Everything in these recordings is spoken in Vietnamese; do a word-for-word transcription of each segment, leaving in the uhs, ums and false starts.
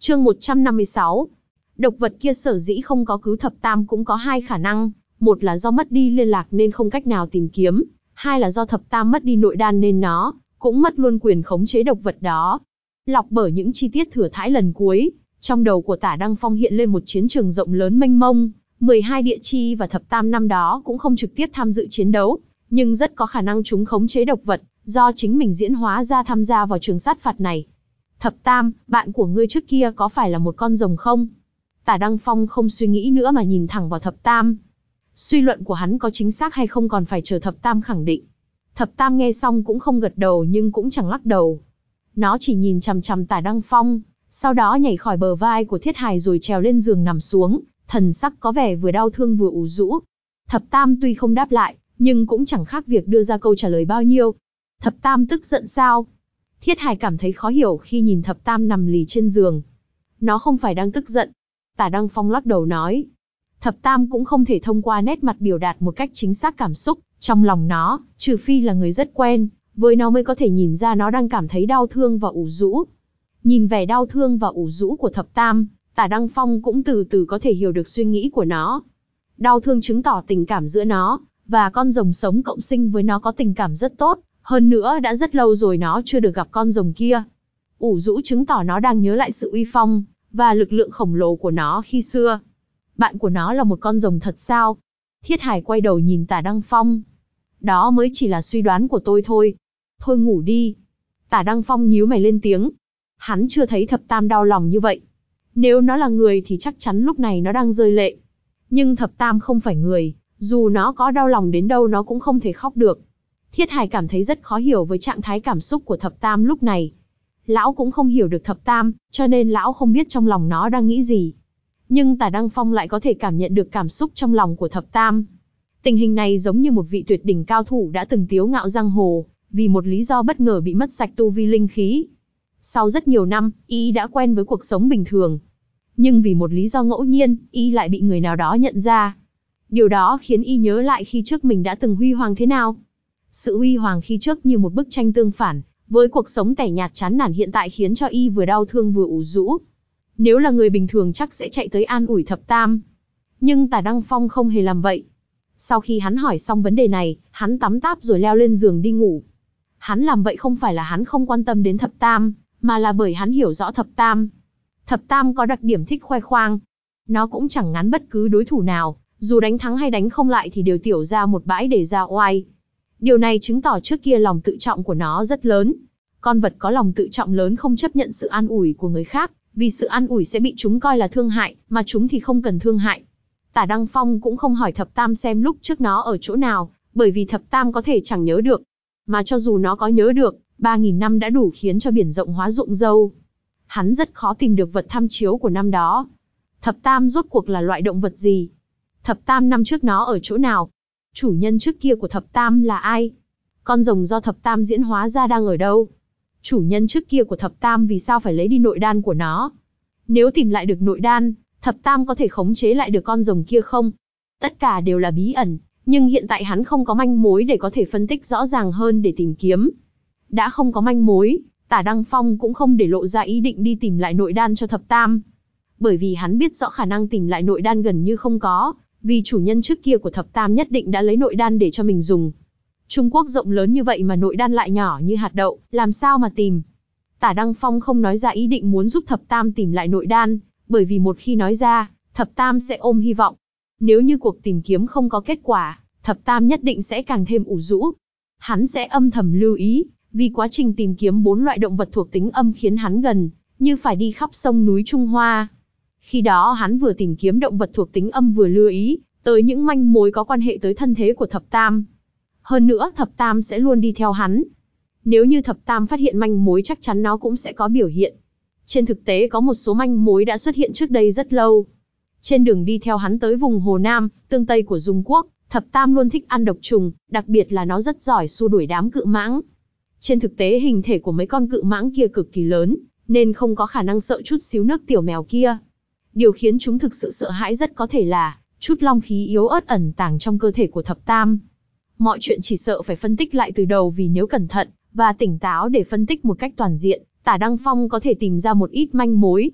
Chương một trăm năm mươi sáu. Độc vật kia sở dĩ không có cứu thập tam cũng có hai khả năng, một là do mất đi liên lạc nên không cách nào tìm kiếm, hai là do thập tam mất đi nội đan nên nó cũng mất luôn quyền khống chế độc vật đó. Lọc bởi những chi tiết thừa thãi lần cuối, trong đầu của Tả Đăng Phong hiện lên một chiến trường rộng lớn mênh mông, mười hai địa chi và thập tam năm đó cũng không trực tiếp tham dự chiến đấu, nhưng rất có khả năng chúng khống chế độc vật, do chính mình diễn hóa ra tham gia vào trường sát phạt này. Thập tam, bạn của ngươi trước kia có phải là một con rồng không? Tả Đăng Phong không suy nghĩ nữa mà nhìn thẳng vào thập tam. Suy luận của hắn có chính xác hay không còn phải chờ thập tam khẳng định. Thập tam nghe xong cũng không gật đầu nhưng cũng chẳng lắc đầu. Nó chỉ nhìn chằm chằm Tả Đăng Phong, sau đó nhảy khỏi bờ vai của Thiết Hài rồi trèo lên giường nằm xuống, thần sắc có vẻ vừa đau thương vừa ủ rũ. Thập tam tuy không đáp lại, nhưng cũng chẳng khác việc đưa ra câu trả lời bao nhiêu. Thập tam tức giận sao? Thiết Hài cảm thấy khó hiểu khi nhìn thập tam nằm lì trên giường. Nó không phải đang tức giận. Tả Đăng Phong lắc đầu nói. Thập tam cũng không thể thông qua nét mặt biểu đạt một cách chính xác cảm xúc trong lòng nó, trừ phi là người rất quen với nó mới có thể nhìn ra nó đang cảm thấy đau thương và ủ rũ. Nhìn vẻ đau thương và ủ rũ của thập tam, Tả Đăng Phong cũng từ từ có thể hiểu được suy nghĩ của nó. Đau thương chứng tỏ tình cảm giữa nó và con rồng sống cộng sinh với nó có tình cảm rất tốt, hơn nữa đã rất lâu rồi nó chưa được gặp con rồng kia. Ủ rũ chứng tỏ nó đang nhớ lại sự uy phong và lực lượng khổng lồ của nó khi xưa. Bạn của nó là một con rồng thật sao? Thiết Hải quay đầu nhìn Tả Đăng Phong. Đó mới chỉ là suy đoán của tôi thôi. Thôi ngủ đi. Tả Đăng Phong nhíu mày lên tiếng. Hắn chưa thấy thập tam đau lòng như vậy. Nếu nó là người thì chắc chắn lúc này nó đang rơi lệ. Nhưng thập tam không phải người, dù nó có đau lòng đến đâu nó cũng không thể khóc được. Thiết Hải cảm thấy rất khó hiểu với trạng thái cảm xúc của thập tam lúc này. Lão cũng không hiểu được thập tam, cho nên lão không biết trong lòng nó đang nghĩ gì. Nhưng Tả Đăng Phong lại có thể cảm nhận được cảm xúc trong lòng của thập tam. Tình hình này giống như một vị tuyệt đỉnh cao thủ đã từng tiếu ngạo giang hồ, vì một lý do bất ngờ bị mất sạch tu vi linh khí. Sau rất nhiều năm, y đã quen với cuộc sống bình thường. Nhưng vì một lý do ngẫu nhiên, y lại bị người nào đó nhận ra. Điều đó khiến y nhớ lại khi trước mình đã từng huy hoàng thế nào. Sự huy hoàng khi trước như một bức tranh tương phản, với cuộc sống tẻ nhạt chán nản hiện tại khiến cho y vừa đau thương vừa ủ rũ. Nếu là người bình thường chắc sẽ chạy tới an ủi thập tam. Nhưng Tả Đăng Phong không hề làm vậy. Sau khi hắn hỏi xong vấn đề này, hắn tắm táp rồi leo lên giường đi ngủ. Hắn làm vậy không phải là hắn không quan tâm đến thập tam, mà là bởi hắn hiểu rõ thập tam. Thập tam có đặc điểm thích khoe khoang. Nó cũng chẳng ngán bất cứ đối thủ nào, dù đánh thắng hay đánh không lại thì đều tiểu ra một bãi để ra oai. Điều này chứng tỏ trước kia lòng tự trọng của nó rất lớn. Con vật có lòng tự trọng lớn không chấp nhận sự an ủi của người khác, vì sự an ủi sẽ bị chúng coi là thương hại, mà chúng thì không cần thương hại. Tả Đăng Phong cũng không hỏi thập tam xem lúc trước nó ở chỗ nào, bởi vì thập tam có thể chẳng nhớ được. Mà cho dù nó có nhớ được, ba nghìn năm đã đủ khiến cho biển rộng hóa ruộng dâu. Hắn rất khó tìm được vật tham chiếu của năm đó. Thập tam rốt cuộc là loại động vật gì? Thập tam năm trước nó ở chỗ nào? Chủ nhân trước kia của thập tam là ai? Con rồng do thập tam diễn hóa ra đang ở đâu? Chủ nhân trước kia của thập tam vì sao phải lấy đi nội đan của nó? Nếu tìm lại được nội đan, thập tam có thể khống chế lại được con rồng kia không? Tất cả đều là bí ẩn, nhưng hiện tại hắn không có manh mối để có thể phân tích rõ ràng hơn để tìm kiếm. Đã không có manh mối, Tả Đăng Phong cũng không để lộ ra ý định đi tìm lại nội đan cho thập tam. Bởi vì hắn biết rõ khả năng tìm lại nội đan gần như không có, vì chủ nhân trước kia của thập tam nhất định đã lấy nội đan để cho mình dùng. Trung Quốc rộng lớn như vậy mà nội đan lại nhỏ như hạt đậu, làm sao mà tìm? Tả Đăng Phong không nói ra ý định muốn giúp thập tam tìm lại nội đan, bởi vì một khi nói ra, thập tam sẽ ôm hy vọng. Nếu như cuộc tìm kiếm không có kết quả, thập tam nhất định sẽ càng thêm ủ rũ. Hắn sẽ âm thầm lưu ý, vì quá trình tìm kiếm bốn loại động vật thuộc tính âm khiến hắn gần như phải đi khắp sông núi Trung Hoa. Khi đó hắn vừa tìm kiếm động vật thuộc tính âm vừa lưu ý tới những manh mối có quan hệ tới thân thế của thập tam. Hơn nữa thập tam sẽ luôn đi theo hắn. Nếu như thập tam phát hiện manh mối chắc chắn nó cũng sẽ có biểu hiện. Trên thực tế có một số manh mối đã xuất hiện trước đây rất lâu. Trên đường đi theo hắn tới vùng Hồ Nam, tương Tây của Dung Quốc, thập tam luôn thích ăn độc trùng, đặc biệt là nó rất giỏi xua đuổi đám cự mãng. Trên thực tế hình thể của mấy con cự mãng kia cực kỳ lớn, nên không có khả năng sợ chút xíu nước tiểu mèo kia. Điều khiến chúng thực sự sợ hãi rất có thể là chút long khí yếu ớt ẩn tàng trong cơ thể của thập tam. Mọi chuyện chỉ sợ phải phân tích lại từ đầu, vì nếu cẩn thận và tỉnh táo để phân tích một cách toàn diện, Tả Đăng Phong có thể tìm ra một ít manh mối.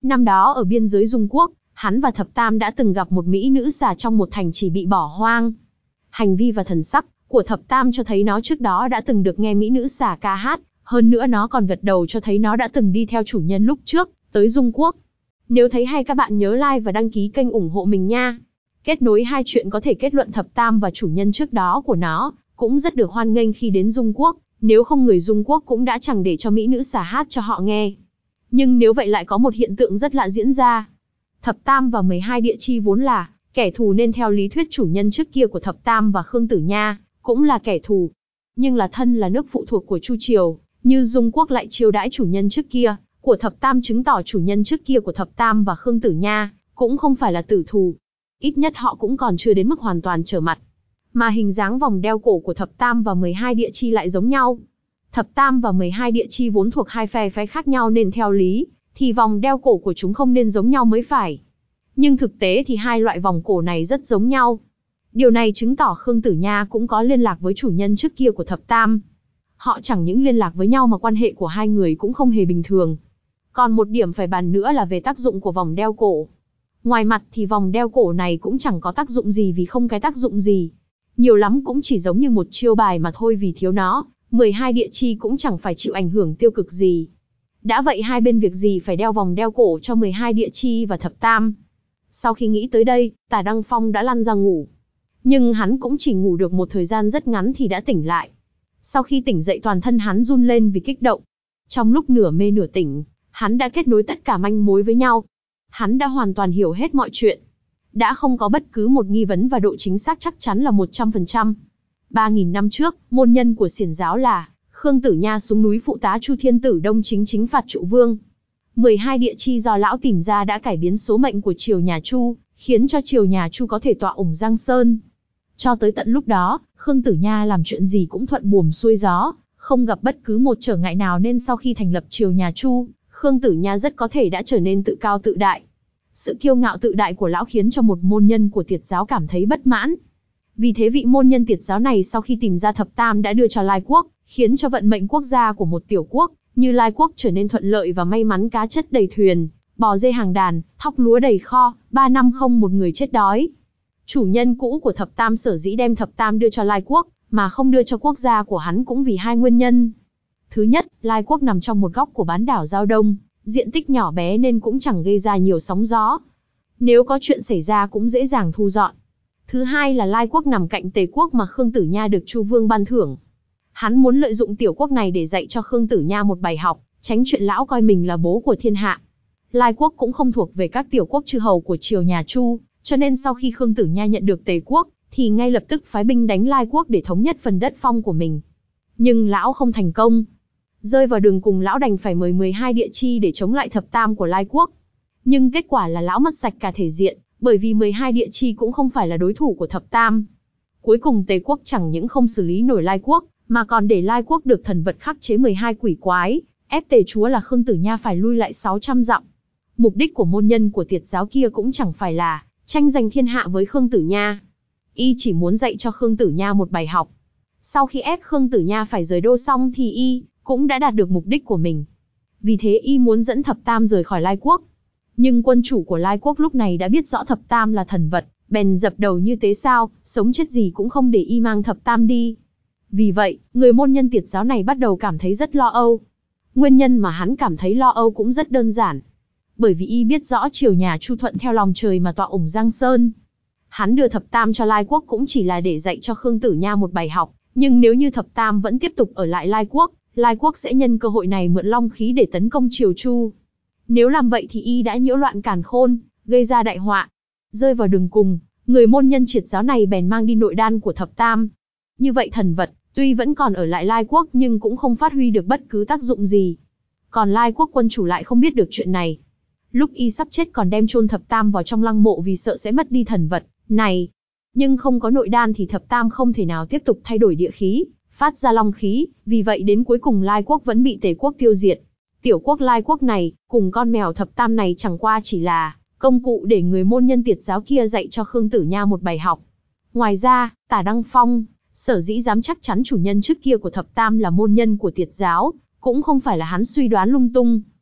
Năm đó ở biên giới Dung Quốc, hắn và Thập Tam đã từng gặp một mỹ nữ xà trong một thành trì bị bỏ hoang. Hành vi và thần sắc của Thập Tam cho thấy nó trước đó đã từng được nghe mỹ nữ xà ca hát, hơn nữa nó còn gật đầu cho thấy nó đã từng đi theo chủ nhân lúc trước, tới Dung Quốc. Nếu thấy hay các bạn nhớ like và đăng ký kênh ủng hộ mình nha. Kết nối hai chuyện có thể kết luận Thập Tam và chủ nhân trước đó của nó, cũng rất được hoan nghênh khi đến Dung Quốc, nếu không người Dung Quốc cũng đã chẳng để cho mỹ nữ xà hát cho họ nghe. Nhưng nếu vậy lại có một hiện tượng rất lạ diễn ra. Thập Tam và mười hai địa chi vốn là kẻ thù nên theo lý thuyết chủ nhân trước kia của Thập Tam và Khương Tử Nha cũng là kẻ thù. Nhưng là thân là nước phụ thuộc của Chu Triều, như Dung Quốc lại chiêu đãi chủ nhân trước kia của Thập Tam chứng tỏ chủ nhân trước kia của Thập Tam và Khương Tử Nha cũng không phải là tử thù. Ít nhất họ cũng còn chưa đến mức hoàn toàn trở mặt. Mà hình dáng vòng đeo cổ của Thập Tam và mười hai địa chi lại giống nhau. Thập Tam và mười hai địa chi vốn thuộc hai phe phái khác nhau nên theo lý, thì vòng đeo cổ của chúng không nên giống nhau mới phải. Nhưng thực tế thì hai loại vòng cổ này rất giống nhau. Điều này chứng tỏ Khương Tử Nha cũng có liên lạc với chủ nhân trước kia của Thập Tam. Họ chẳng những liên lạc với nhau mà quan hệ của hai người cũng không hề bình thường. Còn một điểm phải bàn nữa là về tác dụng của vòng đeo cổ. Ngoài mặt thì vòng đeo cổ này cũng chẳng có tác dụng gì vì không cái tác dụng gì. Nhiều lắm cũng chỉ giống như một chiêu bài mà thôi vì thiếu nó, mười hai địa chi cũng chẳng phải chịu ảnh hưởng tiêu cực gì. Đã vậy hai bên việc gì phải đeo vòng đeo cổ cho mười hai địa chi và Thập Tam. Sau khi nghĩ tới đây, Tả Đăng Phong đã lăn ra ngủ. Nhưng hắn cũng chỉ ngủ được một thời gian rất ngắn thì đã tỉnh lại. Sau khi tỉnh dậy toàn thân hắn run lên vì kích động. Trong lúc nửa mê nửa tỉnh, hắn đã kết nối tất cả manh mối với nhau. Hắn đã hoàn toàn hiểu hết mọi chuyện. Đã không có bất cứ một nghi vấn và độ chính xác chắc chắn là một trăm phần trăm. ba nghìn năm trước, môn nhân của xiển giáo là Khương Tử Nha xuống núi phụ tá Chu Thiên Tử Đông chính chính phạt Trụ Vương. mười hai địa chi do lão tìm ra đã cải biến số mệnh của triều nhà Chu, khiến cho triều nhà Chu có thể tọa ủng Giang Sơn. Cho tới tận lúc đó, Khương Tử Nha làm chuyện gì cũng thuận buồm xuôi gió, không gặp bất cứ một trở ngại nào nên sau khi thành lập triều nhà Chu, Khương Tử Nha rất có thể đã trở nên tự cao tự đại. Sự kiêu ngạo tự đại của lão khiến cho một môn nhân của Tiệt giáo cảm thấy bất mãn. Vì thế vị môn nhân Tiệt giáo này sau khi tìm ra Thập Tam đã đưa cho Lai Quốc, khiến cho vận mệnh quốc gia của một tiểu quốc như Lai Quốc trở nên thuận lợi và may mắn, cá chất đầy thuyền, bò dê hàng đàn, thóc lúa đầy kho, ba năm không một người chết đói. Chủ nhân cũ của Thập Tam sở dĩ đem Thập Tam đưa cho Lai Quốc, mà không đưa cho quốc gia của hắn cũng vì hai nguyên nhân. Thứ nhất, Lai Quốc nằm trong một góc của bán đảo Giao Đông, diện tích nhỏ bé nên cũng chẳng gây ra nhiều sóng gió. Nếu có chuyện xảy ra cũng dễ dàng thu dọn. Thứ hai là Lai Quốc nằm cạnh Tề Quốc mà Khương Tử Nha được Chu Vương ban thưởng. Hắn muốn lợi dụng tiểu quốc này để dạy cho Khương Tử Nha một bài học, tránh chuyện lão coi mình là bố của thiên hạ. Lai Quốc cũng không thuộc về các tiểu quốc chư hầu của triều nhà Chu, cho nên sau khi Khương Tử Nha nhận được Tề Quốc, thì ngay lập tức phái binh đánh Lai Quốc để thống nhất phần đất phong của mình. Nhưng lão không thành công. Rơi vào đường cùng lão đành phải mời mười hai địa chi để chống lại Thập Tam của Lai Quốc. Nhưng kết quả là lão mất sạch cả thể diện, bởi vì mười hai địa chi cũng không phải là đối thủ của Thập Tam. Cuối cùng Tề Quốc chẳng những không xử lý nổi Lai Quốc, mà còn để Lai Quốc được thần vật khắc chế mười hai quỷ quái, ép Tề chúa là Khương Tử Nha phải lui lại sáu trăm dặm. Mục đích của môn nhân của Tiệt giáo kia cũng chẳng phải là tranh giành thiên hạ với Khương Tử Nha. Y chỉ muốn dạy cho Khương Tử Nha một bài học. Sau khi ép Khương Tử Nha phải rời đô xong thì Y cũng đã đạt được mục đích của mình. Vì thế Y muốn dẫn Thập Tam rời khỏi Lai Quốc. Nhưng quân chủ của Lai Quốc lúc này đã biết rõ Thập Tam là thần vật, bèn dập đầu như tế sao, sống chết gì cũng không để Y mang Thập Tam đi. Vì vậy, người môn nhân Tiệt giáo này bắt đầu cảm thấy rất lo âu. Nguyên nhân mà hắn cảm thấy lo âu cũng rất đơn giản. Bởi vì Y biết rõ triều nhà Chu thuận theo lòng trời mà tọa ủng Giang Sơn. Hắn đưa Thập Tam cho Lai Quốc cũng chỉ là để dạy cho Khương Tử Nha một bài học, nhưng nếu như Thập Tam vẫn tiếp tục ở lại Lai Quốc, Lai Quốc sẽ nhân cơ hội này mượn long khí để tấn công triều Chu. Nếu làm vậy thì Y đã nhiễu loạn càn khôn, gây ra đại họa. Rơi vào đường cùng, người môn nhân triệt giáo này bèn mang đi nội đan của Thập Tam. Như vậy thần vật, tuy vẫn còn ở lại Lai Quốc nhưng cũng không phát huy được bất cứ tác dụng gì. Còn Lai Quốc quân chủ lại không biết được chuyện này. Lúc Y sắp chết còn đem chôn Thập Tam vào trong lăng mộ vì sợ sẽ mất đi thần vật này. Nhưng không có nội đan thì Thập Tam không thể nào tiếp tục thay đổi địa khí, phát ra long khí, vì vậy đến cuối cùng Lai Quốc vẫn bị Tề Quốc tiêu diệt. Tiểu quốc Lai Quốc này, cùng con mèo Thập Tam này chẳng qua chỉ là công cụ để người môn nhân Tiệt giáo kia dạy cho Khương Tử Nha một bài học. Ngoài ra, Tả Đăng Phong sở dĩ dám chắc chắn chủ nhân trước kia của Thập Tam là môn nhân của Tiệt giáo, cũng không phải là hắn suy đoán lung tung.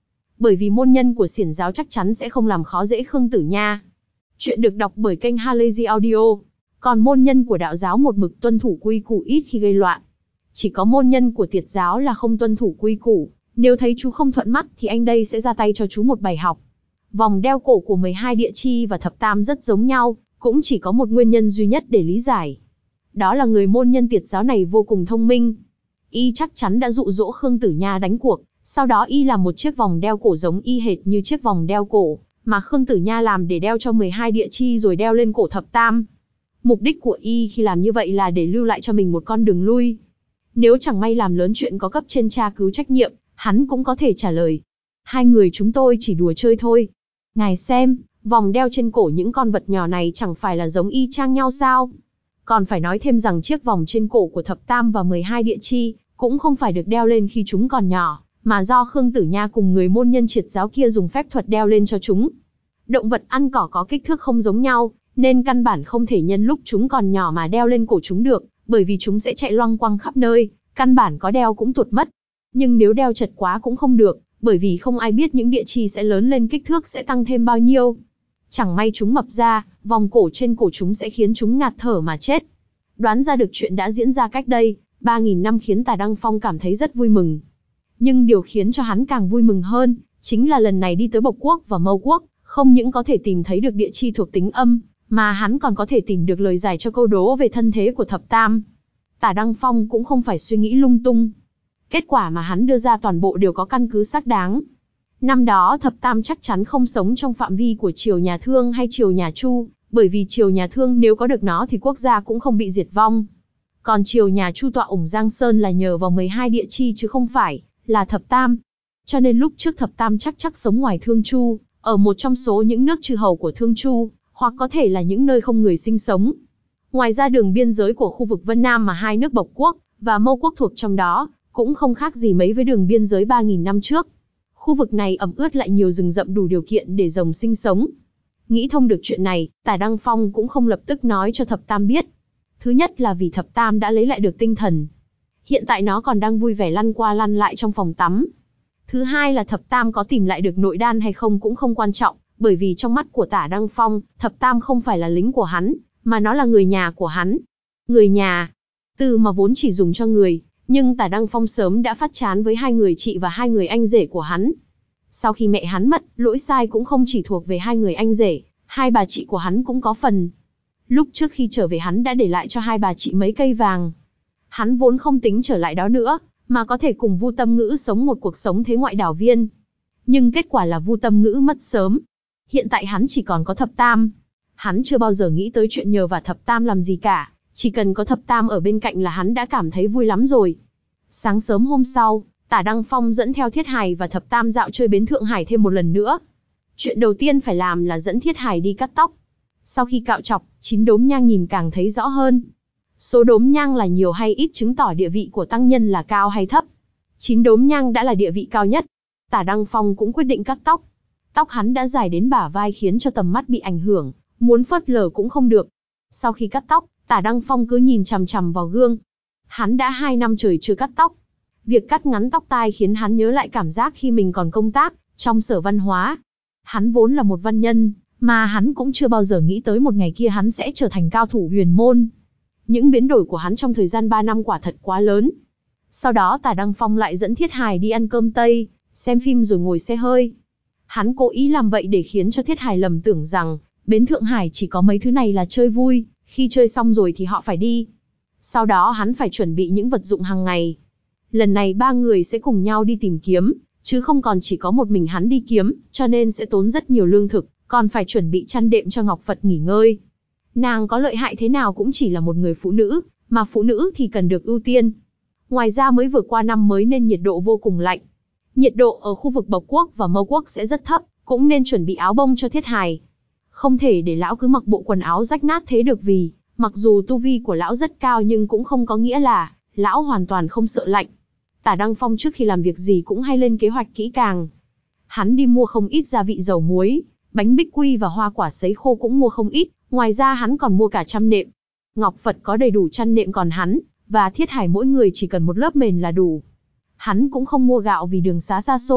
bởi vì môn nhân của xiển giáo chắc chắn sẽ không làm khó dễ Khương Tử Nha. Chuyện được đọc bởi kênh Halazy Audio. Còn môn nhân của đạo giáo một mực tuân thủ quy củ, ít khi gây loạn. Chỉ có môn nhân của tiệt giáo là không tuân thủ quy củ, nếu thấy chú không thuận mắt thì anh đây sẽ ra tay cho chú một bài học. Vòng đeo cổ của mười hai địa chi và thập tam rất giống nhau, cũng chỉ có một nguyên nhân duy nhất để lý giải. Đó là người môn nhân tiệt giáo này vô cùng thông minh. Y chắc chắn đã dụ dỗ Khương Tử Nha đánh cuộc, sau đó y làm một chiếc vòng đeo cổ giống y hệt như chiếc vòng đeo cổ mà Khương Tử Nha làm để đeo cho mười hai địa chi rồi đeo lên cổ thập tam. Mục đích của y khi làm như vậy là để lưu lại cho mình một con đường lui. Nếu chẳng may làm lớn chuyện có cấp trên tra cứu trách nhiệm, hắn cũng có thể trả lời: hai người chúng tôi chỉ đùa chơi thôi. Ngài xem, vòng đeo trên cổ những con vật nhỏ này chẳng phải là giống y chang nhau sao? Còn phải nói thêm rằng chiếc vòng trên cổ của thập tam và mười hai địa chi cũng không phải được đeo lên khi chúng còn nhỏ, mà do Khương Tử Nha cùng người môn nhân triệt giáo kia dùng phép thuật đeo lên cho chúng. Động vật ăn cỏ có kích thước không giống nhau, nên căn bản không thể nhân lúc chúng còn nhỏ mà đeo lên cổ chúng được, bởi vì chúng sẽ chạy loăng quăng khắp nơi, căn bản có đeo cũng tuột mất. Nhưng nếu đeo chật quá cũng không được, bởi vì không ai biết những địa chi sẽ lớn lên kích thước sẽ tăng thêm bao nhiêu. Chẳng may chúng mập ra, vòng cổ trên cổ chúng sẽ khiến chúng ngạt thở mà chết. Đoán ra được chuyện đã diễn ra cách đây ba nghìn năm khiến Tả Đăng Phong cảm thấy rất vui mừng. Nhưng điều khiến cho hắn càng vui mừng hơn, chính là lần này đi tới Bộc Quốc và Mâu Quốc, không những có thể tìm thấy được địa chi thuộc tính âm, mà hắn còn có thể tìm được lời giải cho câu đố về thân thế của thập tam. Tả Đăng Phong cũng không phải suy nghĩ lung tung. Kết quả mà hắn đưa ra toàn bộ đều có căn cứ xác đáng. Năm đó thập tam chắc chắn không sống trong phạm vi của triều nhà Thương hay triều nhà Chu, bởi vì triều nhà Thương nếu có được nó thì quốc gia cũng không bị diệt vong. Còn triều nhà Chu tọa ủng Giang Sơn là nhờ vào mười hai địa chi chứ không phải là thập tam. Cho nên lúc trước thập tam chắc chắc sống ngoài Thương Chu, ở một trong số những nước chư hầu của Thương Chu, hoặc có thể là những nơi không người sinh sống. Ngoài ra đường biên giới của khu vực Vân Nam mà hai nước Bộc Quốc và Mâu Quốc thuộc trong đó, cũng không khác gì mấy với đường biên giới ba nghìn năm trước. Khu vực này ẩm ướt lại nhiều rừng rậm đủ điều kiện để rồng sinh sống. Nghĩ thông được chuyện này, Tả Đăng Phong cũng không lập tức nói cho thập tam biết. Thứ nhất là vì thập tam đã lấy lại được tinh thần. Hiện tại nó còn đang vui vẻ lăn qua lăn lại trong phòng tắm. Thứ hai là thập tam có tìm lại được nội đan hay không cũng không quan trọng, bởi vì trong mắt của Tả Đăng Phong, thập tam không phải là lính của hắn, mà nó là người nhà của hắn. Người nhà, từ mà vốn chỉ dùng cho người, nhưng Tả Đăng Phong sớm đã phát chán với hai người chị và hai người anh rể của hắn. Sau khi mẹ hắn mất, lỗi sai cũng không chỉ thuộc về hai người anh rể, hai bà chị của hắn cũng có phần. Lúc trước khi trở về hắn đã để lại cho hai bà chị mấy cây vàng. Hắn vốn không tính trở lại đó nữa, mà có thể cùng Vu Tâm Ngữ sống một cuộc sống thế ngoại đảo viên. Nhưng kết quả là Vu Tâm Ngữ mất sớm. Hiện tại hắn chỉ còn có thập tam. Hắn chưa bao giờ nghĩ tới chuyện nhờ và thập tam làm gì cả, chỉ cần có thập tam ở bên cạnh là hắn đã cảm thấy vui lắm rồi. Sáng sớm hôm sau, Tả Đăng Phong dẫn theo Thiết Hải và thập tam dạo chơi bến Thượng Hải thêm một lần nữa. Chuyện đầu tiên phải làm là dẫn Thiết Hải đi cắt tóc. Sau khi cạo chọc, chín đốm nhang nhìn càng thấy rõ hơn. Số đốm nhang là nhiều hay ít chứng tỏ địa vị của tăng nhân là cao hay thấp. Chín đốm nhang đã là địa vị cao nhất. Tả Đăng Phong cũng quyết định cắt tóc. Tóc hắn đã dài đến bả vai khiến cho tầm mắt bị ảnh hưởng, muốn phớt lờ cũng không được. Sau khi cắt tóc, Tả Đăng Phong cứ nhìn chằm chằm vào gương. Hắn đã hai năm trời chưa cắt tóc. Việc cắt ngắn tóc tai khiến hắn nhớ lại cảm giác khi mình còn công tác trong sở văn hóa. Hắn vốn là một văn nhân, mà hắn cũng chưa bao giờ nghĩ tới một ngày kia hắn sẽ trở thành cao thủ huyền môn. Những biến đổi của hắn trong thời gian ba năm quả thật quá lớn. Sau đó Tả Đăng Phong lại dẫn Thiết Hải đi ăn cơm Tây, xem phim rồi ngồi xe hơi. Hắn cố ý làm vậy để khiến cho Thiết Hải lầm tưởng rằng bến Thượng Hải chỉ có mấy thứ này là chơi vui, khi chơi xong rồi thì họ phải đi. Sau đó hắn phải chuẩn bị những vật dụng hàng ngày. Lần này ba người sẽ cùng nhau đi tìm kiếm, chứ không còn chỉ có một mình hắn đi kiếm, cho nên sẽ tốn rất nhiều lương thực, còn phải chuẩn bị chăn đệm cho Ngọc Phật nghỉ ngơi. Nàng có lợi hại thế nào cũng chỉ là một người phụ nữ, mà phụ nữ thì cần được ưu tiên. Ngoài ra mới vừa qua năm mới nên nhiệt độ vô cùng lạnh. Nhiệt độ ở khu vực Bộc Quốc và Mâu Quốc sẽ rất thấp, cũng nên chuẩn bị áo bông cho Thiết Hải. Không thể để lão cứ mặc bộ quần áo rách nát thế được, vì mặc dù tu vi của lão rất cao nhưng cũng không có nghĩa là lão hoàn toàn không sợ lạnh. Tả Đăng Phong trước khi làm việc gì cũng hay lên kế hoạch kỹ càng. Hắn đi mua không ít gia vị dầu muối, bánh bích quy và hoa quả sấy khô cũng mua không ít, ngoài ra hắn còn mua cả chăn nệm. Ngọc Phật có đầy đủ chăn nệm, còn hắn và Thiết Hải mỗi người chỉ cần một lớp mền là đủ. Hắn cũng không mua gạo vì đường xá xa xôi,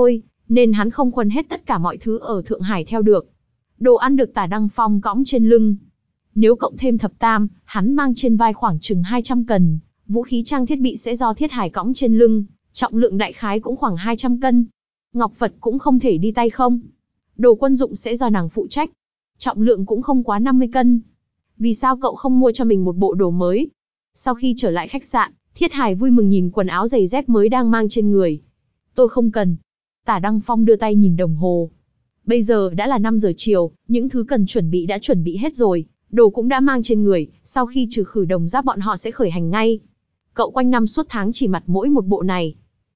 nên hắn không khuân hết tất cả mọi thứ ở Thượng Hải theo được. Đồ ăn được Tả Đăng Phong cõng trên lưng. Nếu cộng thêm thập tam, hắn mang trên vai khoảng chừng hai trăm cân, vũ khí trang thiết bị sẽ do Thiết Hải cõng trên lưng, trọng lượng đại khái cũng khoảng hai trăm cân. Ngọc Phật cũng không thể đi tay không. Đồ quân dụng sẽ do nàng phụ trách. Trọng lượng cũng không quá năm mươi cân. Vì sao cậu không mua cho mình một bộ đồ mới? Sau khi trở lại khách sạn, Thiết Hải vui mừng nhìn quần áo giày dép mới đang mang trên người. Tôi không cần. Tả Đăng Phong đưa tay nhìn đồng hồ. Bây giờ đã là năm giờ chiều, những thứ cần chuẩn bị đã chuẩn bị hết rồi, đồ cũng đã mang trên người, sau khi trừ khử Đồng Giáp bọn họ sẽ khởi hành ngay. Cậu quanh năm suốt tháng chỉ mặc mỗi một bộ này.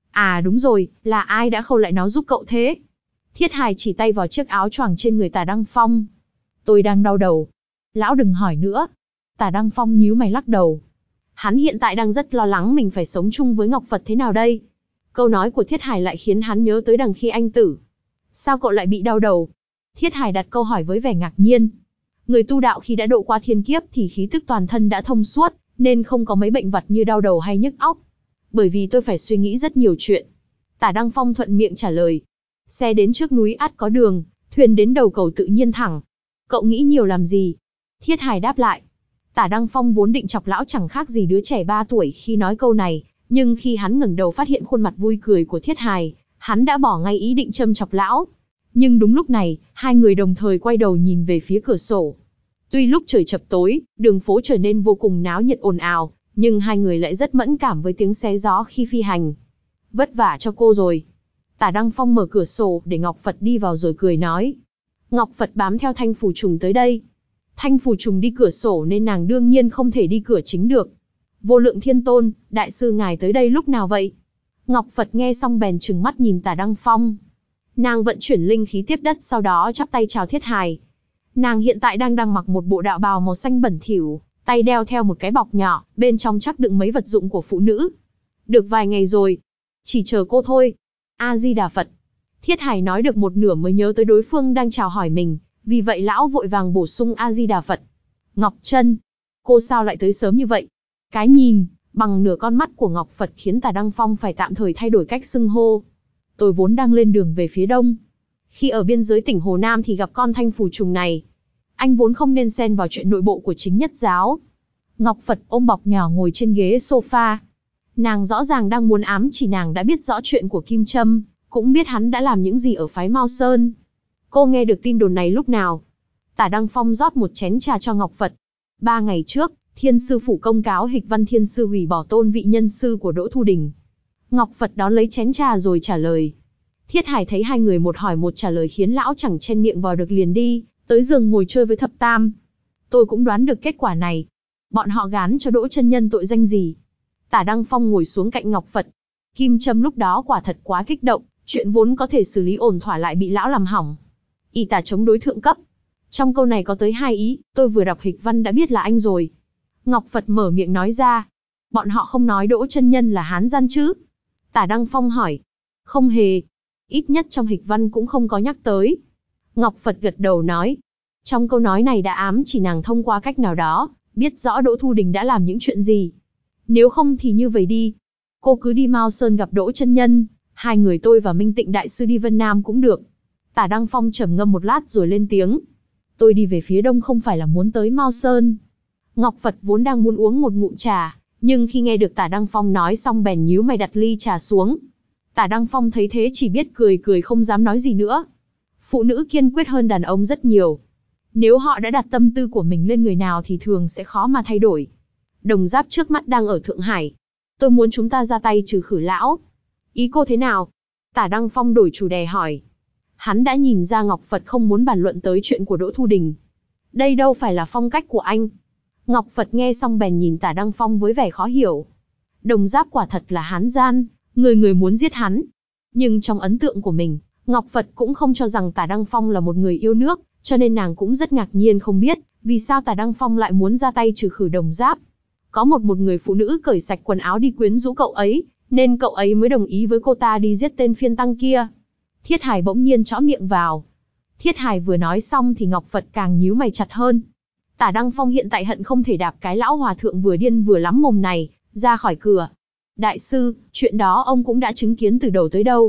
À đúng rồi, là ai đã khâu lại nó giúp cậu thế? Thiết Hải chỉ tay vào chiếc áo choàng trên người Tả Đăng Phong. Tôi đang đau đầu. Lão đừng hỏi nữa. Tả Đăng Phong nhíu mày lắc đầu. Hắn hiện tại đang rất lo lắng mình phải sống chung với Ngọc Phật thế nào đây. Câu nói của Thiết Hải lại khiến hắn nhớ tới đằng khi anh tử. Sao cậu lại bị đau đầu? Thiết Hải đặt câu hỏi với vẻ ngạc nhiên. Người tu đạo khi đã độ qua thiên kiếp thì khí tức toàn thân đã thông suốt, nên không có mấy bệnh vặt như đau đầu hay nhức óc. Bởi vì tôi phải suy nghĩ rất nhiều chuyện. Tả Đăng Phong thuận miệng trả lời. Xe đến trước núi ắt có đường, thuyền đến đầu cầu tự nhiên thẳng. Cậu nghĩ nhiều làm gì? Thiết Hải đáp lại. Tả Đăng Phong vốn định chọc lão chẳng khác gì đứa trẻ ba tuổi khi nói câu này, nhưng khi hắn ngẩng đầu phát hiện khuôn mặt vui cười của Thiết Hải, hắn đã bỏ ngay ý định châm chọc lão. Nhưng đúng lúc này, hai người đồng thời quay đầu nhìn về phía cửa sổ. Tuy lúc trời chập tối, đường phố trở nên vô cùng náo nhiệt ồn ào, nhưng hai người lại rất mẫn cảm với tiếng xé gió khi phi hành. Vất vả cho cô rồi. Tả Đăng Phong mở cửa sổ để Ngọc Phật đi vào rồi cười nói. Ngọc Phật bám theo Thanh Phù Trùng tới đây. Thanh Phù Trùng đi cửa sổ nên nàng đương nhiên không thể đi cửa chính được. Vô Lượng Thiên Tôn, đại sư ngài tới đây lúc nào vậy? Ngọc Phật nghe xong bèn trừng mắt nhìn Tả Đăng Phong. Nàng vận chuyển linh khí tiếp đất, sau đó chắp tay chào Thiết Hải. Nàng hiện tại đang đang mặc một bộ đạo bào màu xanh bẩn thỉu, tay đeo theo một cái bọc nhỏ, bên trong chắc đựng mấy vật dụng của phụ nữ. Được vài ngày rồi, chỉ chờ cô thôi. A Di Đà Phật. Thiết Hải nói được một nửa mới nhớ tới đối phương đang chào hỏi mình, vì vậy lão vội vàng bổ sung A Di Đà Phật. Ngọc Trân, cô sao lại tới sớm như vậy? Cái nhìn bằng nửa con mắt của Ngọc Phật khiến Tả Đăng Phong phải tạm thời thay đổi cách xưng hô. Tôi vốn đang lên đường về phía đông. Khi ở biên giới tỉnh Hồ Nam thì gặp con Thanh Phù Trùng này. Anh vốn không nên xen vào chuyện nội bộ của chính nhất giáo. Ngọc Phật ôm bọc nhỏ ngồi trên ghế sofa. Nàng rõ ràng đang muốn ám chỉ nàng đã biết rõ chuyện của Kim Trâm, cũng biết hắn đã làm những gì ở phái Mao Sơn. Cô nghe được tin đồn này lúc nào? Tả Đăng Phong rót một chén trà cho Ngọc Phật. Ba ngày trước, Thiên sư phủ công cáo Hịch Văn Thiên sư hủy bỏ tôn vị nhân sư của Đỗ Thu Đình. Ngọc Phật đón lấy chén trà rồi trả lời. Thiết Hải thấy hai người một hỏi một trả lời khiến lão chẳng chen miệng vào được, liền đi tới giường ngồi chơi với thập tam. Tôi cũng đoán được kết quả này. Bọn họ gán cho Đỗ chân nhân tội danh gì? Tả Đăng Phong ngồi xuống cạnh Ngọc Phật. Kim Trâm lúc đó quả thật quá kích động, chuyện vốn có thể xử lý ổn thỏa lại bị lão làm hỏng. Y tả chống đối thượng cấp. Trong câu này có tới hai ý, tôi vừa đọc Hịch Văn đã biết là anh rồi. Ngọc Phật mở miệng nói ra. Bọn họ không nói Đỗ chân nhân là hán gian chứ? Tả Đăng Phong hỏi. Không hề. Ít nhất trong Hịch Văn cũng không có nhắc tới. Ngọc Phật gật đầu nói. Trong câu nói này đã ám chỉ nàng thông qua cách nào đó, biết rõ Đỗ Thu Đình đã làm những chuyện gì. Nếu không thì như vậy đi. Cô cứ đi Mao Sơn gặp Đỗ chân nhân, hai người tôi và Minh Tịnh đại sư đi Vân Nam cũng được. Tả Đăng Phong trầm ngâm một lát rồi lên tiếng. Tôi đi về phía đông không phải là muốn tới Mao Sơn. Ngọc Phật vốn đang muốn uống một ngụm trà, nhưng khi nghe được Tả Đăng Phong nói xong bèn nhíu mày đặt ly trà xuống. Tả Đăng Phong thấy thế chỉ biết cười cười không dám nói gì nữa. Phụ nữ kiên quyết hơn đàn ông rất nhiều. Nếu họ đã đặt tâm tư của mình lên người nào thì thường sẽ khó mà thay đổi. Đồng Giáp trước mắt đang ở Thượng Hải. Tôi muốn chúng ta ra tay trừ khử lão. Ý cô thế nào? Tả Đăng Phong đổi chủ đề hỏi. Hắn đã nhìn ra Ngọc Phật không muốn bàn luận tới chuyện của Đỗ Thu Đình. Đây đâu phải là phong cách của anh. Ngọc Phật nghe xong bèn nhìn Tả Đăng Phong với vẻ khó hiểu. Đồng Giáp quả thật là hán gian, người người muốn giết hắn. Nhưng trong ấn tượng của mình, Ngọc Phật cũng không cho rằng Tả Đăng Phong là một người yêu nước, cho nên nàng cũng rất ngạc nhiên không biết vì sao Tả Đăng Phong lại muốn ra tay trừ khử Đồng Giáp. Có một một người phụ nữ cởi sạch quần áo đi quyến rũ cậu ấy, nên cậu ấy mới đồng ý với cô ta đi giết tên phiên tăng kia. Thiết Hải bỗng nhiên chõ miệng vào. Thiết Hải vừa nói xong thì Ngọc Phật càng nhíu mày chặt hơn. Tả Đăng Phong hiện tại hận không thể đạp cái lão hòa thượng vừa điên vừa lắm mồm này ra khỏi cửa. Đại sư, chuyện đó ông cũng đã chứng kiến từ đầu tới đâu.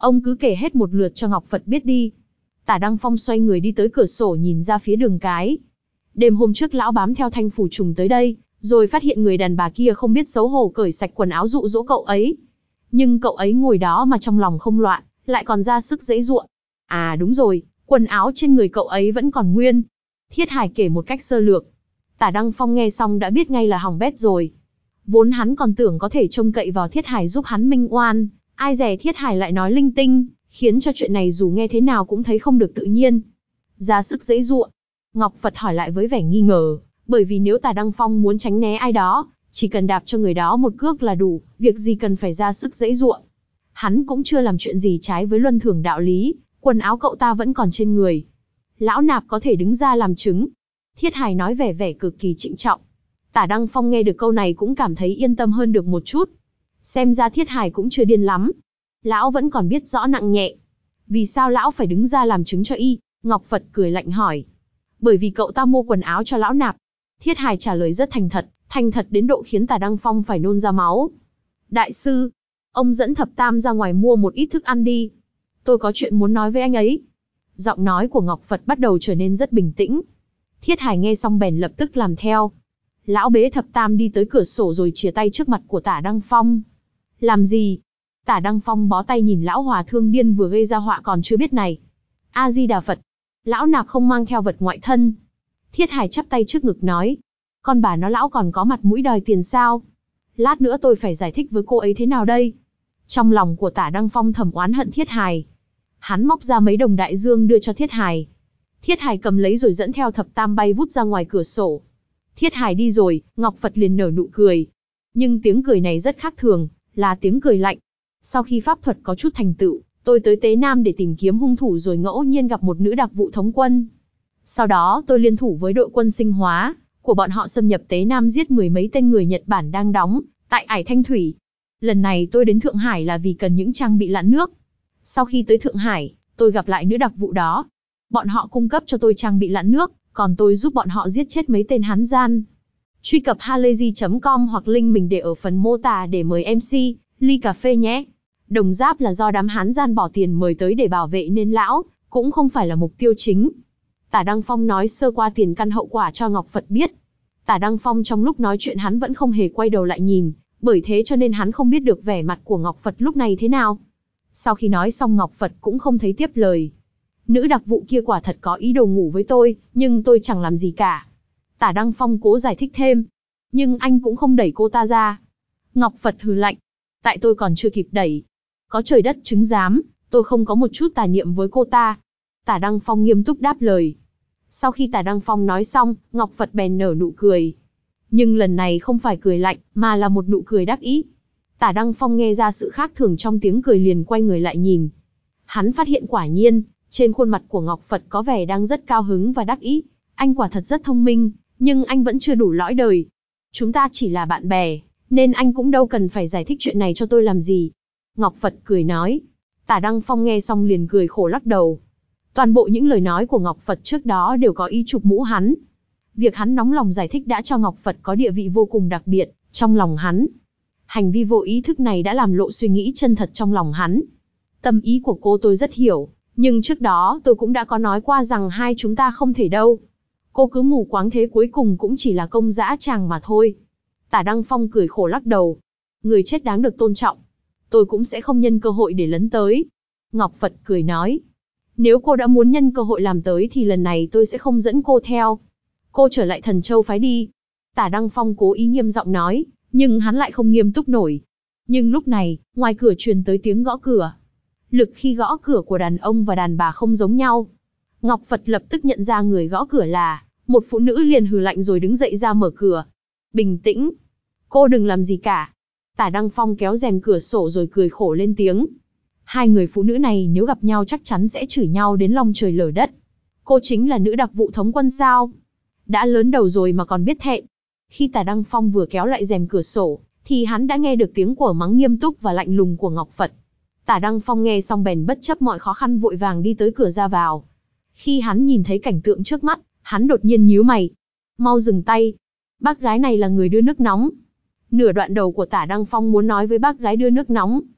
Ông cứ kể hết một lượt cho Ngọc Phật biết đi. Tả Đăng Phong xoay người đi tới cửa sổ nhìn ra phía đường cái. Đêm hôm trước lão bám theo Thanh Phủ Trùng tới đây, rồi phát hiện người đàn bà kia không biết xấu hổ cởi sạch quần áo dụ dỗ cậu ấy. Nhưng cậu ấy ngồi đó mà trong lòng không loạn, lại còn ra sức giãy giụa. À đúng rồi, quần áo trên người cậu ấy vẫn còn nguyên. Thiết Hải kể một cách sơ lược. Tả Đăng Phong nghe xong đã biết ngay là hỏng bét rồi. Vốn hắn còn tưởng có thể trông cậy vào Thiết Hải giúp hắn minh oan, ai dè Thiết Hải lại nói linh tinh, khiến cho chuyện này dù nghe thế nào cũng thấy không được tự nhiên. Ra sức giãy giụa. Ngọc Phật hỏi lại với vẻ nghi ngờ, bởi vì nếu Tả Đăng Phong muốn tránh né ai đó, chỉ cần đạp cho người đó một cước là đủ, việc gì cần phải ra sức giãy giụa. Hắn cũng chưa làm chuyện gì trái với luân thường đạo lý, quần áo cậu ta vẫn còn trên người. Lão nạp có thể đứng ra làm chứng. Thiết Hải nói vẻ vẻ cực kỳ trịnh trọng. Tả Đăng Phong nghe được câu này cũng cảm thấy yên tâm hơn được một chút. Xem ra Thiết Hải cũng chưa điên lắm. Lão vẫn còn biết rõ nặng nhẹ. Vì sao lão phải đứng ra làm chứng cho y? Ngọc Phật cười lạnh hỏi. Bởi vì cậu ta mua quần áo cho lão nạp. Thiết Hải trả lời rất thành thật, thành thật đến độ khiến Tả Đăng Phong phải nôn ra máu. Đại sư, ông dẫn Thập Tam ra ngoài mua một ít thức ăn đi. Tôi có chuyện muốn nói với anh ấy. Giọng nói của Ngọc Phật bắt đầu trở nên rất bình tĩnh. Thiết Hải nghe xong bèn lập tức làm theo. Lão bế Thập Tam đi tới cửa sổ rồi chìa tay trước mặt của Tả Đăng Phong. Làm gì? Tả Đăng Phong bó tay nhìn lão hòa thương điên vừa gây ra họa còn chưa biết này. A-di-đà Phật. Lão nạp không mang theo vật ngoại thân. Thiết Hải chắp tay trước ngực nói. Con bà nó lão còn có mặt mũi đòi tiền sao? Lát nữa tôi phải giải thích với cô ấy thế nào đây? Trong lòng của Tả Đăng Phong thầm oán hận Thiết Hải. Hắn móc ra mấy đồng đại dương đưa cho Thiết Hải. Thiết Hải cầm lấy rồi dẫn theo Thập Tam bay vút ra ngoài cửa sổ. Thiết Hải đi rồi, Ngọc Phật liền nở nụ cười. Nhưng tiếng cười này rất khác thường, là tiếng cười lạnh. Sau khi pháp thuật có chút thành tựu, tôi tới Tế Nam để tìm kiếm hung thủ rồi ngẫu nhiên gặp một nữ đặc vụ thống quân. Sau đó tôi liên thủ với đội quân sinh hóa của bọn họ xâm nhập Tế Nam giết mười mấy tên người Nhật Bản đang đóng tại Ải Thanh Thủy. Lần này tôi đến Thượng Hải là vì cần những trang bị lặn nước. Sau khi tới Thượng Hải, tôi gặp lại nữ đặc vụ đó. Bọn họ cung cấp cho tôi trang bị lặn nước, còn tôi giúp bọn họ giết chết mấy tên hán gian. Truy cập halayzi chấm com hoặc link mình để ở phần mô tả để mời em xê, ly cà phê nhé. Đồng Giáp là do đám hán gian bỏ tiền mời tới để bảo vệ nên lão cũng không phải là mục tiêu chính. Tả Đăng Phong nói sơ qua tiền căn hậu quả cho Ngọc Phật biết. Tả Đăng Phong trong lúc nói chuyện hắn vẫn không hề quay đầu lại nhìn, bởi thế cho nên hắn không biết được vẻ mặt của Ngọc Phật lúc này thế nào. Sau khi nói xong Ngọc Phật cũng không thấy tiếp lời. Nữ đặc vụ kia quả thật có ý đồ ngủ với tôi, nhưng tôi chẳng làm gì cả. Tả Đăng Phong cố giải thích thêm. Nhưng anh cũng không đẩy cô ta ra. Ngọc Phật hừ lạnh. Tại tôi còn chưa kịp đẩy. Có trời đất chứng giám, tôi không có một chút tà niệm với cô ta. Tả Đăng Phong nghiêm túc đáp lời. Sau khi Tả Đăng Phong nói xong, Ngọc Phật bèn nở nụ cười. Nhưng lần này không phải cười lạnh, mà là một nụ cười đắc ý. Tả Đăng Phong nghe ra sự khác thường trong tiếng cười liền quay người lại nhìn. Hắn phát hiện quả nhiên, trên khuôn mặt của Ngọc Phật có vẻ đang rất cao hứng và đắc ý. Anh quả thật rất thông minh, nhưng anh vẫn chưa đủ lõi đời. Chúng ta chỉ là bạn bè, nên anh cũng đâu cần phải giải thích chuyện này cho tôi làm gì. Ngọc Phật cười nói. Tả Đăng Phong nghe xong liền cười khổ lắc đầu. Toàn bộ những lời nói của Ngọc Phật trước đó đều có ý chụp mũ hắn. Việc hắn nóng lòng giải thích đã cho Ngọc Phật có địa vị vô cùng đặc biệt trong lòng hắn. Hành vi vô ý thức này đã làm lộ suy nghĩ chân thật trong lòng hắn. Tâm ý của cô tôi rất hiểu, nhưng trước đó tôi cũng đã có nói qua rằng hai chúng ta không thể đâu. Cô cứ mù quáng thế cuối cùng cũng chỉ là công dã tràng mà thôi. Tả Đăng Phong cười khổ lắc đầu. Người chết đáng được tôn trọng. Tôi cũng sẽ không nhân cơ hội để lấn tới. Ngọc Phật cười nói. Nếu cô đã muốn nhân cơ hội làm tới thì lần này tôi sẽ không dẫn cô theo. Cô trở lại Thần Châu phái đi. Tả Đăng Phong cố ý nghiêm giọng nói, nhưng hắn lại không nghiêm túc nổi. Nhưng lúc này, ngoài cửa truyền tới tiếng gõ cửa. Lực khi gõ cửa của đàn ông và đàn bà không giống nhau. Ngọc Phật lập tức nhận ra người gõ cửa là một phụ nữ, liền hừ lạnh rồi đứng dậy ra mở cửa. Bình tĩnh. Cô đừng làm gì cả. Tả Đăng Phong kéo rèm cửa sổ rồi cười khổ lên tiếng. Hai người phụ nữ này nếu gặp nhau chắc chắn sẽ chửi nhau đến long trời lở đất. Cô chính là nữ đặc vụ thống quân sao? Đã lớn đầu rồi mà còn biết thẹn. Khi Tả Đăng Phong vừa kéo lại rèm cửa sổ, thì hắn đã nghe được tiếng của mắng nghiêm túc và lạnh lùng của Ngọc Phật. Tả Đăng Phong nghe xong bèn bất chấp mọi khó khăn vội vàng đi tới cửa ra vào. Khi hắn nhìn thấy cảnh tượng trước mắt, hắn đột nhiên nhíu mày. Mau dừng tay. Bác gái này là người đưa nước nóng. Nửa đoạn đầu của Tả Đăng Phong muốn nói với bác gái đưa nước nóng.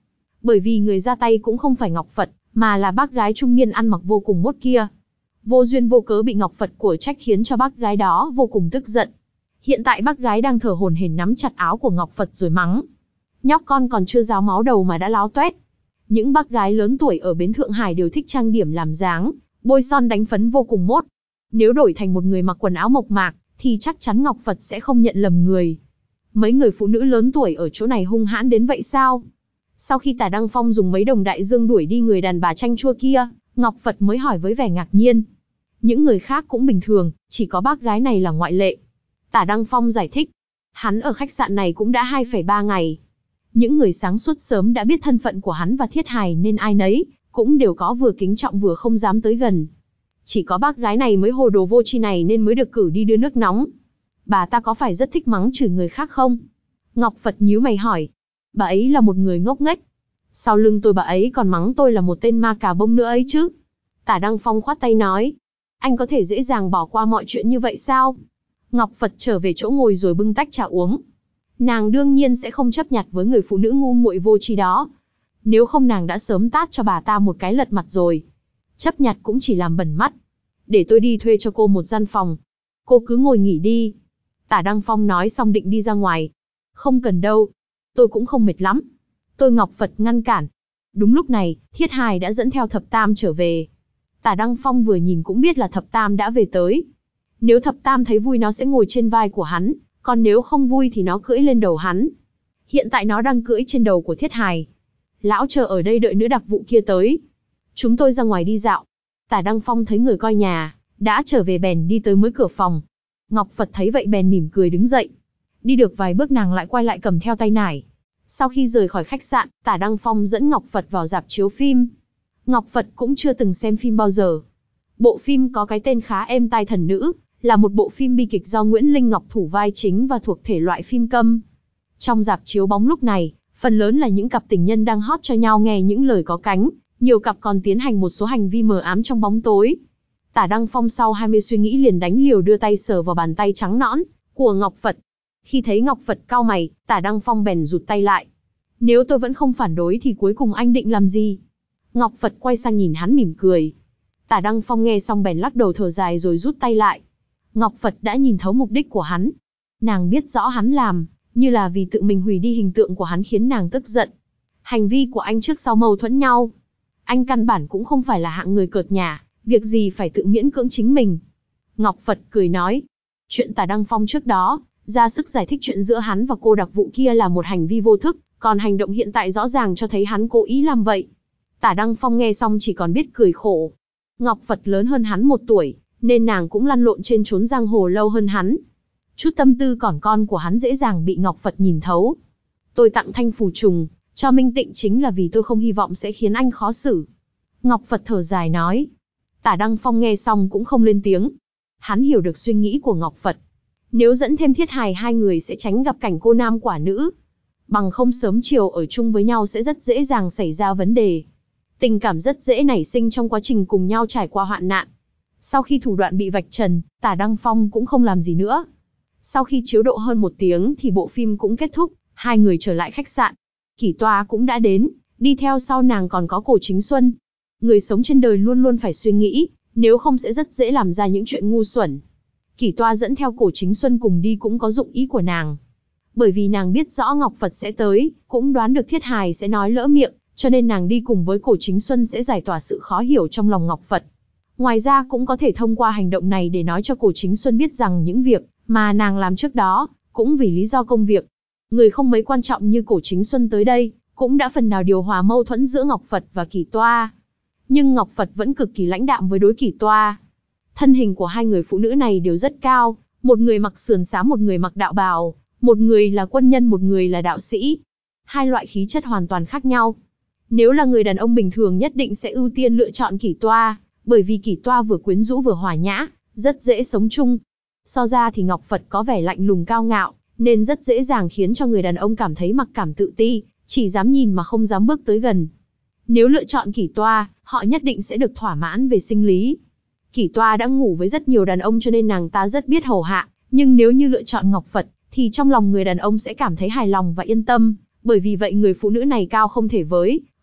Bởi vì người ra tay cũng không phải Ngọc Phật, mà là bác gái trung niên ăn mặc vô cùng mốt kia. Vô duyên vô cớ bị Ngọc Phật của trách khiến cho bác gái đó vô cùng tức giận. Hiện tại bác gái đang thở hổn hển nắm chặt áo của Ngọc Phật rồi mắng. Nhóc con còn chưa ráo máu đầu mà đã láo toét. Những bác gái lớn tuổi ở bến Thượng Hải đều thích trang điểm làm dáng, bôi son đánh phấn vô cùng mốt. Nếu đổi thành một người mặc quần áo mộc mạc, thì chắc chắn Ngọc Phật sẽ không nhận lầm người. Mấy người phụ nữ lớn tuổi ở chỗ này hung hãn đến vậy sao? Sau khi Tả Đăng Phong dùng mấy đồng đại dương đuổi đi người đàn bà chanh chua kia, Ngọc Phật mới hỏi với vẻ ngạc nhiên. Những người khác cũng bình thường, chỉ có bác gái này là ngoại lệ. Tả Đăng Phong giải thích. Hắn ở khách sạn này cũng đã hai phẩy ba ngày. Những người sáng suốt sớm đã biết thân phận của hắn và Thiết Hài nên ai nấy cũng đều có vừa kính trọng vừa không dám tới gần. Chỉ có bác gái này mới hồ đồ vô tri này nên mới được cử đi đưa nước nóng. Bà ta có phải rất thích mắng chửi người khác không? Ngọc Phật nhíu mày hỏi. Bà ấy là một người ngốc nghếch. Sau lưng tôi bà ấy còn mắng tôi là một tên ma cà bông nữa ấy chứ. Tả Đăng Phong khoát tay nói. Anh có thể dễ dàng bỏ qua mọi chuyện như vậy sao? Ngọc Phật trở về chỗ ngồi rồi bưng tách trà uống. Nàng đương nhiên sẽ không chấp nhặt với người phụ nữ ngu muội vô tri đó. Nếu không nàng đã sớm tát cho bà ta một cái lật mặt rồi. Chấp nhặt cũng chỉ làm bẩn mắt. Để tôi đi thuê cho cô một gian phòng. Cô cứ ngồi nghỉ đi. Tả Đăng Phong nói xong định đi ra ngoài. Không cần đâu. Tôi cũng không mệt lắm. Tôi Ngọc Phật ngăn cản. Đúng lúc này, Thiết Hài đã dẫn theo Thập Tam trở về. Tả Đăng Phong vừa nhìn cũng biết là Thập Tam đã về tới. Nếu Thập Tam thấy vui nó sẽ ngồi trên vai của hắn, còn nếu không vui thì nó cưỡi lên đầu hắn. Hiện tại nó đang cưỡi trên đầu của Thiết Hài. Lão chờ ở đây đợi nữ đặc vụ kia tới. Chúng tôi ra ngoài đi dạo. Tả Đăng Phong thấy người coi nhà đã trở về bèn đi tới mới cửa phòng. Ngọc Phật thấy vậy bèn mỉm cười đứng dậy. Đi được vài bước nàng lại quay lại cầm theo tay nải. Sau khi rời khỏi khách sạn, Tả Đăng Phong dẫn Ngọc Phật vào rạp chiếu phim. Ngọc Phật cũng chưa từng xem phim bao giờ. Bộ phim có cái tên khá êm tai Thần Nữ, là một bộ phim bi kịch do Nguyễn Linh Ngọc thủ vai chính và thuộc thể loại phim câm. Trong rạp chiếu bóng lúc này, phần lớn là những cặp tình nhân đang hót cho nhau nghe những lời có cánh, nhiều cặp còn tiến hành một số hành vi mờ ám trong bóng tối. Tả Đăng Phong sau hai mươi suy nghĩ liền đánh liều đưa tay sờ vào bàn tay trắng nõn của Ngọc Phật. Khi thấy Ngọc Phật cau mày, Tả Đăng Phong bèn rụt tay lại. Nếu tôi vẫn không phản đối thì cuối cùng anh định làm gì? Ngọc Phật quay sang nhìn hắn mỉm cười. Tả Đăng Phong nghe xong bèn lắc đầu thở dài rồi rút tay lại. Ngọc Phật đã nhìn thấu mục đích của hắn. Nàng biết rõ hắn làm, như là vì tự mình hủy đi hình tượng của hắn khiến nàng tức giận. Hành vi của anh trước sau mâu thuẫn nhau. Anh căn bản cũng không phải là hạng người cợt nhả, việc gì phải tự miễn cưỡng chính mình. Ngọc Phật cười nói. Chuyện Tả Đăng Phong trước đó, ra sức giải thích chuyện giữa hắn và cô đặc vụ kia là một hành vi vô thức, còn hành động hiện tại rõ ràng cho thấy hắn cố ý làm vậy. Tả Đăng Phong nghe xong chỉ còn biết cười khổ. Ngọc Phật lớn hơn hắn một tuổi, nên nàng cũng lăn lộn trên chốn giang hồ lâu hơn hắn. Chút tâm tư còn con của hắn dễ dàng bị Ngọc Phật nhìn thấu. Tôi tặng thanh phù trùng cho Minh Tịnh chính là vì tôi không hy vọng sẽ khiến anh khó xử. Ngọc Phật thở dài nói. Tả Đăng Phong nghe xong cũng không lên tiếng. Hắn hiểu được suy nghĩ của Ngọc Phật. Nếu dẫn thêm Thiết Hài hai người sẽ tránh gặp cảnh cô nam quả nữ. Bằng không sớm chiều ở chung với nhau sẽ rất dễ dàng xảy ra vấn đề. Tình cảm rất dễ nảy sinh trong quá trình cùng nhau trải qua hoạn nạn. Sau khi thủ đoạn bị vạch trần, Tả Đăng Phong cũng không làm gì nữa. Sau khi chiếu độ hơn một tiếng thì bộ phim cũng kết thúc, hai người trở lại khách sạn. Kỷ Toa cũng đã đến, đi theo sau nàng còn có Cổ Chính Xuân. Người sống trên đời luôn luôn phải suy nghĩ, nếu không sẽ rất dễ làm ra những chuyện ngu xuẩn. Kỷ Toa dẫn theo Cổ Chính Xuân cùng đi cũng có dụng ý của nàng. Bởi vì nàng biết rõ Ngọc Phật sẽ tới, cũng đoán được Thiết Hài sẽ nói lỡ miệng, cho nên nàng đi cùng với Cổ Chính Xuân sẽ giải tỏa sự khó hiểu trong lòng Ngọc Phật. Ngoài ra cũng có thể thông qua hành động này để nói cho Cổ Chính Xuân biết rằng những việc mà nàng làm trước đó, cũng vì lý do công việc. Người không mấy quan trọng như Cổ Chính Xuân tới đây, cũng đã phần nào điều hòa mâu thuẫn giữa Ngọc Phật và Kỷ Toa. Nhưng Ngọc Phật vẫn cực kỳ lãnh đạm với đối Kỷ Toa. Thân hình của hai người phụ nữ này đều rất cao, một người mặc sườn xám một người mặc đạo bào, một người là quân nhân một người là đạo sĩ. Hai loại khí chất hoàn toàn khác nhau. Nếu là người đàn ông bình thường nhất định sẽ ưu tiên lựa chọn Kỷ Toa, bởi vì Kỷ Toa vừa quyến rũ vừa hòa nhã, rất dễ sống chung. So ra thì Ngọc Phật có vẻ lạnh lùng cao ngạo, nên rất dễ dàng khiến cho người đàn ông cảm thấy mặc cảm tự ti, chỉ dám nhìn mà không dám bước tới gần. Nếu lựa chọn Kỷ Toa, họ nhất định sẽ được thỏa mãn về sinh lý. Kỷ Toa đã ngủ với rất nhiều đàn ông cho nên nàng ta rất biết hầu hạ, nhưng nếu như lựa chọn Ngọc Phật, thì trong lòng người đàn ông sẽ cảm thấy hài lòng và yên tâm, bởi vì vậy người phụ nữ này cao không thể với,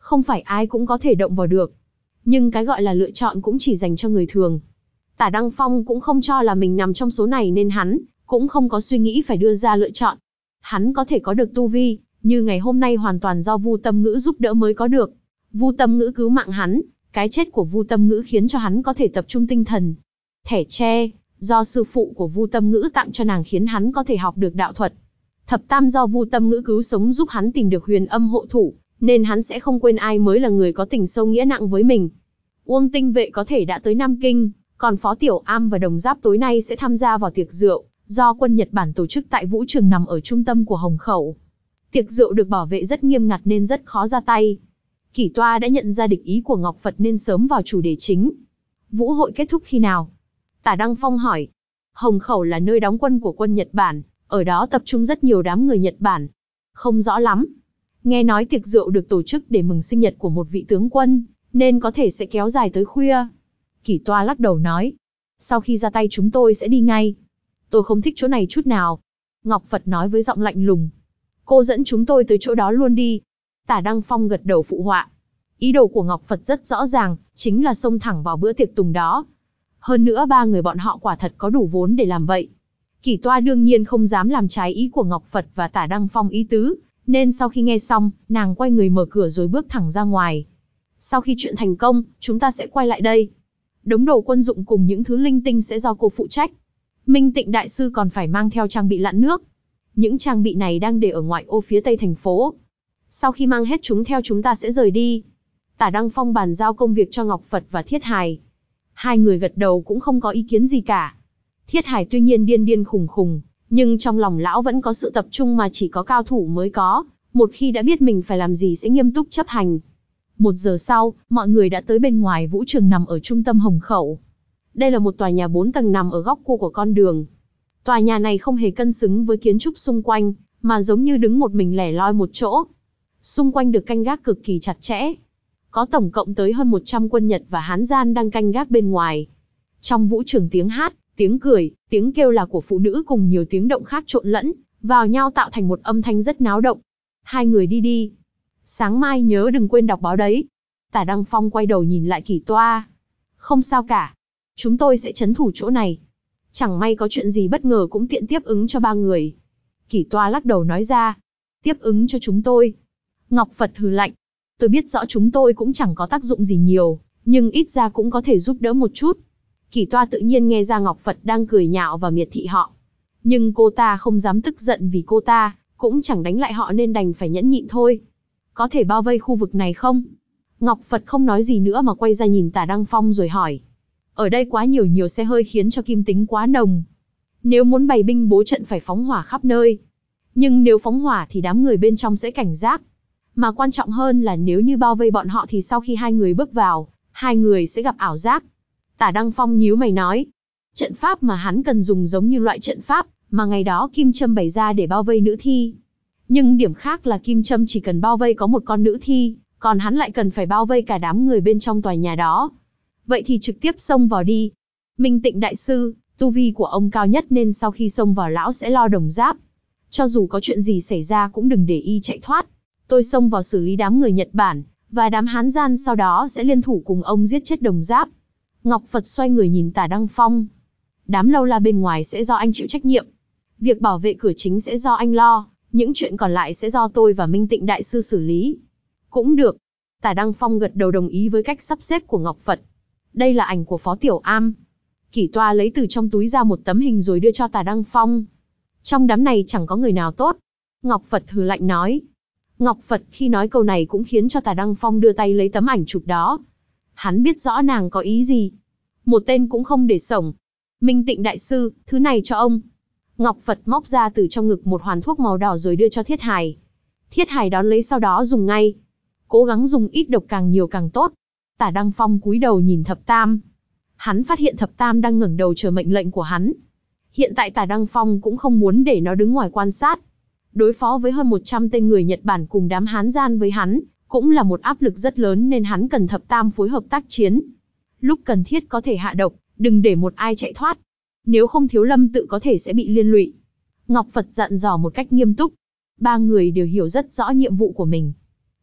Không phải ai cũng có thể động vào được. Nhưng cái gọi là lựa chọn cũng chỉ dành cho người thường. Tả Đăng Phong cũng không cho là mình nằm trong số này nên hắn cũng không có suy nghĩ phải đưa ra lựa chọn. Hắn có thể có được tu vi như ngày hôm nay hoàn toàn do Vu Tâm Ngữ giúp đỡ mới có được. Vu Tâm Ngữ cứu mạng hắn, cái chết của Vu Tâm Ngữ khiến cho hắn có thể tập trung tinh thần. Thẻ tre, do sư phụ của Vu Tâm Ngữ tặng cho nàng khiến hắn có thể học được đạo thuật. Thập tam do Vu Tâm Ngữ cứu sống giúp hắn tìm được Huyền Âm hộ thủ, nên hắn sẽ không quên ai mới là người có tình sâu nghĩa nặng với mình. Uông tinh vệ có thể đã tới Nam Kinh, còn Phó Tiểu Am và Đồng Giáp tối nay sẽ tham gia vào tiệc rượu, do quân Nhật Bản tổ chức tại vũ trường nằm ở trung tâm của Hồng Khẩu. Tiệc rượu được bảo vệ rất nghiêm ngặt nên rất khó ra tay. Kỷ Toa đã nhận ra địch ý của Ngọc Phật nên sớm vào chủ đề chính. Vũ hội kết thúc khi nào? Tả Đăng Phong hỏi. Hồng Khẩu là nơi đóng quân của quân Nhật Bản, ở đó tập trung rất nhiều đám người Nhật Bản. Không rõ lắm. Nghe nói tiệc rượu được tổ chức để mừng sinh nhật của một vị tướng quân, nên có thể sẽ kéo dài tới khuya. Kỷ Toa lắc đầu nói. Sau khi ra tay chúng tôi sẽ đi ngay. Tôi không thích chỗ này chút nào. Ngọc Phật nói với giọng lạnh lùng. Cô dẫn chúng tôi tới chỗ đó luôn đi. Tả Đăng Phong gật đầu phụ họa. Ý đồ của Ngọc Phật rất rõ ràng, chính là xông thẳng vào bữa tiệc tùng đó. Hơn nữa ba người bọn họ quả thật có đủ vốn để làm vậy. Kỷ Toa đương nhiên không dám làm trái ý của Ngọc Phật và Tả Đăng Phong ý tứ, nên sau khi nghe xong, nàng quay người mở cửa rồi bước thẳng ra ngoài. Sau khi chuyện thành công, chúng ta sẽ quay lại đây. Đống đồ quân dụng cùng những thứ linh tinh sẽ do cô phụ trách. Minh Tịnh Đại Sư còn phải mang theo trang bị lặn nước. Những trang bị này đang để ở ngoại ô phía tây thành phố. Sau khi mang hết chúng theo chúng ta sẽ rời đi. Tả Đăng Phong bàn giao công việc cho Ngọc Phật và Thiết Hài. Hai người gật đầu cũng không có ý kiến gì cả. Thiết Hài tuy nhiên điên điên khùng khùng, nhưng trong lòng lão vẫn có sự tập trung mà chỉ có cao thủ mới có. Một khi đã biết mình phải làm gì sẽ nghiêm túc chấp hành. Một giờ sau, mọi người đã tới bên ngoài vũ trường nằm ở trung tâm Hồng Khẩu. Đây là một tòa nhà bốn tầng nằm ở góc cua của con đường. Tòa nhà này không hề cân xứng với kiến trúc xung quanh, mà giống như đứng một mình lẻ loi một chỗ. Xung quanh được canh gác cực kỳ chặt chẽ. Có tổng cộng tới hơn một trăm quân Nhật và Hán gian đang canh gác bên ngoài. Trong vũ trường tiếng hát, tiếng cười, tiếng kêu là của phụ nữ cùng nhiều tiếng động khác trộn lẫn, vào nhau tạo thành một âm thanh rất náo động. Hai người đi đi. Sáng mai nhớ đừng quên đọc báo đấy. Tả Đăng Phong quay đầu nhìn lại Kỷ Toa. Không sao cả. Chúng tôi sẽ trấn thủ chỗ này. Chẳng may có chuyện gì bất ngờ cũng tiện tiếp ứng cho ba người. Kỷ Toa lắc đầu nói ra. Tiếp ứng cho chúng tôi. Ngọc Phật hừ lạnh. Tôi biết rõ chúng tôi cũng chẳng có tác dụng gì nhiều, nhưng ít ra cũng có thể giúp đỡ một chút. Kỷ Toa tự nhiên nghe ra Ngọc Phật đang cười nhạo và miệt thị họ. Nhưng cô ta không dám tức giận vì cô ta cũng chẳng đánh lại họ nên đành phải nhẫn nhịn thôi. Có thể bao vây khu vực này không? Ngọc Phật không nói gì nữa mà quay ra nhìn Tả Đăng Phong rồi hỏi. Ở đây quá nhiều nhiều xe hơi khiến cho kim tính quá nồng. Nếu muốn bày binh bố trận phải phóng hỏa khắp nơi. Nhưng nếu phóng hỏa thì đám người bên trong sẽ cảnh giác. Mà quan trọng hơn là nếu như bao vây bọn họ thì sau khi hai người bước vào, hai người sẽ gặp ảo giác. Tả Đăng Phong nhíu mày nói. Trận pháp mà hắn cần dùng giống như loại trận pháp mà ngày đó Kim Trâm bày ra để bao vây nữ thi. Nhưng điểm khác là Kim Trâm chỉ cần bao vây có một con nữ thi, còn hắn lại cần phải bao vây cả đám người bên trong tòa nhà đó. Vậy thì trực tiếp xông vào đi. Minh Tịnh Đại Sư, tu vi của ông cao nhất nên sau khi xông vào lão sẽ lo Đồng Giáp. Cho dù có chuyện gì xảy ra cũng đừng để y chạy thoát. Tôi xông vào xử lý đám người Nhật Bản, và đám Hán gian sau đó sẽ liên thủ cùng ông giết chết Đồng Giáp. Ngọc Phật xoay người nhìn Tả Đăng Phong. Đám lâu la bên ngoài sẽ do anh chịu trách nhiệm. Việc bảo vệ cửa chính sẽ do anh lo, những chuyện còn lại sẽ do tôi và Minh Tịnh Đại Sư xử lý. Cũng được. Tả Đăng Phong gật đầu đồng ý với cách sắp xếp của Ngọc Phật. Đây là ảnh của Phó Tiểu Am. Kỷ Toa lấy từ trong túi ra một tấm hình rồi đưa cho Tả Đăng Phong. Trong đám này chẳng có người nào tốt. Ngọc Phật hừ lạnh nói. Ngọc Phật khi nói câu này cũng khiến cho Tả Đăng Phong đưa tay lấy tấm ảnh chụp đó. Hắn biết rõ nàng có ý gì. Một tên cũng không để sổng. Minh Tịnh Đại Sư, thứ này cho ông. Ngọc Phật móc ra từ trong ngực một hoàn thuốc màu đỏ rồi đưa cho Thiết Hài. Thiết Hài đón lấy sau đó dùng ngay. Cố gắng dùng ít độc càng nhiều càng tốt. Tả Đăng Phong cúi đầu nhìn Thập Tam. Hắn phát hiện Thập Tam đang ngẩng đầu chờ mệnh lệnh của hắn. Hiện tại Tả Đăng Phong cũng không muốn để nó đứng ngoài quan sát. Đối phó với hơn một trăm tên người Nhật Bản cùng đám Hán gian với hắn, cũng là một áp lực rất lớn nên hắn cần Thập Tam phối hợp tác chiến. Lúc cần thiết có thể hạ độc, đừng để một ai chạy thoát. Nếu không Thiếu Lâm tự có thể sẽ bị liên lụy. Ngọc Phật dặn dò một cách nghiêm túc. Ba người đều hiểu rất rõ nhiệm vụ của mình.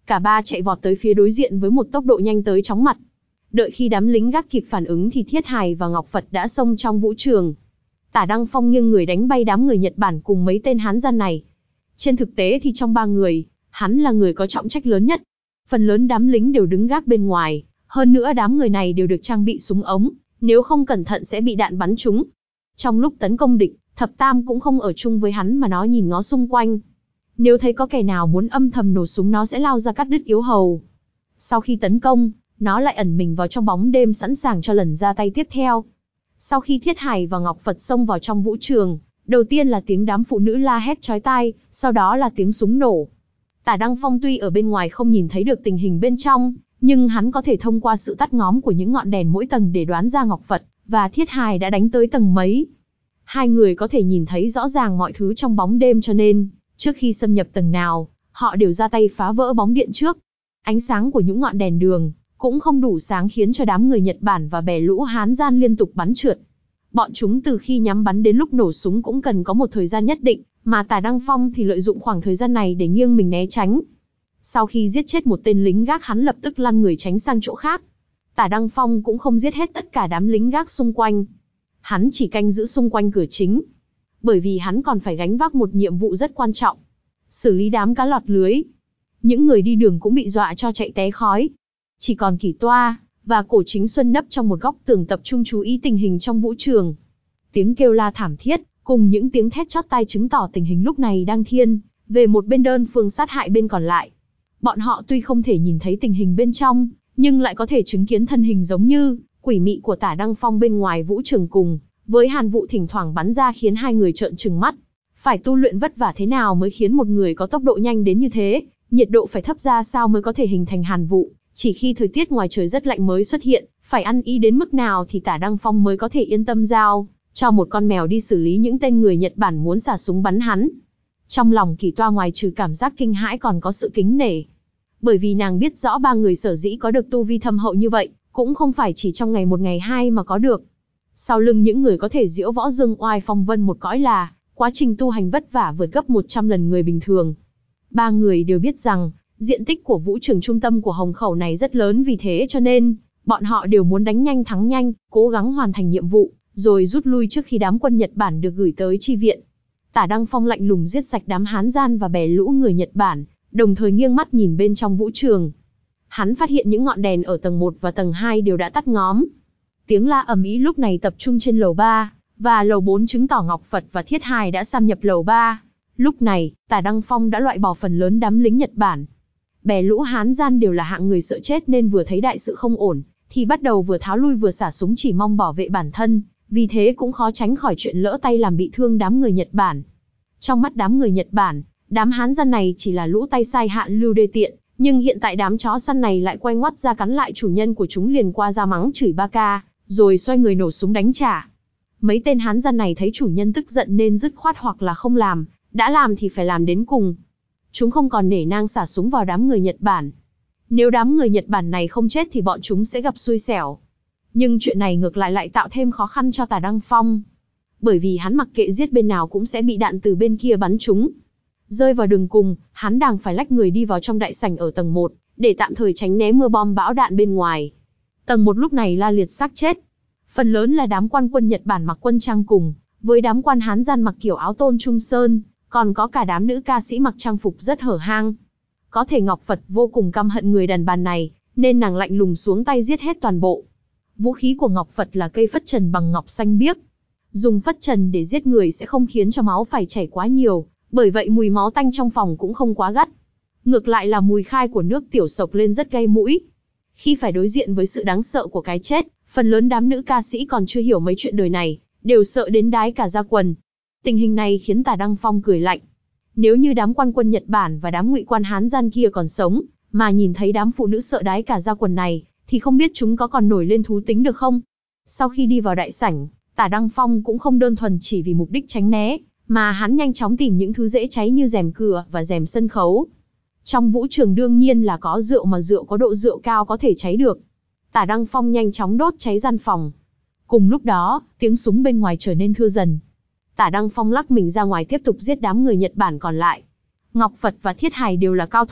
Cả ba chạy vọt tới phía đối diện với một tốc độ nhanh tới chóng mặt. Đợi khi đám lính gác kịp phản ứng thì Thiết Hài và Ngọc Phật đã xông trong vũ trường. Tả Đăng Phong nghiêng người đánh bay đám người Nhật Bản cùng mấy tên Hán gian này. Trên thực tế thì trong ba người, hắn là người có trọng trách lớn nhất. Phần lớn đám lính đều đứng gác bên ngoài, hơn nữa đám người này đều được trang bị súng ống, nếu không cẩn thận sẽ bị đạn bắn trúng. Trong lúc tấn công địch, Thập Tam cũng không ở chung với hắn mà nó nhìn ngó xung quanh. Nếu thấy có kẻ nào muốn âm thầm nổ súng nó sẽ lao ra cắt đứt yếu hầu. Sau khi tấn công, nó lại ẩn mình vào trong bóng đêm sẵn sàng cho lần ra tay tiếp theo. Sau khi Thiết Hài và Ngọc Phật xông vào trong vũ trường, đầu tiên là tiếng đám phụ nữ la hét chói tai, sau đó là tiếng súng nổ. Tả Đăng Phong tuy ở bên ngoài không nhìn thấy được tình hình bên trong, nhưng hắn có thể thông qua sự tắt ngóm của những ngọn đèn mỗi tầng để đoán ra Ngọc Phật và Thiết Hài đã đánh tới tầng mấy. Hai người có thể nhìn thấy rõ ràng mọi thứ trong bóng đêm cho nên, trước khi xâm nhập tầng nào, họ đều ra tay phá vỡ bóng điện trước. Ánh sáng của những ngọn đèn đường cũng không đủ sáng khiến cho đám người Nhật Bản và bè lũ Hán gian liên tục bắn trượt. Bọn chúng từ khi nhắm bắn đến lúc nổ súng cũng cần có một thời gian nhất định, mà Tả Đăng Phong thì lợi dụng khoảng thời gian này để nghiêng mình né tránh. Sau khi giết chết một tên lính gác hắn lập tức lăn người tránh sang chỗ khác. Tả Đăng Phong cũng không giết hết tất cả đám lính gác xung quanh. Hắn chỉ canh giữ xung quanh cửa chính. Bởi vì hắn còn phải gánh vác một nhiệm vụ rất quan trọng. Xử lý đám cá lọt lưới. Những người đi đường cũng bị dọa cho chạy té khói. Chỉ còn Kỷ Toa và Cổ Chính Xuân nấp trong một góc tường tập trung chú ý tình hình trong vũ trường. Tiếng kêu la thảm thiết, cùng những tiếng thét chót tai chứng tỏ tình hình lúc này đang thiên về một bên đơn phương sát hại bên còn lại. Bọn họ tuy không thể nhìn thấy tình hình bên trong, nhưng lại có thể chứng kiến thân hình giống như quỷ mị của Tả Đăng Phong bên ngoài vũ trường cùng với hàn vụ thỉnh thoảng bắn ra khiến hai người trợn trừng mắt. Phải tu luyện vất vả thế nào mới khiến một người có tốc độ nhanh đến như thế, nhiệt độ phải thấp ra sao mới có thể hình thành hàn vụ, chỉ khi thời tiết ngoài trời rất lạnh mới xuất hiện, phải ăn ý đến mức nào thì Tả Đăng Phong mới có thể yên tâm giao cho một con mèo đi xử lý những tên người Nhật Bản muốn xả súng bắn hắn. Trong lòng Kỷ Toa ngoài trừ cảm giác kinh hãi còn có sự kính nể. Bởi vì nàng biết rõ ba người sở dĩ có được tu vi thâm hậu như vậy, cũng không phải chỉ trong ngày một ngày hai mà có được. Sau lưng những người có thể diễu võ dương oai phong vân một cõi là quá trình tu hành vất vả vượt gấp một trăm lần người bình thường. Ba người đều biết rằng, diện tích của vũ trường trung tâm của Hồng Khẩu này rất lớn, vì thế cho nên, bọn họ đều muốn đánh nhanh thắng nhanh, cố gắng hoàn thành nhiệm vụ, rồi rút lui trước khi đám quân Nhật Bản được gửi tới chi viện. Tả Đăng Phong lạnh lùng giết sạch đám Hán gian và bè lũ người Nhật Bản, đồng thời nghiêng mắt nhìn bên trong vũ trường. Hắn phát hiện những ngọn đèn ở tầng một và tầng hai đều đã tắt ngóm. Tiếng la ầm ĩ lúc này tập trung trên lầu ba, và lầu bốn chứng tỏ Ngọc Phật và Thiết Hài đã xâm nhập lầu ba. Lúc này, Tả Đăng Phong đã loại bỏ phần lớn đám lính Nhật Bản. Bè lũ Hán gian đều là hạng người sợ chết nên vừa thấy đại sự không ổn, thì bắt đầu vừa tháo lui vừa xả súng chỉ mong bảo vệ bản thân, vì thế cũng khó tránh khỏi chuyện lỡ tay làm bị thương đám người Nhật Bản. Trong mắt đám người Nhật Bản, đám Hán gian này chỉ là lũ tay sai hạn lưu đê tiện, nhưng hiện tại đám chó săn này lại quay ngoắt ra cắn lại chủ nhân của chúng, liền qua ra mắng chửi ba ca, rồi xoay người nổ súng đánh trả. Mấy tên Hán gian này thấy chủ nhân tức giận nên dứt khoát hoặc là không làm, đã làm thì phải làm đến cùng. Chúng không còn nể nang xả súng vào đám người Nhật Bản. Nếu đám người Nhật Bản này không chết thì bọn chúng sẽ gặp xui xẻo. Nhưng chuyện này ngược lại lại tạo thêm khó khăn cho Tả Đăng Phong. Bởi vì hắn mặc kệ giết bên nào cũng sẽ bị đạn từ bên kia bắn trúng. Rơi vào đường cùng, hắn đành phải lách người đi vào trong đại sảnh ở tầng một, để tạm thời tránh né mưa bom bão đạn bên ngoài. Tầng một lúc này la liệt xác chết. Phần lớn là đám quan quân Nhật Bản mặc quân trang cùng, với đám quan Hán gian mặc kiểu áo tôn trung sơn, còn có cả đám nữ ca sĩ mặc trang phục rất hở hang. Có thể Ngọc Phật vô cùng căm hận người đàn bà này, nên nàng lạnh lùng xuống tay giết hết toàn bộ. Vũ khí của Ngọc Phật là cây phất trần bằng ngọc xanh biếc. Dùng phất trần để giết người sẽ không khiến cho máu phải chảy quá nhiều, bởi vậy mùi máu tanh trong phòng cũng không quá gắt. Ngược lại là mùi khai của nước tiểu sộc lên rất gây mũi. Khi phải đối diện với sự đáng sợ của cái chết, phần lớn đám nữ ca sĩ còn chưa hiểu mấy chuyện đời này, đều sợ đến đái cả da quần. Tình hình này khiến Tả Đăng Phong cười lạnh. Nếu như đám quan quân Nhật Bản và đám ngụy quan Hán gian kia còn sống, mà nhìn thấy đám phụ nữ sợ đái cả da quần này, thì không biết chúng có còn nổi lên thú tính được không? Sau khi đi vào đại sảnh, Tả Đăng Phong cũng không đơn thuần chỉ vì mục đích tránh né, mà hắn nhanh chóng tìm những thứ dễ cháy như rèm cửa và rèm sân khấu. Trong vũ trường đương nhiên là có rượu, mà rượu có độ rượu cao có thể cháy được. Tả Đăng Phong nhanh chóng đốt cháy gian phòng. Cùng lúc đó, tiếng súng bên ngoài trở nên thưa dần. Tả Đăng Phong lắc mình ra ngoài tiếp tục giết đám người Nhật Bản còn lại. Ngọc Phật và Thiết Hài đều là cao thủ,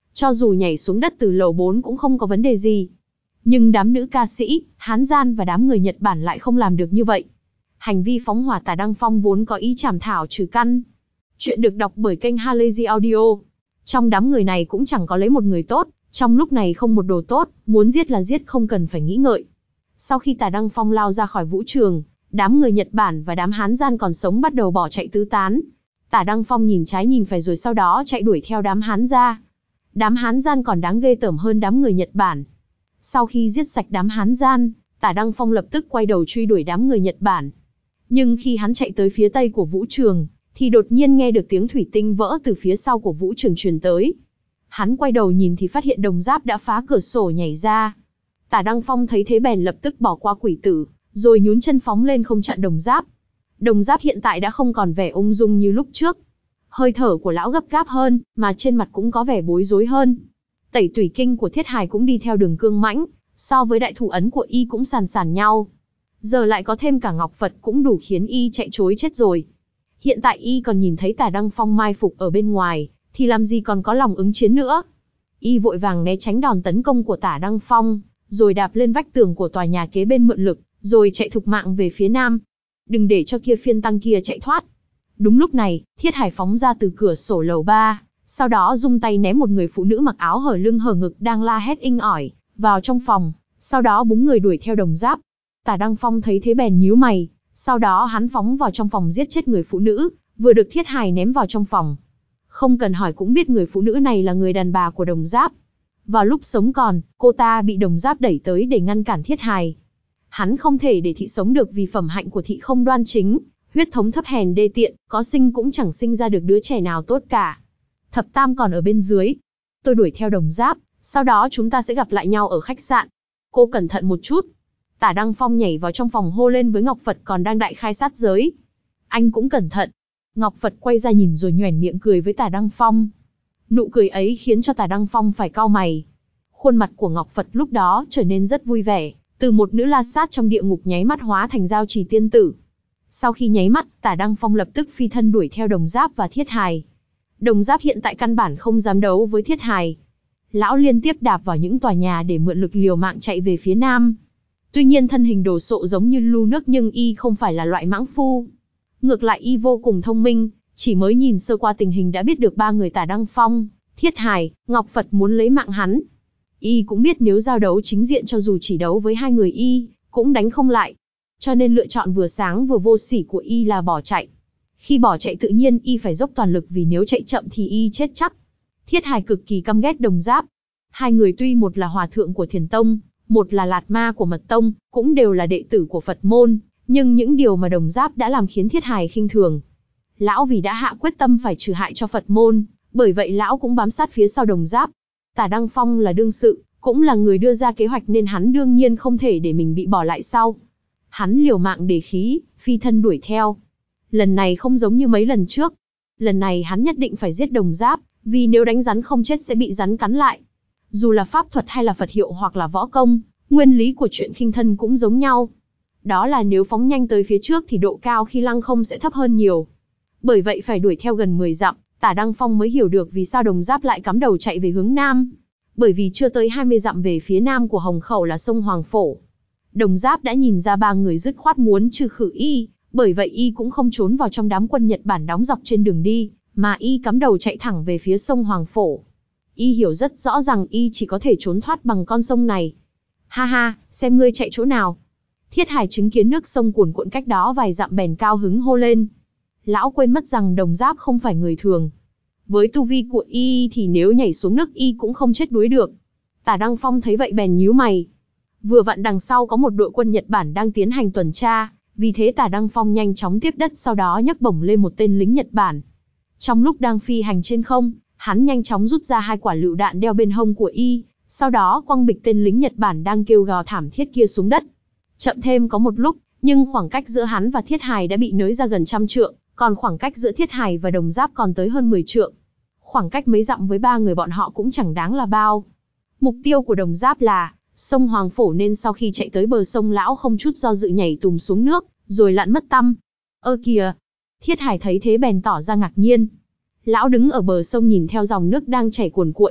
Cho dù nhảy xuống đất từ lầu bốn cũng không có vấn đề gì. Nhưng đám nữ ca sĩ, Hán Gian và đám người Nhật Bản lại không làm được như vậy. Hành vi phóng hỏa Tả Đăng Phong vốn có ý trảm thảo trừ căn. Chuyện được đọc bởi kênh Halazy Audio. Trong đám người này cũng chẳng có lấy một người tốt, trong lúc này không một đồ tốt, muốn giết là giết không cần phải nghĩ ngợi. Sau khi Tả Đăng Phong lao ra khỏi vũ trường, đám người Nhật Bản và đám Hán Gian còn sống bắt đầu bỏ chạy tứ tán. Tả Đăng Phong nhìn trái nhìn phải rồi sau đó chạy đuổi theo đám Hán gia. Đám Hán Gian còn đáng ghê tởm hơn đám người Nhật Bản. Sau khi giết sạch đám Hán Gian, Tả Đăng Phong lập tức quay đầu truy đuổi đám người Nhật Bản. Nhưng khi hắn chạy tới phía tây của vũ trường, thì đột nhiên nghe được tiếng thủy tinh vỡ từ phía sau của vũ trường truyền tới. Hắn quay đầu nhìn thì phát hiện Đồng Giáp đã phá cửa sổ nhảy ra. Tả Đăng Phong thấy thế bèn lập tức bỏ qua quỷ tử, rồi nhún chân phóng lên không chặn Đồng Giáp. Đồng Giáp hiện tại đã không còn vẻ ung dung như lúc trước. Hơi thở của lão gấp gáp hơn, mà trên mặt cũng có vẻ bối rối hơn. Tẩy tủy kinh của Thiết Hài cũng đi theo đường cương mãnh, so với đại thủ ấn của y cũng sàn sàn nhau. Giờ lại có thêm cả Ngọc Phật cũng đủ khiến y chạy trối chết rồi. Hiện tại y còn nhìn thấy Tả Đăng Phong mai phục ở bên ngoài, thì làm gì còn có lòng ứng chiến nữa. Y vội vàng né tránh đòn tấn công của Tả Đăng Phong, rồi đạp lên vách tường của tòa nhà kế bên mượn lực, rồi chạy thục mạng về phía nam. Đừng để cho kia phiên tăng kia chạy thoát. Đúng lúc này, Thiết Hải phóng ra từ cửa sổ lầu ba, sau đó dung tay ném một người phụ nữ mặc áo hở lưng hở ngực đang la hét inh ỏi vào trong phòng, sau đó búng người đuổi theo Đồng Giáp. Tả Đăng Phong thấy thế bèn nhíu mày, sau đó hắn phóng vào trong phòng giết chết người phụ nữ, vừa được Thiết Hải ném vào trong phòng. Không cần hỏi cũng biết người phụ nữ này là người đàn bà của Đồng Giáp. Vào lúc sống còn, cô ta bị Đồng Giáp đẩy tới để ngăn cản Thiết Hải. Hắn không thể để thị sống được vì phẩm hạnh của thị không đoan chính, huyết thống thấp hèn đê tiện, có sinh cũng chẳng sinh ra được đứa trẻ nào tốt cả. Thập Tam còn ở bên dưới. Tôi đuổi theo Đồng Giáp, sau đó chúng ta sẽ gặp lại nhau ở khách sạn. Cô cẩn thận một chút. Tả Đăng Phong nhảy vào trong phòng hô lên với Ngọc Phật còn đang đại khai sát giới. Anh cũng cẩn thận. Ngọc Phật quay ra nhìn rồi nhoẻn miệng cười với Tả Đăng Phong. Nụ cười ấy khiến cho Tả Đăng Phong phải cau mày. Khuôn mặt của Ngọc Phật lúc đó trở nên rất vui vẻ, từ một nữ la sát trong địa ngục nháy mắt hóa thành Giao Trì tiên tử. Sau khi nháy mắt, Tả Đăng Phong lập tức phi thân đuổi theo Đồng Giáp và Thiết Hải. Đồng Giáp hiện tại căn bản không dám đấu với Thiết Hải. Lão liên tiếp đạp vào những tòa nhà để mượn lực liều mạng chạy về phía nam. Tuy nhiên thân hình đồ sộ giống như lu nước nhưng y không phải là loại mãng phu. Ngược lại y vô cùng thông minh, chỉ mới nhìn sơ qua tình hình đã biết được ba người Tả Đăng Phong, Thiết Hải, Ngọc Phật muốn lấy mạng hắn. Y cũng biết nếu giao đấu chính diện cho dù chỉ đấu với hai người y, cũng đánh không lại. Cho nên lựa chọn vừa sáng vừa vô sỉ của y là bỏ chạy. Khi bỏ chạy tự nhiên y phải dốc toàn lực vì nếu chạy chậm thì y chết chắc. Thiết Hải cực kỳ căm ghét Đồng Giáp. Hai người tuy một là hòa thượng của Thiền Tông, một là Lạt Ma của Mật Tông, cũng đều là đệ tử của Phật môn, nhưng những điều mà Đồng Giáp đã làm khiến Thiết Hải khinh thường. Lão vì đã hạ quyết tâm phải trừ hại cho Phật môn, bởi vậy lão cũng bám sát phía sau Đồng Giáp. Tả Đăng Phong là đương sự, cũng là người đưa ra kế hoạch nên hắn đương nhiên không thể để mình bị bỏ lại sau. Hắn liều mạng đề khí, phi thân đuổi theo. Lần này không giống như mấy lần trước. Lần này hắn nhất định phải giết Đồng Giáp, vì nếu đánh rắn không chết sẽ bị rắn cắn lại. Dù là pháp thuật hay là Phật hiệu hoặc là võ công, nguyên lý của chuyện khinh thân cũng giống nhau. Đó là nếu phóng nhanh tới phía trước thì độ cao khi lăng không sẽ thấp hơn nhiều. Bởi vậy phải đuổi theo gần mười dặm, Tả Đăng Phong mới hiểu được vì sao Đồng Giáp lại cắm đầu chạy về hướng nam. Bởi vì chưa tới hai mươi dặm về phía nam của Hồng Khẩu là sông Hoàng Phổ. Đồng Giáp đã nhìn ra ba người dứt khoát muốn trừ khử y, bởi vậy y cũng không trốn vào trong đám quân Nhật Bản đóng dọc trên đường đi, mà y cắm đầu chạy thẳng về phía sông Hoàng Phổ. Y hiểu rất rõ rằng y chỉ có thể trốn thoát bằng con sông này. Ha ha, xem ngươi chạy chỗ nào. Thiết Hải chứng kiến nước sông cuồn cuộn cách đó vài dặm bèn cao hứng hô lên. Lão quên mất rằng Đồng Giáp không phải người thường. Với tu vi của y thì nếu nhảy xuống nước y cũng không chết đuối được. Tả Đăng Phong thấy vậy bèn nhíu mày. Vừa vặn đằng sau có một đội quân Nhật Bản đang tiến hành tuần tra, vì thế Tả Đăng Phong nhanh chóng tiếp đất sau đó nhấc bổng lên một tên lính Nhật Bản. Trong lúc đang phi hành trên không, hắn nhanh chóng rút ra hai quả lựu đạn đeo bên hông của y, sau đó quăng bịch tên lính Nhật Bản đang kêu gào thảm thiết kia xuống đất. Chậm thêm có một lúc, nhưng khoảng cách giữa hắn và Thiết Hải đã bị nới ra gần trăm trượng, còn khoảng cách giữa Thiết Hải và Đồng Giáp còn tới hơn mười trượng. Khoảng cách mấy dặm với ba người bọn họ cũng chẳng đáng là bao. Mục tiêu của Đồng Giáp là sông Hoàng Phổ nên sau khi chạy tới bờ sông lão không chút do dự nhảy tùm xuống nước, rồi lặn mất tăm. Ơ kìa! Thiết Hải thấy thế bèn tỏ ra ngạc nhiên. Lão đứng ở bờ sông nhìn theo dòng nước đang chảy cuồn cuộn.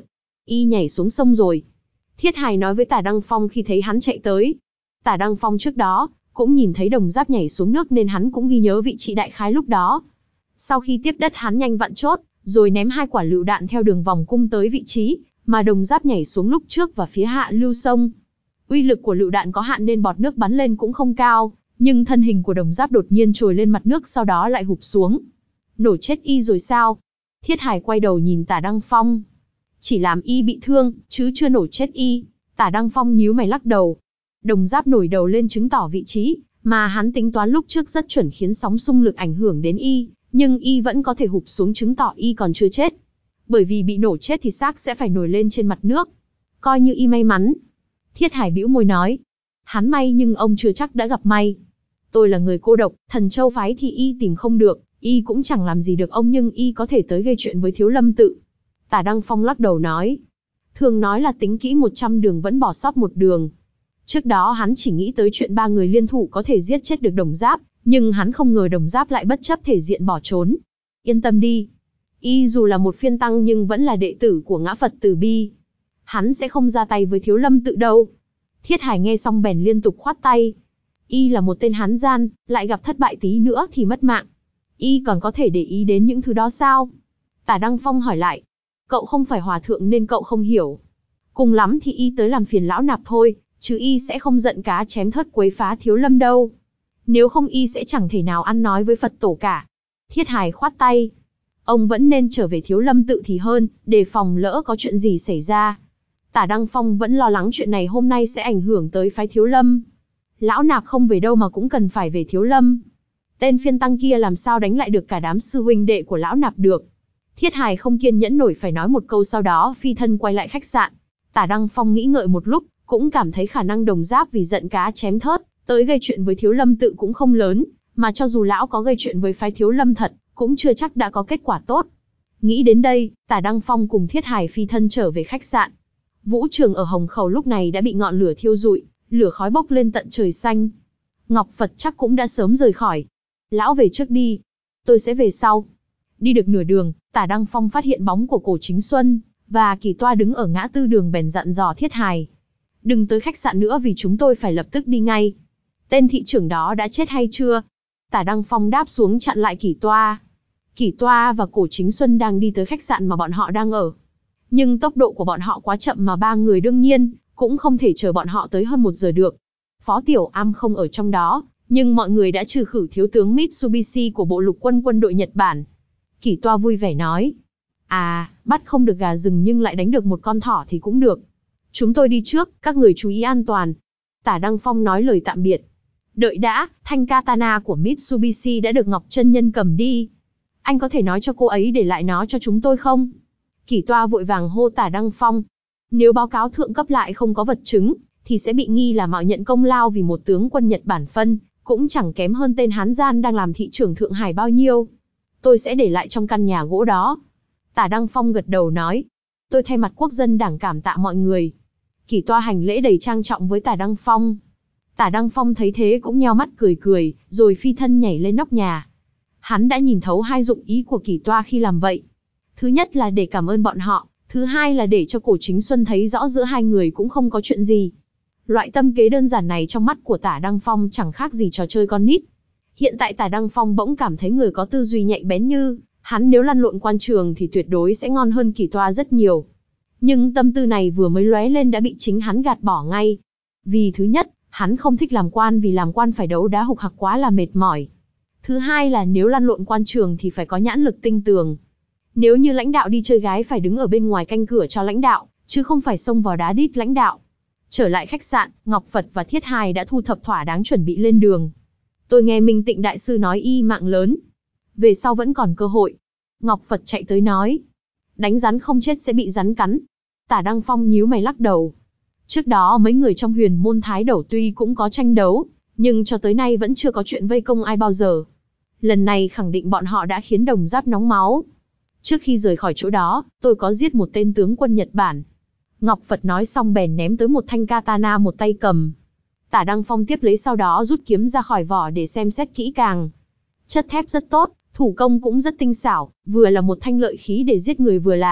Y nhảy xuống sông rồi. Thiết Hài nói với Tả Đăng Phong khi thấy hắn chạy tới. Tả Đăng Phong trước đó cũng nhìn thấy Đồng Giáp nhảy xuống nước nên hắn cũng ghi nhớ vị trí đại khái lúc đó. Sau khi tiếp đất hắn nhanh vặn chốt, rồi ném hai quả lựu đạn theo đường vòng cung tới vị trí mà Đồng Giáp nhảy xuống lúc trước và phía hạ lưu sông. Uy lực của lựu đạn có hạn nên bọt nước bắn lên cũng không cao, nhưng thân hình của Đồng Giáp đột nhiên trồi lên mặt nước sau đó lại hụp xuống. Nổ chết Y rồi sao? Thiết Hài quay đầu nhìn Tả Đăng Phong. Chỉ làm Y bị thương, chứ chưa nổ chết Y. Tả Đăng Phong nhíu mày lắc đầu. Đồng Giáp nổi đầu lên chứng tỏ vị trí mà hắn tính toán lúc trước rất chuẩn, khiến sóng xung lực ảnh hưởng đến Y, nhưng Y vẫn có thể hụp xuống, chứng tỏ Y còn chưa chết. Bởi vì bị nổ chết thì xác sẽ phải nổi lên trên mặt nước. Coi như Y may mắn. Thiết Hải bĩu môi nói. Hắn may nhưng ông chưa chắc đã gặp may. Tôi là người cô độc, Thần Châu phái thì Y tìm không được, Y cũng chẳng làm gì được ông, nhưng Y có thể tới gây chuyện với Thiếu Lâm tự. Tả Đăng Phong lắc đầu nói. Thường nói là tính kỹ một trăm đường vẫn bỏ sót một đường. Trước đó hắn chỉ nghĩ tới chuyện ba người liên thủ có thể giết chết được Đồng Giáp, nhưng hắn không ngờ Đồng Giáp lại bất chấp thể diện bỏ trốn. Yên tâm đi. Y dù là một phiên tăng nhưng vẫn là đệ tử của Ngã Phật Từ Bi. Hắn sẽ không ra tay với Thiếu Lâm tự đâu. Thiết Hải nghe xong bèn liên tục khoát tay. Y là một tên hán gian, lại gặp thất bại tí nữa thì mất mạng. Y còn có thể để ý đến những thứ đó sao? Tả Đăng Phong hỏi lại. Cậu không phải hòa thượng nên cậu không hiểu. Cùng lắm thì Y tới làm phiền lão nạp thôi, chứ Y sẽ không giận cá chém thớt quấy phá Thiếu Lâm đâu. Nếu không Y sẽ chẳng thể nào ăn nói với Phật tổ cả. Thiết Hải khoát tay. Ông vẫn nên trở về Thiếu Lâm tự thì hơn, đề phòng lỡ có chuyện gì xảy ra. Tả Đăng Phong vẫn lo lắng chuyện này hôm nay sẽ ảnh hưởng tới phái Thiếu Lâm. Lão nạp không về đâu mà cũng cần phải về Thiếu Lâm. Tên phiên tăng kia làm sao đánh lại được cả đám sư huynh đệ của lão nạp được. Thiết Hải không kiên nhẫn nổi phải nói một câu, sau đó phi thân quay lại khách sạn. Tả Đăng Phong nghĩ ngợi một lúc, cũng cảm thấy khả năng Đồng Giáp vì giận cá chém thớt tới gây chuyện với Thiếu Lâm tự cũng không lớn, mà cho dù lão có gây chuyện với phái Thiếu Lâm thật, cũng chưa chắc đã có kết quả tốt. Nghĩ đến đây, Tả Đăng Phong cùng Thiết Hải phi thân trở về khách sạn. Vũ trường ở Hồng Khẩu lúc này đã bị ngọn lửa thiêu rụi, lửa khói bốc lên tận trời xanh. Ngọc Phật chắc cũng đã sớm rời khỏi. Lão về trước đi, tôi sẽ về sau. Đi được nửa đường, Tả Đăng Phong phát hiện bóng của Cổ Chính Xuân và Kỳ Toa đứng ở ngã tư đường, bèn dặn dò Thiết Hải. Đừng tới khách sạn nữa vì chúng tôi phải lập tức đi ngay. Tên thị trưởng đó đã chết hay chưa? Tả Đăng Phong đáp xuống chặn lại Kỳ Toa. Kỳ Toa và Cổ Chính Xuân đang đi tới khách sạn mà bọn họ đang ở. Nhưng tốc độ của bọn họ quá chậm mà ba người đương nhiên cũng không thể chờ bọn họ tới hơn một giờ được. Phó Tiểu Am không ở trong đó, nhưng mọi người đã trừ khử thiếu tướng Mitsubishi của bộ lục quân quân đội Nhật Bản. Kỳ Toa vui vẻ nói. À, bắt không được gà rừng nhưng lại đánh được một con thỏ thì cũng được. Chúng tôi đi trước, các người chú ý an toàn. Tả Đăng Phong nói lời tạm biệt. Đợi đã, thanh katana của Mitsubishi đã được Ngọc Chân Nhân cầm đi. Anh có thể nói cho cô ấy để lại nó cho chúng tôi không? Kỳ Toa vội vàng hô Tả Đăng Phong. Nếu báo cáo thượng cấp lại không có vật chứng, thì sẽ bị nghi là mạo nhận công lao vì một tướng quân Nhật Bản phân, cũng chẳng kém hơn tên hán gian đang làm thị trưởng Thượng Hải bao nhiêu. Tôi sẽ để lại trong căn nhà gỗ đó. Tả Đăng Phong gật đầu nói. Tôi thay mặt quốc dân đảng cảm tạ mọi người. Kỳ Toa hành lễ đầy trang trọng với Tả Đăng Phong. Tả Đăng Phong thấy thế cũng nheo mắt cười cười, rồi phi thân nhảy lên nóc nhà. Hắn đã nhìn thấu hai dụng ý của Kỳ Toa khi làm vậy. Thứ nhất là để cảm ơn bọn họ, thứ hai là để cho Cổ Chính Xuân thấy rõ giữa hai người cũng không có chuyện gì. Loại tâm kế đơn giản này trong mắt của Tả Đăng Phong chẳng khác gì trò chơi con nít. Hiện tại Tả Đăng Phong bỗng cảm thấy người có tư duy nhạy bén như hắn nếu lăn lộn quan trường thì tuyệt đối sẽ ngon hơn Kỳ Toa rất nhiều. Nhưng tâm tư này vừa mới lóe lên đã bị chính hắn gạt bỏ ngay. Vì thứ nhất, hắn không thích làm quan vì làm quan phải đấu đá hục hặc quá là mệt mỏi. Thứ hai là nếu lăn lộn quan trường thì phải có nhãn lực tinh tường. Nếu như lãnh đạo đi chơi gái phải đứng ở bên ngoài canh cửa cho lãnh đạo, chứ không phải xông vào đá đít lãnh đạo. Trở lại khách sạn, Ngọc Phật và Thiết Hải đã thu thập thỏa đáng chuẩn bị lên đường. Tôi nghe Minh Tịnh Đại Sư nói y mạng lớn. Về sau vẫn còn cơ hội. Ngọc Phật chạy tới nói. Đánh rắn không chết sẽ bị rắn cắn. Tả Đăng Phong nhíu mày lắc đầu. Trước đó mấy người trong huyền môn Thái Đẩu tuy cũng có tranh đấu, nhưng cho tới nay vẫn chưa có chuyện vây công ai bao giờ. Lần này khẳng định bọn họ đã khiến Đồng Giáp nóng máu. Trước khi rời khỏi chỗ đó, tôi có giết một tên tướng quân Nhật Bản. Ngọc Phật nói xong bèn ném tới một thanh katana một tay cầm. Tả Đăng Phong tiếp lấy sau đó rút kiếm ra khỏi vỏ để xem xét kỹ càng. Chất thép rất tốt, thủ công cũng rất tinh xảo, vừa là một thanh lợi khí để giết người vừa là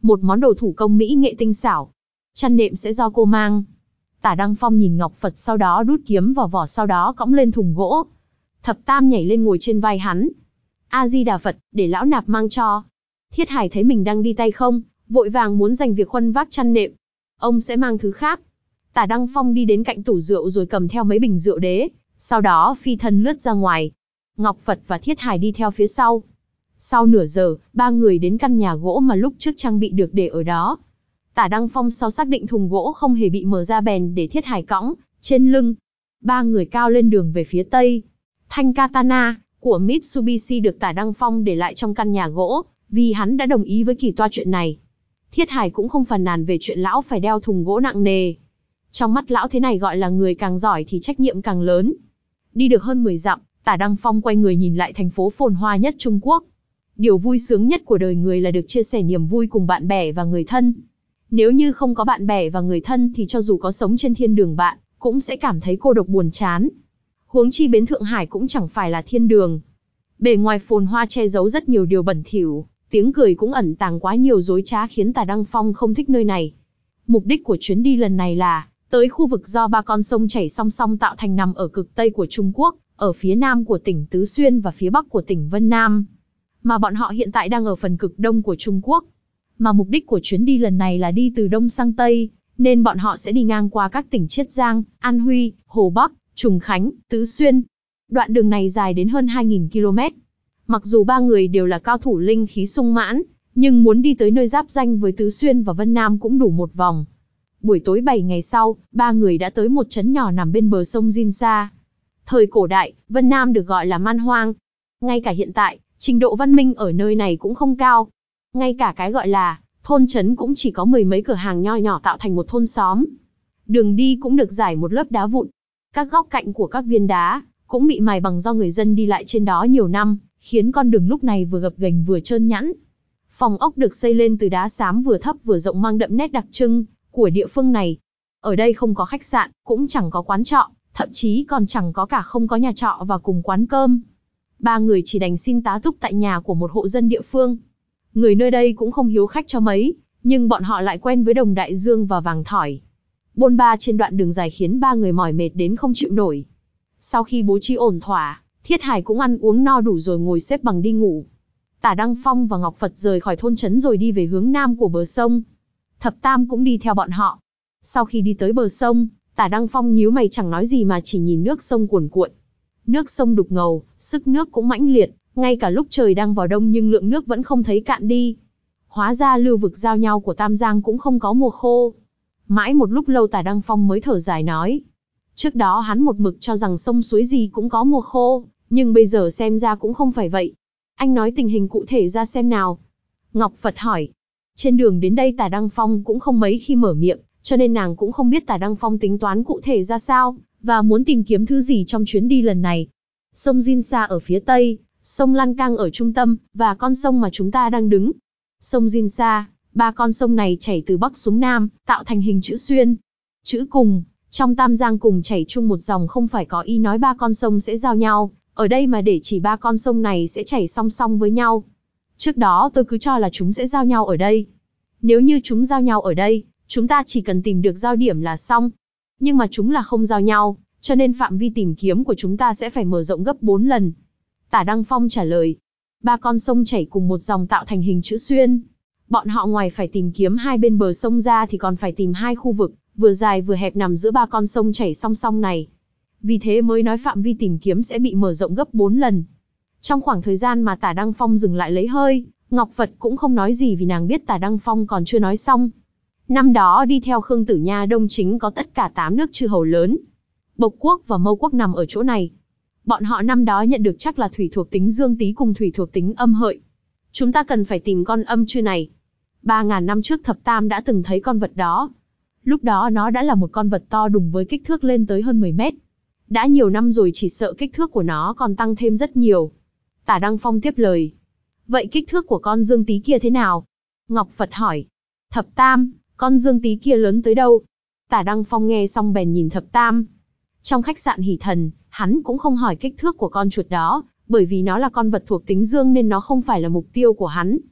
một món đồ thủ công mỹ nghệ tinh xảo. Chăn nệm sẽ do cô mang. Tả Đăng Phong nhìn Ngọc Phật, sau đó đút kiếm vào vỏ, sau đó cõng lên thùng gỗ. Thập Tam nhảy lên ngồi trên vai hắn. A Di Đà Phật, để lão nạp mang cho. Thiết Hải thấy mình đang đi tay không, vội vàng muốn giành việc khuân vác chăn nệm. Ông sẽ mang thứ khác. Tả Đăng Phong đi đến cạnh tủ rượu rồi cầm theo mấy bình rượu đế, sau đó phi thân lướt ra ngoài. Ngọc Phật và Thiết Hải đi theo phía sau. Sau nửa giờ, ba người đến căn nhà gỗ mà lúc trước trang bị được để ở đó. Tả Đăng Phong sau xác định thùng gỗ không hề bị mở ra bèn để Thiết Hải cõng trên lưng. Ba người cao lên đường về phía tây. Thanh katana của Mitsubishi được Tả Đăng Phong để lại trong căn nhà gỗ, vì hắn đã đồng ý với Kỳ Toa chuyện này. Thiết Hải cũng không phàn nàn về chuyện lão phải đeo thùng gỗ nặng nề. Trong mắt lão thế này gọi là người càng giỏi thì trách nhiệm càng lớn. Đi được hơn mười dặm, Tả Đăng Phong quay người nhìn lại thành phố phồn hoa nhất Trung Quốc. Điều vui sướng nhất của đời người là được chia sẻ niềm vui cùng bạn bè và người thân. Nếu như không có bạn bè và người thân thì cho dù có sống trên thiên đường bạn, cũng sẽ cảm thấy cô độc buồn chán. Huống chi bến Thượng Hải cũng chẳng phải là thiên đường. Bề ngoài phồn hoa che giấu rất nhiều điều bẩn thỉu, tiếng cười cũng ẩn tàng quá nhiều dối trá khiến Tả Đăng Phong không thích nơi này. Mục đích của chuyến đi lần này là tới khu vực do ba con sông chảy song song tạo thành nằm ở cực Tây của Trung Quốc, ở phía Nam của tỉnh Tứ Xuyên và phía Bắc của tỉnh Vân Nam. Mà bọn họ hiện tại đang ở phần cực Đông của Trung Quốc. Mà mục đích của chuyến đi lần này là đi từ Đông sang Tây, nên bọn họ sẽ đi ngang qua các tỉnh Chiết Giang, An Huy, Hồ Bắc, Trùng Khánh, Tứ Xuyên. Đoạn đường này dài đến hơn hai nghìn ki lô mét. Mặc dù ba người đều là cao thủ linh khí sung mãn, nhưng muốn đi tới nơi giáp ranh với Tứ Xuyên và Vân Nam cũng đủ một vòng. Buổi tối bảy ngày sau, ba người đã tới một trấn nhỏ nằm bên bờ sông Jinsa. Thời cổ đại, Vân Nam được gọi là man hoang. Ngay cả hiện tại, trình độ văn minh ở nơi này cũng không cao. Ngay cả cái gọi là thôn trấn cũng chỉ có mười mấy cửa hàng nho nhỏ tạo thành một thôn xóm. Đường đi cũng được rải một lớp đá vụn. Các góc cạnh của các viên đá cũng bị mài bằng do người dân đi lại trên đó nhiều năm, khiến con đường lúc này vừa gập ghềnh vừa trơn nhẵn. Phòng ốc được xây lên từ đá xám vừa thấp vừa rộng mang đậm nét đặc trưng của địa phương này. Ở đây không có khách sạn, cũng chẳng có quán trọ, thậm chí còn chẳng có cả không có nhà trọ và cùng quán cơm. Ba người chỉ đành xin tá túc tại nhà của một hộ dân địa phương. Người nơi đây cũng không hiếu khách cho mấy, nhưng bọn họ lại quen với đồng đại dương và vàng thỏi. Bôn ba trên đoạn đường dài khiến ba người mỏi mệt đến không chịu nổi. Sau khi bố trí ổn thỏa, Thiết Hải cũng ăn uống no đủ rồi ngồi xếp bằng đi ngủ. Tả Đăng Phong và Ngọc Phật rời khỏi thôn trấn rồi đi về hướng nam của bờ sông. Thập Tam cũng đi theo bọn họ. Sau khi đi tới bờ sông, Tả Đăng Phong nhíu mày chẳng nói gì mà chỉ nhìn nước sông cuồn cuộn. Nước sông đục ngầu, sức nước cũng mãnh liệt, ngay cả lúc trời đang vào đông nhưng lượng nước vẫn không thấy cạn đi. Hóa ra lưu vực giao nhau của Tam Giang cũng không có mùa khô. Mãi một lúc lâu Tả Đăng Phong mới thở dài nói. Trước đó hắn một mực cho rằng sông suối gì cũng có mùa khô, nhưng bây giờ xem ra cũng không phải vậy. Anh nói tình hình cụ thể ra xem nào. Ngọc Phật hỏi. Trên đường đến đây Tả Đăng Phong cũng không mấy khi mở miệng, cho nên nàng cũng không biết Tả Đăng Phong tính toán cụ thể ra sao, và muốn tìm kiếm thứ gì trong chuyến đi lần này. Sông Jinsa ở phía tây, sông Lan Cang ở trung tâm, và con sông mà chúng ta đang đứng. Sông Jinsa, ba con sông này chảy từ bắc xuống nam, tạo thành hình chữ xuyên. Chữ cùng, trong Tam Giang cùng chảy chung một dòng không phải có ý nói ba con sông sẽ giao nhau, ở đây mà để chỉ ba con sông này sẽ chảy song song với nhau. Trước đó tôi cứ cho là chúng sẽ giao nhau ở đây. Nếu như chúng giao nhau ở đây, chúng ta chỉ cần tìm được giao điểm là xong. Nhưng mà chúng là không giao nhau, cho nên phạm vi tìm kiếm của chúng ta sẽ phải mở rộng gấp bốn lần. Tả Đăng Phong trả lời. Ba con sông chảy cùng một dòng tạo thành hình chữ xuyên. Bọn họ ngoài phải tìm kiếm hai bên bờ sông ra thì còn phải tìm hai khu vực, vừa dài vừa hẹp nằm giữa ba con sông chảy song song này. Vì thế mới nói phạm vi tìm kiếm sẽ bị mở rộng gấp bốn lần. Trong khoảng thời gian mà Tả Đăng Phong dừng lại lấy hơi, Ngọc Phật cũng không nói gì vì nàng biết Tả Đăng Phong còn chưa nói xong. Năm đó đi theo Khương Tử Nha Đông chính có tất cả tám nước chư hầu lớn. Bộc quốc và Mâu quốc nằm ở chỗ này. Bọn họ năm đó nhận được chắc là thủy thuộc tính dương tý cùng thủy thuộc tính âm hợi. Chúng ta cần phải tìm con âm chư này. Ba ngàn năm trước Thập Tam đã từng thấy con vật đó. Lúc đó nó đã là một con vật to đùng với kích thước lên tới hơn mười mét. Đã nhiều năm rồi chỉ sợ kích thước của nó còn tăng thêm rất nhiều. Tả Đăng Phong tiếp lời. Vậy kích thước của con dương tý kia thế nào? Ngọc Phật hỏi. Thập Tam, con dương tý kia lớn tới đâu? Tả Đăng Phong nghe xong bèn nhìn Thập Tam. Trong khách sạn Hỷ Thần, hắn cũng không hỏi kích thước của con chuột đó, bởi vì nó là con vật thuộc tính dương nên nó không phải là mục tiêu của hắn.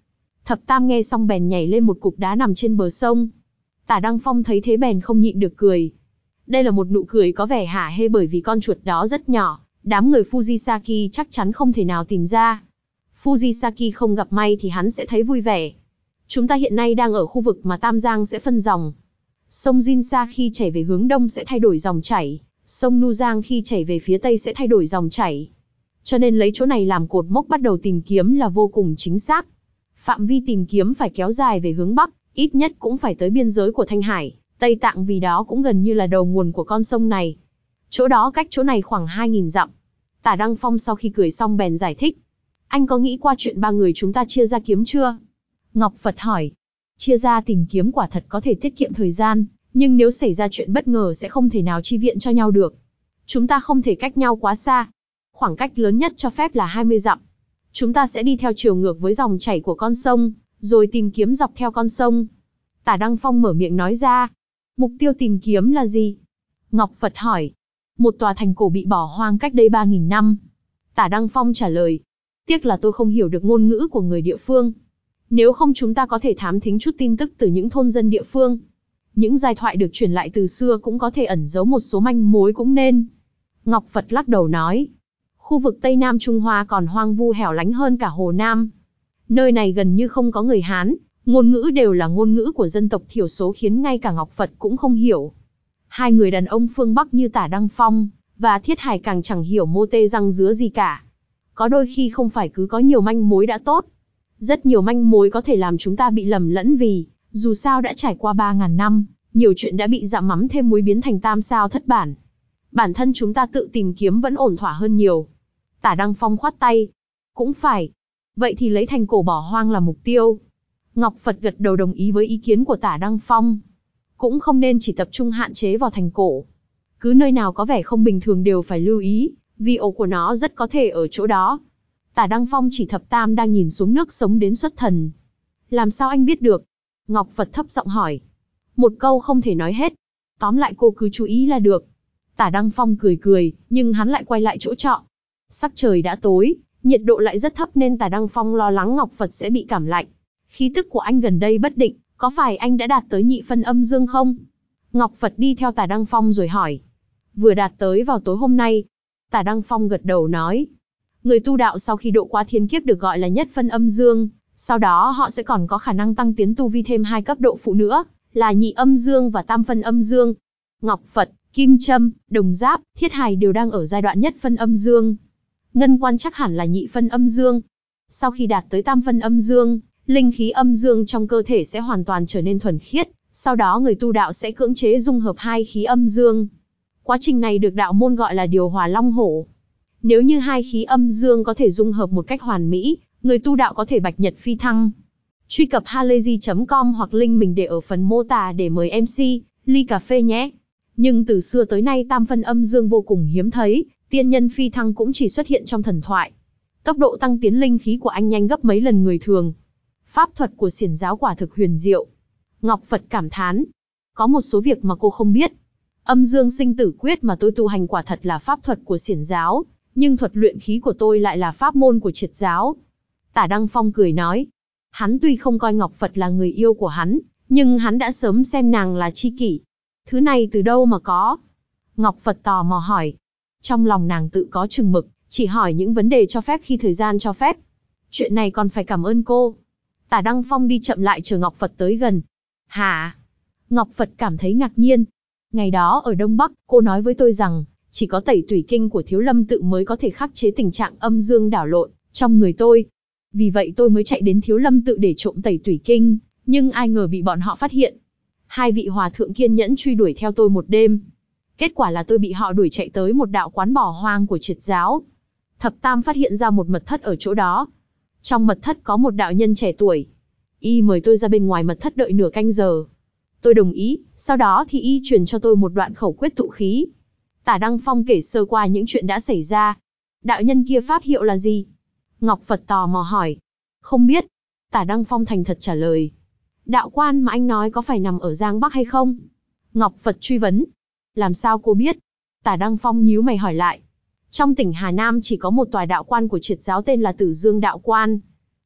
Thập Tam nghe xong bèn nhảy lên một cục đá nằm trên bờ sông. Tả Đăng Phong thấy thế bèn không nhịn được cười. Đây là một nụ cười có vẻ hả hê bởi vì con chuột đó rất nhỏ, đám người Fujisaki chắc chắn không thể nào tìm ra. Fujisaki không gặp may thì hắn sẽ thấy vui vẻ. Chúng ta hiện nay đang ở khu vực mà Tam Giang sẽ phân dòng. Sông Jinsa khi chảy về hướng đông sẽ thay đổi dòng chảy, sông Nu Giang khi chảy về phía tây sẽ thay đổi dòng chảy. Cho nên lấy chỗ này làm cột mốc bắt đầu tìm kiếm là vô cùng chính xác. Phạm vi tìm kiếm phải kéo dài về hướng bắc, ít nhất cũng phải tới biên giới của Thanh Hải, Tây Tạng vì đó cũng gần như là đầu nguồn của con sông này. Chỗ đó cách chỗ này khoảng hai nghìn dặm. Tả Đăng Phong sau khi cười xong bèn giải thích. Anh có nghĩ qua chuyện ba người chúng ta chia ra kiếm chưa? Ngọc Phật hỏi. Chia ra tìm kiếm quả thật có thể tiết kiệm thời gian, nhưng nếu xảy ra chuyện bất ngờ sẽ không thể nào chi viện cho nhau được. Chúng ta không thể cách nhau quá xa. Khoảng cách lớn nhất cho phép là hai mươi dặm. Chúng ta sẽ đi theo chiều ngược với dòng chảy của con sông, rồi tìm kiếm dọc theo con sông. Tả Đăng Phong mở miệng nói ra. Mục tiêu tìm kiếm là gì? Ngọc Phật hỏi. Một tòa thành cổ bị bỏ hoang cách đây ba nghìn năm. Tả Đăng Phong trả lời. Tiếc là tôi không hiểu được ngôn ngữ của người địa phương. Nếu không chúng ta có thể thám thính chút tin tức từ những thôn dân địa phương. Những giai thoại được truyền lại từ xưa cũng có thể ẩn giấu một số manh mối cũng nên. Ngọc Phật lắc đầu nói. Khu vực Tây Nam Trung Hoa còn hoang vu hẻo lánh hơn cả Hồ Nam. Nơi này gần như không có người Hán, ngôn ngữ đều là ngôn ngữ của dân tộc thiểu số khiến ngay cả Ngọc Phật cũng không hiểu. Hai người đàn ông phương Bắc như Tả Đăng Phong và Thiết Hải càng chẳng hiểu mô tê răng dứa gì cả. Có đôi khi không phải cứ có nhiều manh mối đã tốt. Rất nhiều manh mối có thể làm chúng ta bị lầm lẫn vì, dù sao đã trải qua ba ngàn năm, nhiều chuyện đã bị dặm mắm thêm muối biến thành tam sao thất bản. Bản thân chúng ta tự tìm kiếm vẫn ổn thỏa hơn nhiều. Tả Đăng Phong khoát tay. Cũng phải. Vậy thì lấy thành cổ bỏ hoang là mục tiêu. Ngọc Phật gật đầu đồng ý với ý kiến của Tả Đăng Phong. Cũng không nên chỉ tập trung hạn chế vào thành cổ. Cứ nơi nào có vẻ không bình thường đều phải lưu ý, vì ổ của nó rất có thể ở chỗ đó. Tả Đăng Phong chỉ Thập Tam đang nhìn xuống nước sống đến xuất thần. Làm sao anh biết được? Ngọc Phật thấp giọng hỏi. Một câu không thể nói hết. Tóm lại cô cứ chú ý là được. Tả Đăng Phong cười cười, nhưng hắn lại quay lại chỗ trọ. Sắc trời đã tối, nhiệt độ lại rất thấp nên Tả Đăng Phong lo lắng Ngọc Phật sẽ bị cảm lạnh. Khí tức của anh gần đây bất định, có phải anh đã đạt tới nhị phân âm dương không? Ngọc Phật đi theo Tả Đăng Phong rồi hỏi. Vừa đạt tới vào tối hôm nay. Tả Đăng Phong gật đầu nói. Người tu đạo sau khi độ qua thiên kiếp được gọi là nhất phân âm dương, sau đó họ sẽ còn có khả năng tăng tiến tu vi thêm hai cấp độ phụ nữa, là nhị âm dương và tam phân âm dương. Ngọc Phật, Kim Trâm, Đồng Giáp, Thiết Hải đều đang ở giai đoạn nhất phân âm dương. Ngân Quan chắc hẳn là nhị phân âm dương. Sau khi đạt tới tam phân âm dương, linh khí âm dương trong cơ thể sẽ hoàn toàn trở nên thuần khiết, sau đó người tu đạo sẽ cưỡng chế dung hợp hai khí âm dương. Quá trình này được đạo môn gọi là điều hòa long hổ. Nếu như hai khí âm dương có thể dung hợp một cách hoàn mỹ, người tu đạo có thể bạch nhật phi thăng. Truy cập halayzi chấm com hoặc link mình để ở phần mô tả để mời em xê, ly cà phê nhé. Nhưng từ xưa tới nay tam phân âm dương vô cùng hiếm thấy, tiên nhân phi thăng cũng chỉ xuất hiện trong thần thoại. Tốc độ tăng tiến linh khí của anh nhanh gấp mấy lần người thường. Pháp thuật của xiển giáo quả thực huyền diệu. Ngọc Phật cảm thán. Có một số việc mà cô không biết. Âm dương sinh tử quyết mà tôi tu hành quả thật là pháp thuật của xiển giáo, nhưng thuật luyện khí của tôi lại là pháp môn của triệt giáo. Tả Đăng Phong cười nói. Hắn tuy không coi Ngọc Phật là người yêu của hắn, nhưng hắn đã sớm xem nàng là tri kỷ. Thứ này từ đâu mà có? Ngọc Phật tò mò hỏi. Trong lòng nàng tự có chừng mực, chỉ hỏi những vấn đề cho phép khi thời gian cho phép. Chuyện này còn phải cảm ơn cô. Tả Đăng Phong đi chậm lại chờ Ngọc Phật tới gần. Hả? Ngọc Phật cảm thấy ngạc nhiên. Ngày đó ở Đông Bắc, cô nói với tôi rằng, chỉ có tẩy tủy kinh của Thiếu Lâm tự mới có thể khắc chế tình trạng âm dương đảo lộn trong người tôi. Vì vậy tôi mới chạy đến Thiếu Lâm tự để trộm tẩy tủy kinh, nhưng ai ngờ bị bọn họ phát hiện. Hai vị hòa thượng kiên nhẫn truy đuổi theo tôi một đêm. Kết quả là tôi bị họ đuổi chạy tới một đạo quán bỏ hoang của triệt giáo. Thập Tam phát hiện ra một mật thất ở chỗ đó. Trong mật thất có một đạo nhân trẻ tuổi. Y mời tôi ra bên ngoài mật thất đợi nửa canh giờ. Tôi đồng ý, sau đó thì Y truyền cho tôi một đoạn khẩu quyết tụ khí. Tả Đăng Phong kể sơ qua những chuyện đã xảy ra. Đạo nhân kia pháp hiệu là gì? Ngọc Phật tò mò hỏi. Không biết. Tả Đăng Phong thành thật trả lời. Đạo quan mà anh nói có phải nằm ở Giang Bắc hay không? Ngọc Phật truy vấn. Làm sao cô biết? Tả Đăng Phong nhíu mày hỏi lại. Trong tỉnh Hà Nam chỉ có một tòa đạo quan của triệt giáo tên là Tử Dương Đạo Quan.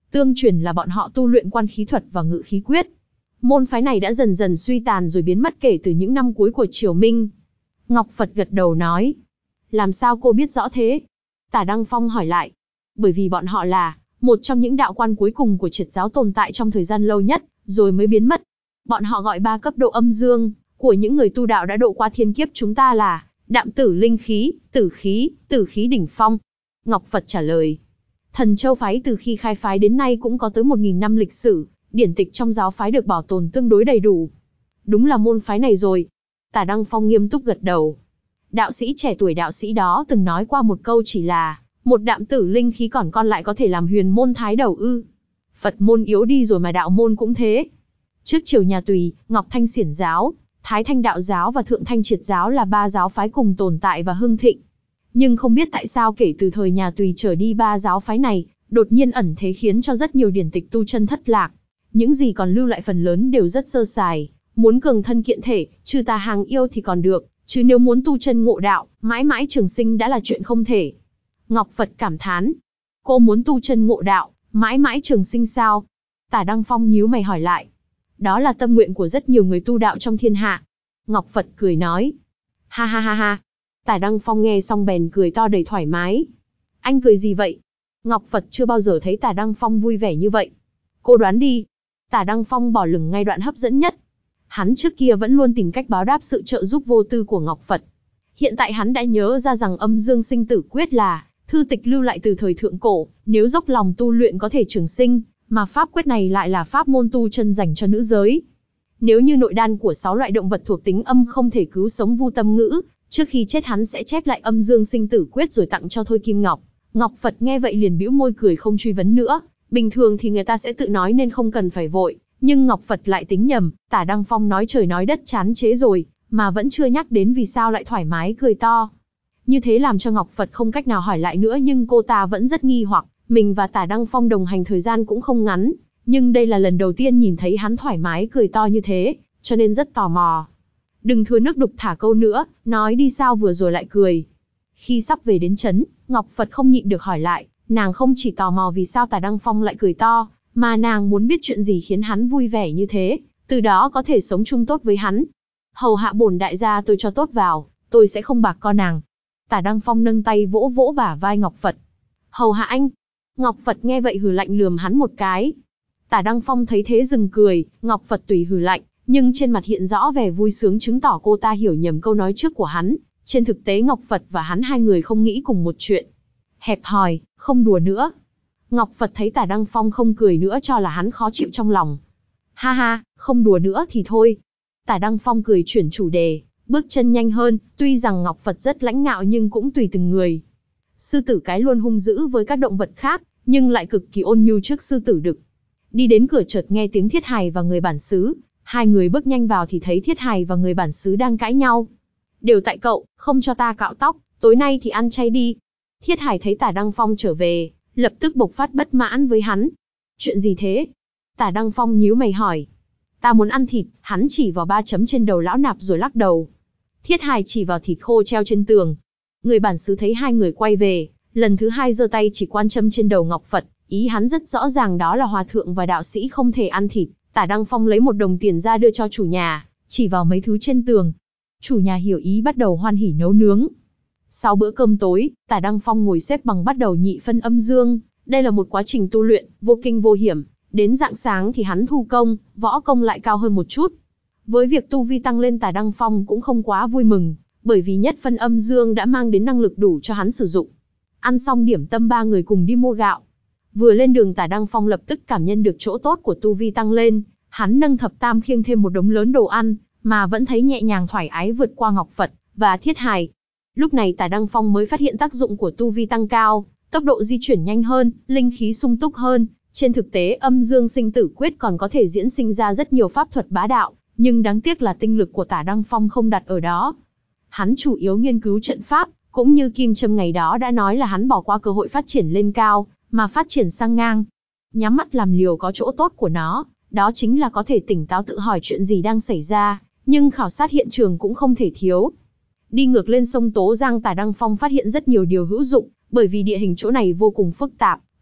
Tương truyền là bọn họ tu luyện quan khí thuật và ngự khí quyết. Môn phái này đã dần dần suy tàn rồi biến mất kể từ những năm cuối của Triều Minh. Ngọc Phật gật đầu nói. Làm sao cô biết rõ thế? Tả Đăng Phong hỏi lại. Bởi vì bọn họ là một trong những đạo quan cuối cùng của triệt giáo tồn tại trong thời gian lâu nhất, rồi mới biến mất. Bọn họ gọi ba cấp độ âm dương của những người tu đạo đã độ qua thiên kiếp chúng ta là đạm tử linh khí, tử khí, tử khí đỉnh phong. Ngọc Phật trả lời. Thần Châu phái từ khi khai phái đến nay cũng có tới một nghìn năm lịch sử, điển tịch trong giáo phái được bảo tồn tương đối đầy đủ. Đúng là môn phái này rồi. Tả Đăng Phong nghiêm túc gật đầu. Đạo sĩ trẻ tuổi đạo sĩ đó từng nói qua một câu chỉ là, một đạm tử linh khí còn con lại có thể làm huyền môn thái đầu ư. Phật môn yếu đi rồi mà đạo môn cũng thế. Trước triều nhà Tùy, Ngọc Thanh Xiển giáo, Thái Thanh đạo giáo và Thượng Thanh triệt giáo là ba giáo phái cùng tồn tại và hưng thịnh. Nhưng không biết tại sao kể từ thời nhà Tùy trở đi ba giáo phái này, đột nhiên ẩn thế khiến cho rất nhiều điển tịch tu chân thất lạc. Những gì còn lưu lại phần lớn đều rất sơ sài, muốn cường thân kiện thể, trừ tà hàng yêu thì còn được, chứ nếu muốn tu chân ngộ đạo, mãi mãi trường sinh đã là chuyện không thể. Ngọc Phật cảm thán. Cô muốn tu chân ngộ đạo, mãi mãi trường sinh sao? Tả Đăng Phong nhíu mày hỏi lại. Đó là tâm nguyện của rất nhiều người tu đạo trong thiên hạ. Ngọc Phật cười nói. Ha ha ha ha. Tả Đăng Phong nghe xong bèn cười to đầy thoải mái. Anh cười gì vậy? Ngọc Phật chưa bao giờ thấy Tả Đăng Phong vui vẻ như vậy. Cô đoán đi. Tả Đăng Phong bỏ lửng ngay đoạn hấp dẫn nhất. Hắn trước kia vẫn luôn tìm cách báo đáp sự trợ giúp vô tư của Ngọc Phật. Hiện tại hắn đã nhớ ra rằng âm dương sinh tử quyết là thư tịch lưu lại từ thời thượng cổ, nếu dốc lòng tu luyện có thể trường sinh, mà pháp quyết này lại là pháp môn tu chân dành cho nữ giới. Nếu như nội đan của sáu loại động vật thuộc tính âm không thể cứu sống Vu Tâm Ngữ, trước khi chết hắn sẽ chép lại âm dương sinh tử quyết rồi tặng cho Thôi Kim Ngọc. Ngọc Phật nghe vậy liền bĩu môi cười không truy vấn nữa, bình thường thì người ta sẽ tự nói nên không cần phải vội, nhưng Ngọc Phật lại tính nhầm, Tả Đăng Phong nói trời nói đất chán chế rồi, mà vẫn chưa nhắc đến vì sao lại thoải mái cười to. Như thế làm cho Ngọc Phật không cách nào hỏi lại nữa, nhưng cô ta vẫn rất nghi hoặc, mình và Tả Đăng Phong đồng hành thời gian cũng không ngắn, nhưng đây là lần đầu tiên nhìn thấy hắn thoải mái cười to như thế, cho nên rất tò mò. Đừng thừa nước đục thả câu nữa, nói đi sao vừa rồi lại cười. Khi sắp về đến trấn, Ngọc Phật không nhịn được hỏi lại, nàng không chỉ tò mò vì sao Tả Đăng Phong lại cười to, mà nàng muốn biết chuyện gì khiến hắn vui vẻ như thế, từ đó có thể sống chung tốt với hắn. Hầu hạ bổn đại gia tôi cho tốt vào, tôi sẽ không bạc con nàng. Tả Đăng Phong nâng tay vỗ vỗ bả vai Ngọc Phật. Hầu hạ anh. Ngọc Phật nghe vậy hừ lạnh lườm hắn một cái. Tả Đăng Phong thấy thế dừng cười, Ngọc Phật tùy hừ lạnh, nhưng trên mặt hiện rõ vẻ vui sướng chứng tỏ cô ta hiểu nhầm câu nói trước của hắn. Trên thực tế Ngọc Phật và hắn hai người không nghĩ cùng một chuyện. Hẹp hòi, không đùa nữa. Ngọc Phật thấy Tả Đăng Phong không cười nữa cho là hắn khó chịu trong lòng. Ha ha, không đùa nữa thì thôi. Tả Đăng Phong cười chuyển chủ đề, bước chân nhanh hơn, tuy rằng Ngọc Phật rất lãnh ngạo nhưng cũng tùy từng người. Sư tử cái luôn hung dữ với các động vật khác, nhưng lại cực kỳ ôn nhu trước sư tử đực. Đi đến cửa chợt nghe tiếng Thiết Hài và người bản xứ, hai người bước nhanh vào thì thấy Thiết Hài và người bản xứ đang cãi nhau. Đều tại cậu, không cho ta cạo tóc, tối nay thì ăn chay đi. Thiết Hài thấy Tả Đăng Phong trở về, lập tức bộc phát bất mãn với hắn. Chuyện gì thế? Tả Đăng Phong nhíu mày hỏi. Ta muốn ăn thịt, hắn chỉ vào ba chấm trên đầu lão nạp rồi lắc đầu. Thiết Hài chỉ vào thịt khô treo trên tường. Người bản xứ thấy hai người quay về, lần thứ hai giơ tay chỉ quan châm trên đầu Ngọc Phật, ý hắn rất rõ ràng đó là hòa thượng và đạo sĩ không thể ăn thịt. Tả Đăng Phong lấy một đồng tiền ra đưa cho chủ nhà, chỉ vào mấy thứ trên tường. Chủ nhà hiểu ý bắt đầu hoan hỉ nấu nướng. Sau bữa cơm tối, Tả Đăng Phong ngồi xếp bằng bắt đầu nhị phân âm dương. Đây là một quá trình tu luyện, vô kinh vô hiểm. Đến rạng sáng thì hắn thu công, võ công lại cao hơn một chút. Với việc tu vi tăng lên Tả Đăng Phong cũng không quá vui mừng, bởi vì nhất phân âm dương đã mang đến năng lực đủ cho hắn sử dụng. Ăn xong điểm tâm ba người cùng đi mua gạo. Vừa lên đường Tả Đăng Phong lập tức cảm nhận được chỗ tốt của tu vi tăng lên, hắn nâng thập tam khiêng thêm một đống lớn đồ ăn, mà vẫn thấy nhẹ nhàng thoải ái vượt qua Ngọc Phật và Thiết Hài. Lúc này Tả Đăng Phong mới phát hiện tác dụng của tu vi tăng cao, tốc độ di chuyển nhanh hơn, linh khí sung túc hơn. Trên thực tế âm dương sinh tử quyết còn có thể diễn sinh ra rất nhiều pháp thuật bá đạo, nhưng đáng tiếc là tinh lực của Tả Đăng Phong không đặt ở đó. Hắn chủ yếu nghiên cứu trận pháp, cũng như Kim Trâm ngày đó đã nói là hắn bỏ qua cơ hội phát triển lên cao, mà phát triển sang ngang. Nhắm mắt làm liều có chỗ tốt của nó, đó chính là có thể tỉnh táo tự hỏi chuyện gì đang xảy ra, nhưng khảo sát hiện trường cũng không thể thiếu. Đi ngược lên sông Tố Giang Tả Đăng Phong phát hiện rất nhiều điều hữu dụng, bởi vì địa hình chỗ này vô cùng phức tạp,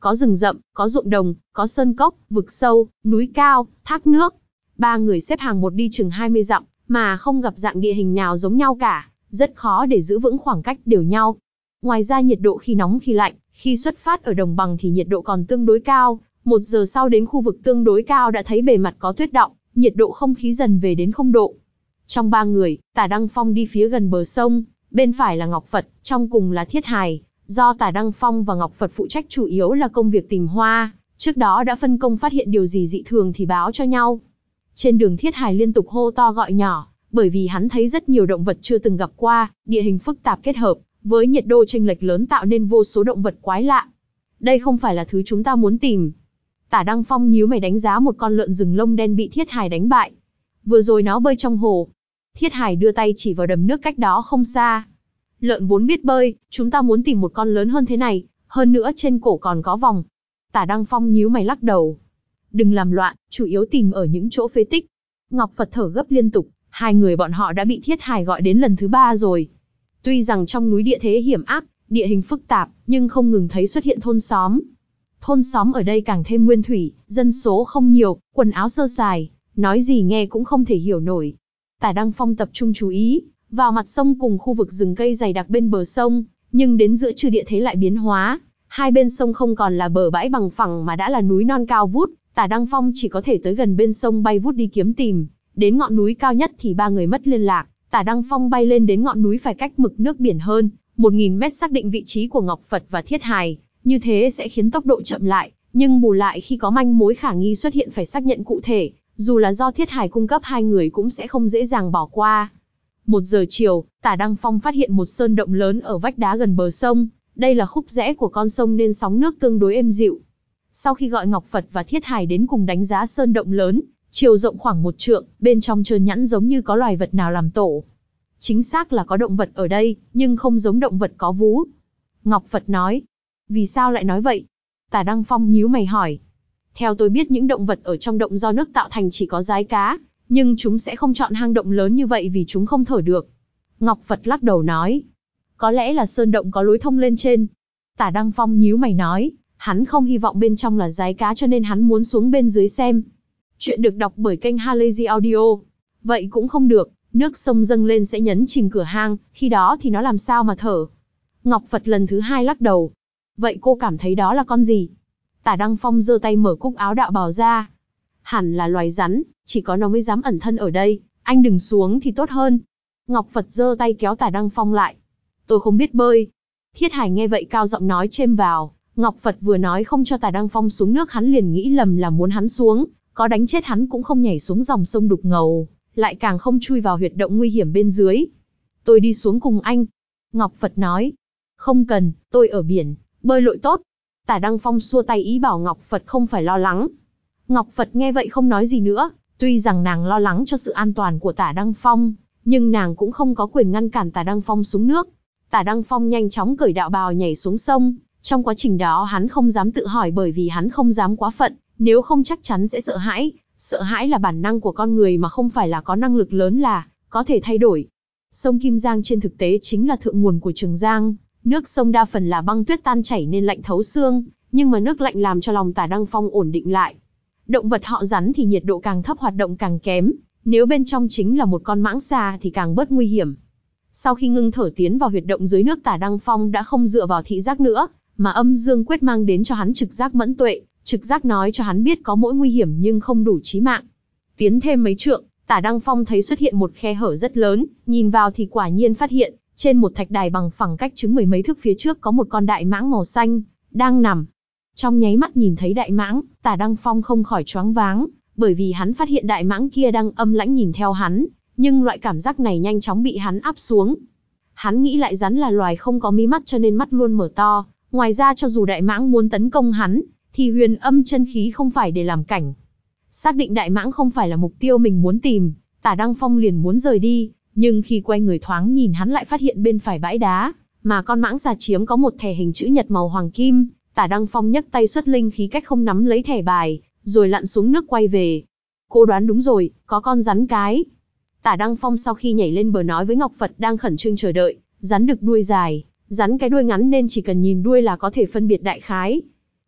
có rừng rậm, có ruộng đồng, có sơn cốc, vực sâu, núi cao, thác nước. Ba người xếp hàng một đi chừng hai mươi dặm, mà không gặp dạng địa hình nào giống nhau cả, rất khó để giữ vững khoảng cách đều nhau. Ngoài ra nhiệt độ khi nóng khi lạnh, khi xuất phát ở đồng bằng thì nhiệt độ còn tương đối cao, một giờ sau đến khu vực tương đối cao đã thấy bề mặt có tuyết đọng, nhiệt độ không khí dần về đến không độ. Trong ba người, Tả Đăng Phong đi phía gần bờ sông, bên phải là Ngọc Phật, trong cùng là Thiết Hài. Do Tả Đăng Phong và Ngọc Phật phụ trách chủ yếu là công việc tìm hoa, trước đó đã phân công phát hiện điều gì dị thường thì báo cho nhau. Trên đường Thiết Hài liên tục hô to gọi nhỏ, bởi vì hắn thấy rất nhiều động vật chưa từng gặp qua, địa hình phức tạp kết hợp với nhiệt độ chênh lệch lớn tạo nên vô số động vật quái lạ. Đây không phải là thứ chúng ta muốn tìm. Tả Đăng Phong nhíu mày đánh giá một con lợn rừng lông đen bị Thiết Hài đánh bại. Vừa rồi nó bơi trong hồ. Thiết Hài đưa tay chỉ vào đầm nước cách đó không xa. Lợn vốn biết bơi, chúng ta muốn tìm một con lớn hơn thế này, hơn nữa trên cổ còn có vòng. Tả Đăng Phong nhíu mày lắc đầu. Đừng làm loạn, chủ yếu tìm ở những chỗ phế tích. Ngọc Phật thở gấp liên tục, hai người bọn họ đã bị Thiết Hài gọi đến lần thứ ba rồi. Tuy rằng trong núi địa thế hiểm ác, địa hình phức tạp, nhưng không ngừng thấy xuất hiện thôn xóm. Thôn xóm ở đây càng thêm nguyên thủy, dân số không nhiều, quần áo sơ sài, nói gì nghe cũng không thể hiểu nổi. Tả Đăng Phong tập trung chú ý vào mặt sông cùng khu vực rừng cây dày đặc bên bờ sông, nhưng đến giữa trưa địa thế lại biến hóa. Hai bên sông không còn là bờ bãi bằng phẳng mà đã là núi non cao vút. Tả Đăng Phong chỉ có thể tới gần bên sông bay vút đi kiếm tìm. Đến ngọn núi cao nhất thì ba người mất liên lạc. Tả Đăng Phong bay lên đến ngọn núi phải cách mực nước biển hơn một nghìn mét xác định vị trí của Ngọc Phật và Thiết Hài. Như thế sẽ khiến tốc độ chậm lại, nhưng bù lại khi có manh mối khả nghi xuất hiện phải xác nhận cụ thể. Dù là do Thiết Hài cung cấp hai người cũng sẽ không dễ dàng bỏ qua. Một giờ chiều, Tả Đăng Phong phát hiện một sơn động lớn ở vách đá gần bờ sông. Đây là khúc rẽ của con sông nên sóng nước tương đối êm dịu. Sau khi gọi Ngọc Phật và Thiết Hài đến cùng đánh giá sơn động lớn, chiều rộng khoảng một trượng, bên trong trơn nhẵn giống như có loài vật nào làm tổ. Chính xác là có động vật ở đây, nhưng không giống động vật có vú. Ngọc Phật nói. Vì sao lại nói vậy? Tả Đăng Phong nhíu mày hỏi. Theo tôi biết những động vật ở trong động do nước tạo thành chỉ có giái cá, nhưng chúng sẽ không chọn hang động lớn như vậy vì chúng không thở được. Ngọc Phật lắc đầu nói. Có lẽ là sơn động có lối thông lên trên. Tả Đăng Phong nhíu mày nói. Hắn không hy vọng bên trong là giái cá cho nên hắn muốn xuống bên dưới xem. Chuyện được đọc bởi kênh Halazy Audio. Vậy cũng không được, nước sông dâng lên sẽ nhấn chìm cửa hang, khi đó thì nó làm sao mà thở. Ngọc Phật lần thứ hai lắc đầu. Vậy cô cảm thấy đó là con gì? Tả Đăng Phong giơ tay mở cúc áo đạo bào ra. Hẳn là loài rắn, chỉ có nó mới dám ẩn thân ở đây, anh đừng xuống thì tốt hơn. Ngọc Phật giơ tay kéo Tả Đăng Phong lại. Tôi không biết bơi. Thiết Hài nghe vậy cao giọng nói chêm vào. Ngọc Phật vừa nói không cho Tả Đăng Phong xuống nước hắn liền nghĩ lầm là muốn hắn xuống, có đánh chết hắn cũng không nhảy xuống dòng sông đục ngầu, lại càng không chui vào huyệt động nguy hiểm bên dưới. Tôi đi xuống cùng anh. Ngọc Phật nói. Không cần, tôi ở biển, bơi lội tốt. Tả Đăng Phong xua tay ý bảo Ngọc Phật không phải lo lắng. Ngọc Phật nghe vậy không nói gì nữa, tuy rằng nàng lo lắng cho sự an toàn của Tả Đăng Phong, nhưng nàng cũng không có quyền ngăn cản Tả Đăng Phong xuống nước. Tả Đăng Phong nhanh chóng cởi đạo bào nhảy xuống sông, trong quá trình đó hắn không dám tự hỏi bởi vì hắn không dám quá phận, nếu không chắc chắn sẽ sợ hãi, sợ hãi là bản năng của con người mà không phải là có năng lực lớn là có thể thay đổi. Sông Kim Giang trên thực tế chính là thượng nguồn của Trường Giang, nước sông đa phần là băng tuyết tan chảy nên lạnh thấu xương, nhưng mà nước lạnh làm cho lòng Tả Đăng Phong ổn định lại. Động vật họ rắn thì nhiệt độ càng thấp hoạt động càng kém, nếu bên trong chính là một con mãng xà thì càng bớt nguy hiểm. Sau khi ngưng thở tiến vào huyệt động dưới nước, Tả Đăng Phong đã không dựa vào thị giác nữa, mà âm dương quyết mang đến cho hắn trực giác mẫn tuệ, trực giác nói cho hắn biết có mỗi nguy hiểm nhưng không đủ chí mạng. Tiến thêm mấy trượng, Tả Đăng Phong thấy xuất hiện một khe hở rất lớn, nhìn vào thì quả nhiên phát hiện, trên một thạch đài bằng phẳng cách chừng mười mấy thước phía trước có một con đại mãng màu xanh, đang nằm. Trong nháy mắt nhìn thấy đại mãng, Tả Đăng Phong không khỏi choáng váng, bởi vì hắn phát hiện đại mãng kia đang âm lãnh nhìn theo hắn, nhưng loại cảm giác này nhanh chóng bị hắn áp xuống. Hắn nghĩ lại rắn là loài không có mí mắt cho nên mắt luôn mở to, ngoài ra cho dù đại mãng muốn tấn công hắn, thì huyền âm chân khí không phải để làm cảnh. Xác định đại mãng không phải là mục tiêu mình muốn tìm, Tả Đăng Phong liền muốn rời đi, nhưng khi quay người thoáng nhìn hắn lại phát hiện bên phải bãi đá, mà con mãng xà chiếm có một thẻ hình chữ nhật màu hoàng kim. Tả Đăng Phong nhấc tay xuất linh khí cách không nắm lấy thẻ bài, rồi lặn xuống nước quay về. Cô đoán đúng rồi, có con rắn cái. Tả Đăng Phong sau khi nhảy lên bờ nói với Ngọc Phật đang khẩn trương chờ đợi, rắn được đuôi dài, rắn cái đuôi ngắn nên chỉ cần nhìn đuôi là có thể phân biệt đại khái.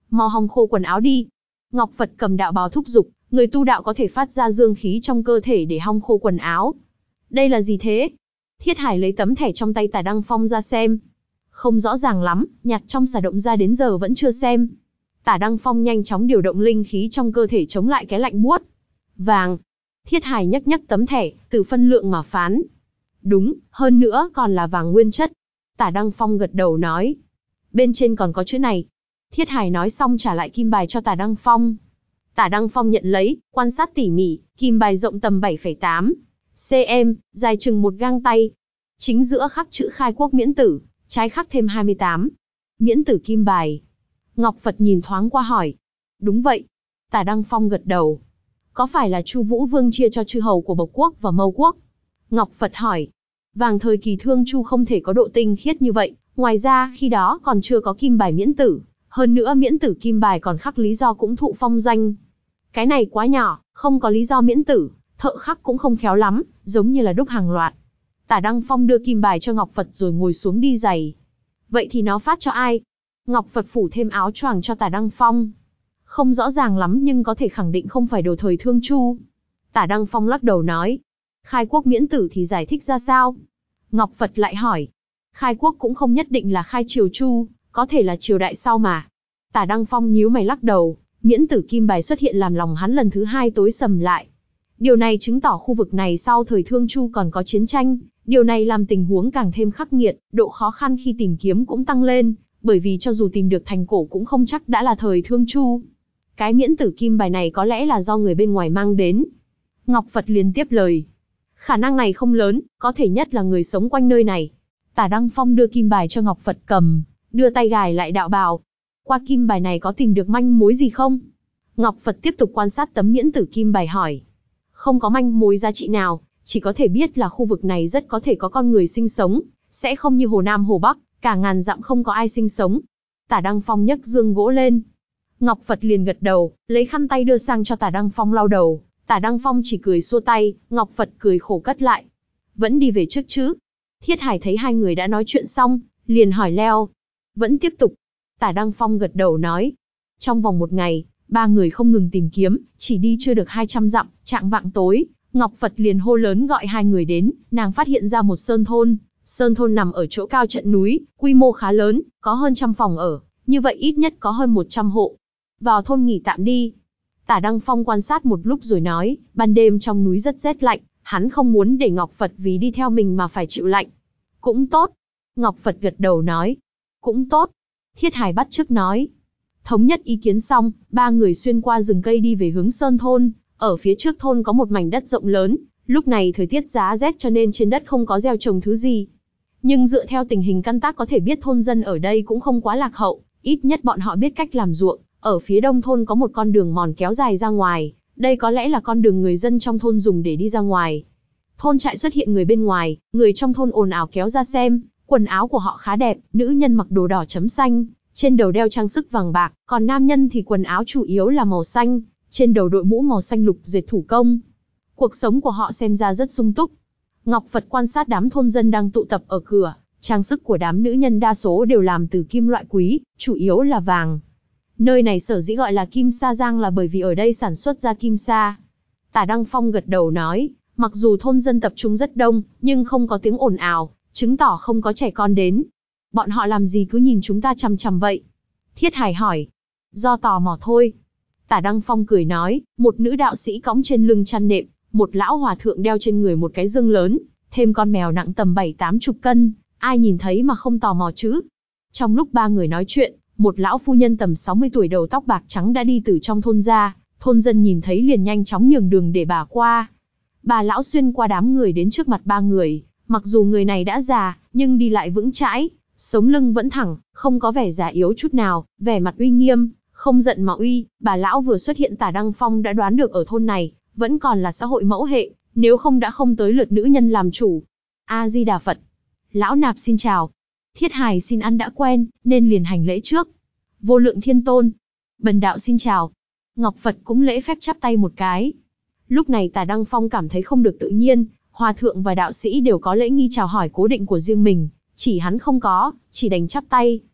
mau hong khô quần áo đi. Ngọc Phật cầm đạo bào thúc giục, người tu đạo có thể phát ra dương khí trong cơ thể để hong khô quần áo. Đây là gì thế? Thiết Hải lấy tấm thẻ trong tay Tả Đăng Phong ra xem. Không rõ ràng lắm, nhặt trong xà động ra đến giờ vẫn chưa xem. Tả Đăng Phong nhanh chóng điều động linh khí trong cơ thể chống lại cái lạnh buốt. Vàng. Thiết Hải nhấc nhấc tấm thẻ, từ phân lượng mà phán. Đúng, hơn nữa còn là vàng nguyên chất. Tả Đăng Phong gật đầu nói. Bên trên còn có chữ này. Thiết Hải nói xong trả lại kim bài cho Tả Đăng Phong. Tả Đăng Phong nhận lấy, quan sát tỉ mỉ, kim bài rộng tầm bảy phẩy tám xăng-ti-mét, dài chừng một gang tay. Chính giữa khắc chữ Khai Quốc miễn tử, trái khắc thêm hai mươi tám. Miễn tử kim bài. Ngọc Phật nhìn thoáng qua hỏi. Đúng vậy. Tả Đăng Phong gật đầu. Có phải là Chu Vũ Vương chia cho chư hầu của Bộc Quốc và Mâu Quốc? Ngọc Phật hỏi. Vàng thời kỳ Thương Chu không thể có độ tinh khiết như vậy, ngoài ra khi đó còn chưa có kim bài miễn tử, hơn nữa miễn tử kim bài còn khắc lý do cũng thụ phong danh. Cái này quá nhỏ, không có lý do miễn tử, thợ khắc cũng không khéo lắm, giống như là đúc hàng loạt. Tả Đăng Phong đưa kim bài cho Ngọc Phật rồi ngồi xuống đi giày. Vậy thì nó phát cho ai? Ngọc Phật phủ thêm áo choàng cho Tả Đăng Phong. Không rõ ràng lắm nhưng có thể khẳng định không phải đồ thời Thương Chu. Tả Đăng Phong lắc đầu nói. Khai Quốc miễn tử thì giải thích ra sao? Ngọc Phật lại hỏi. Khai Quốc cũng không nhất định là khai triều Chu, có thể là triều đại sau mà. Tả Đăng Phong nhíu mày lắc đầu, miễn tử kim bài xuất hiện làm lòng hắn lần thứ hai tối sầm lại. Điều này chứng tỏ khu vực này sau thời Thương Chu còn có chiến tranh, điều này làm tình huống càng thêm khắc nghiệt, độ khó khăn khi tìm kiếm cũng tăng lên, bởi vì cho dù tìm được thành cổ cũng không chắc đã là thời Thương Chu. Cái miễn tử kim bài này có lẽ là do người bên ngoài mang đến. Ngọc Phật liền tiếp lời. Khả năng này không lớn, có thể nhất là người sống quanh nơi này. Tả Đăng Phong đưa kim bài cho Ngọc Phật cầm, đưa tay gài lại đạo bào. Qua kim bài này có tìm được manh mối gì không? Ngọc Phật tiếp tục quan sát tấm miễn tử kim bài hỏi. Không có manh mối giá trị nào, chỉ có thể biết là khu vực này rất có thể có con người sinh sống, sẽ không như Hồ Nam Hồ Bắc, cả ngàn dặm không có ai sinh sống. Tả Đăng Phong nhấc dương gỗ lên. Ngọc Phật liền gật đầu, lấy khăn tay đưa sang cho Tả Đăng Phong lau đầu. Tả Đăng Phong chỉ cười xua tay, Ngọc Phật cười khổ cất lại. Vẫn đi về trước chứ? Thiết Hải thấy hai người đã nói chuyện xong, liền hỏi leo. Vẫn tiếp tục. Tả Đăng Phong gật đầu nói. Trong vòng một ngày, ba người không ngừng tìm kiếm, chỉ đi chưa được hai trăm dặm, chạng vạng tối, Ngọc Phật liền hô lớn gọi hai người đến, nàng phát hiện ra một sơn thôn. Sơn thôn nằm ở chỗ cao trận núi, quy mô khá lớn, có hơn trăm phòng ở, như vậy ít nhất có hơn một trăm hộ. Vào thôn nghỉ tạm đi. Tả Đăng Phong quan sát một lúc rồi nói, ban đêm trong núi rất rét lạnh, hắn không muốn để Ngọc Phật vì đi theo mình mà phải chịu lạnh. Cũng tốt. Ngọc Phật gật đầu nói. Cũng tốt. Thiết Hải bắt chước nói. Thống nhất ý kiến xong, ba người xuyên qua rừng cây đi về hướng sơn thôn. Ở phía trước thôn có một mảnh đất rộng lớn, lúc này thời tiết giá rét cho nên trên đất không có gieo trồng thứ gì. Nhưng dựa theo tình hình căn tác có thể biết thôn dân ở đây cũng không quá lạc hậu, ít nhất bọn họ biết cách làm ruộng. Ở phía đông thôn có một con đường mòn kéo dài ra ngoài, đây có lẽ là con đường người dân trong thôn dùng để đi ra ngoài. Thôn trại xuất hiện người bên ngoài, người trong thôn ồn ào kéo ra xem, quần áo của họ khá đẹp, nữ nhân mặc đồ đỏ chấm xanh, trên đầu đeo trang sức vàng bạc, còn nam nhân thì quần áo chủ yếu là màu xanh, trên đầu đội mũ màu xanh lục dệt thủ công. Cuộc sống của họ xem ra rất sung túc. Ngọc Phật quan sát đám thôn dân đang tụ tập ở cửa, trang sức của đám nữ nhân đa số đều làm từ kim loại quý, chủ yếu là vàng. Nơi này sở dĩ gọi là Kim Sa Giang là bởi vì ở đây sản xuất ra kim sa. Tả Đăng Phong gật đầu nói, mặc dù thôn dân tập trung rất đông, nhưng không có tiếng ồn ào, chứng tỏ không có trẻ con đến. Bọn họ làm gì cứ nhìn chúng ta chằm chằm vậy? Thiết Hải hỏi. Do tò mò thôi. Tả Đăng Phong cười nói, một nữ đạo sĩ cõng trên lưng chăn nệm, một lão hòa thượng đeo trên người một cái dương lớn, thêm con mèo nặng tầm bảy tám chục cân, ai nhìn thấy mà không tò mò chứ? Trong lúc ba người nói chuyện, một lão phu nhân tầm sáu mươi tuổi đầu tóc bạc trắng đã đi từ trong thôn ra, thôn dân nhìn thấy liền nhanh chóng nhường đường để bà qua. Bà lão xuyên qua đám người đến trước mặt ba người, mặc dù người này đã già, nhưng đi lại vững chãi, sống lưng vẫn thẳng, không có vẻ già yếu chút nào, vẻ mặt uy nghiêm, không giận mà uy. Bà lão vừa xuất hiện Tả Đăng Phong đã đoán được ở thôn này, vẫn còn là xã hội mẫu hệ, nếu không đã không tới lượt nữ nhân làm chủ. A-di-đà Phật. Lão nạp xin chào. Thiết Hải xin ăn đã quen, nên liền hành lễ trước. Vô lượng thiên tôn. Bần đạo xin chào. Ngọc Phật cũng lễ phép chắp tay một cái. Lúc này Tả Đăng Phong cảm thấy không được tự nhiên, hòa thượng và đạo sĩ đều có lễ nghi chào hỏi cố định của riêng mình, chỉ hắn không có, chỉ đành chắp tay.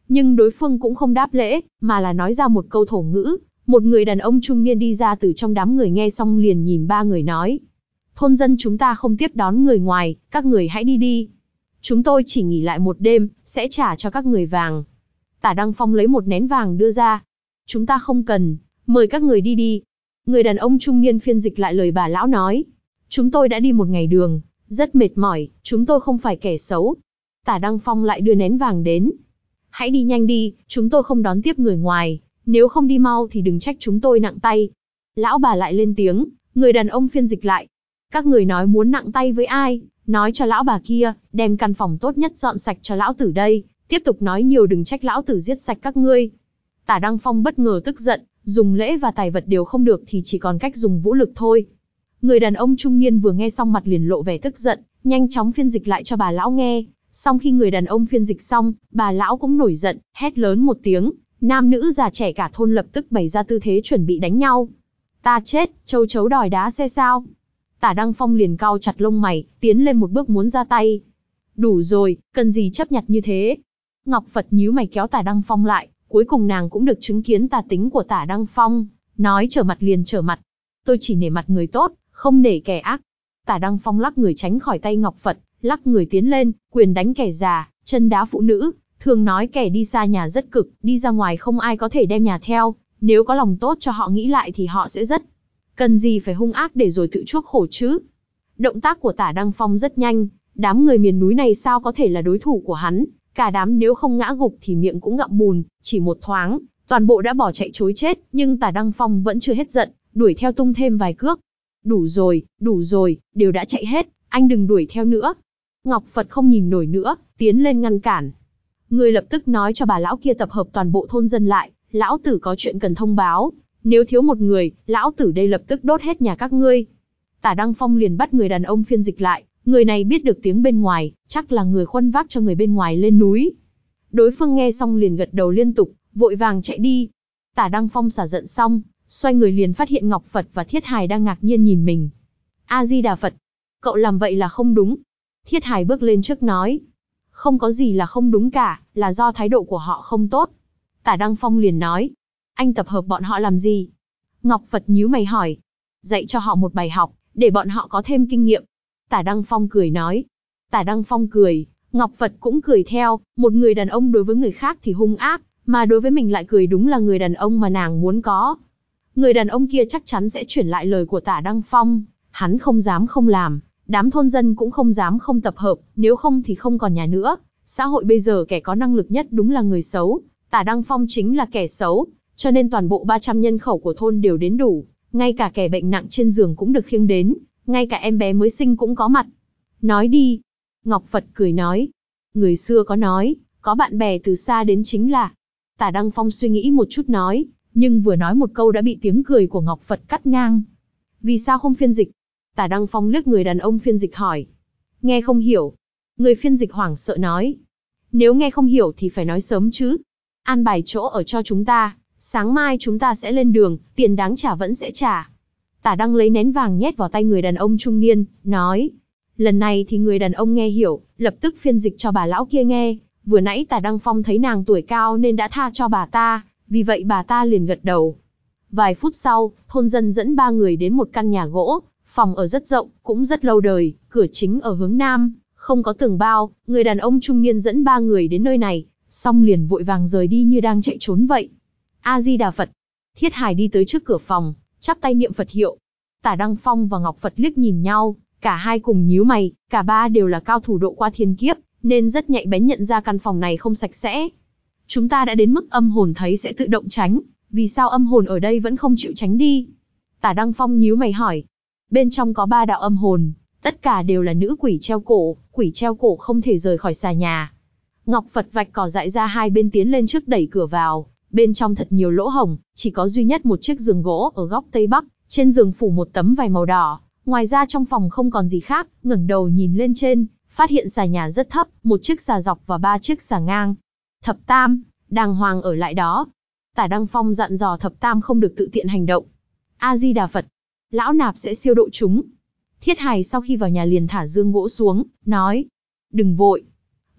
Nhưng đối phương cũng không đáp lễ, mà là nói ra một câu thổ ngữ. Một người đàn ông trung niên đi ra từ trong đám người nghe xong liền nhìn ba người nói. Thôn dân chúng ta không tiếp đón người ngoài, các người hãy đi đi. Chúng tôi chỉ nghỉ lại một đêm, sẽ trả cho các người vàng. Tả Đăng Phong lấy một nén vàng đưa ra. Chúng ta không cần, mời các người đi đi. Người đàn ông trung niên phiên dịch lại lời bà lão nói. Chúng tôi đã đi một ngày đường, rất mệt mỏi, chúng tôi không phải kẻ xấu. Tả Đăng Phong lại đưa nén vàng đến. Hãy đi nhanh đi, chúng tôi không đón tiếp người ngoài, nếu không đi mau thì đừng trách chúng tôi nặng tay. Lão bà lại lên tiếng, người đàn ông phiên dịch lại. Các người nói muốn nặng tay với ai, nói cho lão bà kia, đem căn phòng tốt nhất dọn sạch cho lão tử đây, tiếp tục nói nhiều đừng trách lão tử giết sạch các ngươi. Tả Đăng Phong bất ngờ tức giận, dùng lễ và tài vật đều không được thì chỉ còn cách dùng vũ lực thôi. Người đàn ông trung niên vừa nghe xong mặt liền lộ vẻ tức giận, nhanh chóng phiên dịch lại cho bà lão nghe. Sau khi người đàn ông phiên dịch xong, bà lão cũng nổi giận, hét lớn một tiếng, nam nữ già trẻ cả thôn lập tức bày ra tư thế chuẩn bị đánh nhau. Ta chết, châu chấu đòi đá xe sao? Tả Đăng Phong liền cau chặt lông mày, tiến lên một bước muốn ra tay. Đủ rồi, cần gì chấp nhặt như thế? Ngọc Phật nhíu mày kéo Tả Đăng Phong lại, cuối cùng nàng cũng được chứng kiến tà tính của Tả Đăng Phong, nói trở mặt liền trở mặt. Tôi chỉ nể mặt người tốt, không nể kẻ ác. Tả Đăng Phong lắc người tránh khỏi tay Ngọc Phật, lắc người tiến lên, quyền đánh kẻ già, chân đá phụ nữ, thường nói kẻ đi xa nhà rất cực, đi ra ngoài không ai có thể đem nhà theo, nếu có lòng tốt cho họ nghĩ lại thì họ sẽ rất. Cần gì phải hung ác để rồi tự chuốc khổ chứ? Động tác của Tả Đăng Phong rất nhanh, đám người miền núi này sao có thể là đối thủ của hắn, cả đám nếu không ngã gục thì miệng cũng ngậm bùn, chỉ một thoáng, toàn bộ đã bỏ chạy trối chết, nhưng Tả Đăng Phong vẫn chưa hết giận, đuổi theo tung thêm vài cước. Đủ rồi, đủ rồi, đều đã chạy hết, anh đừng đuổi theo nữa. Ngọc Phật không nhìn nổi nữa, tiến lên ngăn cản. Người lập tức nói cho bà lão kia tập hợp toàn bộ thôn dân lại, lão tử có chuyện cần thông báo, nếu thiếu một người, lão tử đây lập tức đốt hết nhà các ngươi. Tả Đăng Phong liền bắt người đàn ông phiên dịch lại, người này biết được tiếng bên ngoài, chắc là người khuân vác cho người bên ngoài lên núi. Đối phương nghe xong liền gật đầu liên tục, vội vàng chạy đi. Tả Đăng Phong xả giận xong, xoay người liền phát hiện Ngọc Phật và Thiết Hài đang ngạc nhiên nhìn mình. A Di Đà Phật, cậu làm vậy là không đúng. Thiết Hài bước lên trước nói. Không có gì là không đúng cả, là do thái độ của họ không tốt. Tả Đăng Phong liền nói. Anh tập hợp bọn họ làm gì? Ngọc Phật nhíu mày hỏi. Dạy cho họ một bài học, để bọn họ có thêm kinh nghiệm. Tả Đăng Phong cười nói. Tả Đăng Phong cười, Ngọc Phật cũng cười theo, một người đàn ông đối với người khác thì hung ác, mà đối với mình lại cười đúng là người đàn ông mà nàng muốn có. Người đàn ông kia chắc chắn sẽ chuyển lại lời của Tả Đăng Phong, hắn không dám không làm, đám thôn dân cũng không dám không tập hợp, nếu không thì không còn nhà nữa. Xã hội bây giờ kẻ có năng lực nhất đúng là người xấu, Tả Đăng Phong chính là kẻ xấu, cho nên toàn bộ ba trăm nhân khẩu của thôn đều đến đủ, ngay cả kẻ bệnh nặng trên giường cũng được khiêng đến, ngay cả em bé mới sinh cũng có mặt. Nói đi. Ngọc Phật cười nói. Người xưa có nói, có bạn bè từ xa đến chính là. Tả Đăng Phong suy nghĩ một chút nói, nhưng vừa nói một câu đã bị tiếng cười của Ngọc Phật cắt ngang. Vì sao không phiên dịch? Tả Đăng Phong liếc người đàn ông phiên dịch hỏi. Nghe không hiểu. Người phiên dịch hoảng sợ nói. Nếu nghe không hiểu thì phải nói sớm chứ. An bài chỗ ở cho chúng ta, sáng mai chúng ta sẽ lên đường, tiền đáng trả vẫn sẽ trả. Tả Đăng lấy nén vàng nhét vào tay người đàn ông trung niên, nói. Lần này thì người đàn ông nghe hiểu, lập tức phiên dịch cho bà lão kia nghe. Vừa nãy Tả Đăng Phong thấy nàng tuổi cao nên đã tha cho bà ta, vì vậy bà ta liền gật đầu. Vài phút sau, thôn dân dẫn ba người đến một căn nhà gỗ, phòng ở rất rộng, cũng rất lâu đời, cửa chính ở hướng nam, không có tường bao. Người đàn ông trung niên dẫn ba người đến nơi này, xong liền vội vàng rời đi như đang chạy trốn vậy. A Di Đà Phật. Thiết Hài đi tới trước cửa phòng, chắp tay niệm Phật hiệu. Tả Đăng Phong và Ngọc Phật liếc nhìn nhau, cả hai cùng nhíu mày, cả ba đều là cao thủ độ qua thiên kiếp, nên rất nhạy bén nhận ra căn phòng này không sạch sẽ. Chúng ta đã đến mức âm hồn thấy sẽ tự động tránh, vì sao âm hồn ở đây vẫn không chịu tránh đi? Tả Đăng Phong nhíu mày hỏi. Bên trong có ba đạo âm hồn, tất cả đều là nữ quỷ treo cổ, quỷ treo cổ không thể rời khỏi xà nhà. Ngọc Phật vạch cỏ dại ra hai bên tiến lên trước đẩy cửa vào, bên trong thật nhiều lỗ hổng, chỉ có duy nhất một chiếc giường gỗ ở góc tây bắc, trên giường phủ một tấm vải màu đỏ, ngoài ra trong phòng không còn gì khác. Ngẩng đầu nhìn lên trên, phát hiện xà nhà rất thấp, một chiếc xà dọc và ba chiếc xà ngang. Thập Tam, đàng hoàng ở lại đó. Tả Đăng Phong dặn dò Thập Tam không được tự tiện hành động. A Di Đà Phật, lão nạp sẽ siêu độ chúng. Thiết Hài sau khi vào nhà liền thả giường gỗ xuống, nói, đừng vội.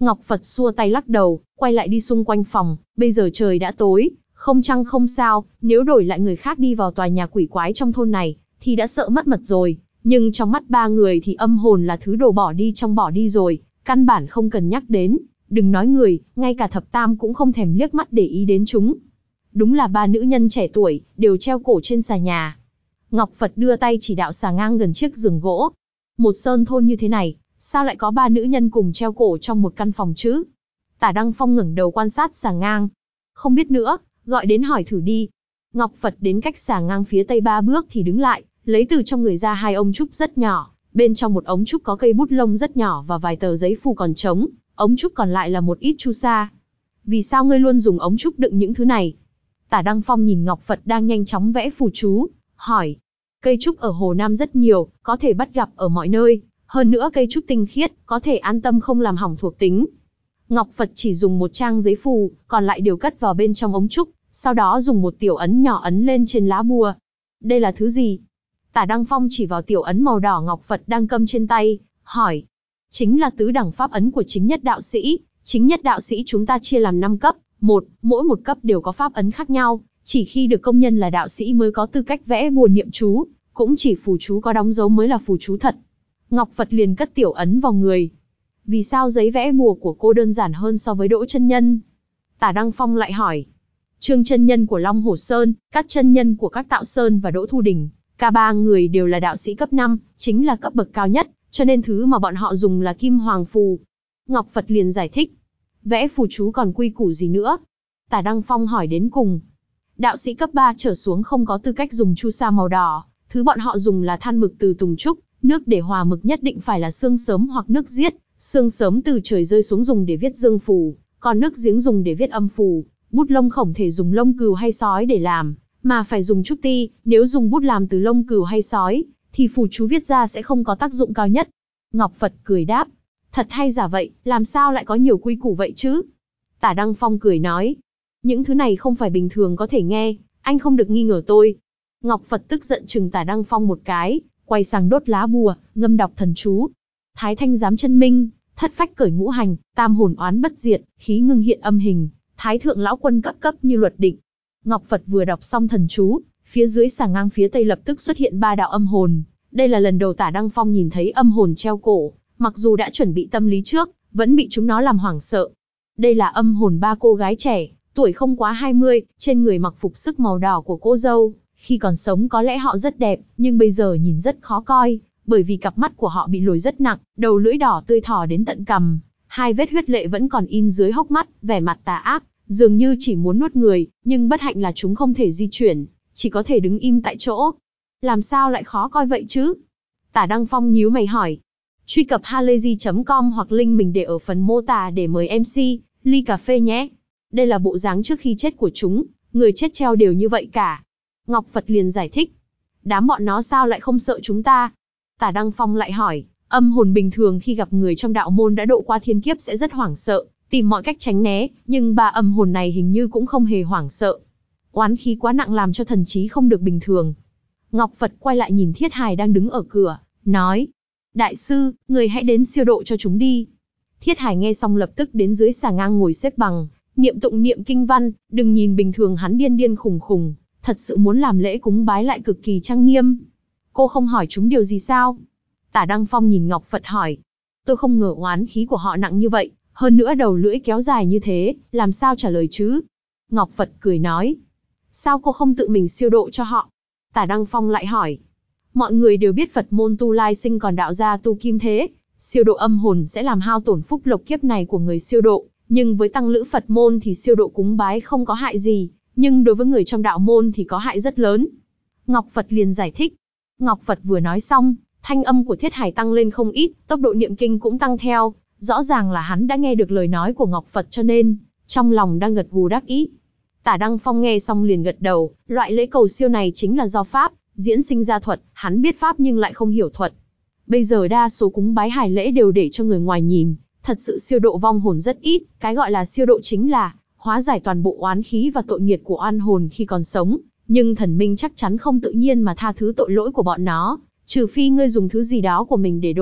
Ngọc Phật xua tay lắc đầu, quay lại đi xung quanh phòng, bây giờ trời đã tối, không chăng không sao, nếu đổi lại người khác đi vào tòa nhà quỷ quái trong thôn này, thì đã sợ mất mật rồi, nhưng trong mắt ba người thì âm hồn là thứ đồ bỏ đi trong bỏ đi rồi, căn bản không cần nhắc đến, đừng nói người, ngay cả thập tam cũng không thèm liếc mắt để ý đến chúng. Đúng là ba nữ nhân trẻ tuổi, đều treo cổ trên xà nhà. Ngọc Phật đưa tay chỉ đạo xà ngang gần chiếc giường gỗ. Một sơn thôn như thế này, sao lại có ba nữ nhân cùng treo cổ trong một căn phòng chứ? Tả Đăng Phong ngẩng đầu quan sát xà ngang. Không biết nữa, gọi đến hỏi thử đi. Ngọc Phật đến cách xà ngang phía tây ba bước thì đứng lại, lấy từ trong người ra hai ống trúc rất nhỏ. Bên trong một ống trúc có cây bút lông rất nhỏ và vài tờ giấy phù còn trống, ống trúc còn lại là một ít chu sa. Vì sao ngươi luôn dùng ống trúc đựng những thứ này? Tả Đăng Phong nhìn Ngọc Phật đang nhanh chóng vẽ phù chú, hỏi. Cây trúc ở Hồ Nam rất nhiều, có thể bắt gặp ở mọi nơi. Hơn nữa cây trúc tinh khiết, có thể an tâm không làm hỏng thuộc tính. Ngọc Phật chỉ dùng một trang giấy phù, còn lại đều cất vào bên trong ống trúc, sau đó dùng một tiểu ấn nhỏ ấn lên trên lá bùa. Đây là thứ gì? Tả Đăng Phong chỉ vào tiểu ấn màu đỏ Ngọc Phật đang cầm trên tay, hỏi. Chính là tứ đẳng pháp ấn của chính nhất đạo sĩ. Chính nhất đạo sĩ chúng ta chia làm năm cấp, một, mỗi một cấp đều có pháp ấn khác nhau, chỉ khi được công nhận là đạo sĩ mới có tư cách vẽ bùa niệm chú, cũng chỉ phù chú có đóng dấu mới là phù chú thật. Ngọc Phật liền cất tiểu ấn vào người. Vì sao giấy vẽ bùa của cô đơn giản hơn so với Đỗ chân nhân? Tả Đăng Phong lại hỏi. Trương chân nhân của Long Hồ Sơn, các chân nhân của các Tạo Sơn và Đỗ Thu Đình, cả ba người đều là đạo sĩ cấp năm, chính là cấp bậc cao nhất, cho nên thứ mà bọn họ dùng là Kim Hoàng phù. Ngọc Phật liền giải thích. Vẽ phù chú còn quy củ gì nữa? Tả Đăng Phong hỏi đến cùng. Đạo sĩ cấp ba trở xuống không có tư cách dùng chu sa màu đỏ, thứ bọn họ dùng là than mực từ tùng trúc, nước để hòa mực nhất định phải là sương sớm hoặc nước giết, sương sớm từ trời rơi xuống dùng để viết dương phù, còn nước giếng dùng để viết âm phù, bút lông không thể dùng lông cừu hay sói để làm, mà phải dùng trúc ti, nếu dùng bút làm từ lông cừu hay sói, thì phù chú viết ra sẽ không có tác dụng cao nhất. Ngọc Phật cười đáp. Thật hay giả vậy, làm sao lại có nhiều quy củ vậy chứ? Tả Đăng Phong cười nói. Những thứ này không phải bình thường có thể nghe, anh không được nghi ngờ tôi. Ngọc Phật tức giận chừng Tả Đăng Phong một cái, quay sang đốt lá bùa, ngâm đọc thần chú. Thái thanh giám chân minh, thất phách cởi ngũ hành, tam hồn oán bất diệt, khí ngưng hiện âm hình, thái thượng lão quân cấp cấp như luật định. Ngọc Phật vừa đọc xong thần chú, phía dưới xà ngang phía tây lập tức xuất hiện ba đạo âm hồn. Đây là lần đầu Tả Đăng Phong nhìn thấy âm hồn treo cổ, mặc dù đã chuẩn bị tâm lý trước, vẫn bị chúng nó làm hoảng sợ. Đây là âm hồn ba cô gái trẻ, tuổi không quá hai mươi, trên người mặc phục sức màu đỏ của cô dâu. Khi còn sống có lẽ họ rất đẹp, nhưng bây giờ nhìn rất khó coi, bởi vì cặp mắt của họ bị lồi rất nặng, đầu lưỡi đỏ tươi thò đến tận cằm, hai vết huyết lệ vẫn còn in dưới hốc mắt, vẻ mặt tà ác, dường như chỉ muốn nuốt người, nhưng bất hạnh là chúng không thể di chuyển, chỉ có thể đứng im tại chỗ. Làm sao lại khó coi vậy chứ? Tả Đăng Phong nhíu mày hỏi. Truy cập halayzi chấm com hoặc link mình để ở phần mô tả để mời em xê, ly cà phê nhé. Đây là bộ dáng trước khi chết của chúng, người chết treo đều như vậy cả. Ngọc Phật liền giải thích. Đám bọn nó sao lại không sợ chúng ta? Tả Đăng Phong lại hỏi. Âm hồn bình thường khi gặp người trong đạo môn đã độ qua thiên kiếp sẽ rất hoảng sợ, tìm mọi cách tránh né, nhưng ba âm hồn này hình như cũng không hề hoảng sợ. Oán khí quá nặng làm cho thần trí không được bình thường. Ngọc Phật quay lại nhìn Thiết Hài đang đứng ở cửa, nói. Đại sư, người hãy đến siêu độ cho chúng đi. Thiết Hài nghe xong lập tức đến dưới xà ngang ngồi xếp bằng, niệm tụng niệm kinh văn, đừng nhìn bình thường hắn điên điên khùng khùng, thật sự muốn làm lễ cúng bái lại cực kỳ trang nghiêm. Cô không hỏi chúng điều gì sao? Tả Đăng Phong nhìn Ngọc Phật hỏi. Tôi không ngờ oán khí của họ nặng như vậy, hơn nữa đầu lưỡi kéo dài như thế, làm sao trả lời chứ? Ngọc Phật cười nói. Sao cô không tự mình siêu độ cho họ? Tả Đăng Phong lại hỏi. Mọi người đều biết Phật môn tu lai sinh còn đạo gia tu kim thế, siêu độ âm hồn sẽ làm hao tổn phúc lộc kiếp này của người siêu độ, nhưng với tăng lữ Phật môn thì siêu độ cúng bái không có hại gì, nhưng đối với người trong đạo môn thì có hại rất lớn. Ngọc Phật liền giải thích. Ngọc Phật vừa nói xong, thanh âm của Thiết Hải tăng lên không ít, tốc độ niệm kinh cũng tăng theo, rõ ràng là hắn đã nghe được lời nói của Ngọc Phật cho nên, trong lòng đang gật gù đắc ý. Tả Đăng Phong nghe xong liền gật đầu, loại lễ cầu siêu này chính là do Pháp diễn sinh ra thuật, hắn biết Pháp nhưng lại không hiểu thuật. Bây giờ đa số cúng bái hài lễ đều để cho người ngoài nhìn, thật sự siêu độ vong hồn rất ít, cái gọi là siêu độ chính là hóa giải toàn bộ oán khí và tội nghiệt của oan hồn khi còn sống, nhưng thần minh chắc chắn không tự nhiên mà tha thứ tội lỗi của bọn nó, trừ phi ngươi dùng thứ gì đó của mình để đổi,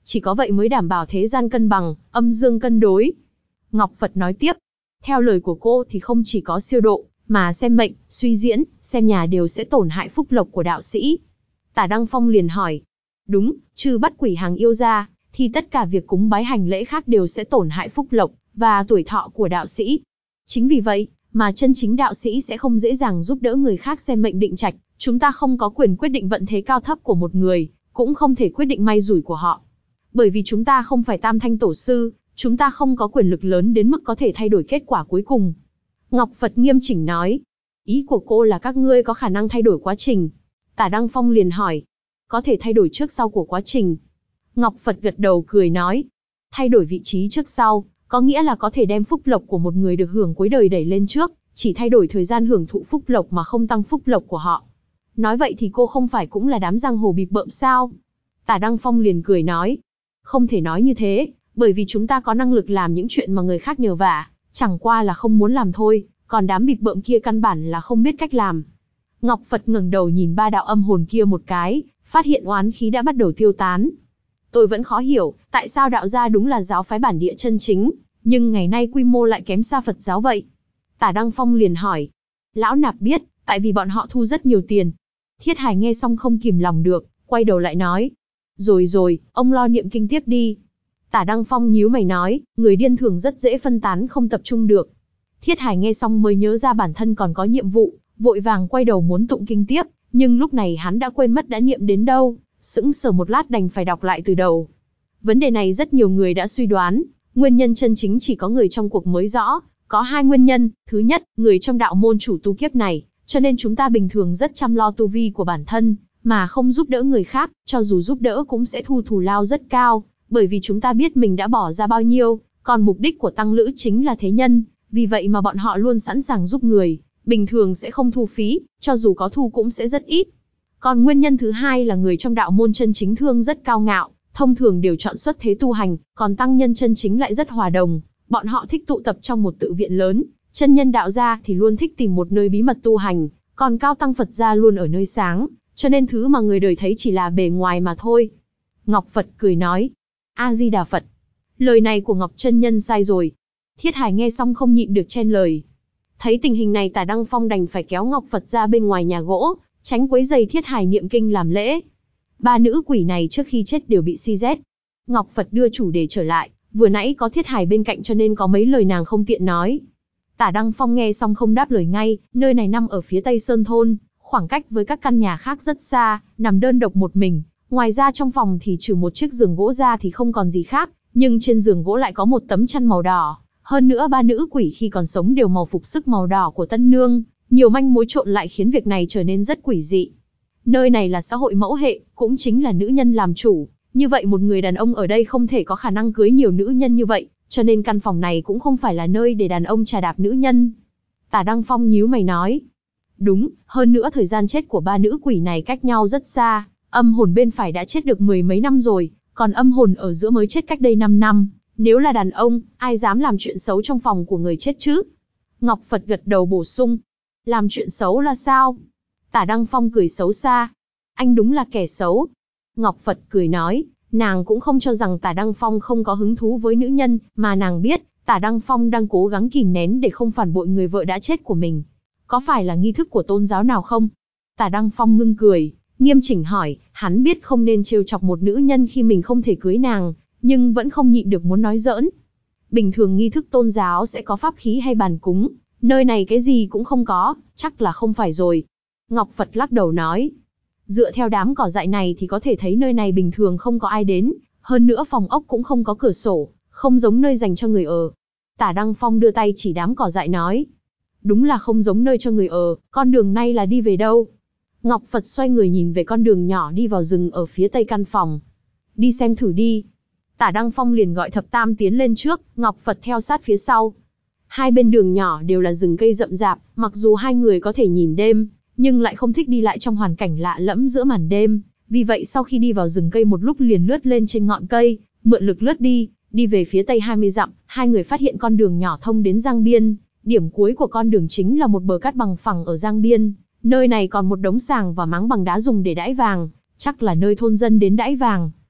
Chỉ có vậy mới đảm bảo thế gian cân bằng, âm dương cân đối. Ngọc Phật nói tiếp, theo lời của cô thì không chỉ có siêu độ, mà xem mệnh, suy diễn, xem nhà đều sẽ tổn hại phúc lộc của đạo sĩ. Tả Đăng Phong liền hỏi, đúng, trừ bắt quỷ hàng yêu ra, thì tất cả việc cúng bái hành lễ khác đều sẽ tổn hại phúc lộc và tuổi thọ của đạo sĩ. Chính vì vậy, mà chân chính đạo sĩ sẽ không dễ dàng giúp đỡ người khác xem mệnh định trạch, chúng ta không có quyền quyết định vận thế cao thấp của một người, cũng không thể quyết định may rủi của họ. Bởi vì chúng ta không phải Tam Thanh Tổ Sư, chúng ta không có quyền lực lớn đến mức có thể thay đổi kết quả cuối cùng. Ngọc Phật nghiêm chỉnh nói, ý của cô là các ngươi có khả năng thay đổi quá trình. Tả Đăng Phong liền hỏi, có thể thay đổi trước sau của quá trình. Ngọc Phật gật đầu cười nói, thay đổi vị trí trước sau, có nghĩa là có thể đem phúc lộc của một người được hưởng cuối đời đẩy lên trước, chỉ thay đổi thời gian hưởng thụ phúc lộc mà không tăng phúc lộc của họ. Nói vậy thì cô không phải cũng là đám giang hồ bịp bợm sao? Tả Đăng Phong liền cười nói, không thể nói như thế, bởi vì chúng ta có năng lực làm những chuyện mà người khác nhờ vả, chẳng qua là không muốn làm thôi, còn đám bịp bợm kia căn bản là không biết cách làm. Ngọc Phật ngẩng đầu nhìn ba đạo âm hồn kia một cái, phát hiện oán khí đã bắt đầu tiêu tán. Tôi vẫn khó hiểu, tại sao đạo gia đúng là giáo phái bản địa chân chính, nhưng ngày nay quy mô lại kém xa Phật giáo vậy? Tả Đăng Phong liền hỏi. Lão nạp biết, tại vì bọn họ thu rất nhiều tiền. Thiết Hải nghe xong không kìm lòng được, quay đầu lại nói. Rồi rồi, ông lo niệm kinh tiếp đi. Tả Đăng Phong nhíu mày nói, người điên thường rất dễ phân tán không tập trung được. Thiết Hải nghe xong mới nhớ ra bản thân còn có nhiệm vụ, vội vàng quay đầu muốn tụng kinh tiếp, nhưng lúc này hắn đã quên mất đã niệm đến đâu, sững sờ một lát đành phải đọc lại từ đầu. Vấn đề này rất nhiều người đã suy đoán, nguyên nhân chân chính chỉ có người trong cuộc mới rõ, có hai nguyên nhân, thứ nhất, người trong đạo môn chủ tu kiếp này, cho nên chúng ta bình thường rất chăm lo tu vi của bản thân, mà không giúp đỡ người khác, cho dù giúp đỡ cũng sẽ thu thù lao rất cao, bởi vì chúng ta biết mình đã bỏ ra bao nhiêu, còn mục đích của tăng lữ chính là thế nhân, vì vậy mà bọn họ luôn sẵn sàng giúp người, bình thường sẽ không thu phí, cho dù có thu cũng sẽ rất ít. Còn nguyên nhân thứ hai là người trong đạo môn chân chính thương rất cao ngạo, thông thường đều chọn xuất thế tu hành, còn tăng nhân chân chính lại rất hòa đồng, bọn họ thích tụ tập trong một tự viện lớn, chân nhân đạo gia thì luôn thích tìm một nơi bí mật tu hành, còn cao tăng Phật gia luôn ở nơi sáng, cho nên thứ mà người đời thấy chỉ là bề ngoài mà thôi. Ngọc Phật cười nói, A-di-đà Phật. Lời này của Ngọc chân nhân sai rồi. Thiết Hải nghe xong không nhịn được chen lời. Thấy tình hình này Tả Đăng Phong đành phải kéo Ngọc Phật ra bên ngoài nhà gỗ, tránh quấy rầy Thiết Hải niệm kinh làm lễ. Ba nữ quỷ này trước khi chết đều bị si rét. Ngọc Phật đưa chủ đề trở lại, vừa nãy có Thiết Hải bên cạnh cho nên có mấy lời nàng không tiện nói. Tả Đăng Phong nghe xong không đáp lời ngay, nơi này nằm ở phía tây Sơn Thôn, khoảng cách với các căn nhà khác rất xa, nằm đơn độc một mình. Ngoài ra trong phòng thì trừ một chiếc giường gỗ ra thì không còn gì khác, nhưng trên giường gỗ lại có một tấm chăn màu đỏ. Hơn nữa ba nữ quỷ khi còn sống đều màu phục sức màu đỏ của tân nương, nhiều manh mối trộn lại khiến việc này trở nên rất quỷ dị. Nơi này là xã hội mẫu hệ, cũng chính là nữ nhân làm chủ, như vậy một người đàn ông ở đây không thể có khả năng cưới nhiều nữ nhân như vậy, cho nên căn phòng này cũng không phải là nơi để đàn ông trà đạp nữ nhân. Tả Đăng Phong nhíu mày nói. Đúng, hơn nữa thời gian chết của ba nữ quỷ này cách nhau rất xa, âm hồn bên phải đã chết được mười mấy năm rồi, còn âm hồn ở giữa mới chết cách đây năm năm. Nếu là đàn ông, ai dám làm chuyện xấu trong phòng của người chết chứ? Ngọc Phật gật đầu bổ sung. Làm chuyện xấu là sao? Tả Đăng Phong cười xấu xa. Anh đúng là kẻ xấu. Ngọc Phật cười nói, nàng cũng không cho rằng Tả Đăng Phong không có hứng thú với nữ nhân, mà nàng biết, Tả Đăng Phong đang cố gắng kìm nén để không phản bội người vợ đã chết của mình. Có phải là nghi thức của tôn giáo nào không? Tả Đăng Phong ngưng cười, nghiêm chỉnh hỏi, hắn biết không nên trêu chọc một nữ nhân khi mình không thể cưới nàng, nhưng vẫn không nhịn được muốn nói giỡn. Bình thường nghi thức tôn giáo sẽ có pháp khí hay bàn cúng, nơi này cái gì cũng không có, chắc là không phải rồi. Ngọc Phật lắc đầu nói, dựa theo đám cỏ dại này thì có thể thấy nơi này bình thường không có ai đến, hơn nữa phòng ốc cũng không có cửa sổ, không giống nơi dành cho người ở. Tả Đăng Phong đưa tay chỉ đám cỏ dại nói, đúng là không giống nơi cho người ở, con đường này là đi về đâu? Ngọc Phật xoay người nhìn về con đường nhỏ đi vào rừng ở phía tây căn phòng. Đi xem thử đi. Tả Đăng Phong liền gọi Thập Tam tiến lên trước, Ngọc Phật theo sát phía sau. Hai bên đường nhỏ đều là rừng cây rậm rạp, mặc dù hai người có thể nhìn đêm, nhưng lại không thích đi lại trong hoàn cảnh lạ lẫm giữa màn đêm. Vì vậy sau khi đi vào rừng cây một lúc liền lướt lên trên ngọn cây, mượn lực lướt đi, đi về phía tây hai mươi dặm, hai người phát hiện con đường nhỏ thông đến Giang Biên. Điểm cuối của con đường chính là một bờ cát bằng phẳng ở Giang Biên. Nơi này còn một đống sàng và máng bằng đá dùng để đãi vàng, chắc là nơi thôn dân đến đãi vàng.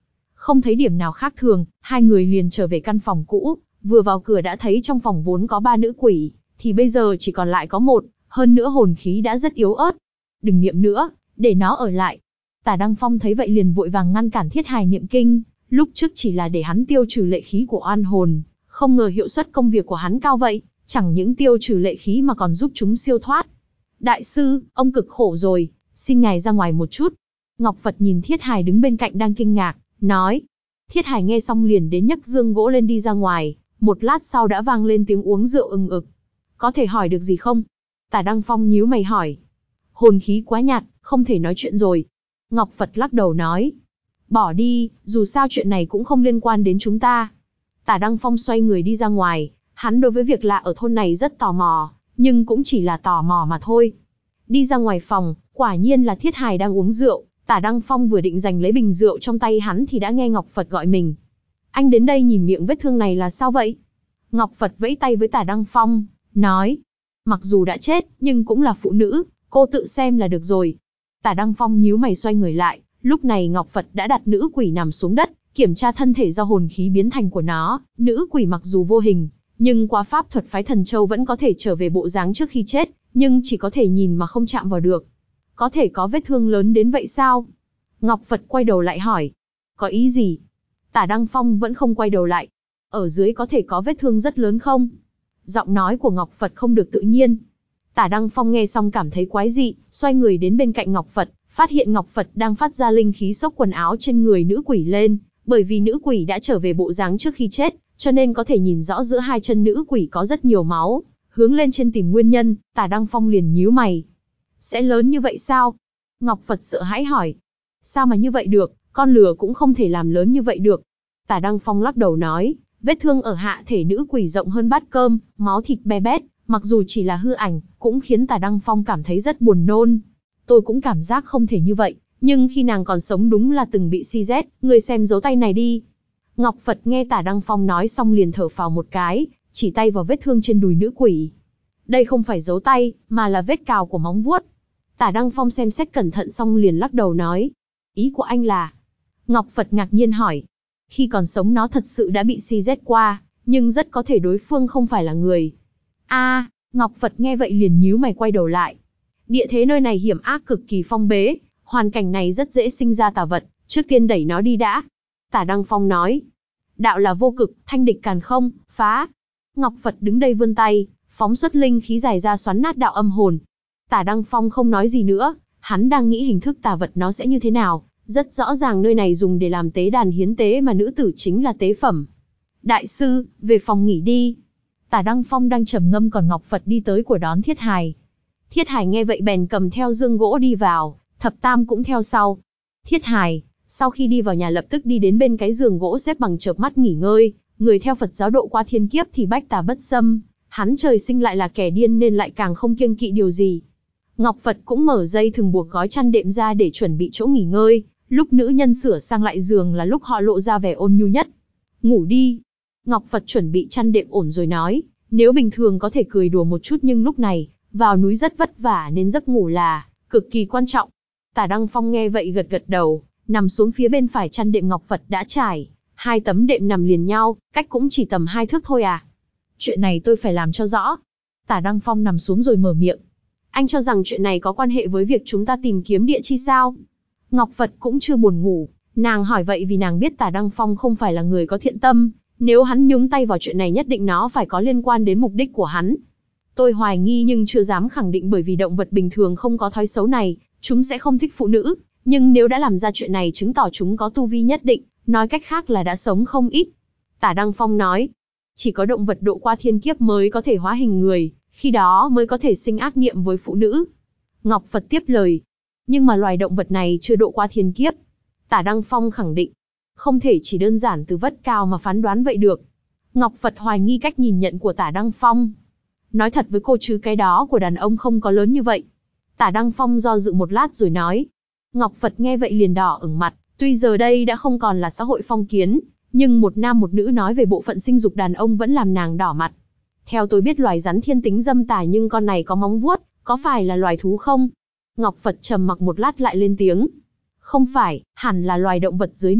Không thấy điểm nào khác thường, hai người liền trở về căn phòng cũ, vừa vào cửa đã thấy trong phòng vốn có ba nữ quỷ, thì bây giờ chỉ còn lại có một, hơn nữa hồn khí đã rất yếu ớt. Đừng niệm nữa, để nó ở lại. Tả Đăng Phong thấy vậy liền vội vàng ngăn cản Thiết Hài niệm kinh, lúc trước chỉ là để hắn tiêu trừ lệ khí của oan hồn, không ngờ hiệu suất công việc của hắn cao vậy, chẳng những tiêu trừ lệ khí mà còn giúp chúng siêu thoát. Đại sư, ông cực khổ rồi, xin ngài ra ngoài một chút. Ngọc Phật nhìn Thiết Hài đứng bên cạnh đang kinh ngạc, nói. Thiết Hài nghe xong liền đến nhấc dương gỗ lên đi ra ngoài, một lát sau đã vang lên tiếng uống rượu ừng ực. Có thể hỏi được gì không? Tả Đăng Phong nhíu mày hỏi. Hồn khí quá nhạt, không thể nói chuyện rồi. Ngọc Phật lắc đầu nói. Bỏ đi, dù sao chuyện này cũng không liên quan đến chúng ta. Tả Đăng Phong xoay người đi ra ngoài, hắn đối với việc lạ ở thôn này rất tò mò, nhưng cũng chỉ là tò mò mà thôi. Đi ra ngoài phòng, quả nhiên là Thiết Hài đang uống rượu, Tả Đăng Phong vừa định giành lấy bình rượu trong tay hắn thì đã nghe Ngọc Phật gọi mình. Anh đến đây nhìn miệng vết thương này là sao vậy? Ngọc Phật vẫy tay với Tả Đăng Phong, nói. Mặc dù đã chết, nhưng cũng là phụ nữ, cô tự xem là được rồi. Tả Đăng Phong nhíu mày xoay người lại, lúc này Ngọc Phật đã đặt nữ quỷ nằm xuống đất, kiểm tra thân thể do hồn khí biến thành của nó. Nữ quỷ mặc dù vô hình, nhưng qua pháp thuật phái Thần Châu vẫn có thể trở về bộ dáng trước khi chết, nhưng chỉ có thể nhìn mà không chạm vào được. Có thể có vết thương lớn đến vậy sao? Ngọc Phật quay đầu lại hỏi. Có ý gì? Tả Đăng Phong vẫn không quay đầu lại. Ở dưới có thể có vết thương rất lớn không? Giọng nói của Ngọc Phật không được tự nhiên. Tả Đăng Phong nghe xong cảm thấy quái dị, xoay người đến bên cạnh Ngọc Phật, phát hiện Ngọc Phật đang phát ra linh khí xốc quần áo trên người nữ quỷ lên, bởi vì nữ quỷ đã trở về bộ dáng trước khi chết, cho nên có thể nhìn rõ giữa hai chân nữ quỷ có rất nhiều máu. Hướng lên trên tìm nguyên nhân, Tả Đăng Phong liền nhíu mày. Sẽ lớn như vậy sao? Ngọc Phật sợ hãi hỏi. Sao mà như vậy được, con lừa cũng không thể làm lớn như vậy được. Tả Đăng Phong lắc đầu nói, vết thương ở hạ thể nữ quỷ rộng hơn bát cơm, máu thịt be bét, mặc dù chỉ là hư ảnh, cũng khiến Tả Đăng Phong cảm thấy rất buồn nôn. Tôi cũng cảm giác không thể như vậy, nhưng khi nàng còn sống đúng là từng bị si rét, người xem dấu tay này đi. Ngọc Phật nghe Tả Đăng Phong nói xong liền thở phào một cái, chỉ tay vào vết thương trên đùi nữ quỷ. Đây không phải dấu tay, mà là vết cào của móng vuốt. Tả Đăng Phong xem xét cẩn thận xong liền lắc đầu nói. Ý của anh là? Ngọc Phật ngạc nhiên hỏi. Khi còn sống nó thật sự đã bị si rét qua, nhưng rất có thể đối phương không phải là người. A, à, Ngọc Phật nghe vậy liền nhíu mày quay đầu lại. Địa thế nơi này hiểm ác cực kỳ phong bế, hoàn cảnh này rất dễ sinh ra tà vật, trước tiên đẩy nó đi đã. Tả Đăng Phong nói. Đạo là vô cực, thanh địch càn không, phá. Ngọc Phật đứng đây vươn tay, phóng xuất linh khí dài ra xoắn nát đạo âm hồn. Tả Đăng Phong không nói gì nữa, hắn đang nghĩ hình thức tà vật nó sẽ như thế nào. Rất rõ ràng nơi này dùng để làm tế đàn hiến tế mà nữ tử chính là tế phẩm. Đại sư, về phòng nghỉ đi. Tả Đăng Phong đang trầm ngâm còn Ngọc Phật đi tới của đón Thiết Hài. Thiết Hài nghe vậy bèn cầm theo dương gỗ đi vào, Thập Tam cũng theo sau. Thiết Hài, sau khi đi vào nhà lập tức đi đến bên cái giường gỗ xếp bằng chợp mắt nghỉ ngơi, người theo Phật giáo độ qua thiên kiếp thì bách tà bất xâm, hắn trời sinh lại là kẻ điên nên lại càng không kiêng kỵ điều gì. Ngọc Phật cũng mở dây thừng buộc gói chăn đệm ra để chuẩn bị chỗ nghỉ ngơi, lúc nữ nhân sửa sang lại giường là lúc họ lộ ra vẻ ôn nhu nhất. Ngủ đi. Ngọc Phật chuẩn bị chăn đệm ổn rồi nói, nếu bình thường có thể cười đùa một chút nhưng lúc này, vào núi rất vất vả nên giấc ngủ là cực kỳ quan trọng. Tả Đăng Phong nghe vậy gật gật đầu, nằm xuống phía bên phải chăn đệm Ngọc Phật đã trải, hai tấm đệm nằm liền nhau, cách cũng chỉ tầm hai thước thôi à. Chuyện này tôi phải làm cho rõ. Tả Đăng Phong nằm xuống rồi mở miệng. Anh cho rằng chuyện này có quan hệ với việc chúng ta tìm kiếm địa chi sao? Ngọc Phật cũng chưa buồn ngủ, nàng hỏi vậy vì nàng biết Tả Đăng Phong không phải là người có thiện tâm, nếu hắn nhúng tay vào chuyện này nhất định nó phải có liên quan đến mục đích của hắn. Tôi hoài nghi nhưng chưa dám khẳng định bởi vì động vật bình thường không có thói xấu này, chúng sẽ không thích phụ nữ, nhưng nếu đã làm ra chuyện này chứng tỏ chúng có tu vi nhất định, nói cách khác là đã sống không ít. Tả Đăng Phong nói, chỉ có động vật độ qua thiên kiếp mới có thể hóa hình người, khi đó mới có thể sinh ác niệm với phụ nữ. Ngọc Phật tiếp lời, nhưng mà loài động vật này chưa độ qua thiên kiếp. Tả Đăng Phong khẳng định, không thể chỉ đơn giản từ vất cao mà phán đoán vậy được. Ngọc Phật hoài nghi cách nhìn nhận của Tả Đăng Phong. Nói thật với cô chứ cái đó của đàn ông không có lớn như vậy. Tả Đăng Phong do dự một lát rồi nói. Ngọc Phật nghe vậy liền đỏ ửng mặt, tuy giờ đây đã không còn là xã hội phong kiến, nhưng một nam một nữ nói về bộ phận sinh dục đàn ông vẫn làm nàng đỏ mặt. Theo tôi biết loài rắn thiên tính dâm tà nhưng con này có móng vuốt, có phải là loài thú không? Ngọc Phật trầm mặc một lát lại lên tiếng. Không phải, hẳn là loài động vật dưới nước,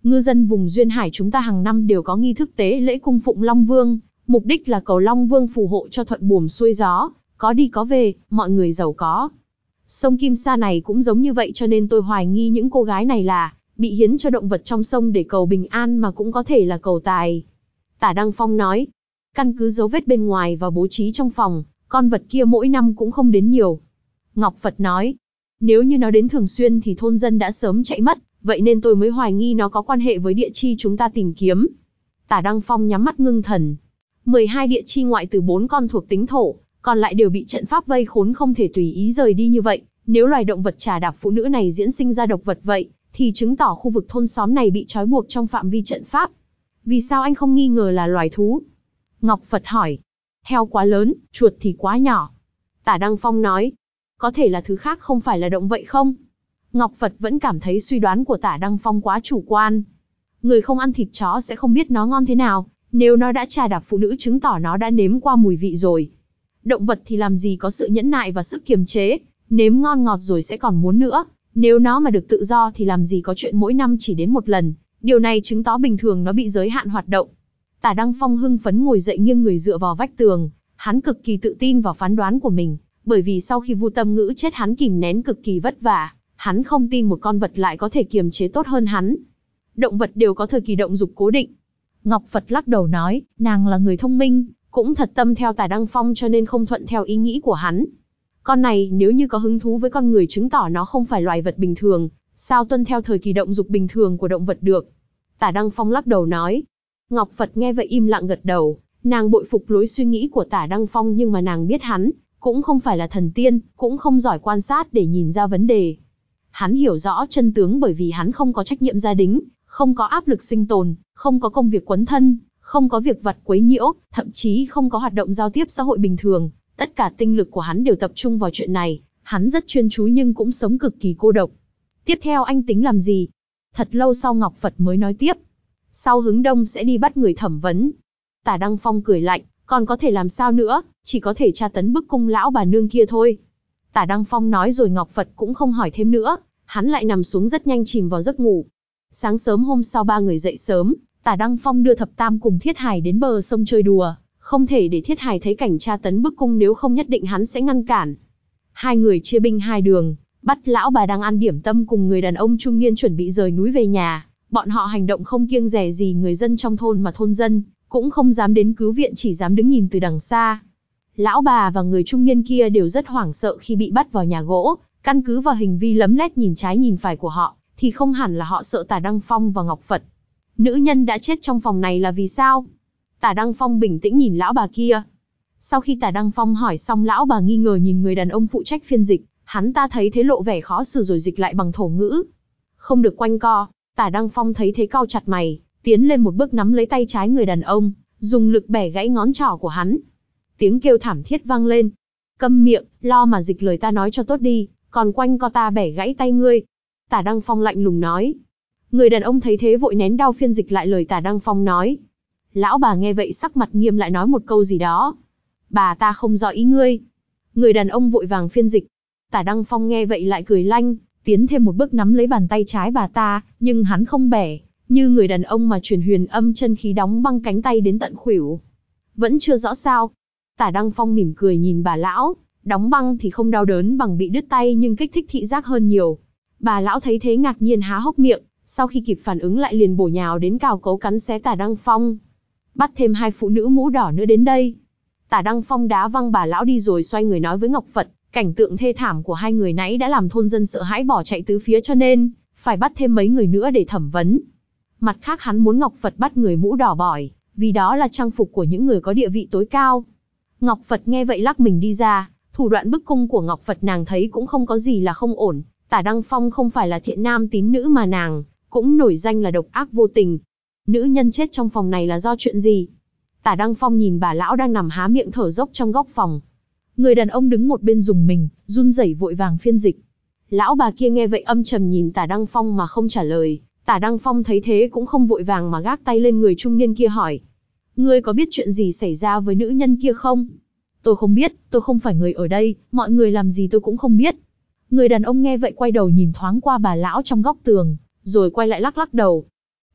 Ngư dân vùng duyên hải chúng ta hàng năm đều có nghi thức tế lễ cung phụng Long Vương, mục đích là cầu Long Vương phù hộ cho thuận buồm xuôi gió, có đi có về, mọi người giàu có. Sông Kim Sa này cũng giống như vậy, cho nên tôi hoài nghi những cô gái này là bị hiến cho động vật trong sông để cầu bình an, mà cũng có thể là cầu tài. Tả Đăng Phong nói, căn cứ dấu vết bên ngoài và bố trí trong phòng, con vật kia mỗi năm cũng không đến nhiều. Ngọc Phật nói, nếu như nó đến thường xuyên thì thôn dân đã sớm chạy mất, vậy nên tôi mới hoài nghi nó có quan hệ với địa chi chúng ta tìm kiếm. Tả Đăng Phong nhắm mắt ngưng thần. mười hai địa chi ngoại trừ bốn con thuộc tính thổ, còn lại đều bị trận pháp vây khốn không thể tùy ý rời đi như vậy. Nếu loài động vật trà đạp phụ nữ này diễn sinh ra độc vật vậy, thì chứng tỏ khu vực thôn xóm này bị trói buộc trong phạm vi trận pháp. Vì sao anh không nghi ngờ là loài thú? Ngọc Phật hỏi. Heo quá lớn, chuột thì quá nhỏ. Tả Đăng Phong nói. Có thể là thứ khác không phải là động vậy không? Ngọc Phật vẫn cảm thấy suy đoán của Tả Đăng Phong quá chủ quan. Người không ăn thịt chó sẽ không biết nó ngon thế nào, nếu nó đã trà đạp phụ nữ chứng tỏ nó đã nếm qua mùi vị rồi. Động vật thì làm gì có sự nhẫn nại và sức kiềm chế, nếm ngon ngọt rồi sẽ còn muốn nữa, nếu nó mà được tự do thì làm gì có chuyện mỗi năm chỉ đến một lần, điều này chứng tỏ bình thường nó bị giới hạn hoạt động. Tả Đăng Phong hưng phấn ngồi dậy nghiêng người dựa vào vách tường, hắn cực kỳ tự tin vào phán đoán của mình, bởi vì sau khi Vu Tâm Ngữ chết hắn kìm nén cực kỳ vất vả, hắn không tin một con vật lại có thể kiềm chế tốt hơn hắn. Động vật đều có thời kỳ động dục cố định. Ngọc Phật lắc đầu nói, nàng là người thông minh, cũng thật tâm theo Tả Đăng Phong cho nên không thuận theo ý nghĩ của hắn. Con này nếu như có hứng thú với con người chứng tỏ nó không phải loài vật bình thường, sao tuân theo thời kỳ động dục bình thường của động vật được. Tả Đăng Phong lắc đầu nói. Ngọc Phật nghe vậy im lặng gật đầu, nàng bội phục lối suy nghĩ của Tả Đăng Phong, nhưng mà nàng biết hắn cũng không phải là thần tiên, cũng không giỏi quan sát để nhìn ra vấn đề. Hắn hiểu rõ chân tướng bởi vì hắn không có trách nhiệm gia đình, không có áp lực sinh tồn, không có công việc quấn thân, không có việc vặt quấy nhiễu, thậm chí không có hoạt động giao tiếp xã hội bình thường. Tất cả tinh lực của hắn đều tập trung vào chuyện này, hắn rất chuyên chú nhưng cũng sống cực kỳ cô độc. Tiếp theo anh tính làm gì? Thật lâu sau Ngọc Phật mới nói tiếp. Sau hướng đông sẽ đi bắt người thẩm vấn. Tả Đăng Phong cười lạnh, còn có thể làm sao nữa, chỉ có thể tra tấn bức cung lão bà nương kia thôi. Tả Đăng Phong nói rồi Ngọc Phật cũng không hỏi thêm nữa, hắn lại nằm xuống rất nhanh chìm vào giấc ngủ. Sáng sớm hôm sau ba người dậy sớm, Tả Đăng Phong đưa Thập Tam cùng Thiết Hải đến bờ sông chơi đùa, không thể để Thiết Hải thấy cảnh tra tấn bức cung, nếu không nhất định hắn sẽ ngăn cản. Hai người chia binh hai đường, bắt lão bà đang ăn điểm tâm cùng người đàn ông trung niên chuẩn bị rời núi về nhà. Bọn họ hành động không kiêng dè gì người dân trong thôn, mà thôn dân cũng không dám đến cứu viện, chỉ dám đứng nhìn từ đằng xa. Lão bà và người trung niên kia đều rất hoảng sợ khi bị bắt vào nhà gỗ, căn cứ vào hành vi lấm lét nhìn trái nhìn phải của họ, thì không hẳn là họ sợ Tả Đăng Phong và Ngọc Phật. Nữ nhân đã chết trong phòng này là vì sao? Tả Đăng Phong bình tĩnh nhìn lão bà kia. Sau khi Tả Đăng Phong hỏi xong, lão bà nghi ngờ nhìn người đàn ông phụ trách phiên dịch, hắn ta thấy thế lộ vẻ khó xử rồi dịch lại bằng thổ ngữ. Không được quanh co. Tả Đăng Phong thấy thế cau chặt mày, tiến lên một bước nắm lấy tay trái người đàn ông, dùng lực bẻ gãy ngón trỏ của hắn. Tiếng kêu thảm thiết vang lên. Câm miệng, lo mà dịch lời ta nói cho tốt đi, còn quanh co ta bẻ gãy tay ngươi. Tả Đăng Phong lạnh lùng nói. Người đàn ông thấy thế vội nén đau phiên dịch lại lời Tả Đăng Phong nói. Lão bà nghe vậy sắc mặt nghiêm lại nói một câu gì đó. Bà ta không rõ ý ngươi. Người đàn ông vội vàng phiên dịch. Tả Đăng Phong nghe vậy lại cười lanh, tiến thêm một bước nắm lấy bàn tay trái bà ta, nhưng hắn không bẻ, như người đàn ông mà truyền huyền âm chân khí đóng băng cánh tay đến tận khuỷu. Vẫn chưa rõ sao? Tả Đăng Phong mỉm cười nhìn bà lão, đóng băng thì không đau đớn bằng bị đứt tay nhưng kích thích thị giác hơn nhiều. Bà lão thấy thế ngạc nhiên há hốc miệng, sau khi kịp phản ứng lại liền bổ nhào đến cào cấu cắn xé Tả Đăng Phong. Bắt thêm hai phụ nữ mũ đỏ nữa đến đây. Tả Đăng Phong đá văng bà lão đi rồi xoay người nói với Ngọc Phật. Cảnh tượng thê thảm của hai người nãy đã làm thôn dân sợ hãi bỏ chạy tứ phía, cho nên phải bắt thêm mấy người nữa để thẩm vấn. Mặt khác hắn muốn Ngọc Phật bắt người mũ đỏ bỏi, vì đó là trang phục của những người có địa vị tối cao. Ngọc Phật nghe vậy lắc mình đi ra, thủ đoạn bức cung của Ngọc Phật nàng thấy cũng không có gì là không ổn. Tả Đăng Phong không phải là thiện nam tín nữ mà nàng cũng nổi danh là độc ác vô tình. Nữ nhân chết trong phòng này là do chuyện gì? Tả Đăng Phong nhìn bà lão đang nằm há miệng thở dốc trong góc phòng. Người đàn ông đứng một bên dùng mình, run rẩy vội vàng phiên dịch. Lão bà kia nghe vậy âm trầm nhìn Tả Đăng Phong mà không trả lời. Tả Đăng Phong thấy thế cũng không vội vàng mà gác tay lên người trung niên kia hỏi. Ngươi có biết chuyện gì xảy ra với nữ nhân kia không? Tôi không biết, tôi không phải người ở đây, mọi người làm gì tôi cũng không biết. Người đàn ông nghe vậy quay đầu nhìn thoáng qua bà lão trong góc tường, rồi quay lại lắc lắc đầu.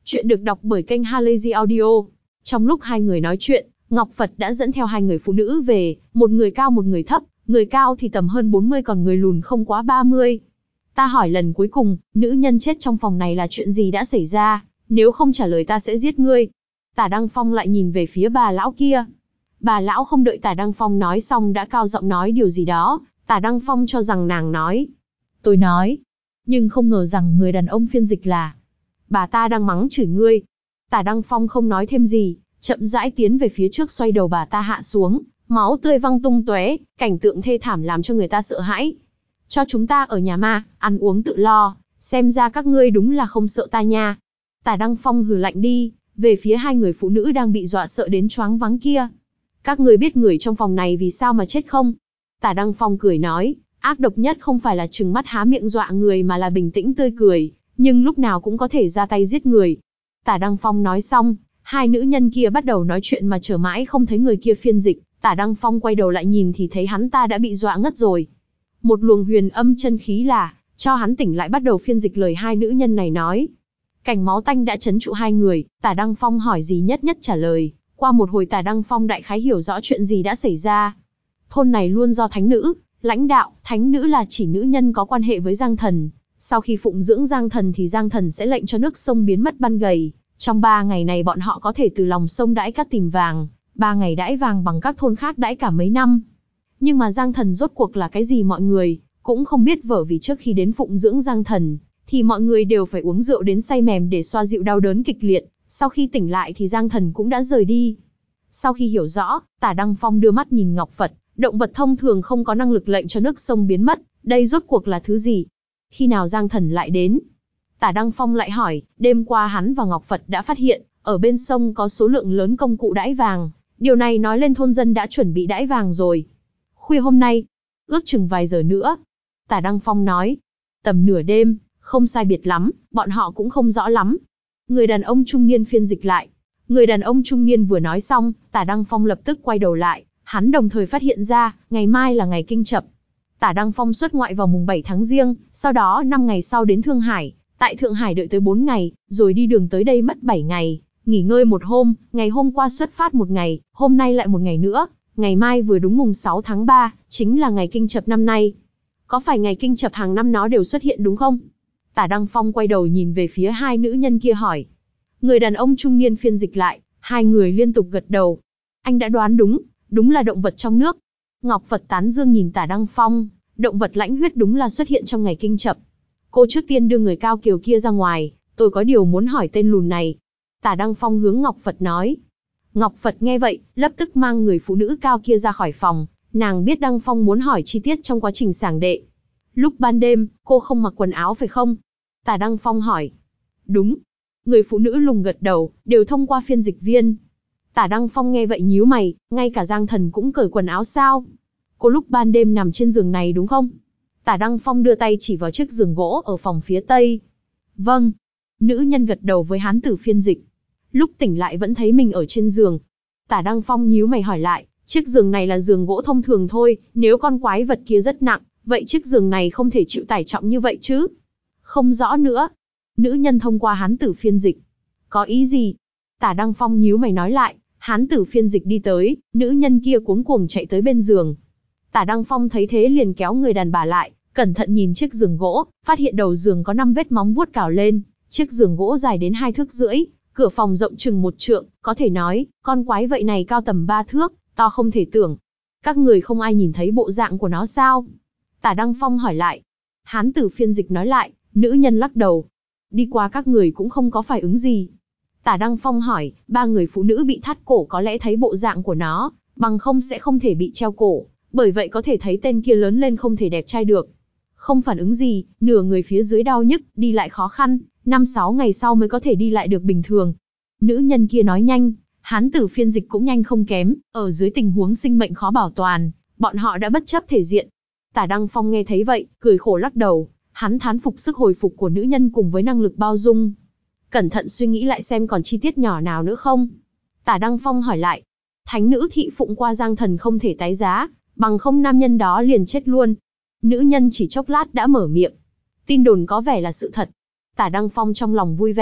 Chuyện được đọc bởi kênh Halazy Audio. Trong lúc hai người nói chuyện, Ngọc Phật đã dẫn theo hai người phụ nữ về, một người cao một người thấp, người cao thì tầm hơn bốn mươi còn người lùn không quá ba mươi. Ta hỏi lần cuối cùng, nữ nhân chết trong phòng này là chuyện gì đã xảy ra, nếu không trả lời ta sẽ giết ngươi. Tả Đăng Phong lại nhìn về phía bà lão kia. Bà lão không đợi Tả Đăng Phong nói xong đã cao giọng nói điều gì đó, Tả Đăng Phong cho rằng nàng nói. Tôi nói, nhưng không ngờ rằng người đàn ông phiên dịch là. Bà ta đang mắng chửi ngươi. Tả Đăng Phong không nói thêm gì, chậm rãi tiến về phía trước xoay đầu bà ta hạ xuống, máu tươi văng tung tóe, cảnh tượng thê thảm làm cho người ta sợ hãi. Cho chúng ta ở nhà ma, ăn uống tự lo, xem ra các ngươi đúng là không sợ ta nha. Tả Đăng Phong hừ lạnh đi, về phía hai người phụ nữ đang bị dọa sợ đến choáng váng kia. Các ngươi biết người trong phòng này vì sao mà chết không? Tả Đăng Phong cười nói, ác độc nhất không phải là trừng mắt há miệng dọa người mà là bình tĩnh tươi cười, nhưng lúc nào cũng có thể ra tay giết người. Tả Đăng Phong nói xong, hai nữ nhân kia bắt đầu nói chuyện mà chờ mãi không thấy người kia phiên dịch. Tả Đăng Phong quay đầu lại nhìn thì thấy hắn ta đã bị dọa ngất rồi. Một luồng huyền âm chân khí là cho hắn tỉnh lại bắt đầu phiên dịch lời hai nữ nhân này nói. Cảnh máu tanh đã trấn trụ hai người, Tả Đăng Phong hỏi gì nhất nhất trả lời. Qua một hồi Tả Đăng Phong đại khái hiểu rõ chuyện gì đã xảy ra. Thôn này luôn do thánh nữ lãnh đạo, thánh nữ là chỉ nữ nhân có quan hệ với Giang Thần. Sau khi phụng dưỡng Giang Thần thì Giang Thần sẽ lệnh cho nước sông biến mất ban gầy. Trong ba ngày này bọn họ có thể từ lòng sông đãi cát tìm vàng, ba ngày đãi vàng bằng các thôn khác đãi cả mấy năm. Nhưng mà Giang Thần rốt cuộc là cái gì mọi người cũng không biết, vở vì trước khi đến phụng dưỡng Giang Thần thì mọi người đều phải uống rượu đến say mềm để xoa dịu đau đớn kịch liệt. Sau khi tỉnh lại thì Giang Thần cũng đã rời đi. Sau khi hiểu rõ, Tả Đăng Phong đưa mắt nhìn Ngọc Phật. Động vật thông thường không có năng lực lệnh cho nước sông biến mất, đây rốt cuộc là thứ gì? Khi nào Giang Thần lại đến? Tả Đăng Phong lại hỏi, đêm qua hắn và Ngọc Phật đã phát hiện, ở bên sông có số lượng lớn công cụ đãi vàng. Điều này nói lên thôn dân đã chuẩn bị đãi vàng rồi. Khuya hôm nay, ước chừng vài giờ nữa. Tả Đăng Phong nói, tầm nửa đêm, không sai biệt lắm, bọn họ cũng không rõ lắm. Người đàn ông trung niên phiên dịch lại. Người đàn ông trung niên vừa nói xong, Tả Đăng Phong lập tức quay đầu lại. Hắn đồng thời phát hiện ra, ngày mai là ngày kinh chập. Tả Đăng Phong xuất ngoại vào mùng bảy tháng Giêng, sau đó năm ngày sau đến Thương Hải. Tại Thượng Hải đợi tới bốn ngày, rồi đi đường tới đây mất bảy ngày. Nghỉ ngơi một hôm, ngày hôm qua xuất phát một ngày, hôm nay lại một ngày nữa. Ngày mai vừa đúng mùng sáu tháng ba, chính là ngày kinh chập năm nay. Có phải ngày kinh chập hàng năm nó đều xuất hiện đúng không? Tả Đăng Phong quay đầu nhìn về phía hai nữ nhân kia hỏi. Người đàn ông trung niên phiên dịch lại, hai người liên tục gật đầu. Anh đã đoán đúng. Đúng là động vật trong nước. Ngọc Phật tán dương nhìn Tả Đăng Phong, động vật lãnh huyết đúng là xuất hiện trong ngày kinh chập. Cô trước tiên đưa người cao kiều kia ra ngoài, tôi có điều muốn hỏi tên lùn này. Tả Đăng Phong hướng Ngọc Phật nói. Ngọc Phật nghe vậy, lập tức mang người phụ nữ cao kia ra khỏi phòng, nàng biết Đăng Phong muốn hỏi chi tiết trong quá trình sảng đệ. Lúc ban đêm, cô không mặc quần áo phải không? Tả Đăng Phong hỏi. Đúng. Người phụ nữ lùng gật đầu, đều thông qua phiên dịch viên. Tả Đăng Phong nghe vậy nhíu mày, ngay cả Giang Thần cũng cởi quần áo sao? Cô lúc ban đêm nằm trên giường này đúng không? Tả Đăng Phong đưa tay chỉ vào chiếc giường gỗ ở phòng phía tây. Vâng. Nữ nhân gật đầu với hán tử phiên dịch. Lúc tỉnh lại vẫn thấy mình ở trên giường. Tả Đăng Phong nhíu mày hỏi lại, chiếc giường này là giường gỗ thông thường thôi, nếu con quái vật kia rất nặng, vậy chiếc giường này không thể chịu tải trọng như vậy chứ? Không rõ nữa. Nữ nhân thông qua hán tử phiên dịch. Có ý gì? Tả Đăng Phong nhíu mày nói lại, hán tử phiên dịch đi tới, nữ nhân kia cuống cuồng chạy tới bên giường. Tả Đăng Phong thấy thế liền kéo người đàn bà lại, cẩn thận nhìn chiếc giường gỗ, phát hiện đầu giường có năm vết móng vuốt cào lên, chiếc giường gỗ dài đến hai thước rưỡi, cửa phòng rộng chừng một trượng, có thể nói, con quái vậy này cao tầm ba thước, to không thể tưởng. Các người không ai nhìn thấy bộ dạng của nó sao? Tả Đăng Phong hỏi lại. Hán tử phiên dịch nói lại, nữ nhân lắc đầu. Đi qua các người cũng không có phản ứng gì. Tả Đăng Phong hỏi, ba người phụ nữ bị thắt cổ có lẽ thấy bộ dạng của nó, bằng không sẽ không thể bị treo cổ, bởi vậy có thể thấy tên kia lớn lên không thể đẹp trai được. Không phản ứng gì, nửa người phía dưới đau nhức, đi lại khó khăn, năm sáu ngày sau mới có thể đi lại được bình thường. Nữ nhân kia nói nhanh, hán tử phiên dịch cũng nhanh không kém, ở dưới tình huống sinh mệnh khó bảo toàn, bọn họ đã bất chấp thể diện. Tả Đăng Phong nghe thấy vậy, cười khổ lắc đầu, hắn thán phục sức hồi phục của nữ nhân cùng với năng lực bao dung. Cẩn thận suy nghĩ lại xem còn chi tiết nhỏ nào nữa không? Tả Đăng Phong hỏi lại. Thánh nữ thị phụng qua Giang Thần không thể tái giá, bằng không nam nhân đó liền chết luôn. Nữ nhân chỉ chốc lát đã mở miệng. Tin đồn có vẻ là sự thật. Tả Đăng Phong trong lòng vui vẻ,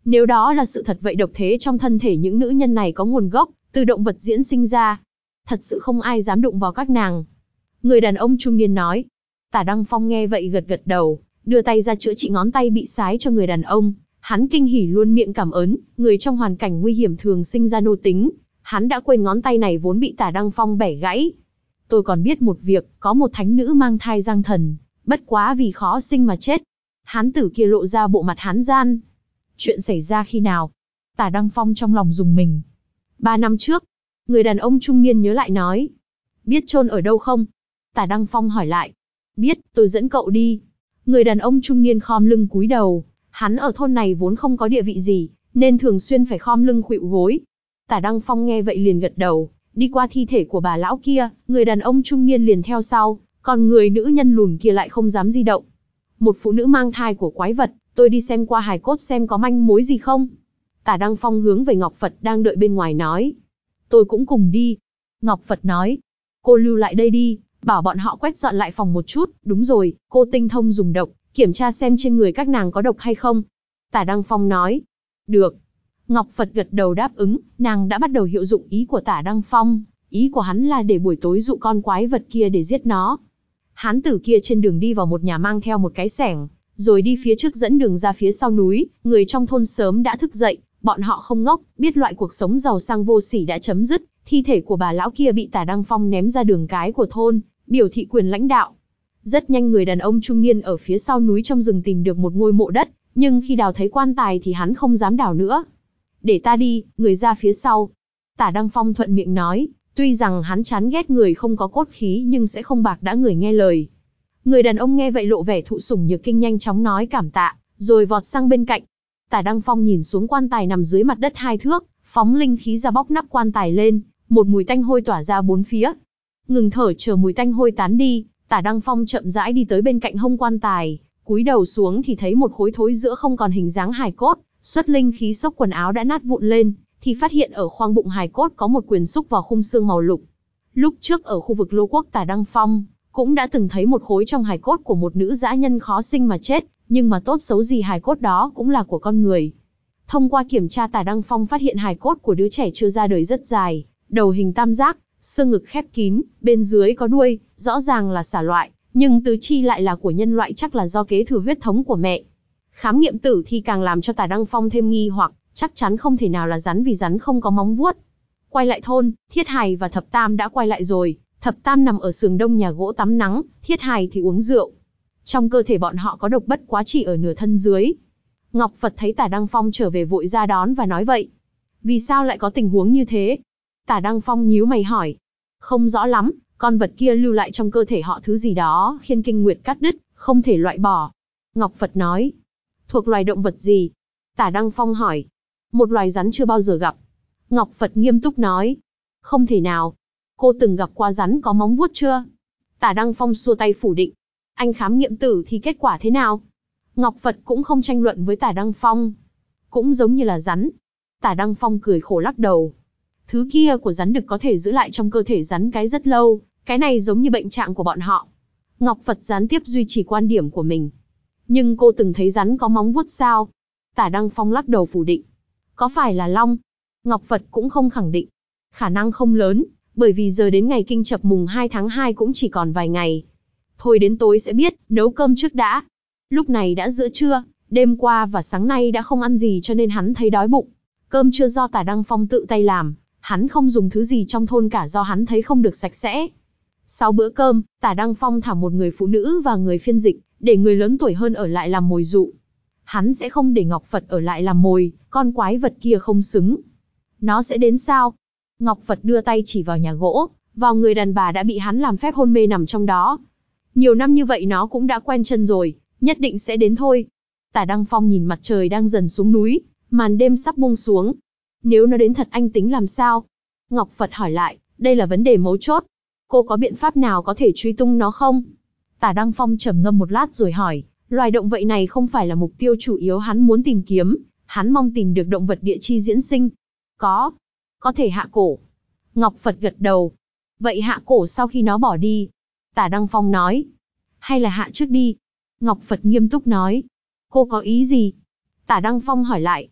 Nếu đó là sự thật vậy độc thế trong thân thể những nữ nhân này có nguồn gốc từ động vật diễn sinh ra. Thật sự không ai dám đụng vào các nàng. Người đàn ông trung niên nói. Tả Đăng Phong nghe vậy gật gật đầu, đưa tay ra chữa trị ngón tay bị sái cho người đàn ông. Hắn kinh hỉ luôn miệng cảm ơn, người trong hoàn cảnh nguy hiểm thường sinh ra nô tính. Hắn đã quên ngón tay này vốn bị Tả Đăng Phong bẻ gãy. Tôi còn biết một việc, có một thánh nữ mang thai Giang Thần, bất quá vì khó sinh mà chết. Hán tử kia lộ ra bộ mặt hán gian. Chuyện xảy ra khi nào? Tả Đăng Phong trong lòng rùng mình. Ba năm trước. Người đàn ông trung niên nhớ lại nói. Biết chôn ở đâu không? Tả Đăng Phong hỏi lại. Biết, tôi dẫn cậu đi. Người đàn ông trung niên khom lưng cúi đầu. Hắn ở thôn này vốn không có địa vị gì, nên thường xuyên phải khom lưng khuỵu gối. Tả Đăng Phong nghe vậy liền gật đầu, đi qua thi thể của bà lão kia, người đàn ông trung niên liền theo sau, còn người nữ nhân lùn kia lại không dám di động. Một phụ nữ mang thai của quái vật, tôi đi xem qua hài cốt xem có manh mối gì không. Tả Đăng Phong hướng về Ngọc Phật đang đợi bên ngoài nói. Tôi cũng cùng đi. Ngọc Phật nói. Cô lưu lại đây đi, bảo bọn họ quét dọn lại phòng một chút. Đúng rồi, cô tinh thông dùng độc, kiểm tra xem trên người các nàng có độc hay không. Tả Đăng Phong nói. Được. Ngọc Phật gật đầu đáp ứng, nàng đã bắt đầu hiệu dụng ý của Tả Đăng Phong. Ý của hắn là để buổi tối dụ con quái vật kia để giết nó. Hán tử kia trên đường đi vào một nhà mang theo một cái xẻng, rồi đi phía trước dẫn đường ra phía sau núi. Người trong thôn sớm đã thức dậy, bọn họ không ngốc, biết loại cuộc sống giàu sang vô sỉ đã chấm dứt. Thi thể của bà lão kia bị Tả Đăng Phong ném ra đường cái của thôn, biểu thị quyền lãnh đạo. Rất nhanh người đàn ông trung niên ở phía sau núi trong rừng tìm được một ngôi mộ đất, nhưng khi đào thấy quan tài thì hắn không dám đào nữa. Để ta đi, người ra phía sau. Tả Đăng Phong thuận miệng nói, tuy rằng hắn chán ghét người không có cốt khí nhưng sẽ không bạc đã người nghe lời. Người đàn ông nghe vậy lộ vẻ thụ sủng nhược kinh nhanh chóng nói cảm tạ, rồi vọt sang bên cạnh. Tả Đăng Phong nhìn xuống quan tài nằm dưới mặt đất hai thước, phóng linh khí ra bóc nắp quan tài lên, một mùi tanh hôi tỏa ra bốn phía. Ngừng thở chờ mùi tanh hôi tán đi, Tả Đăng Phong chậm rãi đi tới bên cạnh hông quan tài, cúi đầu xuống thì thấy một khối thối giữa không còn hình dáng hài cốt, xuất linh khí xốc quần áo đã nát vụn lên, thì phát hiện ở khoang bụng hài cốt có một quyền xúc vào khung xương màu lục. Lúc trước ở khu vực Lô Quốc Tả Đăng Phong cũng đã từng thấy một khối trong hài cốt của một nữ dã nhân khó sinh mà chết, nhưng mà tốt xấu gì hài cốt đó cũng là của con người. Thông qua kiểm tra Tả Đăng Phong phát hiện hài cốt của đứa trẻ chưa ra đời rất dài, đầu hình tam giác, xương ngực khép kín, bên dưới có đuôi, rõ ràng là xà loại, nhưng tứ chi lại là của nhân loại, chắc là do kế thừa huyết thống của mẹ. Khám nghiệm tử thi càng làm cho Tả Đăng Phong thêm nghi hoặc, chắc chắn không thể nào là rắn vì rắn không có móng vuốt. Quay lại thôn, Thiết Hài và Thập Tam đã quay lại rồi. Thập Tam nằm ở sườn đông nhà gỗ tắm nắng, Thiết Hài thì uống rượu. Trong cơ thể bọn họ có độc bất quá chỉ ở nửa thân dưới. Ngọc Phật thấy Tả Đăng Phong trở về vội ra đón và nói vậy. Vì sao lại có tình huống như thế? Tả Đăng Phong nhíu mày hỏi. Không rõ lắm, con vật kia lưu lại trong cơ thể họ thứ gì đó khiến kinh nguyệt cắt đứt, không thể loại bỏ. Ngọc Phật nói. Thuộc loài động vật gì? Tả Đăng Phong hỏi. Một loài rắn chưa bao giờ gặp. Ngọc Phật nghiêm túc nói. Không thể nào. Cô từng gặp qua rắn có móng vuốt chưa? Tả Đăng Phong xua tay phủ định. Anh khám nghiệm tử thì kết quả thế nào? Ngọc Phật cũng không tranh luận với Tả Đăng Phong. Cũng giống như là rắn. Tả Đăng Phong cười khổ lắc đầu. Thứ kia của rắn đực có thể giữ lại trong cơ thể rắn cái rất lâu, cái này giống như bệnh trạng của bọn họ. Ngọc Phật gián tiếp duy trì quan điểm của mình. Nhưng cô từng thấy rắn có móng vuốt sao? Tả Đăng Phong lắc đầu phủ định. Có phải là long? Ngọc Phật cũng không khẳng định. Khả năng không lớn, bởi vì giờ đến ngày kinh chập mùng hai tháng hai cũng chỉ còn vài ngày. Thôi đến tối sẽ biết, nấu cơm trước đã. Lúc này đã giữa trưa, đêm qua và sáng nay đã không ăn gì cho nên hắn thấy đói bụng. Cơm trưa do Tả Đăng Phong tự tay làm, hắn không dùng thứ gì trong thôn cả do hắn thấy không được sạch sẽ. Sau bữa cơm, Tả Đăng Phong thả một người phụ nữ và người phiên dịch, để người lớn tuổi hơn ở lại làm mồi dụ. Hắn sẽ không để Ngọc Phật ở lại làm mồi, con quái vật kia không xứng. Nó sẽ đến sao? Ngọc Phật đưa tay chỉ vào nhà gỗ, vào người đàn bà đã bị hắn làm phép hôn mê nằm trong đó. Nhiều năm như vậy nó cũng đã quen chân rồi, nhất định sẽ đến thôi. Tả Đăng Phong nhìn mặt trời đang dần xuống núi, màn đêm sắp buông xuống. Nếu nó đến thật anh tính làm sao? Ngọc Phật hỏi lại, đây là vấn đề mấu chốt. Cô có biện pháp nào có thể truy tung nó không? Tả Đăng Phong trầm ngâm một lát rồi hỏi, loài động vật này không phải là mục tiêu chủ yếu hắn muốn tìm kiếm, hắn mong tìm được động vật địa chi diễn sinh. Có, có thể hạ cổ. Ngọc Phật gật đầu. Vậy hạ cổ sau khi nó bỏ đi? Tả Đăng Phong nói. Hay là hạ trước đi? Ngọc Phật nghiêm túc nói. Cô có ý gì? Tả Đăng Phong hỏi lại.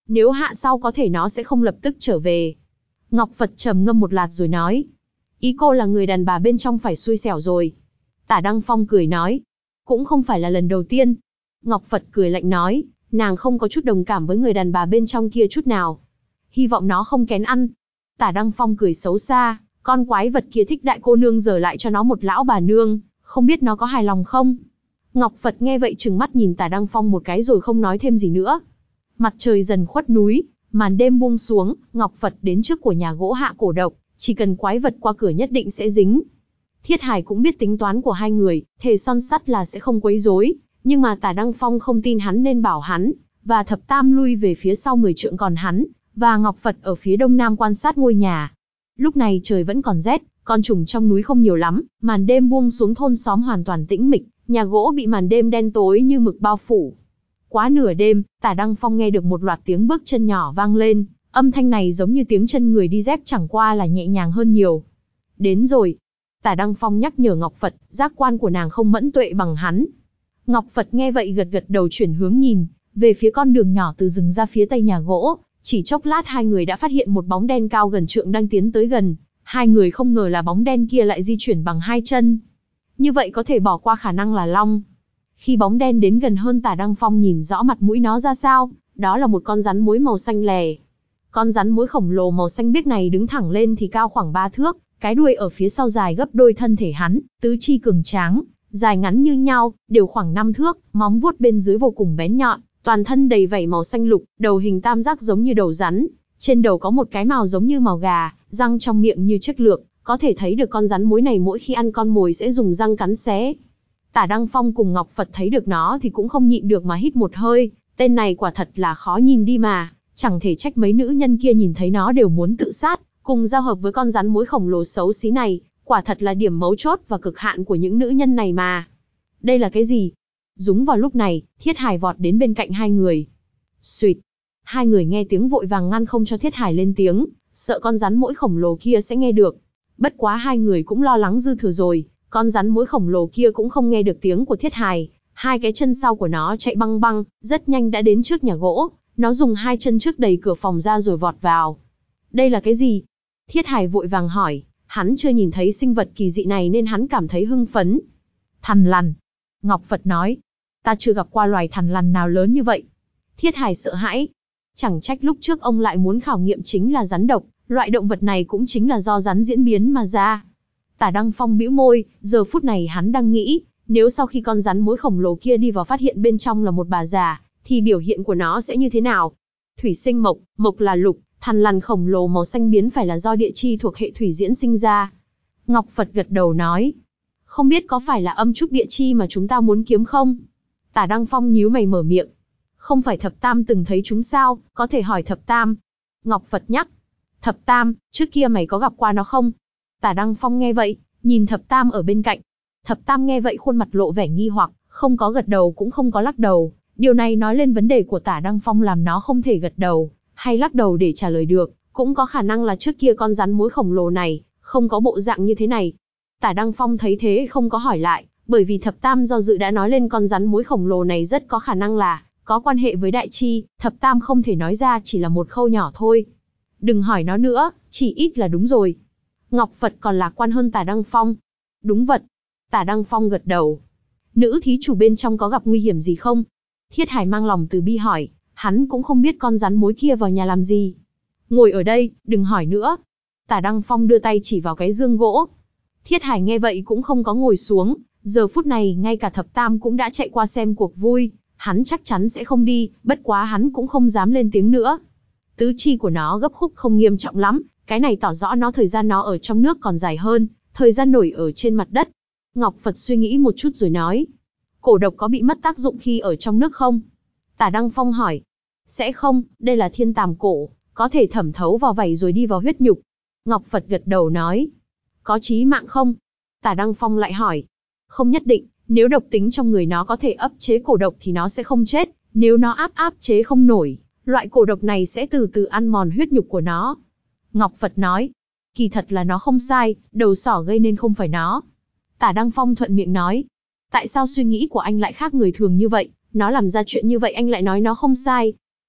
Nếu hạ sau có thể nó sẽ không lập tức trở về. Ngọc Phật trầm ngâm một lát rồi nói. Ý cô là người đàn bà bên trong phải xui xẻo rồi. Tả Đăng Phong cười nói. Cũng không phải là lần đầu tiên. Ngọc Phật cười lạnh nói. Nàng không có chút đồng cảm với người đàn bà bên trong kia chút nào. Hy vọng nó không kén ăn. Tả Đăng Phong cười xấu xa. Con quái vật kia thích đại cô nương giờ lại cho nó một lão bà nương. Không biết nó có hài lòng không? Ngọc Phật nghe vậy trừng mắt nhìn Tả Đăng Phong một cái rồi không nói thêm gì nữa. Mặt trời dần khuất núi, màn đêm buông xuống, Ngọc Phật đến trước của nhà gỗ Hạ Cổ Độc, chỉ cần quái vật qua cửa nhất định sẽ dính. Thiết Hải cũng biết tính toán của hai người, thề son sắt là sẽ không quấy rối, nhưng mà Tả Đăng Phong không tin hắn nên bảo hắn, và Thập Tam lui về phía sau mười trượng còn hắn, và Ngọc Phật ở phía đông nam quan sát ngôi nhà. Lúc này trời vẫn còn rét, con trùng trong núi không nhiều lắm, màn đêm buông xuống thôn xóm hoàn toàn tĩnh mịch, nhà gỗ bị màn đêm đen tối như mực bao phủ. Quá nửa đêm, Tả Đăng Phong nghe được một loạt tiếng bước chân nhỏ vang lên, âm thanh này giống như tiếng chân người đi dép chẳng qua là nhẹ nhàng hơn nhiều. Đến rồi. Tả Đăng Phong nhắc nhở Ngọc Phật, giác quan của nàng không mẫn tuệ bằng hắn. Ngọc Phật nghe vậy gật gật đầu chuyển hướng nhìn, về phía con đường nhỏ từ rừng ra phía tây nhà gỗ, chỉ chốc lát hai người đã phát hiện một bóng đen cao gần trượng đang tiến tới gần, hai người không ngờ là bóng đen kia lại di chuyển bằng hai chân. Như vậy có thể bỏ qua khả năng là long. Khi bóng đen đến gần hơn Tả Đăng Phong nhìn rõ mặt mũi nó ra sao, đó là một con rắn mối màu xanh lè. Con rắn mối khổng lồ màu xanh biếc này đứng thẳng lên thì cao khoảng ba thước, cái đuôi ở phía sau dài gấp đôi thân thể hắn, tứ chi cường tráng, dài ngắn như nhau, đều khoảng năm thước, móng vuốt bên dưới vô cùng bén nhọn, toàn thân đầy vảy màu xanh lục, đầu hình tam giác giống như đầu rắn, trên đầu có một cái mào giống như mào gà, răng trong miệng như chiếc lược, có thể thấy được con rắn mối này mỗi khi ăn con mồi sẽ dùng răng cắn xé. Tả Đăng Phong cùng Ngọc Phật thấy được nó thì cũng không nhịn được mà hít một hơi, tên này quả thật là khó nhìn đi mà, chẳng thể trách mấy nữ nhân kia nhìn thấy nó đều muốn tự sát, cùng giao hợp với con rắn mối khổng lồ xấu xí này, quả thật là điểm mấu chốt và cực hạn của những nữ nhân này mà. Đây là cái gì? Đúng vào lúc này, Thiết Hải vọt đến bên cạnh hai người. Xuyệt! Hai người nghe tiếng vội vàng ngăn không cho Thiết Hải lên tiếng, sợ con rắn mối khổng lồ kia sẽ nghe được. Bất quá hai người cũng lo lắng dư thừa rồi, con rắn mối khổng lồ kia cũng không nghe được tiếng của Thiết Hải, hai cái chân sau của nó chạy băng băng, rất nhanh đã đến trước nhà gỗ, nó dùng hai chân trước đẩy cửa phòng ra rồi vọt vào. Đây là cái gì? Thiết Hải vội vàng hỏi, hắn chưa nhìn thấy sinh vật kỳ dị này nên hắn cảm thấy hưng phấn. Thằn lằn. Ngọc Phật nói, ta chưa gặp qua loài thằn lằn nào lớn như vậy. Thiết Hải sợ hãi. Chẳng trách lúc trước ông lại muốn khảo nghiệm chính là rắn độc, loại động vật này cũng chính là do rắn diễn biến mà ra. Tả Đăng Phong bĩu môi, giờ phút này hắn đang nghĩ, nếu sau khi con rắn mối khổng lồ kia đi vào phát hiện bên trong là một bà già, thì biểu hiện của nó sẽ như thế nào? Thủy sinh mộc, mộc là lục, thằn lằn khổng lồ màu xanh biến phải là do địa chi thuộc hệ thủy diễn sinh ra. Ngọc Phật gật đầu nói, không biết có phải là âm trúc địa chi mà chúng ta muốn kiếm không? Tả Đăng Phong nhíu mày mở miệng, không phải Thập Tam từng thấy chúng sao, có thể hỏi Thập Tam. Ngọc Phật nhắc, Thập Tam, trước kia mày có gặp qua nó không? Tả Đăng Phong nghe vậy, nhìn Thập Tam ở bên cạnh. Thập Tam nghe vậy khuôn mặt lộ vẻ nghi hoặc, không có gật đầu cũng không có lắc đầu. Điều này nói lên vấn đề của Tả Đăng Phong làm nó không thể gật đầu, hay lắc đầu để trả lời được. Cũng có khả năng là trước kia con rắn mối khổng lồ này, không có bộ dạng như thế này. Tả Đăng Phong thấy thế không có hỏi lại, bởi vì Thập Tam do dự đã nói lên con rắn mối khổng lồ này rất có khả năng là có quan hệ với đại chi, Thập Tam không thể nói ra chỉ là một khâu nhỏ thôi. Đừng hỏi nó nữa, chỉ ít là đúng rồi. Ngọc Phật còn lạc quan hơn Tả Đăng Phong. Đúng vật. Tả Đăng Phong gật đầu. Nữ thí chủ bên trong có gặp nguy hiểm gì không? Thiết Hải mang lòng từ bi hỏi, hắn cũng không biết con rắn mối kia vào nhà làm gì. Ngồi ở đây, đừng hỏi nữa. Tả Đăng Phong đưa tay chỉ vào cái giường gỗ. Thiết Hải nghe vậy cũng không có ngồi xuống, giờ phút này ngay cả Thập Tam cũng đã chạy qua xem cuộc vui, hắn chắc chắn sẽ không đi, bất quá hắn cũng không dám lên tiếng nữa. Tứ chi của nó gấp khúc không nghiêm trọng lắm, cái này tỏ rõ nó thời gian nó ở trong nước còn dài hơn, thời gian nổi ở trên mặt đất. Ngọc Phật suy nghĩ một chút rồi nói, cổ độc có bị mất tác dụng khi ở trong nước không? Tả Đăng Phong hỏi, sẽ không, đây là thiên tàm cổ, có thể thẩm thấu vào vảy rồi đi vào huyết nhục. Ngọc Phật gật đầu nói, có chí mạng không? Tả Đăng Phong lại hỏi, không nhất định, nếu độc tính trong người nó có thể áp chế cổ độc thì nó sẽ không chết, nếu nó áp áp chế không nổi, loại cổ độc này sẽ từ từ ăn mòn huyết nhục của nó. Ngọc Phật nói, kỳ thật là nó không sai, đầu sỏ gây nên không phải nó. Tả Đăng Phong thuận miệng nói, tại sao suy nghĩ của anh lại khác người thường như vậy, nó làm ra chuyện như vậy anh lại nói nó không sai.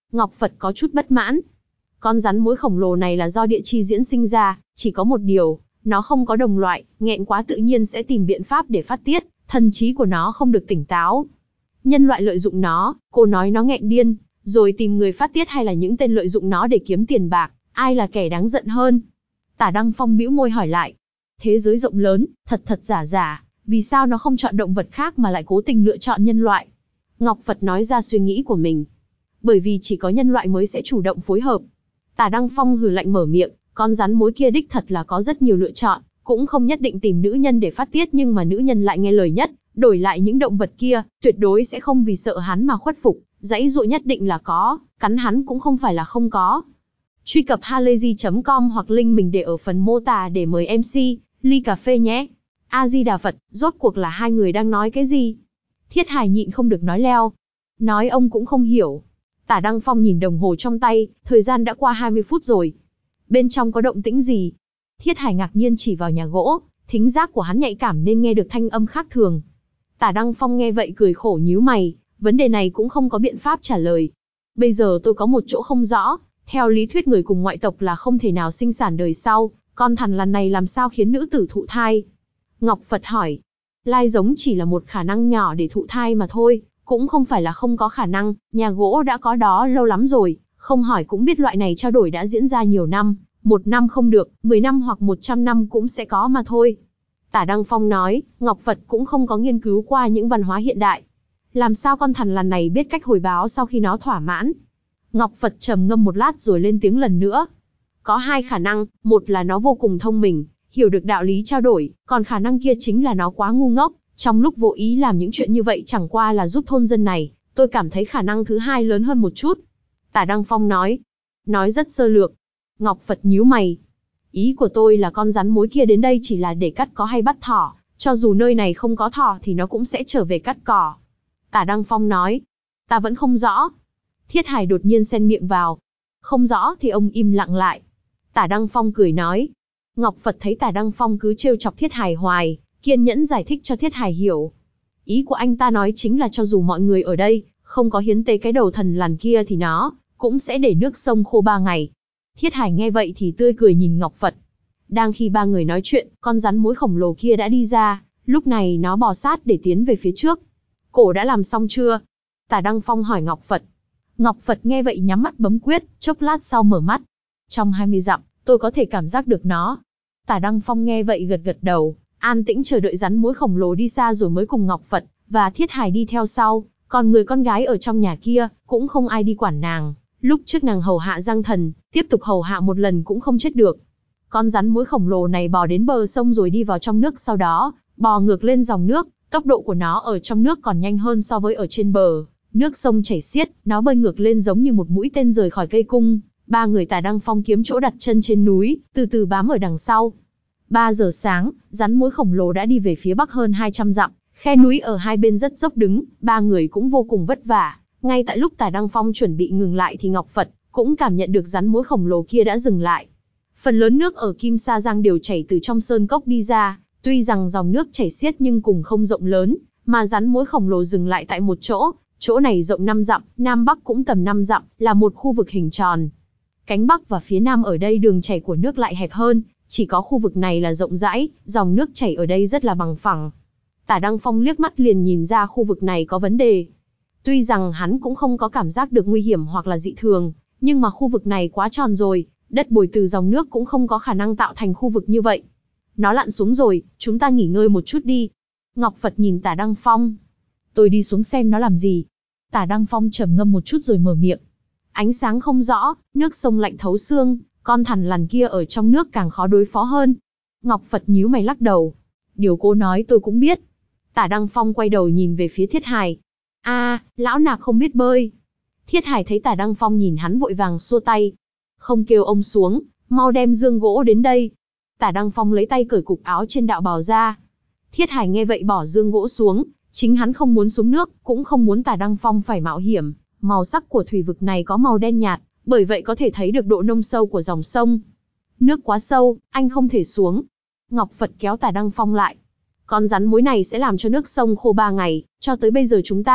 Ngọc Phật có chút bất mãn. Con rắn mối khổng lồ này là do địa chi diễn sinh ra, chỉ có một điều, nó không có đồng loại, nghẹn quá tự nhiên sẽ tìm biện pháp để phát tiết, thần trí của nó không được tỉnh táo. Nhân loại lợi dụng nó, cô nói nó nghẹn điên, rồi tìm người phát tiết, hay là những tên lợi dụng nó để kiếm tiền bạc, ai là kẻ đáng giận hơn? Tả Đăng Phong bĩu môi hỏi lại. Thế giới rộng lớn, thật thật giả giả, vì sao nó không chọn động vật khác mà lại cố tình lựa chọn nhân loại? Ngọc Phật nói ra suy nghĩ của mình. Bởi vì chỉ có nhân loại mới sẽ chủ động phối hợp. Tả Đăng Phong hừ lạnh mở miệng, con rắn mối kia đích thật là có rất nhiều lựa chọn, cũng không nhất định tìm nữ nhân để phát tiết, nhưng mà nữ nhân lại nghe lời nhất, đổi lại những động vật kia, tuyệt đối sẽ không vì sợ hắn mà khuất phục, dãy dụa nhất định là có, cắn hắn cũng không phải là không có. Truy cập halayzi chấm com hoặc link mình để ở phần mô tả để mời em xê, ly cà phê nhé. A Di Đà Phật, rốt cuộc là hai người đang nói cái gì? Thiết Hải nhịn không được nói leo. Nói ông cũng không hiểu. Tả Đăng Phong nhìn đồng hồ trong tay, thời gian đã qua hai mươi phút rồi. Bên trong có động tĩnh gì? Thiết Hải ngạc nhiên chỉ vào nhà gỗ, thính giác của hắn nhạy cảm nên nghe được thanh âm khác thường. Tả Đăng Phong nghe vậy cười khổ nhíu mày, vấn đề này cũng không có biện pháp trả lời. Bây giờ tôi có một chỗ không rõ, theo lý thuyết người cùng ngoại tộc là không thể nào sinh sản đời sau, con thằn lằn này làm sao khiến nữ tử thụ thai? Ngọc Phật hỏi. Lai giống chỉ là một khả năng nhỏ để thụ thai mà thôi, cũng không phải là không có khả năng, nhà gỗ đã có đó lâu lắm rồi, không hỏi cũng biết loại này trao đổi đã diễn ra nhiều năm, một năm không được, mười năm hoặc một trăm năm cũng sẽ có mà thôi. Tả Đăng Phong nói, Ngọc Phật cũng không có nghiên cứu qua những văn hóa hiện đại. Làm sao con thằn lằn này biết cách hồi báo sau khi nó thỏa mãn? Ngọc Phật trầm ngâm một lát rồi lên tiếng lần nữa. Có hai khả năng, một là nó vô cùng thông minh, hiểu được đạo lý trao đổi, còn khả năng kia chính là nó quá ngu ngốc, trong lúc vô ý làm những chuyện như vậy chẳng qua là giúp thôn dân này, tôi cảm thấy khả năng thứ hai lớn hơn một chút. Tả Đăng Phong nói. Nói rất sơ lược. Ngọc Phật nhíu mày. Ý của tôi là con rắn mối kia đến đây chỉ là để cắt cỏ hay bắt thỏ, cho dù nơi này không có thỏ thì nó cũng sẽ trở về cắt cỏ. Tả Đăng Phong nói. Ta vẫn không rõ. Thiết Hải đột nhiên xen miệng vào. Không rõ thì ông im lặng lại. Tả Đăng Phong cười nói. Ngọc Phật thấy Tả Đăng Phong cứ trêu chọc Thiết Hải hoài, kiên nhẫn giải thích cho Thiết Hải hiểu. Ý của anh ta nói chính là cho dù mọi người ở đây không có hiến tế cái đầu thần lằn kia thì nó cũng sẽ để nước sông khô ba ngày. Thiết Hải nghe vậy thì tươi cười nhìn Ngọc Phật. Đang khi ba người nói chuyện, con rắn mối khổng lồ kia đã đi ra, lúc này nó bò sát để tiến về phía trước. Cổ đã làm xong chưa? Tả Đăng Phong hỏi Ngọc Phật. Ngọc Phật nghe vậy nhắm mắt bấm quyết, chốc lát sau mở mắt. Trong hai mươi dặm, tôi có thể cảm giác được nó. Tả Đăng Phong nghe vậy gật gật đầu, an tĩnh chờ đợi rắn mối khổng lồ đi xa rồi mới cùng Ngọc Phật và Thiết Hải đi theo sau, còn người con gái ở trong nhà kia, cũng không ai đi quản nàng. Lúc trước nàng hầu hạ Giang Thần, tiếp tục hầu hạ một lần cũng không chết được. Con rắn mối khổng lồ này bò đến bờ sông rồi đi vào trong nước, sau đó bò ngược lên dòng nước, tốc độ của nó ở trong nước còn nhanh hơn so với ở trên bờ. Nước sông chảy xiết, nó bơi ngược lên giống như một mũi tên rời khỏi cây cung. Ba người Tả Đăng Phong kiếm chỗ đặt chân trên núi, từ từ bám ở đằng sau. Ba giờ sáng, rắn mối khổng lồ đã đi về phía bắc hơn hai trăm dặm, khe núi ở hai bên rất dốc đứng, ba người cũng vô cùng vất vả. Ngay tại lúc Tả Đăng Phong chuẩn bị ngừng lại thì Ngọc Phật cũng cảm nhận được rắn mối khổng lồ kia đã dừng lại. Phần lớn nước ở Kim Sa Giang đều chảy từ trong sơn cốc đi ra, tuy rằng dòng nước chảy xiết nhưng cùng không rộng lớn, mà rắn mối khổng lồ dừng lại tại một chỗ, chỗ này rộng năm dặm, nam bắc cũng tầm năm dặm, là một khu vực hình tròn. Cánh bắc và phía nam ở đây đường chảy của nước lại hẹp hơn, chỉ có khu vực này là rộng rãi, dòng nước chảy ở đây rất là bằng phẳng. Tả Đăng Phong liếc mắt liền nhìn ra khu vực này có vấn đề. Tuy rằng hắn cũng không có cảm giác được nguy hiểm hoặc là dị thường, nhưng mà khu vực này quá tròn rồi, đất bồi từ dòng nước cũng không có khả năng tạo thành khu vực như vậy. Nó lặn xuống rồi, chúng ta nghỉ ngơi một chút đi. Ngọc Phật nhìn Tả Đăng Phong. Tôi đi xuống xem nó làm gì. Tả Đăng Phong trầm ngâm một chút rồi mở miệng. Ánh sáng không rõ, nước sông lạnh thấu xương, con thằn lằn kia ở trong nước càng khó đối phó hơn. Ngọc Phật nhíu mày lắc đầu. Điều cô nói tôi cũng biết. Tả Đăng Phong quay đầu nhìn về phía Thiết Hải. A, à, lão nạc không biết bơi. Thiết Hải thấy Tả Đăng Phong nhìn hắn vội vàng xua tay. Không kêu ông xuống, mau đem dương gỗ đến đây. Tả Đăng Phong lấy tay cởi cục áo trên đạo bào ra. Thiết Hải nghe vậy bỏ dương gỗ xuống, chính hắn không muốn xuống nước, cũng không muốn Tả Đăng Phong phải mạo hiểm. Màu sắc của thủy vực này có màu đen nhạt, bởi vậy có thể thấy được độ nông sâu của dòng sông. Nước quá sâu, anh không thể xuống. Ngọc Phật kéo Tả Đăng Phong lại. Con rắn mối này sẽ làm cho nước sông khô ba ngày, cho tới bây giờ chúng ta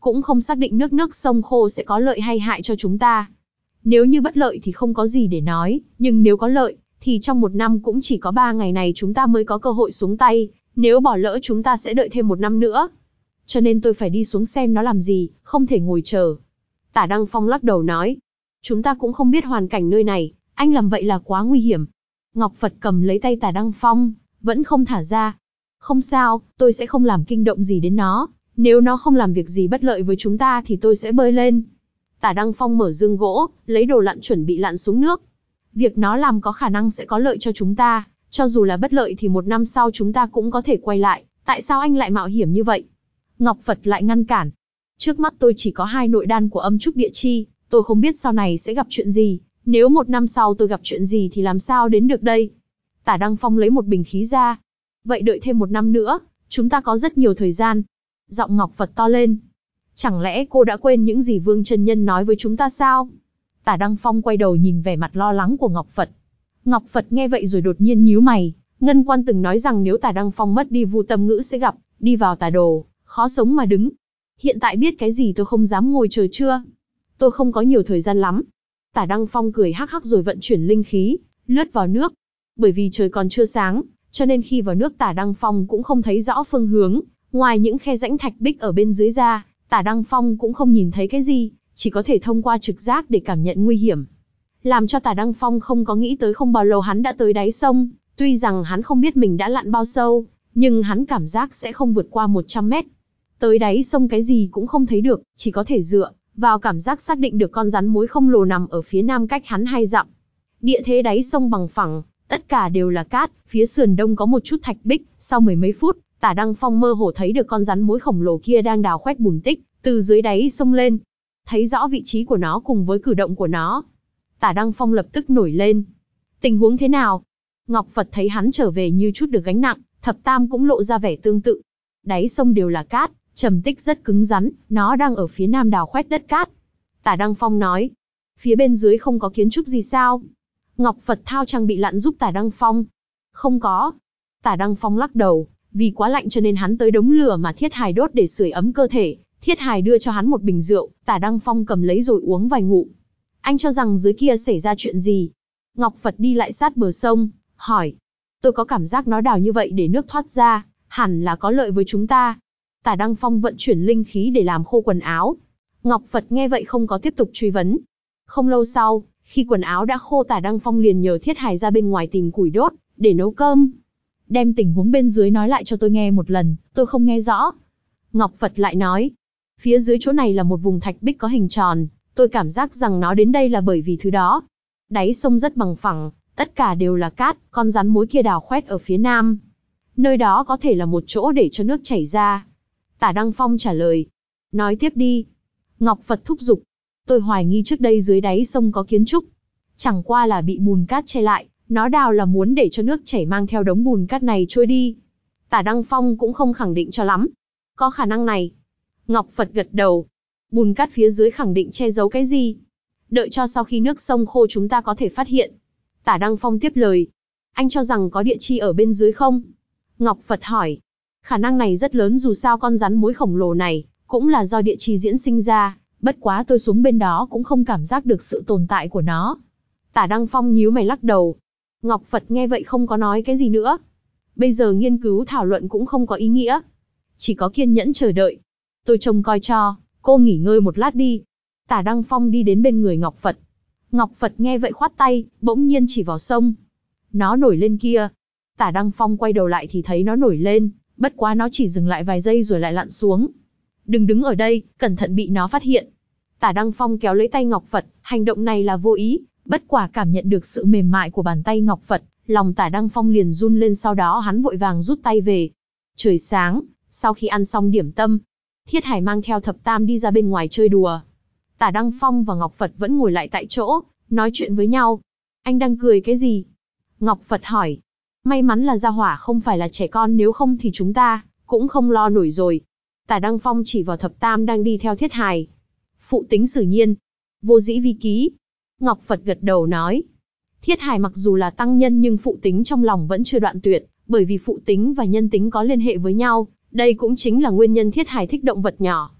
cũng không xác định nước nước sông khô sẽ có lợi hay hại cho chúng ta. Nếu như bất lợi thì không có gì để nói, nhưng nếu có lợi, thì trong một năm cũng chỉ có ba ngày này chúng ta mới có cơ hội xuống tay, nếu bỏ lỡ chúng ta sẽ đợi thêm một năm nữa. Cho nên tôi phải đi xuống xem nó làm gì, không thể ngồi chờ. Tả Đăng Phong lắc đầu nói, chúng ta cũng không biết hoàn cảnh nơi này, anh làm vậy là quá nguy hiểm. Ngọc Phật cầm lấy tay Tả Đăng Phong, vẫn không thả ra. Không sao, tôi sẽ không làm kinh động gì đến nó, nếu nó không làm việc gì bất lợi với chúng ta thì tôi sẽ bơi lên. Tả Đăng Phong mở giương gỗ, lấy đồ lặn chuẩn bị lặn xuống nước. Việc nó làm có khả năng sẽ có lợi cho chúng ta, cho dù là bất lợi thì một năm sau chúng ta cũng có thể quay lại, tại sao anh lại mạo hiểm như vậy? Ngọc Phật lại ngăn cản. Trước mắt tôi chỉ có hai nội đan của âm trúc địa chi, tôi không biết sau này sẽ gặp chuyện gì, nếu một năm sau tôi gặp chuyện gì thì làm sao đến được đây? Tả Đăng Phong lấy một bình khí ra. Vậy đợi thêm một năm nữa, chúng ta có rất nhiều thời gian. Giọng Ngọc Phật to lên. Chẳng lẽ cô đã quên những gì Vương Chân Nhân nói với chúng ta sao? Tả Đăng Phong quay đầu nhìn vẻ mặt lo lắng của Ngọc Phật. Ngọc Phật nghe vậy rồi đột nhiên nhíu mày. Ngân Quan từng nói rằng nếu Tả Đăng Phong mất đi Vu Tâm Ngữ sẽ gặp, đi vào tà đồ, khó sống mà đứng. Hiện tại biết cái gì tôi không dám ngồi chờ chưa? Tôi không có nhiều thời gian lắm. Tả Đăng Phong cười hắc hắc rồi vận chuyển linh khí, lướt vào nước. Bởi vì trời còn chưa sáng, cho nên khi vào nước Tả Đăng Phong cũng không thấy rõ phương hướng. Ngoài những khe rãnh thạch bích ở bên dưới ra, Tả Đăng Phong cũng không nhìn thấy cái gì, chỉ có thể thông qua trực giác để cảm nhận nguy hiểm. Làm cho Tả Đăng Phong không có nghĩ tới không bao lâu hắn đã tới đáy sông, tuy rằng hắn không biết mình đã lặn bao sâu, nhưng hắn cảm giác sẽ không vượt qua một trăm mét. Tới đáy sông cái gì cũng không thấy được, chỉ có thể dựa vào cảm giác xác định được con rắn mối khổng lồ nằm ở phía nam cách hắn hai dặm. Địa thế đáy sông bằng phẳng, tất cả đều là cát, phía sườn đông có một chút thạch bích, sau mười mấy phút, Tả Đăng Phong mơ hồ thấy được con rắn mối khổng lồ kia đang đào khoét bùn tích từ dưới đáy sông lên. Thấy rõ vị trí của nó cùng với cử động của nó, Tả Đăng Phong lập tức nổi lên. Tình huống thế nào? Ngọc Phật thấy hắn trở về như chút được gánh nặng, Thập Tam cũng lộ ra vẻ tương tự. Đáy sông đều là cát, trầm tích rất cứng rắn, nó đang ở phía nam đào khoét đất cát. Tả Đăng Phong nói, phía bên dưới không có kiến trúc gì sao? Ngọc Phật thao trang bị lặn giúp Tả Đăng Phong. Không có. Tả Đăng Phong lắc đầu, vì quá lạnh cho nên hắn tới đống lửa mà Thiết Hài đốt để sưởi ấm cơ thể. Thiết Hài đưa cho hắn một bình rượu, Tả Đăng Phong cầm lấy rồi uống vài ngụm. Anh cho rằng dưới kia xảy ra chuyện gì? Ngọc Phật đi lại sát bờ sông, hỏi. Tôi có cảm giác nó đào như vậy để nước thoát ra, hẳn là có lợi với chúng ta. Tả Đăng Phong vận chuyển linh khí để làm khô quần áo. Ngọc Phật nghe vậy không có tiếp tục truy vấn. Không lâu sau, khi quần áo đã khô Tả Đăng Phong liền nhờ Thiết Hài ra bên ngoài tìm củi đốt, để nấu cơm. Đem tình huống bên dưới nói lại cho tôi nghe một lần, tôi không nghe rõ. Ngọc Phật lại nói. Phía dưới chỗ này là một vùng thạch bích có hình tròn, tôi cảm giác rằng nó đến đây là bởi vì thứ đó. Đáy sông rất bằng phẳng, tất cả đều là cát, con rắn mối kia đào khoét ở phía nam. Nơi đó có thể là một chỗ để cho nước chảy ra. Tả Đăng Phong trả lời. Nói tiếp đi. Ngọc Phật thúc giục. Tôi hoài nghi trước đây dưới đáy sông có kiến trúc. Chẳng qua là bị bùn cát che lại, nó đào là muốn để cho nước chảy mang theo đống bùn cát này trôi đi. Tả Đăng Phong cũng không khẳng định cho lắm. Có khả năng này. Ngọc Phật gật đầu. Bùn cát phía dưới khẳng định che giấu cái gì? Đợi cho sau khi nước sông khô chúng ta có thể phát hiện. Tả Đăng Phong tiếp lời. Anh cho rằng có địa chi ở bên dưới không? Ngọc Phật hỏi. Khả năng này rất lớn dù sao con rắn mối khổng lồ này cũng là do địa chi diễn sinh ra, bất quá tôi xuống bên đó cũng không cảm giác được sự tồn tại của nó. Tả Đăng Phong nhíu mày lắc đầu. Ngọc Phật nghe vậy không có nói cái gì nữa. Bây giờ nghiên cứu thảo luận cũng không có ý nghĩa. Chỉ có kiên nhẫn chờ đợi. Tôi trông coi cho, cô nghỉ ngơi một lát đi. Tả Đăng Phong đi đến bên người Ngọc Phật. Ngọc Phật nghe vậy khoát tay, bỗng nhiên chỉ vào sông. Nó nổi lên kia. Tả Đăng Phong quay đầu lại thì thấy nó nổi lên, bất quá nó chỉ dừng lại vài giây rồi lại lặn xuống. Đừng đứng ở đây, cẩn thận bị nó phát hiện. Tả Đăng Phong kéo lấy tay Ngọc Phật, hành động này là vô ý, bất quả cảm nhận được sự mềm mại của bàn tay Ngọc Phật, lòng Tả Đăng Phong liền run lên, sau đó hắn vội vàng rút tay về. Trời sáng, sau khi ăn xong điểm tâm, Thiết Hải mang theo Thập Tam đi ra bên ngoài chơi đùa. Tả Đăng Phong và Ngọc Phật vẫn ngồi lại tại chỗ, nói chuyện với nhau. Anh đang cười cái gì? Ngọc Phật hỏi. May mắn là gia hỏa không phải là trẻ con, nếu không thì chúng ta cũng không lo nổi rồi. Tả Đăng Phong chỉ vào Thập Tam đang đi theo Thiết Hải. Phụ tính sử nhiên, vô dĩ vi ký. Ngọc Phật gật đầu nói. Thiết Hải mặc dù là tăng nhân nhưng phụ tính trong lòng vẫn chưa đoạn tuyệt, bởi vì phụ tính và nhân tính có liên hệ với nhau, đây cũng chính là nguyên nhân Thiết Hải thích động vật nhỏ.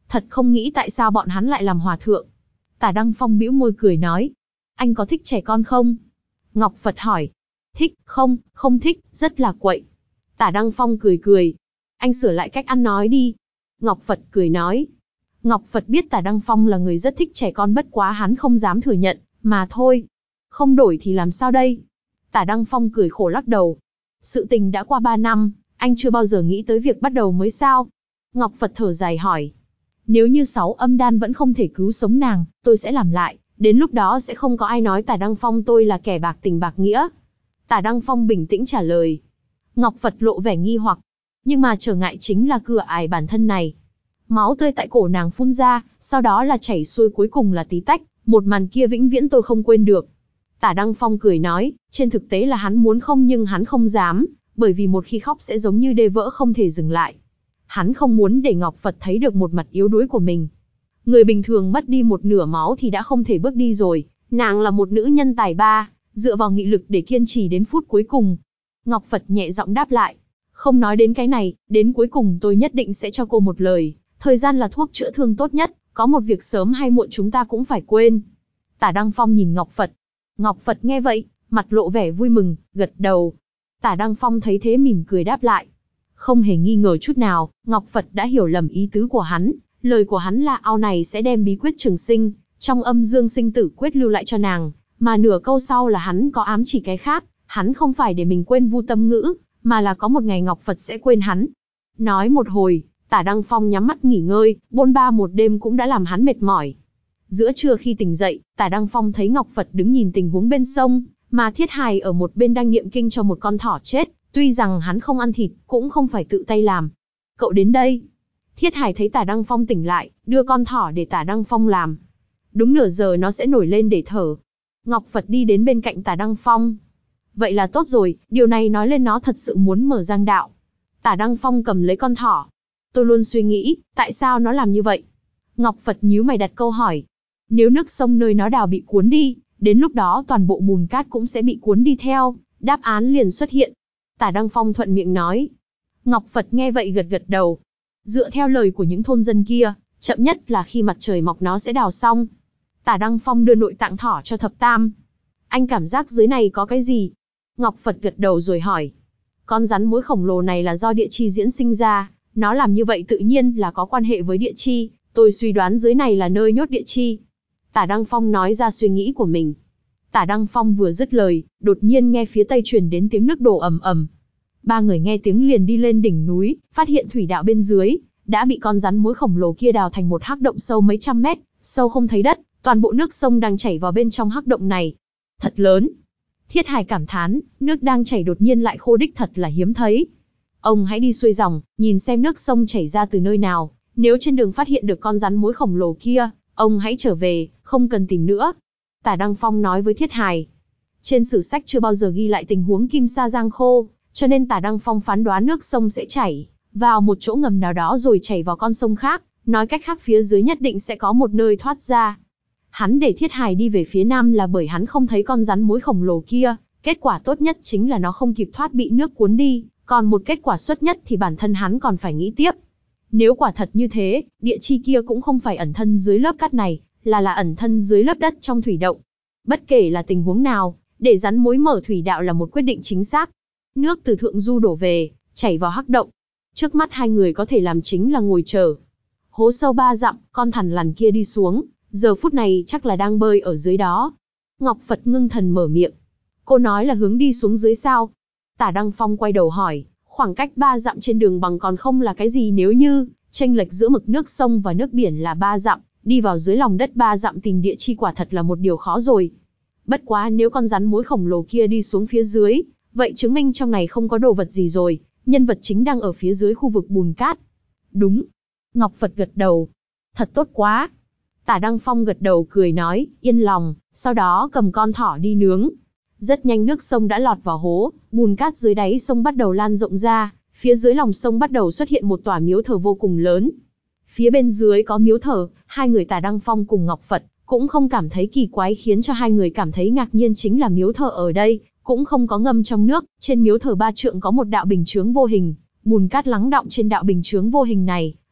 thật không nghĩ tại sao bọn hắn lại làm hòa thượng. Tả Đăng Phong bĩu môi cười nói, anh có thích trẻ con không? Ngọc Phật hỏi, thích, không, không thích, rất là quậy. Tả Đăng Phong cười cười, anh sửa lại cách ăn nói đi. Ngọc Phật cười nói, Ngọc Phật biết Tả Đăng Phong là người rất thích trẻ con, bất quá hắn không dám thừa nhận, mà thôi. Không đổi thì làm sao đây? Tả Đăng Phong cười khổ lắc đầu. Sự tình đã qua ba năm, anh chưa bao giờ nghĩ tới việc bắt đầu mới sao? Ngọc Phật thở dài hỏi, nếu như sáu âm đan vẫn không thể cứu sống nàng, tôi sẽ làm lại, đến lúc đó sẽ không có ai nói Tả Đăng Phong tôi là kẻ bạc tình bạc nghĩa. Tả Đăng Phong bình tĩnh trả lời. Ngọc Phật lộ vẻ nghi hoặc, nhưng mà trở ngại chính là cửa ải bản thân này. Máu tươi tại cổ nàng phun ra, sau đó là chảy xuôi, cuối cùng là tí tách, một màn kia vĩnh viễn tôi không quên được. Tả Đăng Phong cười nói, trên thực tế là hắn muốn không nhưng hắn không dám, bởi vì một khi khóc sẽ giống như đê vỡ không thể dừng lại. Hắn không muốn để Ngọc Phật thấy được một mặt yếu đuối của mình. Người bình thường mất đi một nửa máu thì đã không thể bước đi rồi, nàng là một nữ nhân tài ba, dựa vào nghị lực để kiên trì đến phút cuối cùng. Ngọc Phật nhẹ giọng đáp lại, không nói đến cái này, đến cuối cùng tôi nhất định sẽ cho cô một lời, thời gian là thuốc chữa thương tốt nhất, có một việc sớm hay muộn chúng ta cũng phải quên. Tả Đăng Phong nhìn Ngọc Phật. Ngọc Phật nghe vậy, mặt lộ vẻ vui mừng, gật đầu. Tả Đăng Phong thấy thế mỉm cười đáp lại. Không hề nghi ngờ chút nào, Ngọc Phật đã hiểu lầm ý tứ của hắn, lời của hắn là ao này sẽ đem bí quyết trường sinh, trong âm dương sinh tử quyết lưu lại cho nàng, mà nửa câu sau là hắn có ám chỉ cái khác, hắn không phải để mình quên Vu Tâm Ngữ, mà là có một ngày Ngọc Phật sẽ quên hắn. Nói một hồi, Tả Đăng Phong nhắm mắt nghỉ ngơi, bôn ba một đêm cũng đã làm hắn mệt mỏi. Giữa trưa khi tỉnh dậy, Tả Đăng Phong thấy Ngọc Phật đứng nhìn tình huống bên sông, mà Thiết Hài ở một bên đang niệm kinh cho một con thỏ chết, tuy rằng hắn không ăn thịt, cũng không phải tự tay làm. Cậu đến đây. Thiết Hài thấy Tả Đăng Phong tỉnh lại, đưa con thỏ để Tả Đăng Phong làm. Đúng nửa giờ nó sẽ nổi lên để thở. Ngọc Phật đi đến bên cạnh Tả Đăng Phong. Vậy là tốt rồi, điều này nói lên nó thật sự muốn mở giang đạo. Tả Đăng Phong cầm lấy con thỏ. Tôi luôn suy nghĩ, tại sao nó làm như vậy? Ngọc Phật nhíu mày đặt câu hỏi. Nếu nước sông nơi nó đào bị cuốn đi, đến lúc đó toàn bộ bùn cát cũng sẽ bị cuốn đi theo, đáp án liền xuất hiện. Tả Đăng Phong thuận miệng nói. Ngọc Phật nghe vậy gật gật đầu. Dựa theo lời của những thôn dân kia, chậm nhất là khi mặt trời mọc nó sẽ đào xong. Tả Đăng Phong đưa nội tạng thỏ cho Thập Tam. Anh cảm giác dưới này có cái gì? Ngọc Phật gật đầu rồi hỏi. Con rắn mối khổng lồ này là do địa chi diễn sinh ra, nó làm như vậy tự nhiên là có quan hệ với địa chi, tôi suy đoán dưới này là nơi nhốt địa chi. Tả Đăng Phong nói ra suy nghĩ của mình. Tả Đăng Phong vừa dứt lời, đột nhiên nghe phía tây truyền đến tiếng nước đổ ầm ầm. Ba người nghe tiếng liền đi lên đỉnh núi, phát hiện thủy đạo bên dưới đã bị con rắn mối khổng lồ kia đào thành một hắc động sâu mấy trăm mét, sâu không thấy đất, toàn bộ nước sông đang chảy vào bên trong hắc động này. Thật lớn. Thiết Hài cảm thán, nước đang chảy đột nhiên lại khô đích thật là hiếm thấy. Ông hãy đi xuôi dòng, nhìn xem nước sông chảy ra từ nơi nào, nếu trên đường phát hiện được con rắn mối khổng lồ kia, ông hãy trở về, không cần tìm nữa. Tả Đăng Phong nói với Thiết Hài. Trên sử sách chưa bao giờ ghi lại tình huống kim sa giang khô, cho nên Tả Đăng Phong phán đoán nước sông sẽ chảy vào một chỗ ngầm nào đó rồi chảy vào con sông khác, nói cách khác phía dưới nhất định sẽ có một nơi thoát ra. Hắn để Thiết Hài đi về phía nam là bởi hắn không thấy con rắn mối khổng lồ kia, kết quả tốt nhất chính là nó không kịp thoát bị nước cuốn đi, còn một kết quả xuất nhất thì bản thân hắn còn phải nghĩ tiếp. Nếu quả thật như thế, địa chi kia cũng không phải ẩn thân dưới lớp cát này, là là ẩn thân dưới lớp đất trong thủy động. Bất kể là tình huống nào, để rắn mối mở thủy đạo là một quyết định chính xác. Nước từ thượng du đổ về, chảy vào hắc động. Trước mắt hai người có thể làm chính là ngồi chờ. Hố sâu ba dặm, con thằn lằn kia đi xuống, giờ phút này chắc là đang bơi ở dưới đó. Ngọc Phật ngưng thần mở miệng. Cô nói là hướng đi xuống dưới sao? Tả Đăng Phong quay đầu hỏi, khoảng cách ba dặm trên đường bằng còn không là cái gì nếu như chênh lệch giữa mực nước sông và nước biển là ba dặm, đi vào dưới lòng đất ba dặm tìm địa chi quả thật là một điều khó rồi. Bất quá nếu con rắn mối khổng lồ kia đi xuống phía dưới, vậy chứng minh trong này không có đồ vật gì rồi, nhân vật chính đang ở phía dưới khu vực bùn cát. Đúng. Ngọc Phật gật đầu. Thật tốt quá. Tả Đăng Phong gật đầu cười nói, yên lòng, sau đó cầm con thỏ đi nướng. Rất nhanh nước sông đã lọt vào hố, bùn cát dưới đáy sông bắt đầu lan rộng ra, phía dưới lòng sông bắt đầu xuất hiện một tòa miếu thờ vô cùng lớn. Phía bên dưới có miếu thờ, hai người Tả Đăng Phong cùng Ngọc Phật cũng không cảm thấy kỳ quái, khiến cho hai người cảm thấy ngạc nhiên chính là miếu thờ ở đây cũng không có ngâm trong nước, trên miếu thờ ba trượng có một đạo bình chướng vô hình, bùn cát lắng đọng trên đạo bình chướng vô hình này,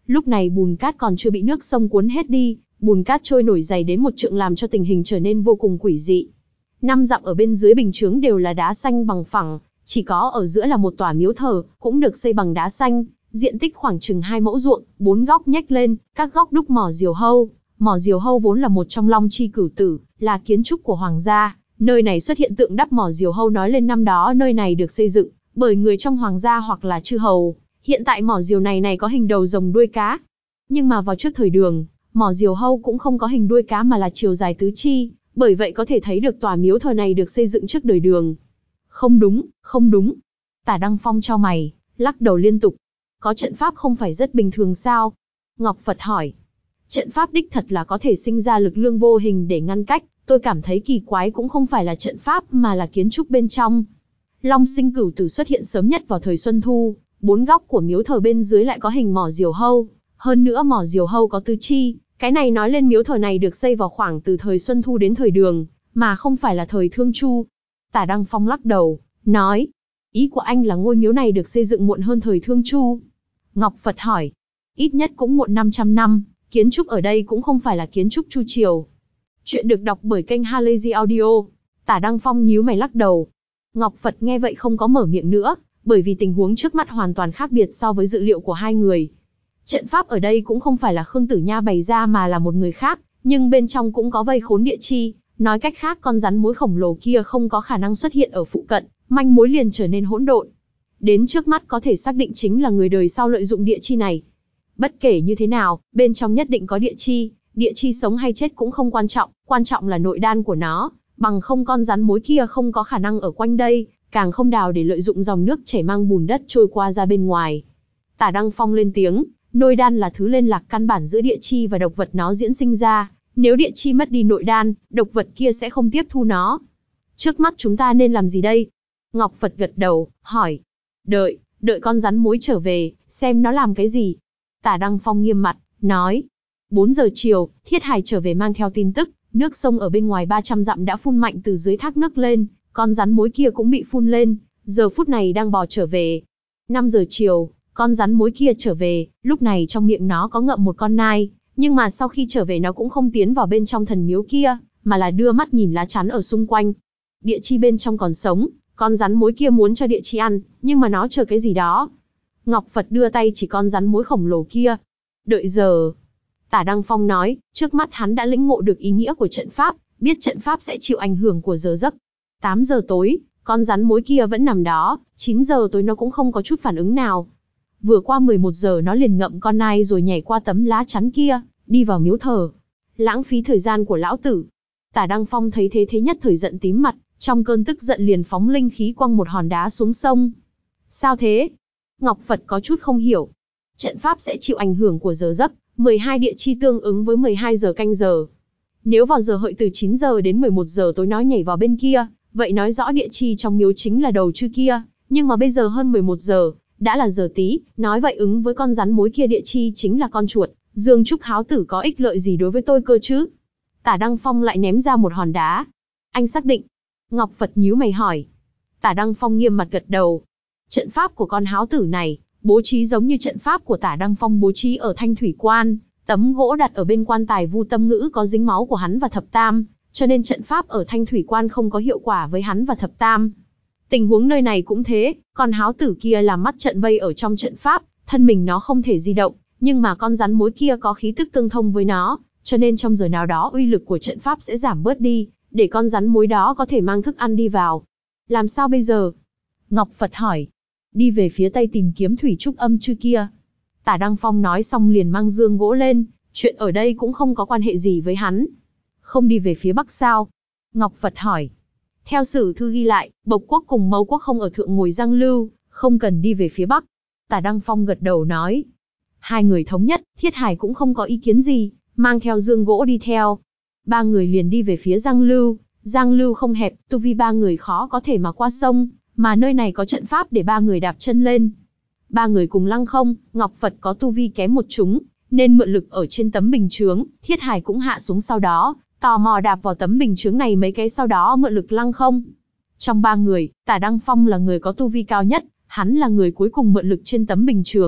Lúc này bùn cát còn chưa bị nước sông cuốn hết đi, bùn cát trôi nổi dày đến một trượng làm cho tình hình trở nên vô cùng quỷ dị. Năm dặm ở bên dưới bình chướng đều là đá xanh bằng phẳng, chỉ có ở giữa là một tòa miếu thờ, cũng được xây bằng đá xanh, diện tích khoảng chừng hai mẫu ruộng, bốn góc nhếch lên, các góc đúc mỏ diều hâu. Mỏ diều hâu vốn là một trong long chi cửu tử, là kiến trúc của hoàng gia. Nơi này xuất hiện tượng đắp mỏ diều hâu nói lên năm đó nơi này được xây dựng bởi người trong hoàng gia hoặc là chư hầu. Hiện tại mỏ diều này này có hình đầu rồng đuôi cá. Nhưng mà vào trước thời Đường, mỏ diều hâu cũng không có hình đuôi cá mà là chiều dài tứ chi, bởi vậy có thể thấy được tòa miếu thờ này được xây dựng trước đời Đường. Không đúng, không đúng. Tả Đăng Phong chau mày, lắc đầu liên tục. Có trận pháp không phải rất bình thường sao? Ngọc Phật hỏi. Trận pháp đích thật là có thể sinh ra lực lượng vô hình để ngăn cách, tôi cảm thấy kỳ quái cũng không phải là trận pháp mà là kiến trúc bên trong. Long sinh cửu tử xuất hiện sớm nhất vào thời Xuân Thu, bốn góc của miếu thờ bên dưới lại có hình mỏ diều hâu, hơn nữa mỏ diều hâu có tứ chi, cái này nói lên miếu thờ này được xây vào khoảng từ thời Xuân Thu đến thời Đường, mà không phải là thời Thương Chu. Tả Đăng Phong lắc đầu, nói, ý của anh là ngôi miếu này được xây dựng muộn hơn thời Thương Chu. Ngọc Phật hỏi, ít nhất cũng muộn năm trăm năm, kiến trúc ở đây cũng không phải là kiến trúc Chu Triều. Chuyện được đọc bởi kênh Halazy Audio. Tả Đăng Phong nhíu mày lắc đầu. Ngọc Phật nghe vậy không có mở miệng nữa, bởi vì tình huống trước mắt hoàn toàn khác biệt so với dự liệu của hai người. Trận pháp ở đây cũng không phải là Khương Tử Nha bày ra mà là một người khác, nhưng bên trong cũng có vây khốn địa chi, nói cách khác con rắn mối khổng lồ kia không có khả năng xuất hiện ở phụ cận, manh mối liền trở nên hỗn độn. Đến trước mắt có thể xác định chính là người đời sau lợi dụng địa chi này. Bất kể như thế nào, bên trong nhất định có địa chi, địa chi sống hay chết cũng không quan trọng, quan trọng là nội đan của nó, bằng không con rắn mối kia không có khả năng ở quanh đây, càng không đào để lợi dụng dòng nước chảy mang bùn đất trôi qua ra bên ngoài. Tả Đăng Phong lên tiếng, nội đan là thứ liên lạc căn bản giữa địa chi và độc vật nó diễn sinh ra, nếu địa chi mất đi nội đan, độc vật kia sẽ không tiếp thu nó. Trước mắt chúng ta nên làm gì đây? Ngọc Phật gật đầu, hỏi. Đợi, đợi con rắn mối trở về, xem nó làm cái gì. Tả Đăng Phong nghiêm mặt, nói. bốn giờ chiều, Thiết Hải trở về mang theo tin tức, nước sông ở bên ngoài ba trăm dặm đã phun mạnh từ dưới thác nước lên, con rắn mối kia cũng bị phun lên, giờ phút này đang bò trở về. năm giờ chiều, con rắn mối kia trở về, lúc này trong miệng nó có ngậm một con nai, nhưng mà sau khi trở về nó cũng không tiến vào bên trong thần miếu kia, mà là đưa mắt nhìn lá chắn ở xung quanh. Địa chi bên trong còn sống, con rắn mối kia muốn cho địa chi ăn, nhưng mà nó chờ cái gì đó. Ngọc Phật đưa tay chỉ con rắn mối khổng lồ kia. Đợi giờ. Tả Đăng Phong nói, trước mắt hắn đã lĩnh ngộ được ý nghĩa của trận pháp, biết trận pháp sẽ chịu ảnh hưởng của giờ giấc. tám giờ tối, con rắn mối kia vẫn nằm đó, chín giờ tối nó cũng không có chút phản ứng nào. Vừa qua mười một giờ nó liền ngậm con nai rồi nhảy qua tấm lá chắn kia, đi vào miếu thờ. Lãng phí thời gian của lão tử. Tả Đăng Phong thấy thế thế nhất thời giận tím mặt, trong cơn tức giận liền phóng linh khí quăng một hòn đá xuống sông. Sao thế? Ngọc Phật có chút không hiểu. Trận pháp sẽ chịu ảnh hưởng của giờ giấc, mười hai địa chi tương ứng với mười hai giờ canh giờ. Nếu vào giờ hợi từ chín giờ đến mười một giờ tối nó nhảy vào bên kia, vậy nói rõ địa chi trong miếu chính là đầu chư kia, nhưng mà bây giờ hơn mười một giờ, đã là giờ tí, nói vậy ứng với con rắn mối kia địa chi chính là con chuột, Dương Trúc Háo Tử có ích lợi gì đối với tôi cơ chứ? Tả Đăng Phong lại ném ra một hòn đá. Anh xác định? Ngọc Phật nhíu mày hỏi. Tả Đăng Phong nghiêm mặt gật đầu. Trận pháp của con Háo Tử này, bố trí giống như trận pháp của Tả Đăng Phong bố trí ở Thanh Thủy Quan, tấm gỗ đặt ở bên quan tài Vu Tâm Ngữ có dính máu của hắn và Thập Tam, cho nên trận pháp ở Thanh Thủy Quan không có hiệu quả với hắn và Thập Tam. Tình huống nơi này cũng thế, con Háo Tử kia làm mắt trận vây ở trong trận pháp, thân mình nó không thể di động, nhưng mà con rắn mối kia có khí tức tương thông với nó, cho nên trong giờ nào đó uy lực của trận pháp sẽ giảm bớt đi, để con rắn mối đó có thể mang thức ăn đi vào. Làm sao bây giờ? Ngọc Phật hỏi. Đi về phía tây tìm kiếm thủy trúc âm chư kia. Tả Đăng Phong nói xong liền mang dương gỗ lên, chuyện ở đây cũng không có quan hệ gì với hắn. Không đi về phía bắc sao? Ngọc Phật hỏi. Theo sử thư ghi lại, Bộc quốc cùng Mâu quốc không ở thượng ngồi Giang Lưu, không cần đi về phía bắc. Tả Đăng Phong gật đầu nói. Hai người thống nhất, Thiết Hải cũng không có ý kiến gì, mang theo dương gỗ đi theo. Ba người liền đi về phía Giang Lưu. Giang Lưu không hẹp, tu vi ba người khó có thể mà qua sông, mà nơi này có trận pháp để ba người đạp chân lên. Ba người cùng lăng không, Ngọc Phật có tu vi kém một chúng, nên mượn lực ở trên tấm bình chướng, Thiết Hải cũng hạ xuống sau đó, tò mò đạp vào tấm bình chướng này mấy cái sau đó mượn lực lăng không. Trong ba người, Tả Đăng Phong là người có tu vi cao nhất, hắn là người cuối cùng mượn lực trên tấm bình chướng,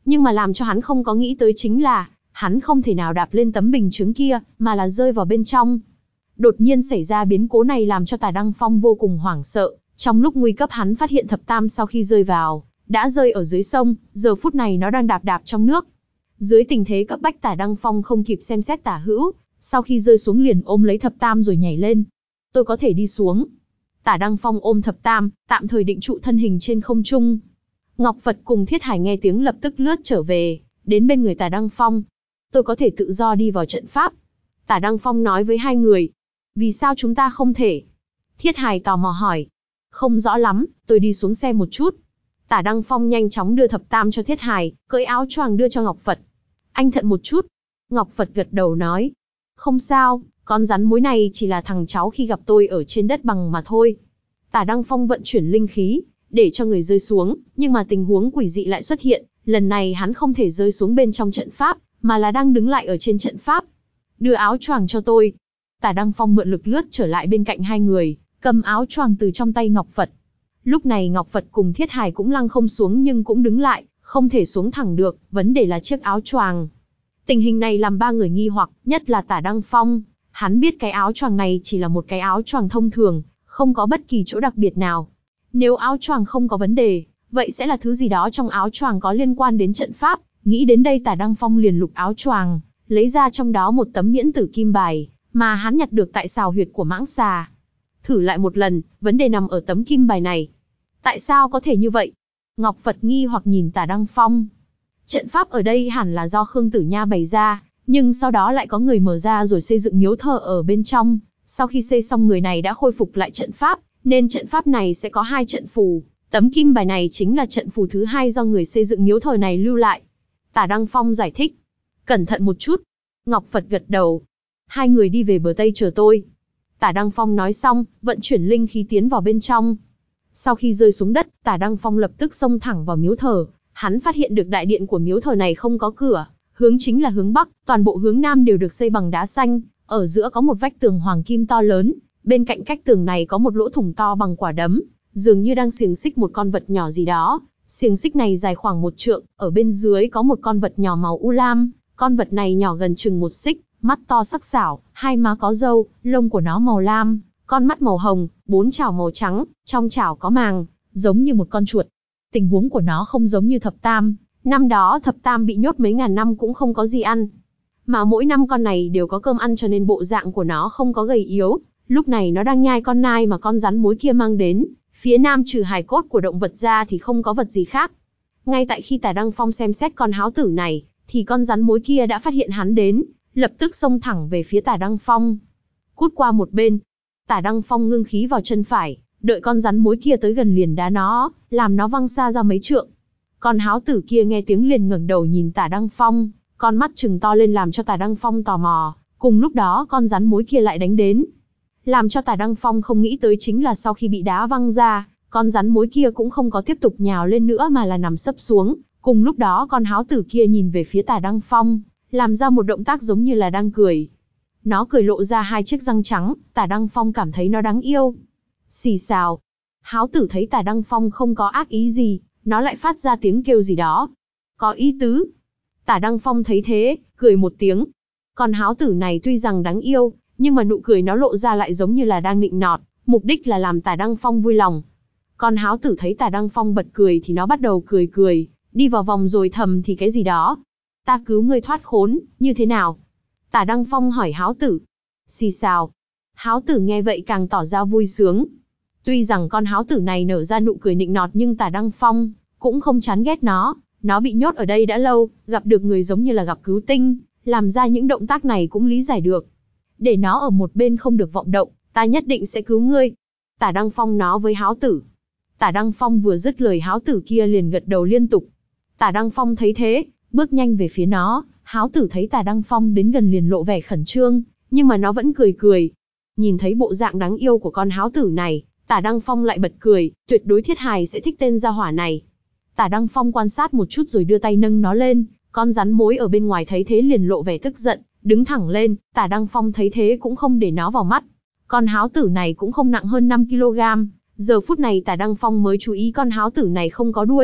Nhưng mà làm cho hắn không có nghĩ tới chính là, hắn không thể nào đạp lên tấm bình chướng kia, mà là rơi vào bên trong. Đột nhiên xảy ra biến cố này làm cho Tả Đăng Phong vô cùng hoảng sợ, trong lúc nguy cấp hắn phát hiện thập tam sau khi rơi vào, đã rơi ở dưới sông, giờ phút này nó đang đạp đạp trong nước. Dưới tình thế cấp bách Tả Đăng Phong không kịp xem xét tả hữu, sau khi rơi xuống liền ôm lấy thập tam rồi nhảy lên. Tôi có thể đi xuống. Tả Đăng Phong ôm thập tam, tạm thời định trụ thân hình trên không trung. Ngọc Phật cùng Thiết Hải nghe tiếng lập tức lướt trở về, đến bên người Tả Đăng Phong. Tôi có thể tự do đi vào trận pháp. Tả Đăng Phong nói với hai người. Vì sao chúng ta không thể? Thiết Hải tò mò hỏi. Không rõ lắm, tôi đi xuống xem một chút. Tả Đăng Phong nhanh chóng đưa thập tam cho Thiết Hải, cởi áo choàng đưa cho Ngọc Phật. Anh thận một chút. Ngọc Phật gật đầu nói. Không sao, con rắn mối này chỉ là thằng cháu khi gặp tôi ở trên đất bằng mà thôi. Tả Đăng Phong vận chuyển linh khí, để cho người rơi xuống, nhưng mà tình huống quỷ dị lại xuất hiện. Lần này hắn không thể rơi xuống bên trong trận pháp, mà là đang đứng lại ở trên trận pháp. Đưa áo choàng cho tôi. Tả Đăng Phong mượn lực lướt trở lại bên cạnh hai người, cầm áo choàng từ trong tay Ngọc Phật. Lúc này Ngọc Phật cùng Thiết Hải cũng lăng không xuống nhưng cũng đứng lại, không thể xuống thẳng được, vấn đề là chiếc áo choàng. Tình hình này làm ba người nghi hoặc, nhất là Tả Đăng Phong. Hắn biết cái áo choàng này chỉ là một cái áo choàng thông thường, không có bất kỳ chỗ đặc biệt nào. Nếu áo choàng không có vấn đề, vậy sẽ là thứ gì đó trong áo choàng có liên quan đến trận pháp. Nghĩ đến đây Tả Đăng Phong liền lục áo choàng, lấy ra trong đó một tấm miễn tử kim bài, mà hắn nhặt được tại sào huyệt của mãng xà. Thử lại một lần, vấn đề nằm ở tấm kim bài này. Tại sao có thể như vậy? Ngọc Phật nghi hoặc nhìn Tả Đăng Phong. Trận pháp ở đây hẳn là do Khương Tử Nha bày ra, nhưng sau đó lại có người mở ra rồi xây dựng miếu thờ ở bên trong. Sau khi xây xong người này đã khôi phục lại trận pháp, nên trận pháp này sẽ có hai trận phù. Tấm kim bài này chính là trận phù thứ hai do người xây dựng miếu thờ này lưu lại. Tả Đăng Phong giải thích. Cẩn thận một chút. Ngọc Phật gật đầu. Hai người đi về bờ Tây chờ tôi. Tả Đăng Phong nói xong, vận chuyển linh khí tiến vào bên trong. Sau khi rơi xuống đất, Tả Đăng Phong lập tức xông thẳng vào miếu thờ. Hắn phát hiện được đại điện của miếu thờ này không có cửa, hướng chính là hướng Bắc, toàn bộ hướng Nam đều được xây bằng đá xanh, ở giữa có một vách tường hoàng kim to lớn, bên cạnh cách tường này có một lỗ thủng to bằng quả đấm, dường như đang xiềng xích một con vật nhỏ gì đó. Xiềng xích này dài khoảng một trượng, ở bên dưới có một con vật nhỏ màu u lam, con vật này nhỏ gần chừng một xích, mắt to sắc sảo, hai má có râu, lông của nó màu lam, con mắt màu hồng, bốn chảo màu trắng, trong chảo có màng, giống như một con chuột. Tình huống của nó không giống như thập tam, năm đó thập tam bị nhốt mấy ngàn năm cũng không có gì ăn. Mà mỗi năm con này đều có cơm ăn cho nên bộ dạng của nó không có gầy yếu, lúc này nó đang nhai con nai mà con rắn mối kia mang đến, phía nam trừ hài cốt của động vật ra thì không có vật gì khác. Ngay tại khi Tả Đăng Phong xem xét con háo tử này, thì con rắn mối kia đã phát hiện hắn đến, lập tức xông thẳng về phía Tả Đăng Phong. Cút qua một bên, Tả Đăng Phong ngưng khí vào chân phải, đợi con rắn mối kia tới gần liền đá nó, làm nó văng xa ra mấy trượng. Con háo tử kia nghe tiếng liền ngẩng đầu nhìn Tả Đăng Phong, con mắt trừng to lên làm cho Tả Đăng Phong tò mò, cùng lúc đó con rắn mối kia lại đánh đến. Làm cho Tả Đăng Phong không nghĩ tới chính là sau khi bị đá văng ra, con rắn mối kia cũng không có tiếp tục nhào lên nữa mà là nằm sấp xuống, cùng lúc đó con háo tử kia nhìn về phía Tả Đăng Phong, làm ra một động tác giống như là đang cười. Nó cười lộ ra hai chiếc răng trắng, Tả Đăng Phong cảm thấy nó đáng yêu. Xì xào. Háo tử thấy Tả Đăng Phong không có ác ý gì, nó lại phát ra tiếng kêu gì đó. Có ý tứ. Tả Đăng Phong thấy thế, cười một tiếng. Con háo tử này tuy rằng đáng yêu, nhưng mà nụ cười nó lộ ra lại giống như là đang nịnh nọt, mục đích là làm Tả Đăng Phong vui lòng. Con háo tử thấy Tả Đăng Phong bật cười thì nó bắt đầu cười cười, đi vào vòng rồi thầm thì cái gì đó. Ta cứu ngươi thoát khốn, như thế nào? Tả Đăng Phong hỏi háo tử. Xì xào. Háo tử nghe vậy càng tỏ ra vui sướng. Tuy rằng con háo tử này nở ra nụ cười nịnh nọt nhưng Tả Đăng Phong cũng không chán ghét nó. Nó bị nhốt ở đây đã lâu, gặp được người giống như là gặp cứu tinh, làm ra những động tác này cũng lý giải được. Để nó ở một bên không được vọng động, ta nhất định sẽ cứu ngươi. Tả Đăng Phong nói với háo tử. Tả Đăng Phong vừa dứt lời háo tử kia liền gật đầu liên tục. Tả Đăng Phong thấy thế, bước nhanh về phía nó. Háo tử thấy Tả Đăng Phong đến gần liền lộ vẻ khẩn trương, nhưng mà nó vẫn cười cười. Nhìn thấy bộ dạng đáng yêu của con háo tử này, Tả Đăng Phong lại bật cười, tuyệt đối Thiết Hài sẽ thích tên gia hỏa này. Tả Đăng Phong quan sát một chút rồi đưa tay nâng nó lên, con rắn mối ở bên ngoài thấy thế liền lộ vẻ tức giận, đứng thẳng lên. Tả Đăng Phong thấy thế cũng không để nó vào mắt. Con háo tử này cũng không nặng hơn năm ki lô gam, giờ phút này Tả Đăng Phong mới chú ý con háo tử này không có đuôi,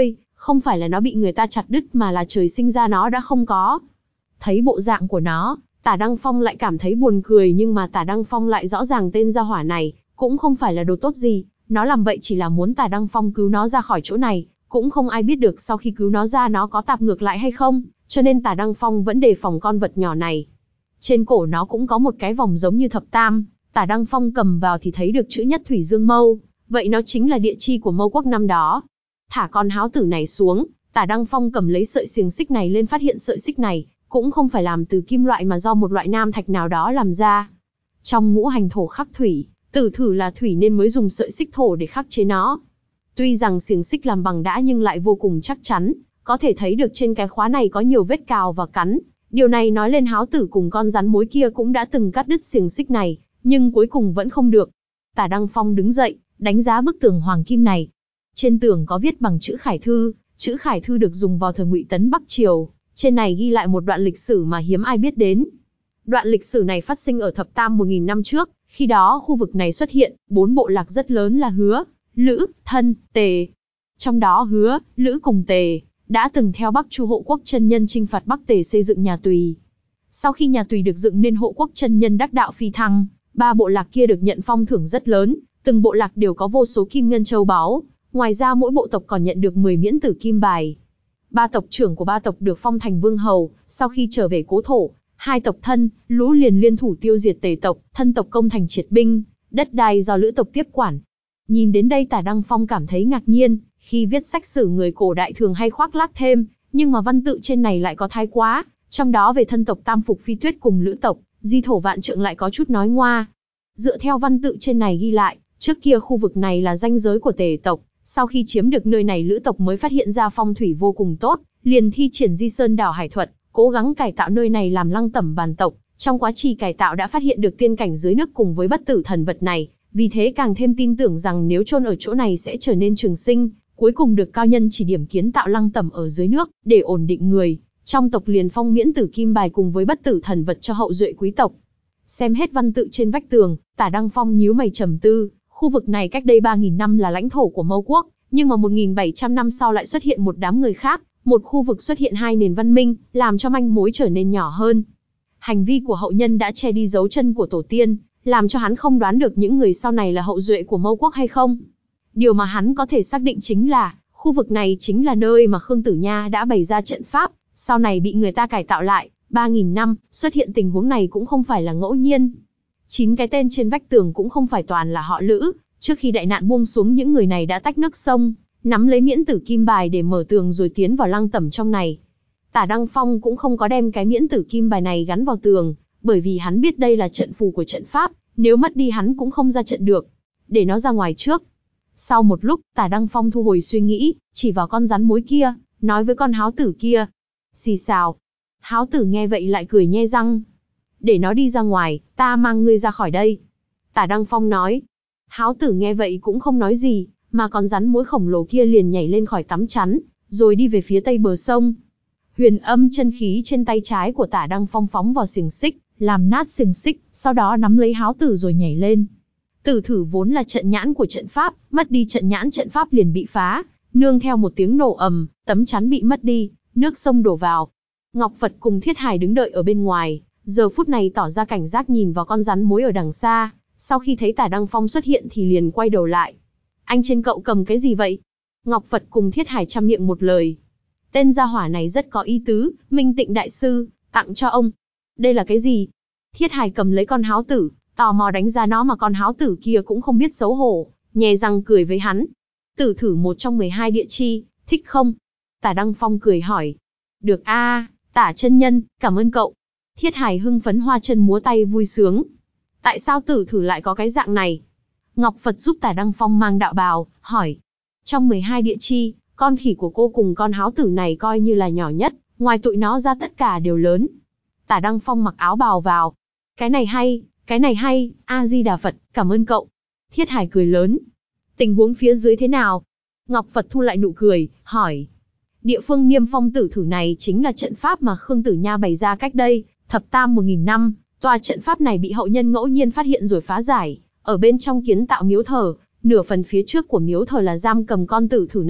không phải là nó bị người ta chặt đứt mà là trời sinh ra nó đã không có. Thấy bộ dạng của nó, Tả Đăng Phong lại cảm thấy buồn cười, nhưng mà Tả Đăng Phong lại rõ ràng tên gia hỏa này cũng không phải là đồ tốt gì, nó làm vậy chỉ là muốn Tả Đăng Phong cứu nó ra khỏi chỗ này, cũng không ai biết được sau khi cứu nó ra nó có tạp ngược lại hay không, cho nên Tả Đăng Phong vẫn đề phòng con vật nhỏ này. Trên cổ nó cũng có một cái vòng giống như thập tam, Tả Đăng Phong cầm vào thì thấy được chữ nhất Thủy Dương Mâu, vậy nó chính là địa chi của Mâu quốc năm đó. Thả con háo tử này xuống, Tả Đăng Phong cầm lấy sợi xiềng xích này lên, phát hiện sợi xích này cũng không phải làm từ kim loại mà do một loại nam thạch nào đó làm ra. Trong ngũ hành thổ khắc thủy, tử thử là thủy nên mới dùng sợi xích thổ để khắc chế nó. Tuy rằng xiềng xích làm bằng đá nhưng lại vô cùng chắc chắn, có thể thấy được trên cái khóa này có nhiều vết cào và cắn. Điều này nói lên háo tử cùng con rắn mối kia cũng đã từng cắt đứt xiềng xích này, nhưng cuối cùng vẫn không được. Tả Đăng Phong đứng dậy, đánh giá bức tường hoàng kim này. Trên tường có viết bằng chữ Khải Thư, chữ Khải Thư được dùng vào thời Ngụy Tấn Bắc Triều. Trên này ghi lại một đoạn lịch sử mà hiếm ai biết đến. Đoạn lịch sử này phát sinh ở thập tam một nghìn năm trước, khi đó khu vực này xuất hiện bốn bộ lạc rất lớn là Hứa, Lữ, Thân, Tề. Trong đó Hứa, Lữ cùng Tề đã từng theo Bắc Chu Hộ Quốc chân nhân chinh phạt Bắc Tề xây dựng nhà Tùy. Sau khi nhà Tùy được dựng nên Hộ Quốc chân nhân đắc đạo phi thăng, ba bộ lạc kia được nhận phong thưởng rất lớn, từng bộ lạc đều có vô số kim ngân châu báu, ngoài ra mỗi bộ tộc còn nhận được mười miễn tử kim bài. Ba tộc trưởng của ba tộc được phong thành vương hầu, sau khi trở về cố thổ, hai tộc Thân, Lũ liền liên thủ tiêu diệt Tề tộc, Thân tộc công thành triệt binh, đất đai do Lữ tộc tiếp quản. Nhìn đến đây Tả Đăng Phong cảm thấy ngạc nhiên, khi viết sách sử người cổ đại thường hay khoác lác thêm, nhưng mà văn tự trên này lại có thái quá, trong đó về Thân tộc Tam Phục Phi Tuyết cùng Lữ tộc, Di Thổ Vạn Trượng lại có chút nói ngoa. Dựa theo văn tự trên này ghi lại, trước kia khu vực này là ranh giới của Tề tộc, sau khi chiếm được nơi này Lữ tộc mới phát hiện ra phong thủy vô cùng tốt, liền thi triển Di Sơn Đảo Hải thuật, cố gắng cải tạo nơi này làm Lăng Tẩm Bàn tộc. Trong quá trình cải tạo đã phát hiện được tiên cảnh dưới nước cùng với bất tử thần vật này, vì thế càng thêm tin tưởng rằng nếu chôn ở chỗ này sẽ trở nên trường sinh. Cuối cùng được cao nhân chỉ điểm kiến tạo Lăng Tẩm ở dưới nước, để ổn định người. Trong tộc liền phong miễn tử kim bài cùng với bất tử thần vật cho hậu duệ quý tộc. Xem hết văn tự trên vách tường, Tả Đăng Phong nhíu mày trầm tư, khu vực này cách đây ba nghìn năm là lãnh thổ của Mâu quốc, nhưng mà một nghìn bảy trăm năm sau lại xuất hiện một đám người khác, một khu vực xuất hiện hai nền văn minh, làm cho manh mối trở nên nhỏ hơn. Hành vi của hậu nhân đã che đi dấu chân của tổ tiên, làm cho hắn không đoán được những người sau này là hậu duệ của Mâu quốc hay không. Điều mà hắn có thể xác định chính là, khu vực này chính là nơi mà Khương Tử Nha đã bày ra trận pháp, sau này bị người ta cải tạo lại, ba nghìn năm, xuất hiện tình huống này cũng không phải là ngẫu nhiên. Chín cái tên trên vách tường cũng không phải toàn là họ Lữ, trước khi đại nạn buông xuống những người này đã tách nước sông, nắm lấy miễn tử kim bài để mở tường rồi tiến vào Lăng Tẩm trong này. Tả Đăng Phong cũng không có đem cái miễn tử kim bài này gắn vào tường, bởi vì hắn biết đây là trận phù của trận pháp, nếu mất đi hắn cũng không ra trận được. Để nó ra ngoài trước. Sau một lúc, Tả Đăng Phong thu hồi suy nghĩ, chỉ vào con rắn mối kia, nói với con háo tử kia. Xì xào. Háo tử nghe vậy lại cười nhe răng. Để nó đi ra ngoài, ta mang ngươi ra khỏi đây. Tả Đăng Phong nói. Háo tử nghe vậy cũng không nói gì, mà con rắn mối khổng lồ kia liền nhảy lên khỏi tấm chắn, rồi đi về phía tây bờ sông. Huyền âm chân khí trên tay trái của Tả Đăng Phong phóng vào xiềng xích, làm nát xiềng xích, sau đó nắm lấy háo tử rồi nhảy lên. Tử thử vốn là trận nhãn của trận pháp, mất đi trận nhãn trận pháp liền bị phá, nương theo một tiếng nổ ầm, tấm chắn bị mất đi, nước sông đổ vào. Ngọc Phật cùng Thiết Hải đứng đợi ở bên ngoài, giờ phút này tỏ ra cảnh giác nhìn vào con rắn mối ở đằng xa, sau khi thấy Tả Đăng Phong xuất hiện thì liền quay đầu lại. Anh trên cậu cầm cái gì vậy? Ngọc Phật cùng Thiết Hải chăm miệng một lời. Tên gia hỏa này rất có ý tứ, Minh Tịnh đại sư, tặng cho ông. Đây là cái gì? Thiết Hải cầm lấy con háo tử, tò mò đánh giá nó mà con háo tử kia cũng không biết xấu hổ, nhè răng cười với hắn. Tử thử một trong mười hai địa chi, thích không? Tả Đăng Phong cười hỏi. Được a, Tả chân nhân, cảm ơn cậu. Thiết Hải hưng phấn hoa chân múa tay vui sướng. Tại sao tử thử lại có cái dạng này? Ngọc Phật giúp Tả Đăng Phong mang đạo bào, hỏi. Trong mười hai địa chi, con khỉ của cô cùng con háo tử này coi như là nhỏ nhất, ngoài tụi nó ra tất cả đều lớn. Tả Đăng Phong mặc áo bào vào. Cái này hay, cái này hay, A-di-đà Phật, cảm ơn cậu. Thiết Hải cười lớn. Tình huống phía dưới thế nào? Ngọc Phật thu lại nụ cười, hỏi. Địa phương Niêm Phong tử thử này chính là trận pháp mà Khương Tử Nha bày ra cách đây, thập tam một nghìn năm. Tòa trận pháp này bị hậu nhân ngẫu nhiên phát hiện rồi phá giải. Ở bên trong kiến tạo miếu thờ, nửa phần phía trước của miếu thờ là giam cầm con tử thử này,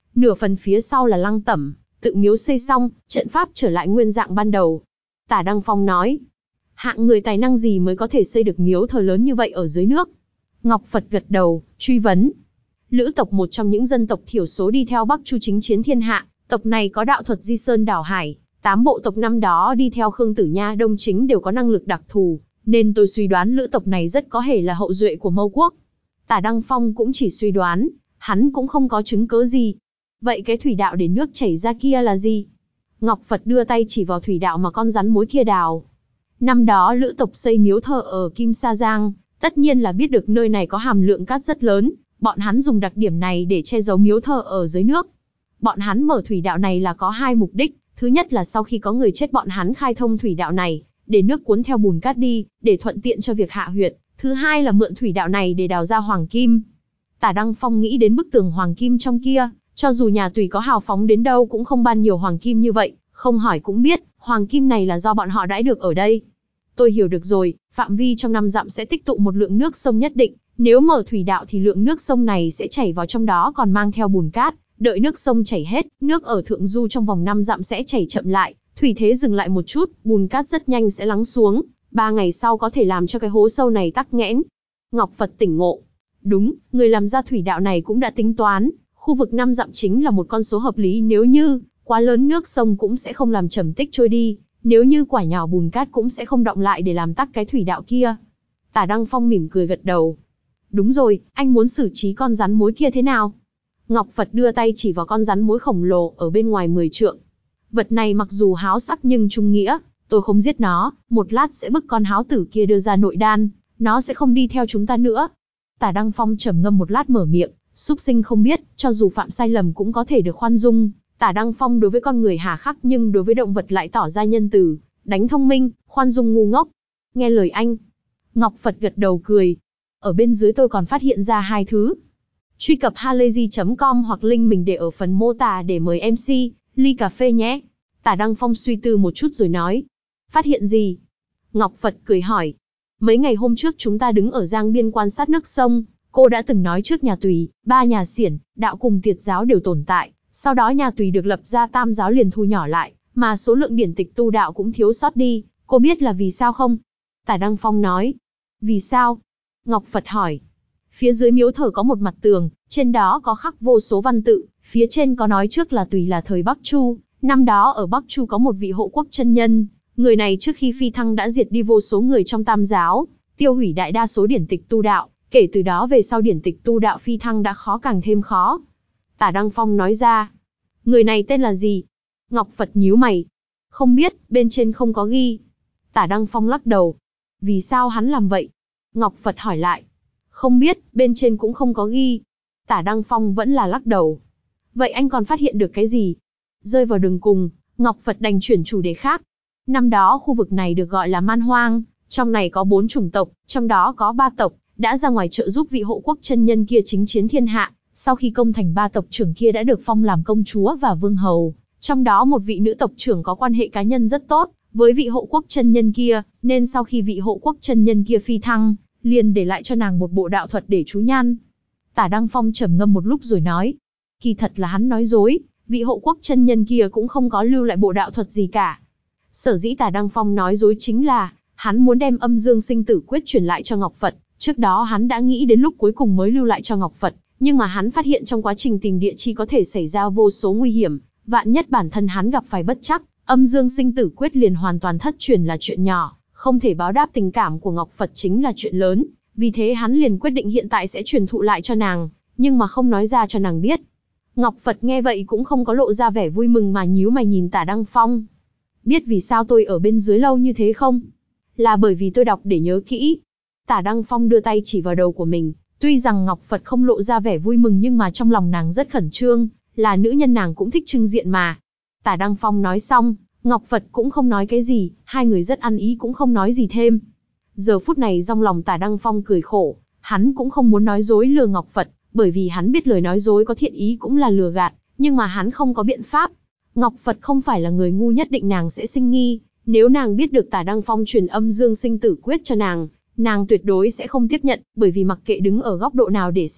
nửa phần phía sau là lăng tẩm, tự miếu xây xong, trận pháp trở lại nguyên dạng ban đầu. Tả Đăng Phong nói, hạng người tài năng gì mới có thể xây được miếu thờ lớn như vậy ở dưới nước? Ngọc Phật gật đầu, truy vấn. Lữ tộc một trong những dân tộc thiểu số đi theo Bắc Chu chính chiến thiên hạ, tộc này có đạo thuật di sơn đảo hải, tám bộ tộc năm đó đi theo Khương Tử Nha Đông Chính đều có năng lực đặc thù, nên tôi suy đoán lữ tộc này rất có thể là hậu duệ của Mâu Quốc. Tả Đăng Phong cũng chỉ suy đoán, hắn cũng không có chứng cứ gì. Vậy cái thủy đạo để nước chảy ra kia là gì? Ngọc Phật đưa tay chỉ vào thủy đạo mà con rắn mối kia đào. Năm đó lữ tộc xây miếu thờ ở Kim Sa Giang, tất nhiên là biết được nơi này có hàm lượng cát rất lớn, bọn hắn dùng đặc điểm này để che giấu miếu thờ ở dưới nước. Bọn hắn mở thủy đạo này là có hai mục đích, thứ nhất là sau khi có người chết bọn hắn khai thông thủy đạo này, để nước cuốn theo bùn cát đi, để thuận tiện cho việc hạ huyệt, thứ hai là mượn thủy đạo này để đào ra hoàng kim. Tả Đăng Phong nghĩ đến bức tường hoàng kim trong kia, cho dù nhà Tùy có hào phóng đến đâu cũng không ban nhiều hoàng kim như vậy, không hỏi cũng biết, hoàng kim này là do bọn họ đãi được ở đây. Tôi hiểu được rồi, phạm vi trong năm dặm sẽ tích tụ một lượng nước sông nhất định, nếu mở thủy đạo thì lượng nước sông này sẽ chảy vào trong đó còn mang theo bùn cát, đợi nước sông chảy hết, nước ở thượng du trong vòng năm dặm sẽ chảy chậm lại, thủy thế dừng lại một chút, bùn cát rất nhanh sẽ lắng xuống, ba ngày sau có thể làm cho cái hố sâu này tắc nghẽn. Ngọc Phật tỉnh ngộ. Đúng, người làm ra thủy đạo này cũng đã tính toán, khu vực năm dặm chính là một con số hợp lý, nếu như quá lớn nước sông cũng sẽ không làm trầm tích trôi đi, nếu như quả nhỏ bùn cát cũng sẽ không đọng lại để làm tắc cái thủy đạo kia. Tả Đăng Phong mỉm cười gật đầu. Đúng rồi, anh muốn xử trí con rắn mối kia thế nào? Ngọc Phật đưa tay chỉ vào con rắn mối khổng lồ ở bên ngoài mười trượng. Vật này mặc dù háo sắc nhưng trung nghĩa, tôi không giết nó, một lát sẽ bức con háo tử kia đưa ra nội đan, nó sẽ không đi theo chúng ta nữa. Tả Đăng Phong trầm ngâm một lát mở miệng, súc sinh không biết, cho dù phạm sai lầm cũng có thể được khoan dung. Tả Đăng Phong đối với con người hà khắc nhưng đối với động vật lại tỏ ra nhân từ, đánh thông minh, khoan dung ngu ngốc. Nghe lời anh. Ngọc Phật gật đầu cười. Ở bên dưới tôi còn phát hiện ra hai thứ. Truy cập halayzi chấm com hoặc link mình để ở phần mô tả để mời em xê, ly cà phê nhé. Tả Đăng Phong suy tư một chút rồi nói. Phát hiện gì? Ngọc Phật cười hỏi. Mấy ngày hôm trước chúng ta đứng ở giang biên quan sát nước sông, cô đã từng nói trước nhà Tùy, ba nhà Xiển, đạo cùng Tiệt giáo đều tồn tại, sau đó nhà Tùy được lập ra tam giáo liền thu nhỏ lại, mà số lượng điển tịch tu đạo cũng thiếu sót đi, cô biết là vì sao không? Tả Đăng Phong nói. Vì sao? Ngọc Phật hỏi. Phía dưới miếu thờ có một mặt tường, trên đó có khắc vô số văn tự, phía trên có nói trước là Tùy là thời Bắc Chu, năm đó ở Bắc Chu có một vị hộ quốc chân nhân, người này trước khi phi thăng đã diệt đi vô số người trong tam giáo, tiêu hủy đại đa số điển tịch tu đạo, kể từ đó về sau điển tịch tu đạo phi thăng đã khó càng thêm khó. Tả Đăng Phong nói ra. Người này tên là gì? Ngọc Phật nhíu mày. Không biết, bên trên không có ghi. Tả Đăng Phong lắc đầu. Vì sao hắn làm vậy? Ngọc Phật hỏi lại. Không biết, bên trên cũng không có ghi. Tả Đăng Phong vẫn là lắc đầu. Vậy anh còn phát hiện được cái gì? Rơi vào đường cùng, Ngọc Phật đành chuyển chủ đề khác. Năm đó khu vực này được gọi là Man Hoang, trong này có bốn chủng tộc, trong đó có ba tộc, đã ra ngoài trợ giúp vị hộ quốc chân nhân kia chính chiến thiên hạ. Sau khi công thành ba tộc trưởng kia đã được phong làm công chúa và vương hầu, trong đó một vị nữ tộc trưởng có quan hệ cá nhân rất tốt với vị hộ quốc chân nhân kia, nên sau khi vị hộ quốc chân nhân kia phi thăng, liền để lại cho nàng một bộ đạo thuật để trú nhan. Tả Đăng Phong trầm ngâm một lúc rồi nói, kỳ thật là hắn nói dối, vị hộ quốc chân nhân kia cũng không có lưu lại bộ đạo thuật gì cả. Sở dĩ Tả Đăng Phong nói dối chính là, hắn muốn đem âm dương sinh tử quyết truyền lại cho Ngọc Phật, trước đó hắn đã nghĩ đến lúc cuối cùng mới lưu lại cho Ngọc Phật, nhưng mà hắn phát hiện trong quá trình tìm địa chi có thể xảy ra vô số nguy hiểm, vạn nhất bản thân hắn gặp phải bất trắc, âm dương sinh tử quyết liền hoàn toàn thất truyền là chuyện nhỏ, không thể báo đáp tình cảm của Ngọc Phật chính là chuyện lớn, vì thế hắn liền quyết định hiện tại sẽ truyền thụ lại cho nàng, nhưng mà không nói ra cho nàng biết. Ngọc Phật nghe vậy cũng không có lộ ra vẻ vui mừng mà nhíu mày nhìn Tả Đăng Phong. Biết vì sao tôi ở bên dưới lâu như thế không? Là bởi vì tôi đọc để nhớ kỹ. Tả Đăng Phong đưa tay chỉ vào đầu của mình, tuy rằng Ngọc Phật không lộ ra vẻ vui mừng nhưng mà trong lòng nàng rất khẩn trương, là nữ nhân nàng cũng thích trưng diện mà. Tả Đăng Phong nói xong, Ngọc Phật cũng không nói cái gì, hai người rất ăn ý cũng không nói gì thêm. Giờ phút này trong lòng Tả Đăng Phong cười khổ, hắn cũng không muốn nói dối lừa Ngọc Phật, bởi vì hắn biết lời nói dối có thiện ý cũng là lừa gạt, nhưng mà hắn không có biện pháp. Ngọc Phật không phải là người ngu nhất định nàng sẽ sinh nghi, nếu nàng biết được Tả Đăng Phong truyền âm dương sinh tử quyết cho nàng, nàng tuyệt đối sẽ không tiếp nhận, bởi vì mặc kệ đứng ở góc độ nào để xem,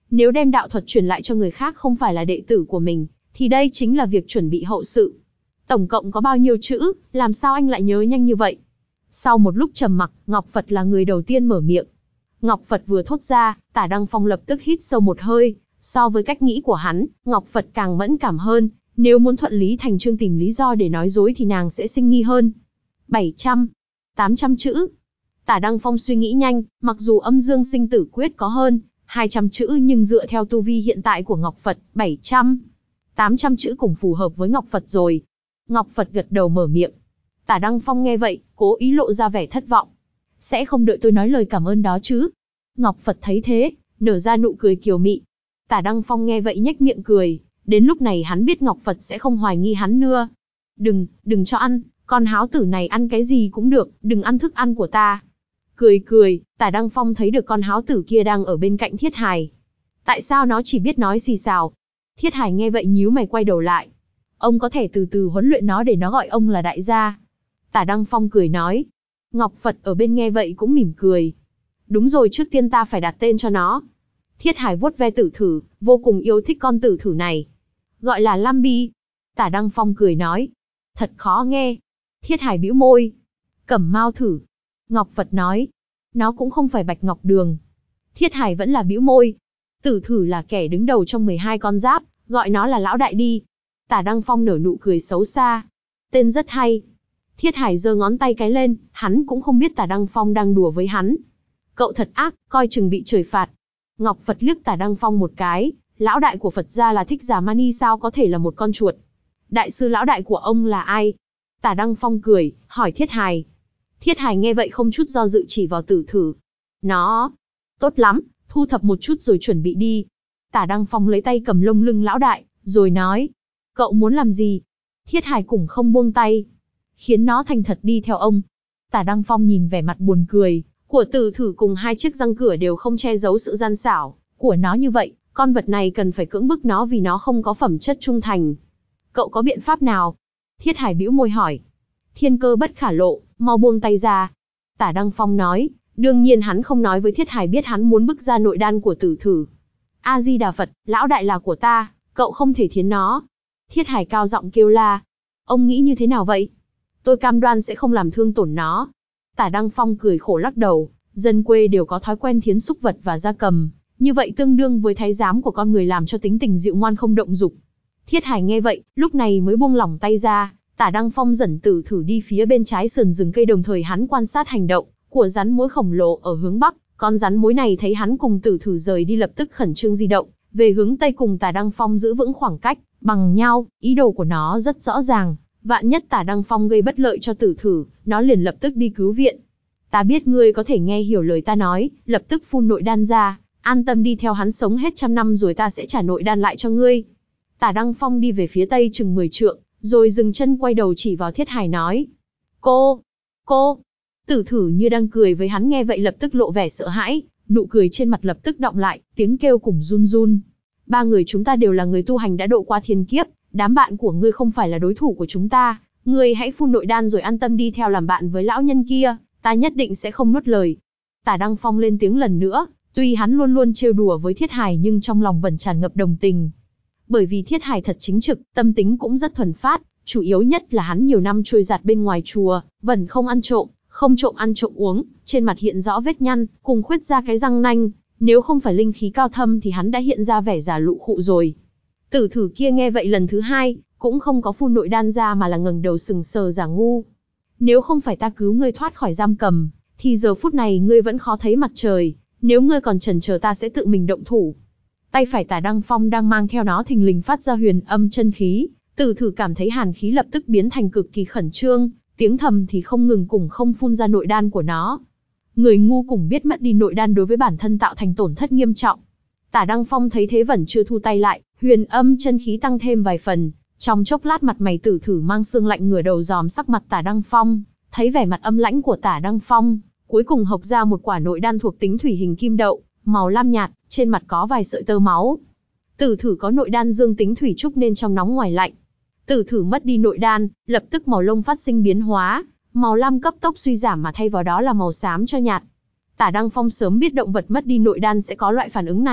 Nếu đem đạo thuật truyền lại cho người khác không phải là đệ tử của mình, thì đây chính là việc chuẩn bị hậu sự. Tổng cộng có bao nhiêu chữ, làm sao anh lại nhớ nhanh như vậy? Sau một lúc trầm mặc, Ngọc Phật là người đầu tiên mở miệng. Ngọc Phật vừa thốt ra, Tả Đăng Phong lập tức hít sâu một hơi. So với cách nghĩ của hắn, Ngọc Phật càng mẫn cảm hơn. Nếu muốn thuận lý thành chương tìm lý do để nói dối thì nàng sẽ sinh nghi hơn. bảy trăm, tám trăm chữ. Tả Đăng Phong suy nghĩ nhanh, mặc dù âm dương sinh tử quyết có hơn hai trăm chữ nhưng dựa theo tu vi hiện tại của Ngọc Phật, bảy trăm, tám trăm chữ cũng phù hợp với Ngọc Phật rồi. Ngọc Phật gật đầu mở miệng. Tả Đăng Phong nghe vậy, cố ý lộ ra vẻ thất vọng. Sẽ không đợi tôi nói lời cảm ơn đó chứ? Ngọc Phật thấy thế, nở ra nụ cười kiều mị. Tả Đăng Phong nghe vậy nhếch miệng cười, đến lúc này hắn biết Ngọc Phật sẽ không hoài nghi hắn nữa. Đừng, đừng cho ăn, con háo tử này ăn cái gì cũng được, đừng ăn thức ăn của ta. Cười cười, Tả Đăng Phong thấy được con háo tử kia đang ở bên cạnh Thiết Hài. Tại sao nó chỉ biết nói xì xào? Thiết Hài nghe vậy nhíu mày quay đầu lại. Ông có thể từ từ huấn luyện nó để nó gọi ông là đại gia. Tả Đăng Phong cười nói. Ngọc Phật ở bên nghe vậy cũng mỉm cười. Đúng rồi, trước tiên ta phải đặt tên cho nó. Thiết Hải vuốt ve tử thử, vô cùng yêu thích con tử thử này. Gọi là Lambi. Tả Đăng Phong cười nói. Thật khó nghe. Thiết Hải bĩu môi. Cẩm Mao thử. Ngọc Phật nói. Nó cũng không phải Bạch Ngọc Đường. Thiết Hải vẫn là bĩu môi. Tử thử là kẻ đứng đầu trong mười hai con giáp, gọi nó là lão đại đi. Tả Đăng Phong nở nụ cười xấu xa. Tên rất hay. Thiết Hải giơ ngón tay cái lên, hắn cũng không biết Tả Đăng Phong đang đùa với hắn. Cậu thật ác, coi chừng bị trời phạt. Ngọc Phật liếc Tả Đăng Phong một cái, lão đại của Phật gia là Thích Giả Mani sao có thể là một con chuột. Đại sư lão đại của ông là ai? Tả Đăng Phong cười, hỏi Thiết Hải. Thiết Hải nghe vậy không chút do dự chỉ vào tử thử. Nó, tốt lắm, thu thập một chút rồi chuẩn bị đi. Tả Đăng Phong lấy tay cầm lông lưng lão đại, rồi nói. Cậu muốn làm gì? Thiết Hải cũng không buông tay. Khiến nó thành thật đi theo ông. Tả Đăng Phong nhìn vẻ mặt buồn cười của tử thử cùng hai chiếc răng cửa đều không che giấu sự gian xảo của nó như vậy, con vật này cần phải cưỡng bức nó vì nó không có phẩm chất trung thành. Cậu có biện pháp nào? Thiết Hải bĩu môi hỏi. Thiên cơ bất khả lộ, mau buông tay ra. Tả Đăng Phong nói, đương nhiên hắn không nói với Thiết Hải biết hắn muốn bức ra nội đan của tử thử. A Di Đà Phật, lão đại là của ta, cậu không thể thiến nó. Thiết Hải cao giọng kêu la. Ông nghĩ như thế nào vậy? Tôi cam đoan sẽ không làm thương tổn nó. Tả Đăng Phong cười khổ lắc đầu, dân quê đều có thói quen thiến súc vật và gia cầm, như vậy tương đương với thái giám của con người làm cho tính tình dịu ngoan không động dục. Thiết Hải nghe vậy, lúc này mới buông lỏng tay ra. Tả Đăng Phong dẫn tử thử đi phía bên trái sườn rừng cây, đồng thời hắn quan sát hành động của rắn mối khổng lồ ở hướng bắc. Con rắn mối này thấy hắn cùng tử thử rời đi lập tức khẩn trương di động về hướng tây, cùng Tả Đăng Phong giữ vững khoảng cách bằng nhau. Ý đồ của nó rất rõ ràng, vạn nhất Tả Đăng Phong gây bất lợi cho tử thử, nó liền lập tức đi cứu viện. Ta biết ngươi có thể nghe hiểu lời ta nói, lập tức phun nội đan ra, an tâm đi theo hắn sống hết trăm năm rồi ta sẽ trả nội đan lại cho ngươi. Tả Đăng Phong đi về phía tây chừng mười trượng, rồi dừng chân quay đầu chỉ vào Thiết Hải nói. Cô, cô, tử thử như đang cười với hắn nghe vậy lập tức lộ vẻ sợ hãi, nụ cười trên mặt lập tức đọng lại, tiếng kêu cùng run run. Ba người chúng ta đều là người tu hành đã độ qua thiên kiếp, đám bạn của ngươi không phải là đối thủ của chúng ta, ngươi hãy phun nội đan rồi an tâm đi theo làm bạn với lão nhân kia, ta nhất định sẽ không nuốt lời. Tả Đăng Phong lên tiếng lần nữa, tuy hắn luôn luôn trêu đùa với Thiết Hải nhưng trong lòng vẫn tràn ngập đồng tình. Bởi vì Thiết Hải thật chính trực, tâm tính cũng rất thuần phát, chủ yếu nhất là hắn nhiều năm trôi giạt bên ngoài chùa, vẫn không ăn trộm, không trộm ăn trộm uống, trên mặt hiện rõ vết nhăn, cùng khuyết ra cái răng nanh, nếu không phải linh khí cao thâm thì hắn đã hiện ra vẻ già lụ khụ rồi. Tử thử kia nghe vậy lần thứ hai, cũng không có phun nội đan ra mà là ngẩng đầu sừng sờ giả ngu. Nếu không phải ta cứu ngươi thoát khỏi giam cầm, thì giờ phút này ngươi vẫn khó thấy mặt trời, nếu ngươi còn chần chờ ta sẽ tự mình động thủ. Tay phải Tả Đăng Phong đang mang theo nó thình lình phát ra huyền âm chân khí, tử thử cảm thấy hàn khí lập tức biến thành cực kỳ khẩn trương, tiếng thầm thì không ngừng cùng không phun ra nội đan của nó. Người ngu cũng biết mất đi nội đan đối với bản thân tạo thành tổn thất nghiêm trọng. Tả Đăng Phong thấy thế vẫn chưa thu tay lại, huyền âm chân khí tăng thêm vài phần, trong chốc lát mặt mày tử thử mang sương lạnh ngửa đầu dòm sắc mặt Tả Đăng Phong, thấy vẻ mặt âm lãnh của Tả Đăng Phong, cuối cùng hộc ra một quả nội đan thuộc tính thủy hình kim đậu, màu lam nhạt, trên mặt có vài sợi tơ máu. Tử thử có nội đan dương tính thủy trúc nên trong nóng ngoài lạnh. Tử thử mất đi nội đan, lập tức màu lông phát sinh biến hóa, màu lam cấp tốc suy giảm mà thay vào đó là màu xám cho nhạt. Tả Đăng Phong sớm biết động vật mất đi nội đan sẽ có loại phản ứng này,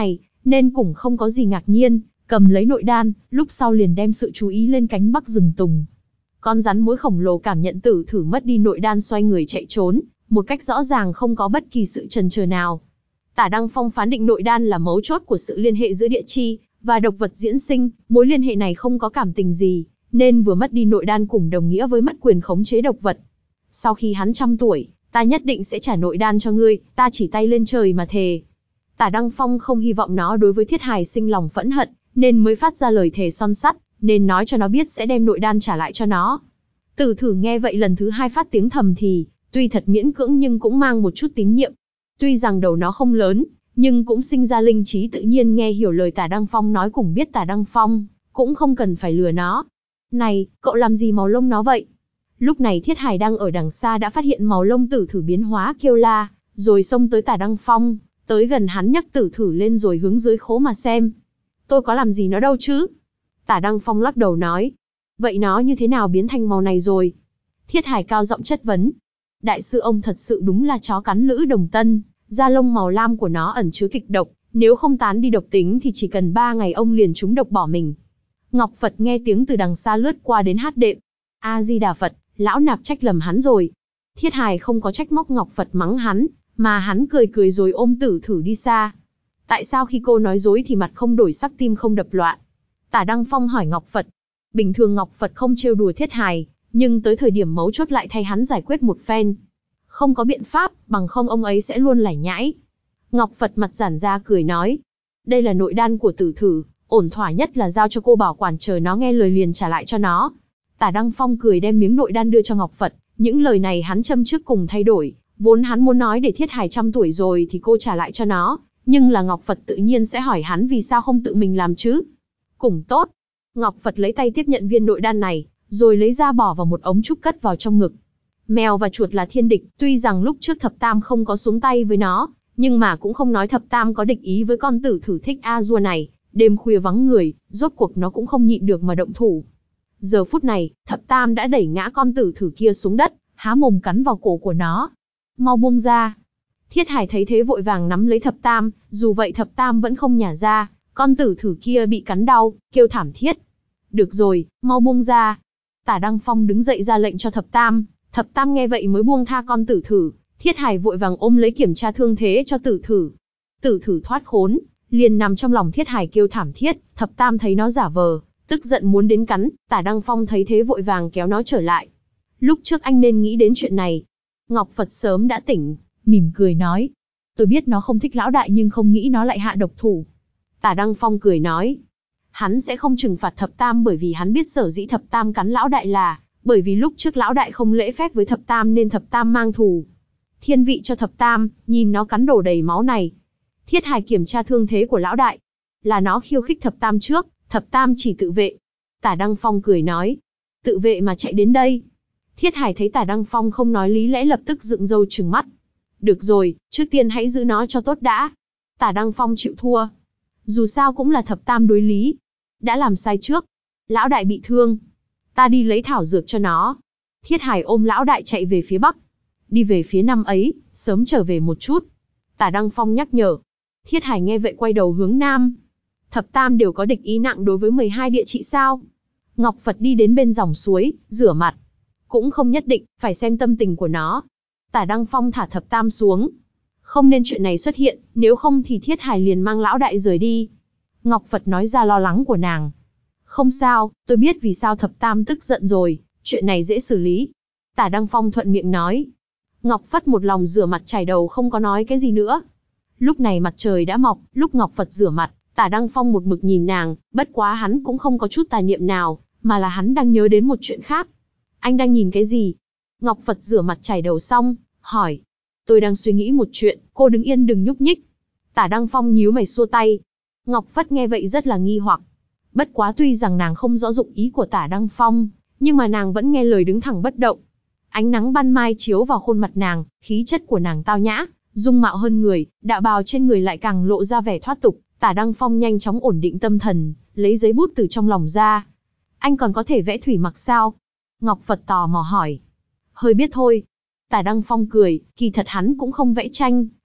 nên cũng không có gì ngạc nhiên, cầm lấy nội đan, lúc sau liền đem sự chú ý lên cánh bắc rừng tùng. Con rắn mối khổng lồ cảm nhận Tử Thử mất đi nội đan xoay người chạy trốn, một cách rõ ràng không có bất kỳ sự chần chờ nào. Tả Đăng Phong phán định nội đan là mấu chốt của sự liên hệ giữa địa chi và độc vật diễn sinh, mối liên hệ này không có cảm tình gì, nên vừa mất đi nội đan cũng đồng nghĩa với mất quyền khống chế độc vật. Sau khi hắn trăm tuổi, ta nhất định sẽ trả nội đan cho ngươi, ta chỉ tay lên trời mà thề. Tả Đăng Phong không hy vọng nó đối với Thiết Hài sinh lòng phẫn hận, nên mới phát ra lời thề son sắt, nên nói cho nó biết sẽ đem nội đan trả lại cho nó. Tử Thử nghe vậy lần thứ hai phát tiếng thầm thì, tuy thật miễn cưỡng nhưng cũng mang một chút tín nhiệm. Tuy rằng đầu nó không lớn, nhưng cũng sinh ra linh trí tự nhiên nghe hiểu lời Tả Đăng Phong nói, cùng biết Tả Đăng Phong cũng không cần phải lừa nó. Này, cậu làm gì màu lông nó vậy? Lúc này Thiết Hài đang ở đằng xa đã phát hiện màu lông Tử Thử biến hóa kêu la, rồi xông tới Tả Đăng Phong, tới gần hắn nhấc Tử Thử lên rồi hướng dưới khố mà xem. Tôi có làm gì nó đâu chứ? Tả Đăng Phong lắc đầu nói. Vậy nó như thế nào biến thành màu này rồi? Thiết Hài cao giọng chất vấn. Đại sư ông thật sự đúng là chó cắn lữ đồng tân, da lông màu lam của nó ẩn chứa kịch độc, nếu không tán đi độc tính thì chỉ cần ba ngày ông liền trúng độc bỏ mình. Ngọc Phật nghe tiếng từ đằng xa lướt qua đến hát đệm. A-di-đà Phật, lão nạp trách lầm hắn rồi. Thiết Hài không có trách móc Ngọc Phật mắng hắn, mà hắn cười cười rồi ôm Tử Thử đi xa. Tại sao khi cô nói dối thì mặt không đổi sắc tim không đập loạn? Tả Đăng Phong hỏi Ngọc Phật. Bình thường Ngọc Phật không trêu đùa Thiết Hài, nhưng tới thời điểm mấu chốt lại thay hắn giải quyết một phen. Không có biện pháp, bằng không ông ấy sẽ luôn lải nhãi. Ngọc Phật mặt giãn ra cười nói. Đây là nội đan của Tử Thử, ổn thỏa nhất là giao cho cô bảo quản, chờ nó nghe lời liền trả lại cho nó. Tả Đăng Phong cười đem miếng nội đan đưa cho Ngọc Phật, những lời này hắn châm trước cùng thay đổi, vốn hắn muốn nói để Thiết Hài trăm tuổi rồi thì cô trả lại cho nó, nhưng là Ngọc Phật tự nhiên sẽ hỏi hắn vì sao không tự mình làm chứ. Cũng tốt. Ngọc Phật lấy tay tiếp nhận viên nội đan này, rồi lấy ra bỏ vào một ống trúc cất vào trong ngực. Mèo và chuột là thiên địch, tuy rằng lúc trước Thập Tam không có xuống tay với nó, nhưng mà cũng không nói Thập Tam có địch ý với con Tử Thử thích a dua này. Đêm khuya vắng người, rốt cuộc nó cũng không nhịn được mà động thủ. Giờ phút này, Thập Tam đã đẩy ngã con Tử Thử kia xuống đất, há mồm cắn vào cổ của nó. Mau buông ra. Thiết Hài thấy thế vội vàng nắm lấy Thập Tam, dù vậy Thập Tam vẫn không nhả ra, con Tử Thử kia bị cắn đau, kêu thảm thiết. Được rồi, mau buông ra. Tả Đăng Phong đứng dậy ra lệnh cho Thập Tam, Thập Tam nghe vậy mới buông tha con Tử Thử. Thiết Hài vội vàng ôm lấy kiểm tra thương thế cho Tử Thử. Tử Thử thoát khốn, liền nằm trong lòng Thiết Hài kêu thảm thiết. Thập Tam thấy nó giả vờ, tức giận muốn đến cắn. Tả Đăng Phong thấy thế vội vàng kéo nó trở lại. Lúc trước anh nên nghĩ đến chuyện này. Ngọc Phật sớm đã tỉnh, mỉm cười nói. Tôi biết nó không thích lão đại nhưng không nghĩ nó lại hạ độc thủ. Tả Đăng Phong cười nói. Hắn sẽ không trừng phạt Thập Tam bởi vì hắn biết sở dĩ Thập Tam cắn lão đại là bởi vì lúc trước lão đại không lễ phép với Thập Tam nên Thập Tam mang thù. Thiên vị cho Thập Tam, nhìn nó cắn đổ đầy máu này. Thiết Hài kiểm tra thương thế của lão đại. Là nó khiêu khích Thập Tam trước, Thập Tam chỉ tự vệ. Tả Đăng Phong cười nói. Tự vệ mà chạy đến đây. Thiết Hài thấy Tả Đăng Phong không nói lý lẽ lập tức dựng râu trừng mắt. Được rồi, trước tiên hãy giữ nó cho tốt đã. Tả Đăng Phong chịu thua. Dù sao cũng là Thập Tam đối lý. Đã làm sai trước. Lão đại bị thương. Ta đi lấy thảo dược cho nó. Thiết Hài ôm lão đại chạy về phía bắc. Đi về phía nam ấy, sớm trở về một chút. Tả Đăng Phong nhắc nhở. Thiết Hài nghe vậy quay đầu hướng nam. Thập Tam đều có địch ý nặng đối với mười hai địa trị sao? Ngọc Phật đi đến bên dòng suối, rửa mặt. Cũng không nhất định, phải xem tâm tình của nó. Tả Đăng Phong thả Thập Tam xuống. Không nên chuyện này xuất hiện, nếu không thì Thiết Hài liền mang lão đại rời đi. Ngọc Phật nói ra lo lắng của nàng. Không sao, tôi biết vì sao Thập Tam tức giận rồi, chuyện này dễ xử lý. Tả Đăng Phong thuận miệng nói. Ngọc Phật một lòng rửa mặt chải đầu không có nói cái gì nữa. Lúc này mặt trời đã mọc, lúc Ngọc Phật rửa mặt, Tả Đăng Phong một mực nhìn nàng, bất quá hắn cũng không có chút tà niệm nào, mà là hắn đang nhớ đến một chuyện khác. Anh đang nhìn cái gì? Ngọc Phật rửa mặt chải đầu xong, hỏi. Tôi đang suy nghĩ một chuyện, cô đứng yên đừng nhúc nhích. Tả Đăng Phong nhíu mày xua tay. Ngọc Phật nghe vậy rất là nghi hoặc. Bất quá tuy rằng nàng không rõ dụng ý của Tả Đăng Phong, nhưng mà nàng vẫn nghe lời đứng thẳng bất động. Ánh nắng ban mai chiếu vào khuôn mặt nàng, khí chất của nàng tao nhã, dung mạo hơn người, đạo bào trên người lại càng lộ ra vẻ thoát tục. Tả Đăng Phong nhanh chóng ổn định tâm thần, lấy giấy bút từ trong lòng ra. Anh còn có thể vẽ thủy mặc sao? Ngọc Phật tò mò hỏi. Hơi biết thôi. Tả Đăng Phong cười, kỳ thật hắn cũng không vẽ tranh,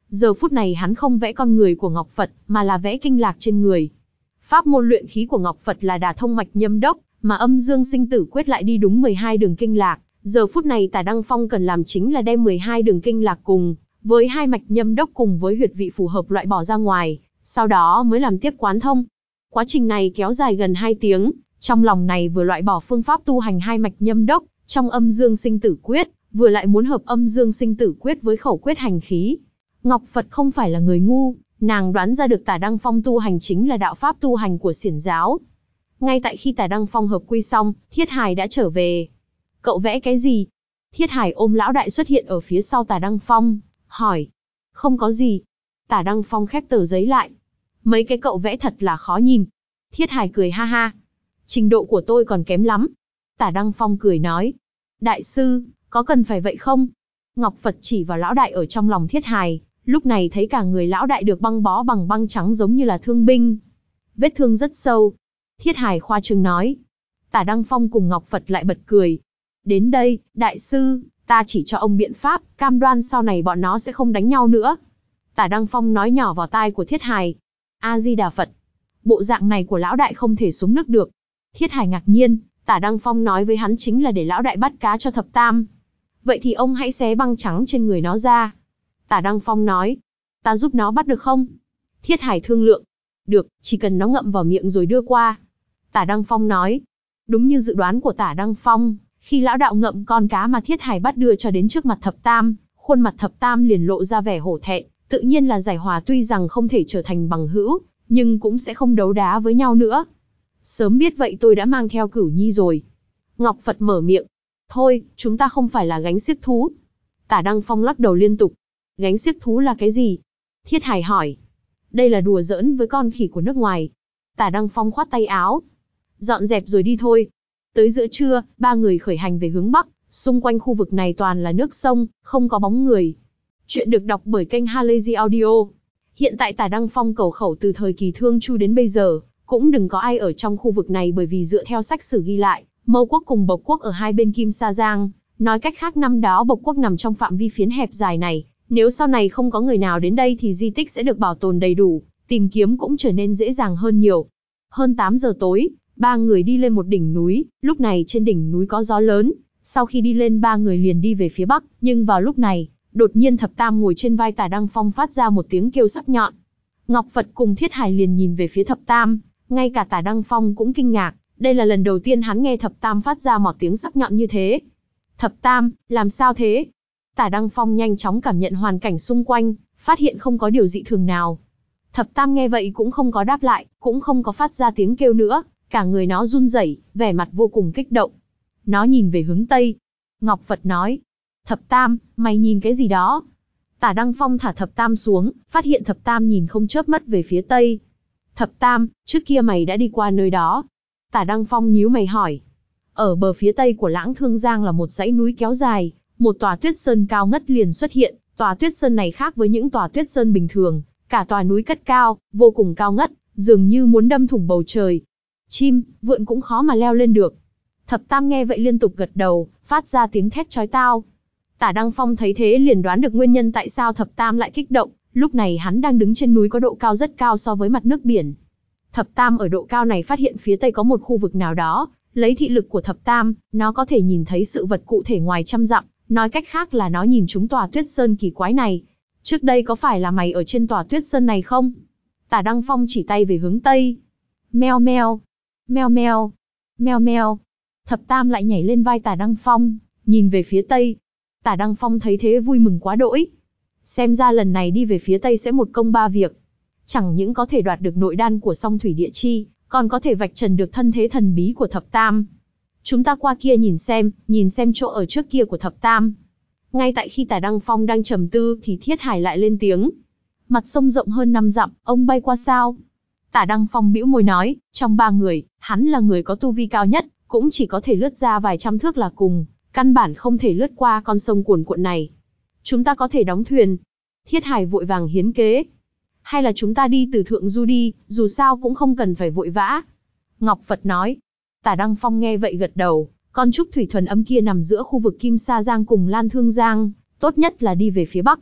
Giờ phút này hắn không vẽ con người của Ngọc Phật, mà là vẽ kinh lạc trên người. Pháp môn luyện khí của Ngọc Phật là đả thông mạch nhâm đốc, mà âm dương sinh tử quyết lại đi đúng mười hai đường kinh lạc. Giờ phút này Tả Đăng Phong cần làm chính là đem mười hai đường kinh lạc cùng với hai mạch nhâm đốc cùng với huyệt vị phù hợp loại bỏ ra ngoài, sau đó mới làm tiếp quán thông. Quá trình này kéo dài gần hai tiếng, trong lòng này vừa loại bỏ phương pháp tu hành hai mạch nhâm đốc trong âm dương sinh tử quyết, vừa lại muốn hợp âm dương sinh tử quyết với khẩu quyết hành khí. Ngọc Phật không phải là người ngu, nàng đoán ra được Tả Đăng Phong tu hành chính là đạo pháp tu hành của xiển giáo. Ngay tại khi Tả Đăng Phong hợp quy xong, Thiết Hải đã trở về. Cậu vẽ cái gì? Thiết Hải ôm lão đại xuất hiện ở phía sau Tả Đăng Phong, hỏi. Không có gì. Tả Đăng Phong khép tờ giấy lại. Mấy cái cậu vẽ thật là khó nhìn. Thiết Hải cười ha ha. Trình độ của tôi còn kém lắm. Tả Đăng Phong cười nói. Đại sư, có cần phải vậy không? Ngọc Phật chỉ vào lão đại ở trong lòng Thiết Hải, lúc này thấy cả người lão đại được băng bó bằng băng trắng giống như là thương binh. Vết thương rất sâu. Thiết Hải khoa trương nói. Tả Đăng Phong cùng Ngọc Phật lại bật cười. Đến đây, đại sư, ta chỉ cho ông biện pháp, cam đoan sau này bọn nó sẽ không đánh nhau nữa. Tả Đăng Phong nói nhỏ vào tai của Thiết Hải. A-di-đà Phật. Bộ dạng này của lão đại không thể xuống nước được. Thiết Hải ngạc nhiên, Tả Đăng Phong nói với hắn chính là để lão đại bắt cá cho thập tam. Vậy thì ông hãy xé băng trắng trên người nó ra. Tả Đăng Phong nói. Ta giúp nó bắt được không? Thiết Hải thương lượng. Được, chỉ cần nó ngậm vào miệng rồi đưa qua. Tả Đăng Phong nói. Đúng như dự đoán của Tả Đăng Phong, khi lão đạo ngậm con cá mà Thiết Hải bắt đưa cho đến trước mặt thập tam, khuôn mặt thập tam liền lộ ra vẻ hổ thẹn, tự nhiên là giải hòa, tuy rằng không thể trở thành bằng hữu, nhưng cũng sẽ không đấu đá với nhau nữa. Sớm biết vậy tôi đã mang theo Cửu Nhi rồi. Ngọc Phật mở miệng. Thôi, chúng ta không phải là gánh xiếc thú. Tả Đăng Phong lắc đầu liên tục. Gánh xiếc thú là cái gì? Thiết Hải hỏi. Đây là đùa giỡn với con khỉ của nước ngoài. Tả Đăng Phong khoát tay áo. Dọn dẹp rồi đi thôi. Tới giữa trưa, ba người khởi hành về hướng Bắc, xung quanh khu vực này toàn là nước sông, không có bóng người. Chuyện được đọc bởi kênh Halazy Audio. Hiện tại Tả Đăng Phong cầu khẩu từ thời kỳ Thương Chu đến bây giờ, cũng đừng có ai ở trong khu vực này, bởi vì dựa theo sách sử ghi lại, Mâu quốc cùng Bộc quốc ở hai bên Kim Sa Giang, nói cách khác năm đó Bộc quốc nằm trong phạm vi phiến hẹp dài này, nếu sau này không có người nào đến đây thì di tích sẽ được bảo tồn đầy đủ, tìm kiếm cũng trở nên dễ dàng hơn nhiều. Hơn tám giờ tối, ba người đi lên một đỉnh núi, lúc này trên đỉnh núi có gió lớn, sau khi đi lên ba người liền đi về phía Bắc, nhưng vào lúc này, đột nhiên thập tam ngồi trên vai Tả Đăng Phong phát ra một tiếng kêu sắc nhọn. Ngọc Phật cùng Thiết Hải liền nhìn về phía thập tam, ngay cả Tả Đăng Phong cũng kinh ngạc, đây là lần đầu tiên hắn nghe thập tam phát ra một tiếng sắc nhọn như thế. Thập tam, làm sao thế? Tả Đăng Phong nhanh chóng cảm nhận hoàn cảnh xung quanh, phát hiện không có điều dị thường nào. Thập tam nghe vậy cũng không có đáp lại, cũng không có phát ra tiếng kêu nữa, cả người nó run rẩy, vẻ mặt vô cùng kích động. Nó nhìn về hướng Tây. Ngọc Phật nói, thập tam, mày nhìn cái gì đó? Tả Đăng Phong thả thập tam xuống, phát hiện thập tam nhìn không chớp mắt về phía Tây. Thập tam, trước kia mày đã đi qua nơi đó. Tả Đăng Phong nhíu mày hỏi. Ở bờ phía Tây của Lãng Thương Giang là một dãy núi kéo dài, một tòa tuyết sơn cao ngất liền xuất hiện. Tòa tuyết sơn này khác với những tòa tuyết sơn bình thường, cả tòa núi cất cao, vô cùng cao ngất, dường như muốn đâm thủng bầu trời. Chim, vượn cũng khó mà leo lên được. Thập tam nghe vậy liên tục gật đầu, phát ra tiếng thét chói tai. Tả Đăng Phong thấy thế liền đoán được nguyên nhân tại sao thập tam lại kích động, lúc này hắn đang đứng trên núi có độ cao rất cao so với mặt nước biển. Thập tam ở độ cao này phát hiện phía Tây có một khu vực nào đó, lấy thị lực của thập tam, nó có thể nhìn thấy sự vật cụ thể ngoài trăm dặm, nói cách khác là nó nhìn trúng tòa tuyết sơn kỳ quái này. Trước đây có phải là mày ở trên tòa tuyết sơn này không? Tả Đăng Phong chỉ tay về hướng Tây. Meo meo, meo meo, meo meo. Thập tam lại nhảy lên vai Tả Đăng Phong, nhìn về phía Tây. Tả Đăng Phong thấy thế vui mừng quá đỗi. Xem ra lần này đi về phía Tây sẽ một công ba việc. Chẳng những có thể đoạt được nội đan của Song Thủy Địa Chi, còn có thể vạch trần được thân thế thần bí của thập tam. Chúng ta qua kia nhìn xem, nhìn xem chỗ ở trước kia của thập tam. Ngay tại khi Tả Đăng Phong đang trầm tư thì Thiết Hải lại lên tiếng. Mặt sông rộng hơn năm dặm, ông bay qua sao? Tả Đăng Phong bĩu môi nói, trong ba người, hắn là người có tu vi cao nhất, cũng chỉ có thể lướt ra vài trăm thước là cùng, căn bản không thể lướt qua con sông cuồn cuộn này. Chúng ta có thể đóng thuyền. Thiết Hải vội vàng hiến kế. Hay là chúng ta đi từ thượng du đi, dù sao cũng không cần phải vội vã. Ngọc Phật nói. Tả Đăng Phong nghe vậy gật đầu, con trúc thủy thuần âm kia nằm giữa khu vực Kim Sa Giang cùng Lan Thương Giang, tốt nhất là đi về phía Bắc.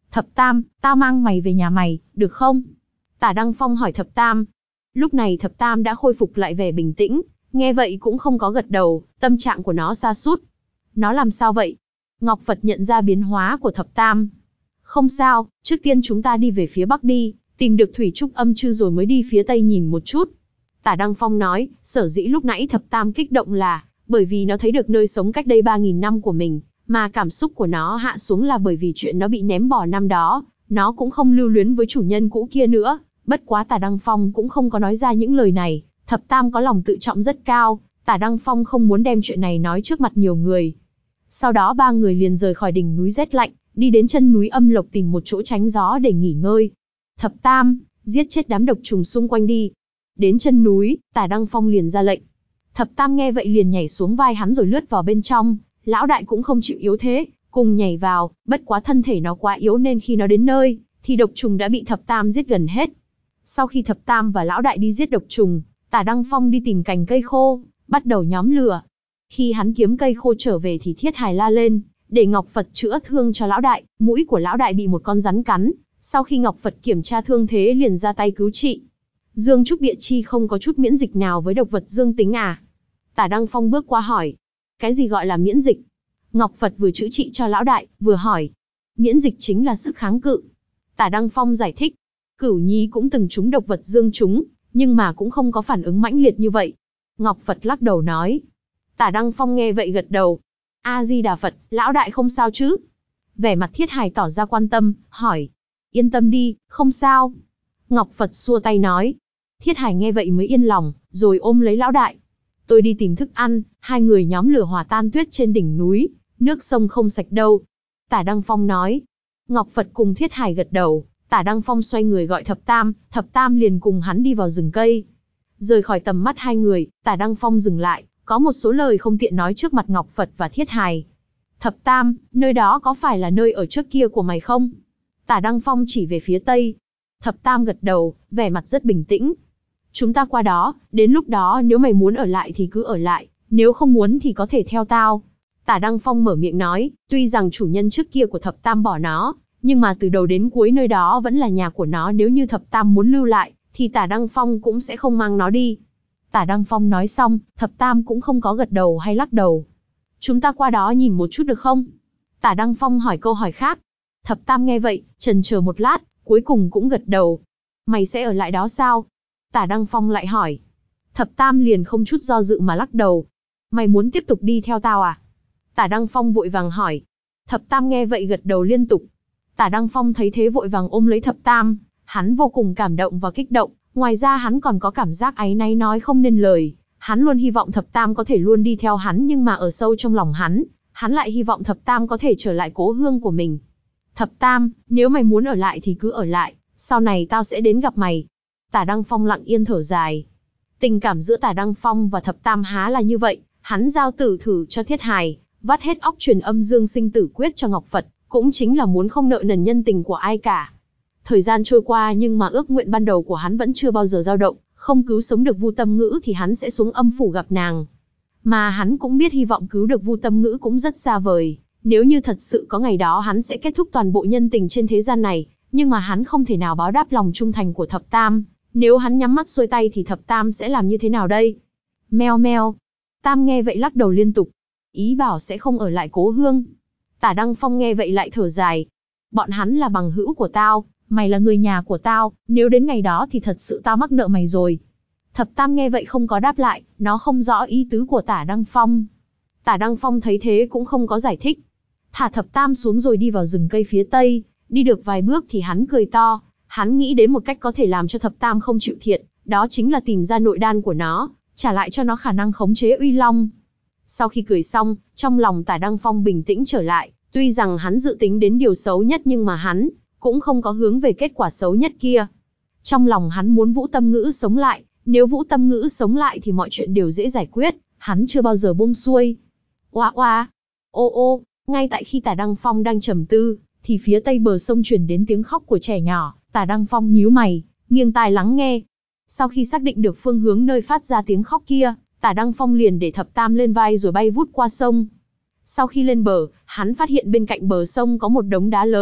Thập Tam, tao mang mày về nhà mày, được không? Tả Đăng Phong hỏi Thập Tam. Lúc này Thập Tam đã khôi phục lại vẻ bình tĩnh, nghe vậy cũng không có gật đầu, tâm trạng của nó sa sút. Nó làm sao vậy? Ngọc Phật nhận ra biến hóa của Thập Tam. Không sao, trước tiên chúng ta đi về phía Bắc đi, tìm được Thủy Trúc Âm Chư rồi mới đi phía Tây nhìn một chút. Tả Đăng Phong nói, sở dĩ lúc nãy Thập Tam kích động là, bởi vì nó thấy được nơi sống cách đây ba nghìn năm của mình, mà cảm xúc của nó hạ xuống là bởi vì chuyện nó bị ném bỏ năm đó, nó cũng không lưu luyến với chủ nhân cũ kia nữa. Bất quá Tả Đăng Phong cũng không có nói ra những lời này, Thập Tam có lòng tự trọng rất cao, Tả Đăng Phong không muốn đem chuyện này nói trước mặt nhiều người. Sau đó ba người liền rời khỏi đỉnh núi rét lạnh, đi đến chân núi Âm Lộc tìm một chỗ tránh gió để nghỉ ngơi. Thập Tam, giết chết đám độc trùng xung quanh đi. Đến chân núi, Tả Đăng Phong liền ra lệnh. Thập Tam nghe vậy liền nhảy xuống vai hắn rồi lướt vào bên trong, lão đại cũng không chịu yếu thế, cùng nhảy vào, bất quá thân thể nó quá yếu nên khi nó đến nơi, thì độc trùng đã bị Thập Tam giết gần hết. Sau khi Thập Tam và lão đại đi giết độc trùng, Tả Đăng Phong đi tìm cành cây khô, bắt đầu nhóm lửa. Khi hắn kiếm cây khô trở về thì Thiết Hài la lên, để Ngọc Phật chữa thương cho lão đại, mũi của lão đại bị một con rắn cắn. Sau khi Ngọc Phật kiểm tra thương thế liền ra tay cứu trị. Dương Trúc Địa Chi không có chút miễn dịch nào với độc vật dương tính à? Tả Đăng Phong bước qua hỏi. Cái gì gọi là miễn dịch? Ngọc Phật vừa chữa trị cho lão đại, vừa hỏi. Miễn dịch chính là sức kháng cự. Tả Đăng Phong giải thích. Cửu Nhi cũng từng trúng độc vật dương trúng, nhưng mà cũng không có phản ứng mãnh liệt như vậy. Ngọc Phật lắc đầu nói. Tả Đăng Phong nghe vậy gật đầu. A-di-đà Phật, lão đại không sao chứ? Vẻ mặt Thiết Hài tỏ ra quan tâm, hỏi. Yên tâm đi, không sao. Ngọc Phật xua tay nói. Thiết Hài nghe vậy mới yên lòng, rồi ôm lấy lão đại. Tôi đi tìm thức ăn, hai người nhóm lửa hòa tan tuyết trên đỉnh núi, nước sông không sạch đâu. Tả Đăng Phong nói. Ngọc Phật cùng Thiết Hài gật đầu, Tả Đăng Phong xoay người gọi Thập Tam, Thập Tam liền cùng hắn đi vào rừng cây. Rời khỏi tầm mắt hai người, Tả Đăng Phong dừng lại, có một số lời không tiện nói trước mặt Ngọc Phật và Thiết Hài. Thập Tam, nơi đó có phải là nơi ở trước kia của mày không? Tả Đăng Phong chỉ về phía tây. Thập Tam gật đầu, vẻ mặt rất bình tĩnh. Chúng ta qua đó, đến lúc đó nếu mày muốn ở lại thì cứ ở lại, nếu không muốn thì có thể theo tao. Tả Đăng Phong mở miệng nói, tuy rằng chủ nhân trước kia của Thập Tam bỏ nó, nhưng mà từ đầu đến cuối nơi đó vẫn là nhà của nó, nếu như Thập Tam muốn lưu lại, thì Tả Đăng Phong cũng sẽ không mang nó đi. Tả Đăng Phong nói xong, Thập Tam cũng không có gật đầu hay lắc đầu. Chúng ta qua đó nhìn một chút được không? Tả Đăng Phong hỏi câu hỏi khác. Thập Tam nghe vậy, chần chờ một lát, cuối cùng cũng gật đầu. Mày sẽ ở lại đó sao? Tả Đăng Phong lại hỏi. Thập Tam liền không chút do dự mà lắc đầu. Mày muốn tiếp tục đi theo tao à? Tả Đăng Phong vội vàng hỏi. Thập Tam nghe vậy gật đầu liên tục. Tả Đăng Phong thấy thế vội vàng ôm lấy Thập Tam. Hắn vô cùng cảm động và kích động. Ngoài ra hắn còn có cảm giác áy náy nói không nên lời. Hắn luôn hy vọng Thập Tam có thể luôn đi theo hắn, nhưng mà ở sâu trong lòng hắn, hắn lại hy vọng Thập Tam có thể trở lại cố hương của mình. Thập Tam, nếu mày muốn ở lại thì cứ ở lại, sau này tao sẽ đến gặp mày. Tả Đăng Phong lặng yên thở dài. Tình cảm giữa Tả Đăng Phong và Thập Tam há là như vậy, hắn giao tử thử cho Thiết Hài, vắt hết óc truyền âm dương sinh tử quyết cho Ngọc Phật, cũng chính là muốn không nợ nần nhân tình của ai cả. Thời gian trôi qua nhưng mà ước nguyện ban đầu của hắn vẫn chưa bao giờ dao động, không cứu sống được Vu Tâm Ngữ thì hắn sẽ xuống âm phủ gặp nàng. Mà hắn cũng biết hy vọng cứu được Vu Tâm Ngữ cũng rất xa vời, nếu như thật sự có ngày đó hắn sẽ kết thúc toàn bộ nhân tình trên thế gian này, nhưng mà hắn không thể nào báo đáp lòng trung thành của Thập Tam, nếu hắn nhắm mắt xuôi tay thì Thập Tam sẽ làm như thế nào đây? Meo meo. Tam nghe vậy lắc đầu liên tục, ý bảo sẽ không ở lại cố hương. Tả Đăng Phong nghe vậy lại thở dài. Bọn hắn là bằng hữu của tao, mày là người nhà của tao, nếu đến ngày đó thì thật sự tao mắc nợ mày rồi. Thập Tam nghe vậy không có đáp lại, nó không rõ ý tứ của Tả Đăng Phong. Tả Đăng Phong thấy thế cũng không có giải thích. Thả Thập Tam xuống rồi đi vào rừng cây phía tây, đi được vài bước thì hắn cười to. Hắn nghĩ đến một cách có thể làm cho Thập Tam không chịu thiệt, đó chính là tìm ra nội đan của nó, trả lại cho nó khả năng khống chế uy long. Sau khi cười xong, trong lòng Tả Đăng Phong bình tĩnh trở lại, tuy rằng hắn dự tính đến điều xấu nhất nhưng mà hắn cũng không có hướng về kết quả xấu nhất kia. Trong lòng hắn muốn Vũ Tâm Ngữ sống lại, nếu Vũ Tâm Ngữ sống lại thì mọi chuyện đều dễ giải quyết, hắn chưa bao giờ buông xuôi. Oa oa, ô ô, ngay tại khi Tả Đăng Phong đang trầm tư, thì phía tây bờ sông truyền đến tiếng khóc của trẻ nhỏ. Tả Đăng Phong nhíu mày, nghiêng tai lắng nghe. Sau khi xác định được phương hướng nơi phát ra tiếng khóc kia, Tả Đăng Phong liền để Thập Tam lên vai rồi bay vút qua sông. Sau khi lên bờ, hắn phát hiện bên cạnh bờ sông có một đống đá lớn,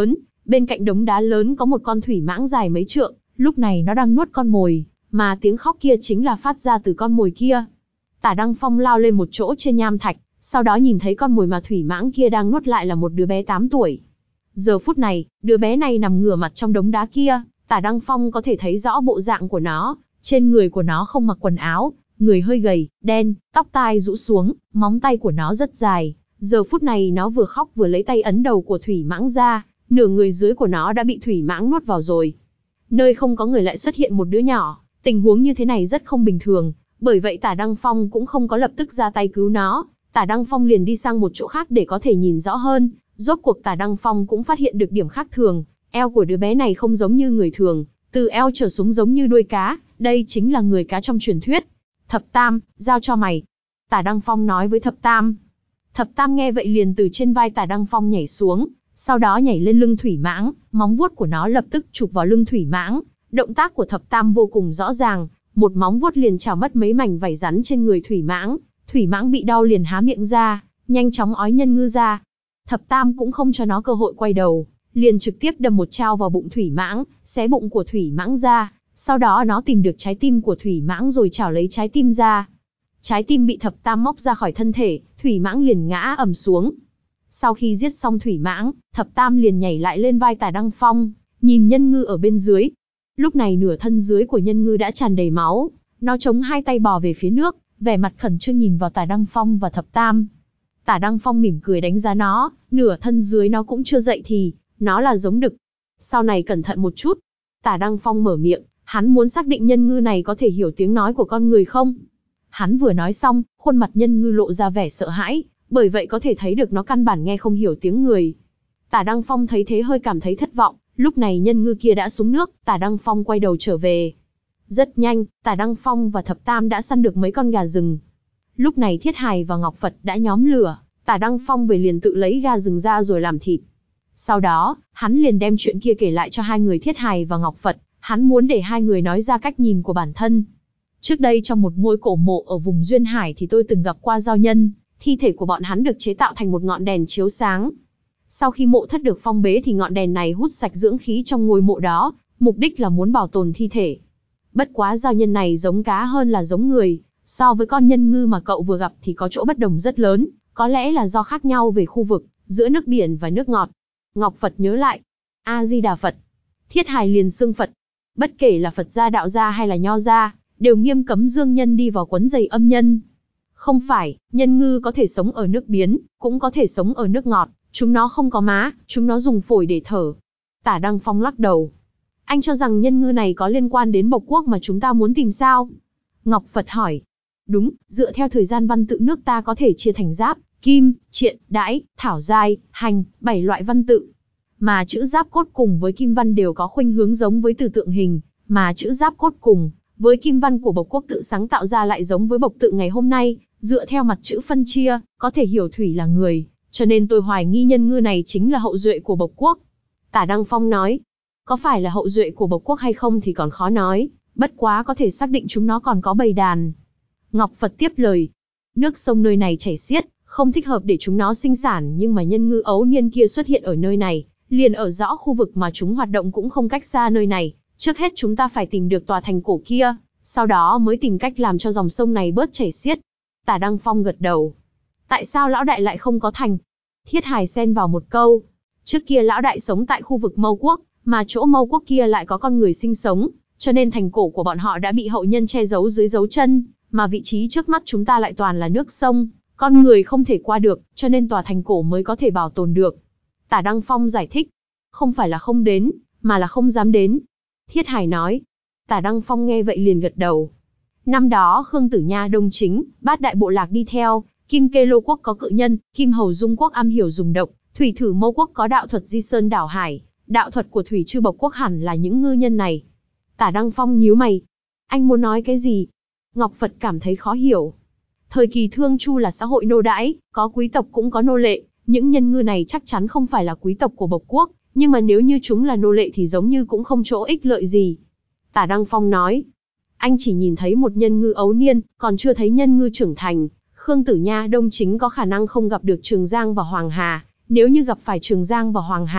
Bên cạnh đống đá lớn có một con thủy mãng dài mấy trượng, lúc này nó đang nuốt con mồi, mà tiếng khóc kia chính là phát ra từ con mồi kia. Tả Đăng Phong lao lên một chỗ trên nham thạch, sau đó nhìn thấy con mồi mà thủy mãng kia đang nuốt lại là một đứa bé tám tuổi. Giờ phút này, đứa bé này nằm ngửa mặt trong đống đá kia, Tả Đăng Phong có thể thấy rõ bộ dạng của nó, trên người của nó không mặc quần áo, người hơi gầy, đen, tóc tai rũ xuống, móng tay của nó rất dài. Giờ phút này nó vừa khóc vừa lấy tay ấn đầu của thủy mãng ra, nửa người dưới của nó đã bị thủy mãng nuốt vào rồi. Nơi không có người lại xuất hiện một đứa nhỏ, tình huống như thế này rất không bình thường, bởi vậy Tả Đăng Phong cũng không có lập tức ra tay cứu nó, Tả Đăng Phong liền đi sang một chỗ khác để có thể nhìn rõ hơn. Rốt cuộc Tả Đăng Phong cũng phát hiện được điểm khác thường, eo của đứa bé này không giống như người thường, từ eo trở xuống giống như đuôi cá, đây chính là người cá trong truyền thuyết. Thập Tam, giao cho mày. Tả Đăng Phong nói với Thập Tam. Thập Tam nghe vậy liền từ trên vai Tả Đăng Phong nhảy xuống, sau đó nhảy lên lưng thủy mãng, móng vuốt của nó lập tức chụp vào lưng thủy mãng. Động tác của Thập Tam vô cùng rõ ràng, một móng vuốt liền chảo mất mấy mảnh vảy rắn trên người thủy mãng. Thủy mãng bị đau liền há miệng ra, nhanh chóng ói nhân ngư ra. Thập Tam cũng không cho nó cơ hội quay đầu, liền trực tiếp đâm một chao vào bụng thủy mãng, xé bụng của thủy mãng ra. Sau đó nó tìm được trái tim của thủy mãng rồi chảo lấy trái tim ra. Trái tim bị Thập Tam móc ra khỏi thân thể, thủy mãng liền ngã ầm xuống. Sau khi giết xong thủy mãng, Thập Tam liền nhảy lại lên vai Tả Đăng Phong, nhìn nhân ngư ở bên dưới. Lúc này nửa thân dưới của nhân ngư đã tràn đầy máu, nó chống hai tay bò về phía nước, vẻ mặt khẩn trương nhìn vào Tả Đăng Phong và Thập Tam. Tả Đăng Phong mỉm cười đánh giá nó, nửa thân dưới nó cũng chưa dậy thì, nó là giống đực. Sau này cẩn thận một chút. Tả Đăng Phong mở miệng, hắn muốn xác định nhân ngư này có thể hiểu tiếng nói của con người không. Hắn vừa nói xong, khuôn mặt nhân ngư lộ ra vẻ sợ hãi, bởi vậy có thể thấy được nó căn bản nghe không hiểu tiếng người. Tả Đăng Phong thấy thế hơi cảm thấy thất vọng, lúc này nhân ngư kia đã xuống nước, Tả Đăng Phong quay đầu trở về. Rất nhanh, Tả Đăng Phong và Thập Tam đã săn được mấy con gà rừng. Lúc này Thiết Hài và Ngọc Phật đã nhóm lửa, Tả Đăng Phong về liền tự lấy gà rừng ra rồi làm thịt. Sau đó, hắn liền đem chuyện kia kể lại cho hai người Thiết Hài và Ngọc Phật, hắn muốn để hai người nói ra cách nhìn của bản thân. Trước đây trong một ngôi cổ mộ ở vùng Duyên Hải thì tôi từng gặp qua giao nhân, thi thể của bọn hắn được chế tạo thành một ngọn đèn chiếu sáng. Sau khi mộ thất được phong bế thì ngọn đèn này hút sạch dưỡng khí trong ngôi mộ đó, mục đích là muốn bảo tồn thi thể. Bất quá giao nhân này giống cá hơn là giống người, so với con nhân ngư mà cậu vừa gặp thì có chỗ bất đồng rất lớn, có lẽ là do khác nhau về khu vực, giữa nước biển và nước ngọt. Ngọc Phật nhớ lại. A-di-đà Phật. Thiết Hài liền xưng Phật. Bất kể là Phật gia, đạo gia hay là nho gia, đều nghiêm cấm dương nhân đi vào quấn rầy âm nhân. Không phải, nhân ngư có thể sống ở nước biển, cũng có thể sống ở nước ngọt, chúng nó không có má, chúng nó dùng phổi để thở. Tả Đăng Phong lắc đầu. Anh cho rằng nhân ngư này có liên quan đến Bộc Quốc mà chúng ta muốn tìm sao? Ngọc Phật hỏi. Đúng, dựa theo thời gian văn tự nước ta có thể chia thành giáp, kim, triện, đãi, thảo giai, hành, bảy loại văn tự. Mà chữ giáp cốt cùng với kim văn đều có khuynh hướng giống với từ tượng hình, mà chữ giáp cốt cùng với kim văn của Bộc Quốc tự sáng tạo ra lại giống với Bộc tự ngày hôm nay, dựa theo mặt chữ phân chia, có thể hiểu thủy là người, cho nên tôi hoài nghi nhân ngư này chính là hậu duệ của Bộc Quốc. Tả Đăng Phong nói, có phải là hậu duệ của Bộc Quốc hay không thì còn khó nói, bất quá có thể xác định chúng nó còn có bầy đàn. Ngọc Phật tiếp lời, nước sông nơi này chảy xiết, không thích hợp để chúng nó sinh sản, nhưng mà nhân ngư ấu niên kia xuất hiện ở nơi này, liền ở rõ khu vực mà chúng hoạt động cũng không cách xa nơi này. Trước hết chúng ta phải tìm được tòa thành cổ kia, sau đó mới tìm cách làm cho dòng sông này bớt chảy xiết. Tả Đăng Phong gật đầu. Tại sao lão đại lại không có thành? Thiết Hài xen vào một câu. Trước kia lão đại sống tại khu vực Mâu Quốc, mà chỗ Mâu Quốc kia lại có con người sinh sống, cho nên thành cổ của bọn họ đã bị hậu nhân che giấu dưới dấu chân, mà vị trí trước mắt chúng ta lại toàn là nước sông, con người không thể qua được, cho nên tòa thành cổ mới có thể bảo tồn được. Tả Đăng Phong giải thích. Không phải là không đến, mà là không dám đến. Thiết Hài nói. Tả Đăng Phong nghe vậy liền gật đầu. Năm đó Khương Tử Nha Đông Chính, bát đại bộ lạc đi theo, Kim Kê Lô Quốc có cự nhân, Kim Hầu Dung Quốc am hiểu dùng độc, Thủy Thử Mâu Quốc có đạo thuật di sơn đảo hải, đạo thuật của Thủy Chư Bộc Quốc hẳn là những ngư nhân này. Tả Đăng Phong nhíu mày. Anh muốn nói cái gì? Ngọc Phật cảm thấy khó hiểu. Thời kỳ Thương Chu là xã hội nô đãi, có quý tộc cũng có nô lệ, những nhân ngư này chắc chắn không phải là quý tộc của Bộc Quốc, nhưng mà nếu như chúng là nô lệ thì giống như cũng không chỗ ích lợi gì. Tả Đăng Phong nói, anh chỉ nhìn thấy một nhân ngư ấu niên, còn chưa thấy nhân ngư trưởng thành. Khương Tử Nha Đông Chính có khả năng không gặp được Trường Giang và Hoàng Hà, nếu như gặp phải Trường Giang và Hoàng Hà,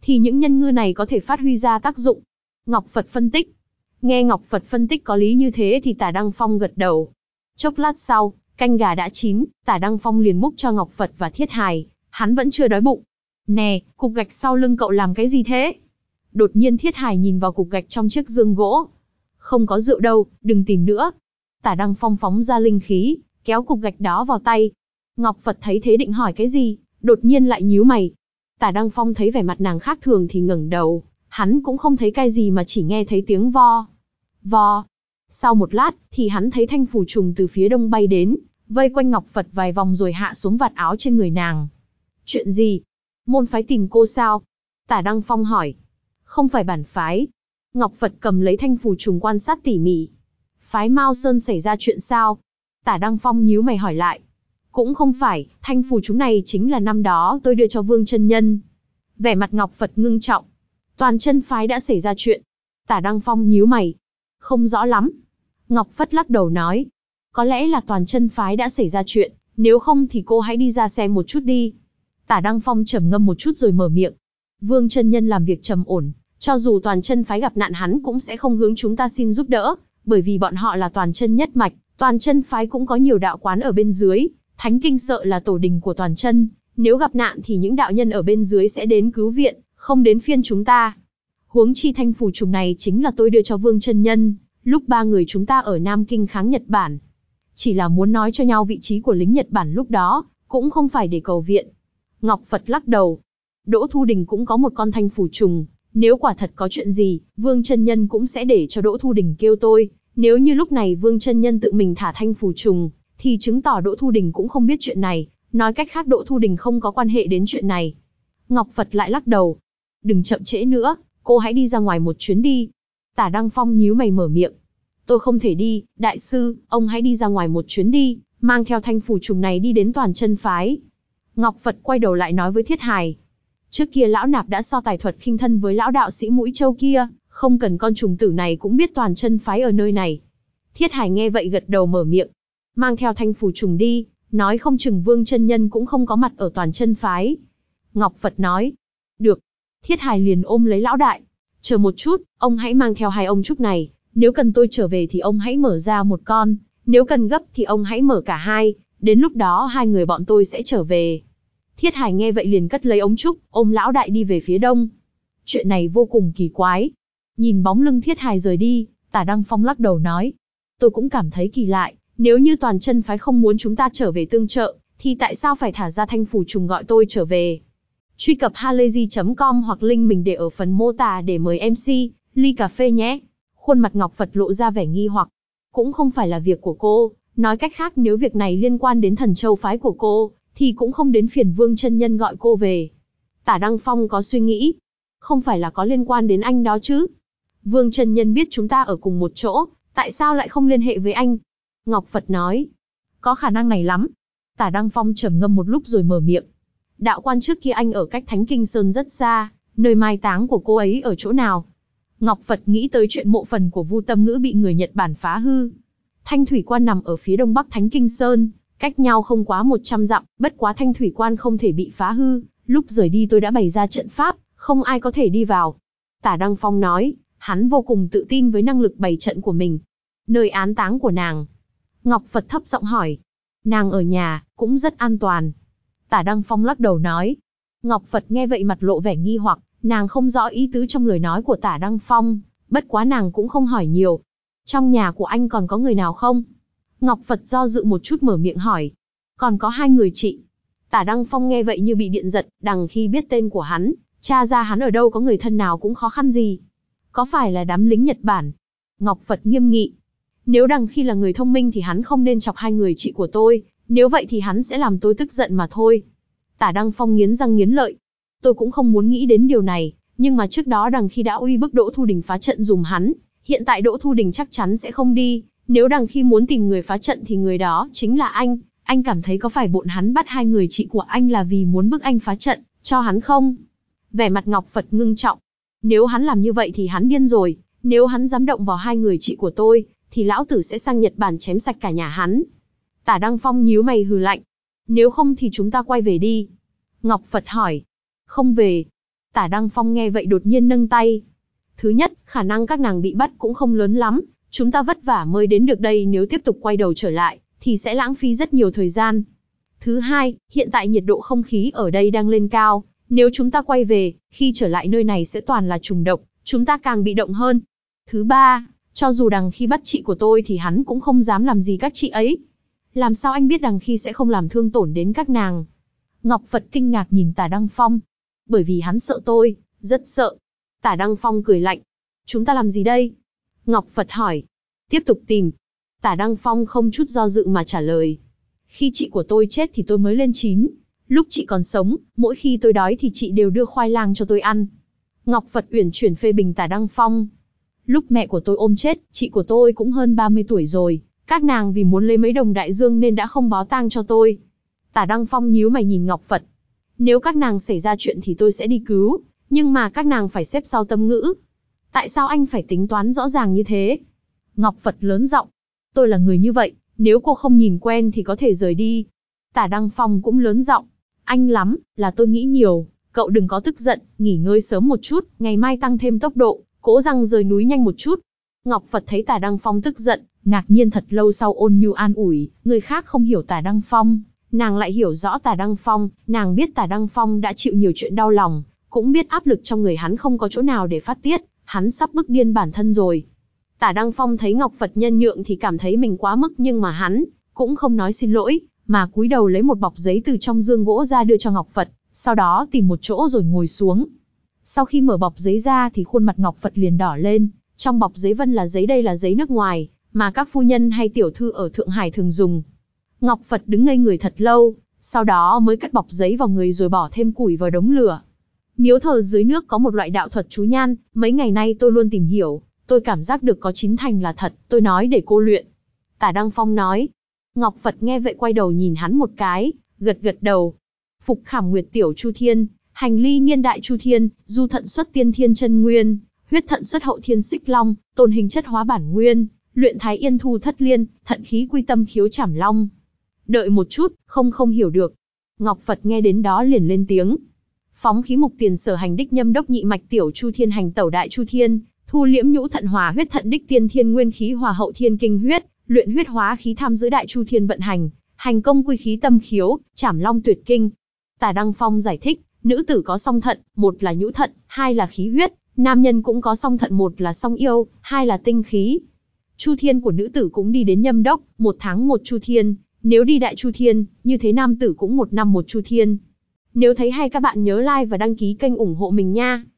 thì những nhân ngư này có thể phát huy ra tác dụng. Ngọc Phật phân tích. Nghe Ngọc Phật phân tích có lý như thế thì Tả Đăng Phong gật đầu. Chốc lát sau, canh gà đã chín, Tả Đăng Phong liền múc cho Ngọc Phật và Thiết Hài, hắn vẫn chưa đói bụng. Nè, cục gạch sau lưng cậu làm cái gì thế? Đột nhiên Thiết Hài nhìn vào cục gạch trong chiếc dương gỗ. Không có rượu đâu, đừng tìm nữa. Tả Đăng Phong phóng ra linh khí, kéo cục gạch đó vào tay. Ngọc Phật thấy thế định hỏi cái gì, đột nhiên lại nhíu mày. Tả Đăng Phong thấy vẻ mặt nàng khác thường thì ngẩng đầu, hắn cũng không thấy cái gì mà chỉ nghe thấy tiếng vo. Vo. Sau một lát, thì hắn thấy thanh phù trùng từ phía đông bay đến, vây quanh Ngọc Phật vài vòng rồi hạ xuống vạt áo trên người nàng. Chuyện gì? Môn phái tìm cô sao? Tả Đăng Phong hỏi. Không phải bản phái. Ngọc Phật cầm lấy thanh phù trùng quan sát tỉ mỉ. Phái Mao Sơn xảy ra chuyện sao? Tả Đăng Phong nhíu mày hỏi lại. Cũng không phải, thanh phù trùng này chính là năm đó tôi đưa cho Vương chân nhân. Vẻ mặt Ngọc Phật ngưng trọng. Toàn chân phái đã xảy ra chuyện. Tả Đăng Phong nhíu mày. Không rõ lắm. Ngọc Phất lắc đầu nói. Có lẽ là toàn chân phái đã xảy ra chuyện, nếu không thì cô hãy đi ra xem một chút đi. Tả Đăng Phong trầm ngâm một chút rồi mở miệng. Vương chân nhân làm việc trầm ổn, cho dù toàn chân phái gặp nạn hắn cũng sẽ không hướng chúng ta xin giúp đỡ, bởi vì bọn họ là toàn chân nhất mạch, toàn chân phái cũng có nhiều đạo quán ở bên dưới, Thánh Kinh sợ là tổ đình của toàn chân, nếu gặp nạn thì những đạo nhân ở bên dưới sẽ đến cứu viện, không đến phiên chúng ta. Huống chi thanh phù trùng này chính là tôi đưa cho Vương chân nhân, lúc ba người chúng ta ở Nam Kinh kháng Nhật Bản. Chỉ là muốn nói cho nhau vị trí của lính Nhật Bản lúc đó, cũng không phải để cầu viện. Ngọc Phật lắc đầu. Đỗ Thu Đình cũng có một con thanh phù trùng, nếu quả thật có chuyện gì, Vương chân nhân cũng sẽ để cho Đỗ Thu Đình kêu tôi. Nếu như lúc này Vương chân nhân tự mình thả thanh phù trùng, thì chứng tỏ Đỗ Thu Đình cũng không biết chuyện này, nói cách khác Đỗ Thu Đình không có quan hệ đến chuyện này. Ngọc Phật lại lắc đầu. Đừng chậm trễ nữa, cô hãy đi ra ngoài một chuyến đi. Tả Đăng Phong nhíu mày mở miệng. Tôi không thể đi, đại sư, ông hãy đi ra ngoài một chuyến đi, mang theo thanh phù trùng này đi đến toàn chân phái. Ngọc Phật quay đầu lại nói với Thiết Hài. Trước kia lão nạp đã so tài thuật khinh thân với lão đạo sĩ Mũi Châu kia, không cần con trùng tử này cũng biết toàn chân phái ở nơi này. Thiết Hài nghe vậy gật đầu mở miệng. Mang theo thanh phù trùng đi, nói không chừng Vương chân nhân cũng không có mặt ở toàn chân phái. Ngọc Phật nói. Được. Thiết Hài liền ôm lấy lão đại. Chờ một chút, ông hãy mang theo hai ông trúc này, nếu cần tôi trở về thì ông hãy mở ra một con, nếu cần gấp thì ông hãy mở cả hai, đến lúc đó hai người bọn tôi sẽ trở về. Thiết Hài nghe vậy liền cất lấy ống trúc, ôm lão đại đi về phía đông. Chuyện này vô cùng kỳ quái. Nhìn bóng lưng Thiết Hài rời đi, Tả Đăng Phong lắc đầu nói. Tôi cũng cảm thấy kỳ lạ, nếu như toàn chân phái không muốn chúng ta trở về tương trợ, thì tại sao phải thả ra thanh phù trùng gọi tôi trở về? Truy cập halayzi chấm com hoặc link mình để ở phần mô tả để mời em xê, ly cà phê nhé. Khuôn mặt Ngọc Phật lộ ra vẻ nghi hoặc. Cũng không phải là việc của cô, nói cách khác nếu việc này liên quan đến Thần Châu phái của cô, thì cũng không đến phiền Vương chân nhân gọi cô về. Tả Đăng Phong có suy nghĩ. Không phải là có liên quan đến anh đó chứ? Vương chân nhân biết chúng ta ở cùng một chỗ, tại sao lại không liên hệ với anh? Ngọc Phật nói. Có khả năng này lắm. Tả Đăng Phong trầm ngâm một lúc rồi mở miệng. Đạo quan trước kia anh ở cách Thánh Kinh Sơn rất xa, nơi mai táng của cô ấy ở chỗ nào? Ngọc Phật nghĩ tới chuyện mộ phần của Vu Tâm Ngữ bị người Nhật Bản phá hư. Thanh thủy quan nằm ở phía đông bắc Thánh Kinh Sơn, cách nhau không quá một trăm dặm, bất quá thanh thủy quan không thể bị phá hư, lúc rời đi tôi đã bày ra trận pháp, không ai có thể đi vào. Tả Đăng Phong nói, hắn vô cùng tự tin với năng lực bày trận của mình. Nơi án táng của nàng. Ngọc Phật thấp giọng hỏi. Nàng ở nhà, cũng rất an toàn. Tả Đăng Phong lắc đầu nói. Ngọc Phật nghe vậy mặt lộ vẻ nghi hoặc, nàng không rõ ý tứ trong lời nói của Tả Đăng Phong, bất quá nàng cũng không hỏi nhiều. Trong nhà của anh còn có người nào không? Ngọc Phật do dự một chút mở miệng hỏi. Còn có hai người chị. Tả Đăng Phong nghe vậy như bị điện giật, đằng khi biết tên của hắn, tra ra hắn ở đâu có người thân nào cũng khó khăn gì. Có phải là đám lính Nhật Bản? Ngọc Phật nghiêm nghị. Nếu đằng khi là người thông minh thì hắn không nên chọc hai người chị của tôi, nếu vậy thì hắn sẽ làm tôi tức giận mà thôi. Tả Đăng Phong nghiến răng nghiến lợi. Tôi cũng không muốn nghĩ đến điều này, nhưng mà trước đó đằng khi đã uy bức Đỗ Thu Đình phá trận dùm hắn, hiện tại Đỗ Thu Đình chắc chắn sẽ không đi, nếu đằng khi muốn tìm người phá trận thì người đó chính là anh, anh cảm thấy có phải bọn hắn bắt hai người chị của anh là vì muốn bức anh phá trận, cho hắn không? Vẻ mặt Ngọc Phật ngưng trọng. Nếu hắn làm như vậy thì hắn điên rồi, nếu hắn dám động vào hai người chị của tôi, thì lão tử sẽ sang Nhật Bản chém sạch cả nhà hắn. Tả Đăng Phong nhíu mày hừ lạnh. Nếu không thì chúng ta quay về đi. Ngọc Phật hỏi. Không về. Tả Đăng Phong nghe vậy đột nhiên nâng tay. Thứ nhất, khả năng các nàng bị bắt cũng không lớn lắm, chúng ta vất vả mới đến được đây, nếu tiếp tục quay đầu trở lại, thì sẽ lãng phí rất nhiều thời gian. Thứ hai, hiện tại nhiệt độ không khí ở đây đang lên cao, nếu chúng ta quay về, khi trở lại nơi này sẽ toàn là trùng độc, chúng ta càng bị động hơn. Thứ ba, cho dù đằng khi bắt chị của tôi thì hắn cũng không dám làm gì các chị ấy. Làm sao anh biết đằng khi sẽ không làm thương tổn đến các nàng? Ngọc Phật kinh ngạc nhìn Tả Đăng Phong. Bởi vì hắn sợ tôi, rất sợ. Tả Đăng Phong cười lạnh. Chúng ta làm gì đây? Ngọc Phật hỏi. Tiếp tục tìm. Tả Đăng Phong không chút do dự mà trả lời. Khi chị của tôi chết thì tôi mới lên chín. Lúc chị còn sống, mỗi khi tôi đói thì chị đều đưa khoai lang cho tôi ăn. Ngọc Phật uyển chuyển phê bình Tả Đăng Phong. Lúc mẹ của tôi ôm chết, chị của tôi cũng hơn ba mươi tuổi rồi. Các nàng vì muốn lấy mấy đồng đại dương nên đã không bó tang cho tôi. Tả Đăng Phong nhíu mày nhìn Ngọc Phật. Nếu các nàng xảy ra chuyện thì tôi sẽ đi cứu, nhưng mà các nàng phải xếp sau Tâm Ngữ. Tại sao anh phải tính toán rõ ràng như thế? Ngọc Phật lớn giọng. Tôi là người như vậy, nếu cô không nhìn quen thì có thể rời đi. Tả Đăng Phong cũng lớn giọng. Anh lắm, là tôi nghĩ nhiều, cậu đừng có tức giận, nghỉ ngơi sớm một chút, ngày mai tăng thêm tốc độ, cố gắng rời núi nhanh một chút. Ngọc Phật thấy Tả Đăng Phong tức giận, ngạc nhiên thật lâu sau ôn nhu an ủi, người khác không hiểu Tả Đăng Phong, nàng lại hiểu rõ Tả Đăng Phong, nàng biết Tả Đăng Phong đã chịu nhiều chuyện đau lòng, cũng biết áp lực trong người hắn không có chỗ nào để phát tiết, hắn sắp bức điên bản thân rồi. Tả Đăng Phong thấy Ngọc Phật nhân nhượng thì cảm thấy mình quá mức, nhưng mà hắn cũng không nói xin lỗi, mà cúi đầu lấy một bọc giấy từ trong dương gỗ ra đưa cho Ngọc Phật, sau đó tìm một chỗ rồi ngồi xuống. Sau khi mở bọc giấy ra thì khuôn mặt Ngọc Phật liền đỏ lên, trong bọc giấy vân là giấy, đây là giấy nước ngoài, mà các phu nhân hay tiểu thư ở Thượng Hải thường dùng. Ngọc Phật đứng ngây người thật lâu, sau đó mới cất bọc giấy vào người rồi bỏ thêm củi vào đống lửa. Miếu thờ dưới nước có một loại đạo thuật chú nhan, mấy ngày nay tôi luôn tìm hiểu, tôi cảm giác được có chín thành là thật, tôi nói để cô luyện. Tả Đăng Phong nói. Ngọc Phật nghe vậy quay đầu nhìn hắn một cái, gật gật đầu. Phục khảm nguyệt tiểu chu thiên, hành ly niên đại chu thiên, du thận xuất tiên thiên chân nguyên, huyết thận xuất hậu thiên xích long, tồn hình chất hóa bản nguyên, luyện thái yên thu thất liên, thận khí quy tâm khiếu trảm long. Đợi một chút, không không hiểu được. Ngọc Phật nghe đến đó liền lên tiếng. Phóng khí mục tiền sở hành đích nhâm đốc nhị mạch tiểu chu thiên hành tẩu đại chu thiên, thu liễm nhũ thận hòa huyết thận đích tiên thiên nguyên khí hòa hậu thiên kinh huyết, luyện huyết hóa khí tham giữ đại chu thiên vận hành, hành công quy khí tâm khiếu, trảm long tuyệt kinh. Tả Đăng Phong giải thích, nữ tử có song thận, một là nhũ thận, hai là khí huyết, nam nhân cũng có song thận, một là song yêu, hai là tinh khí. Chu thiên của nữ tử cũng đi đến nhâm đốc, một tháng một chu thiên, nếu đi đại chu thiên, như thế nam tử cũng một năm một chu thiên. Nếu thấy hay các bạn nhớ like và đăng ký kênh ủng hộ mình nha.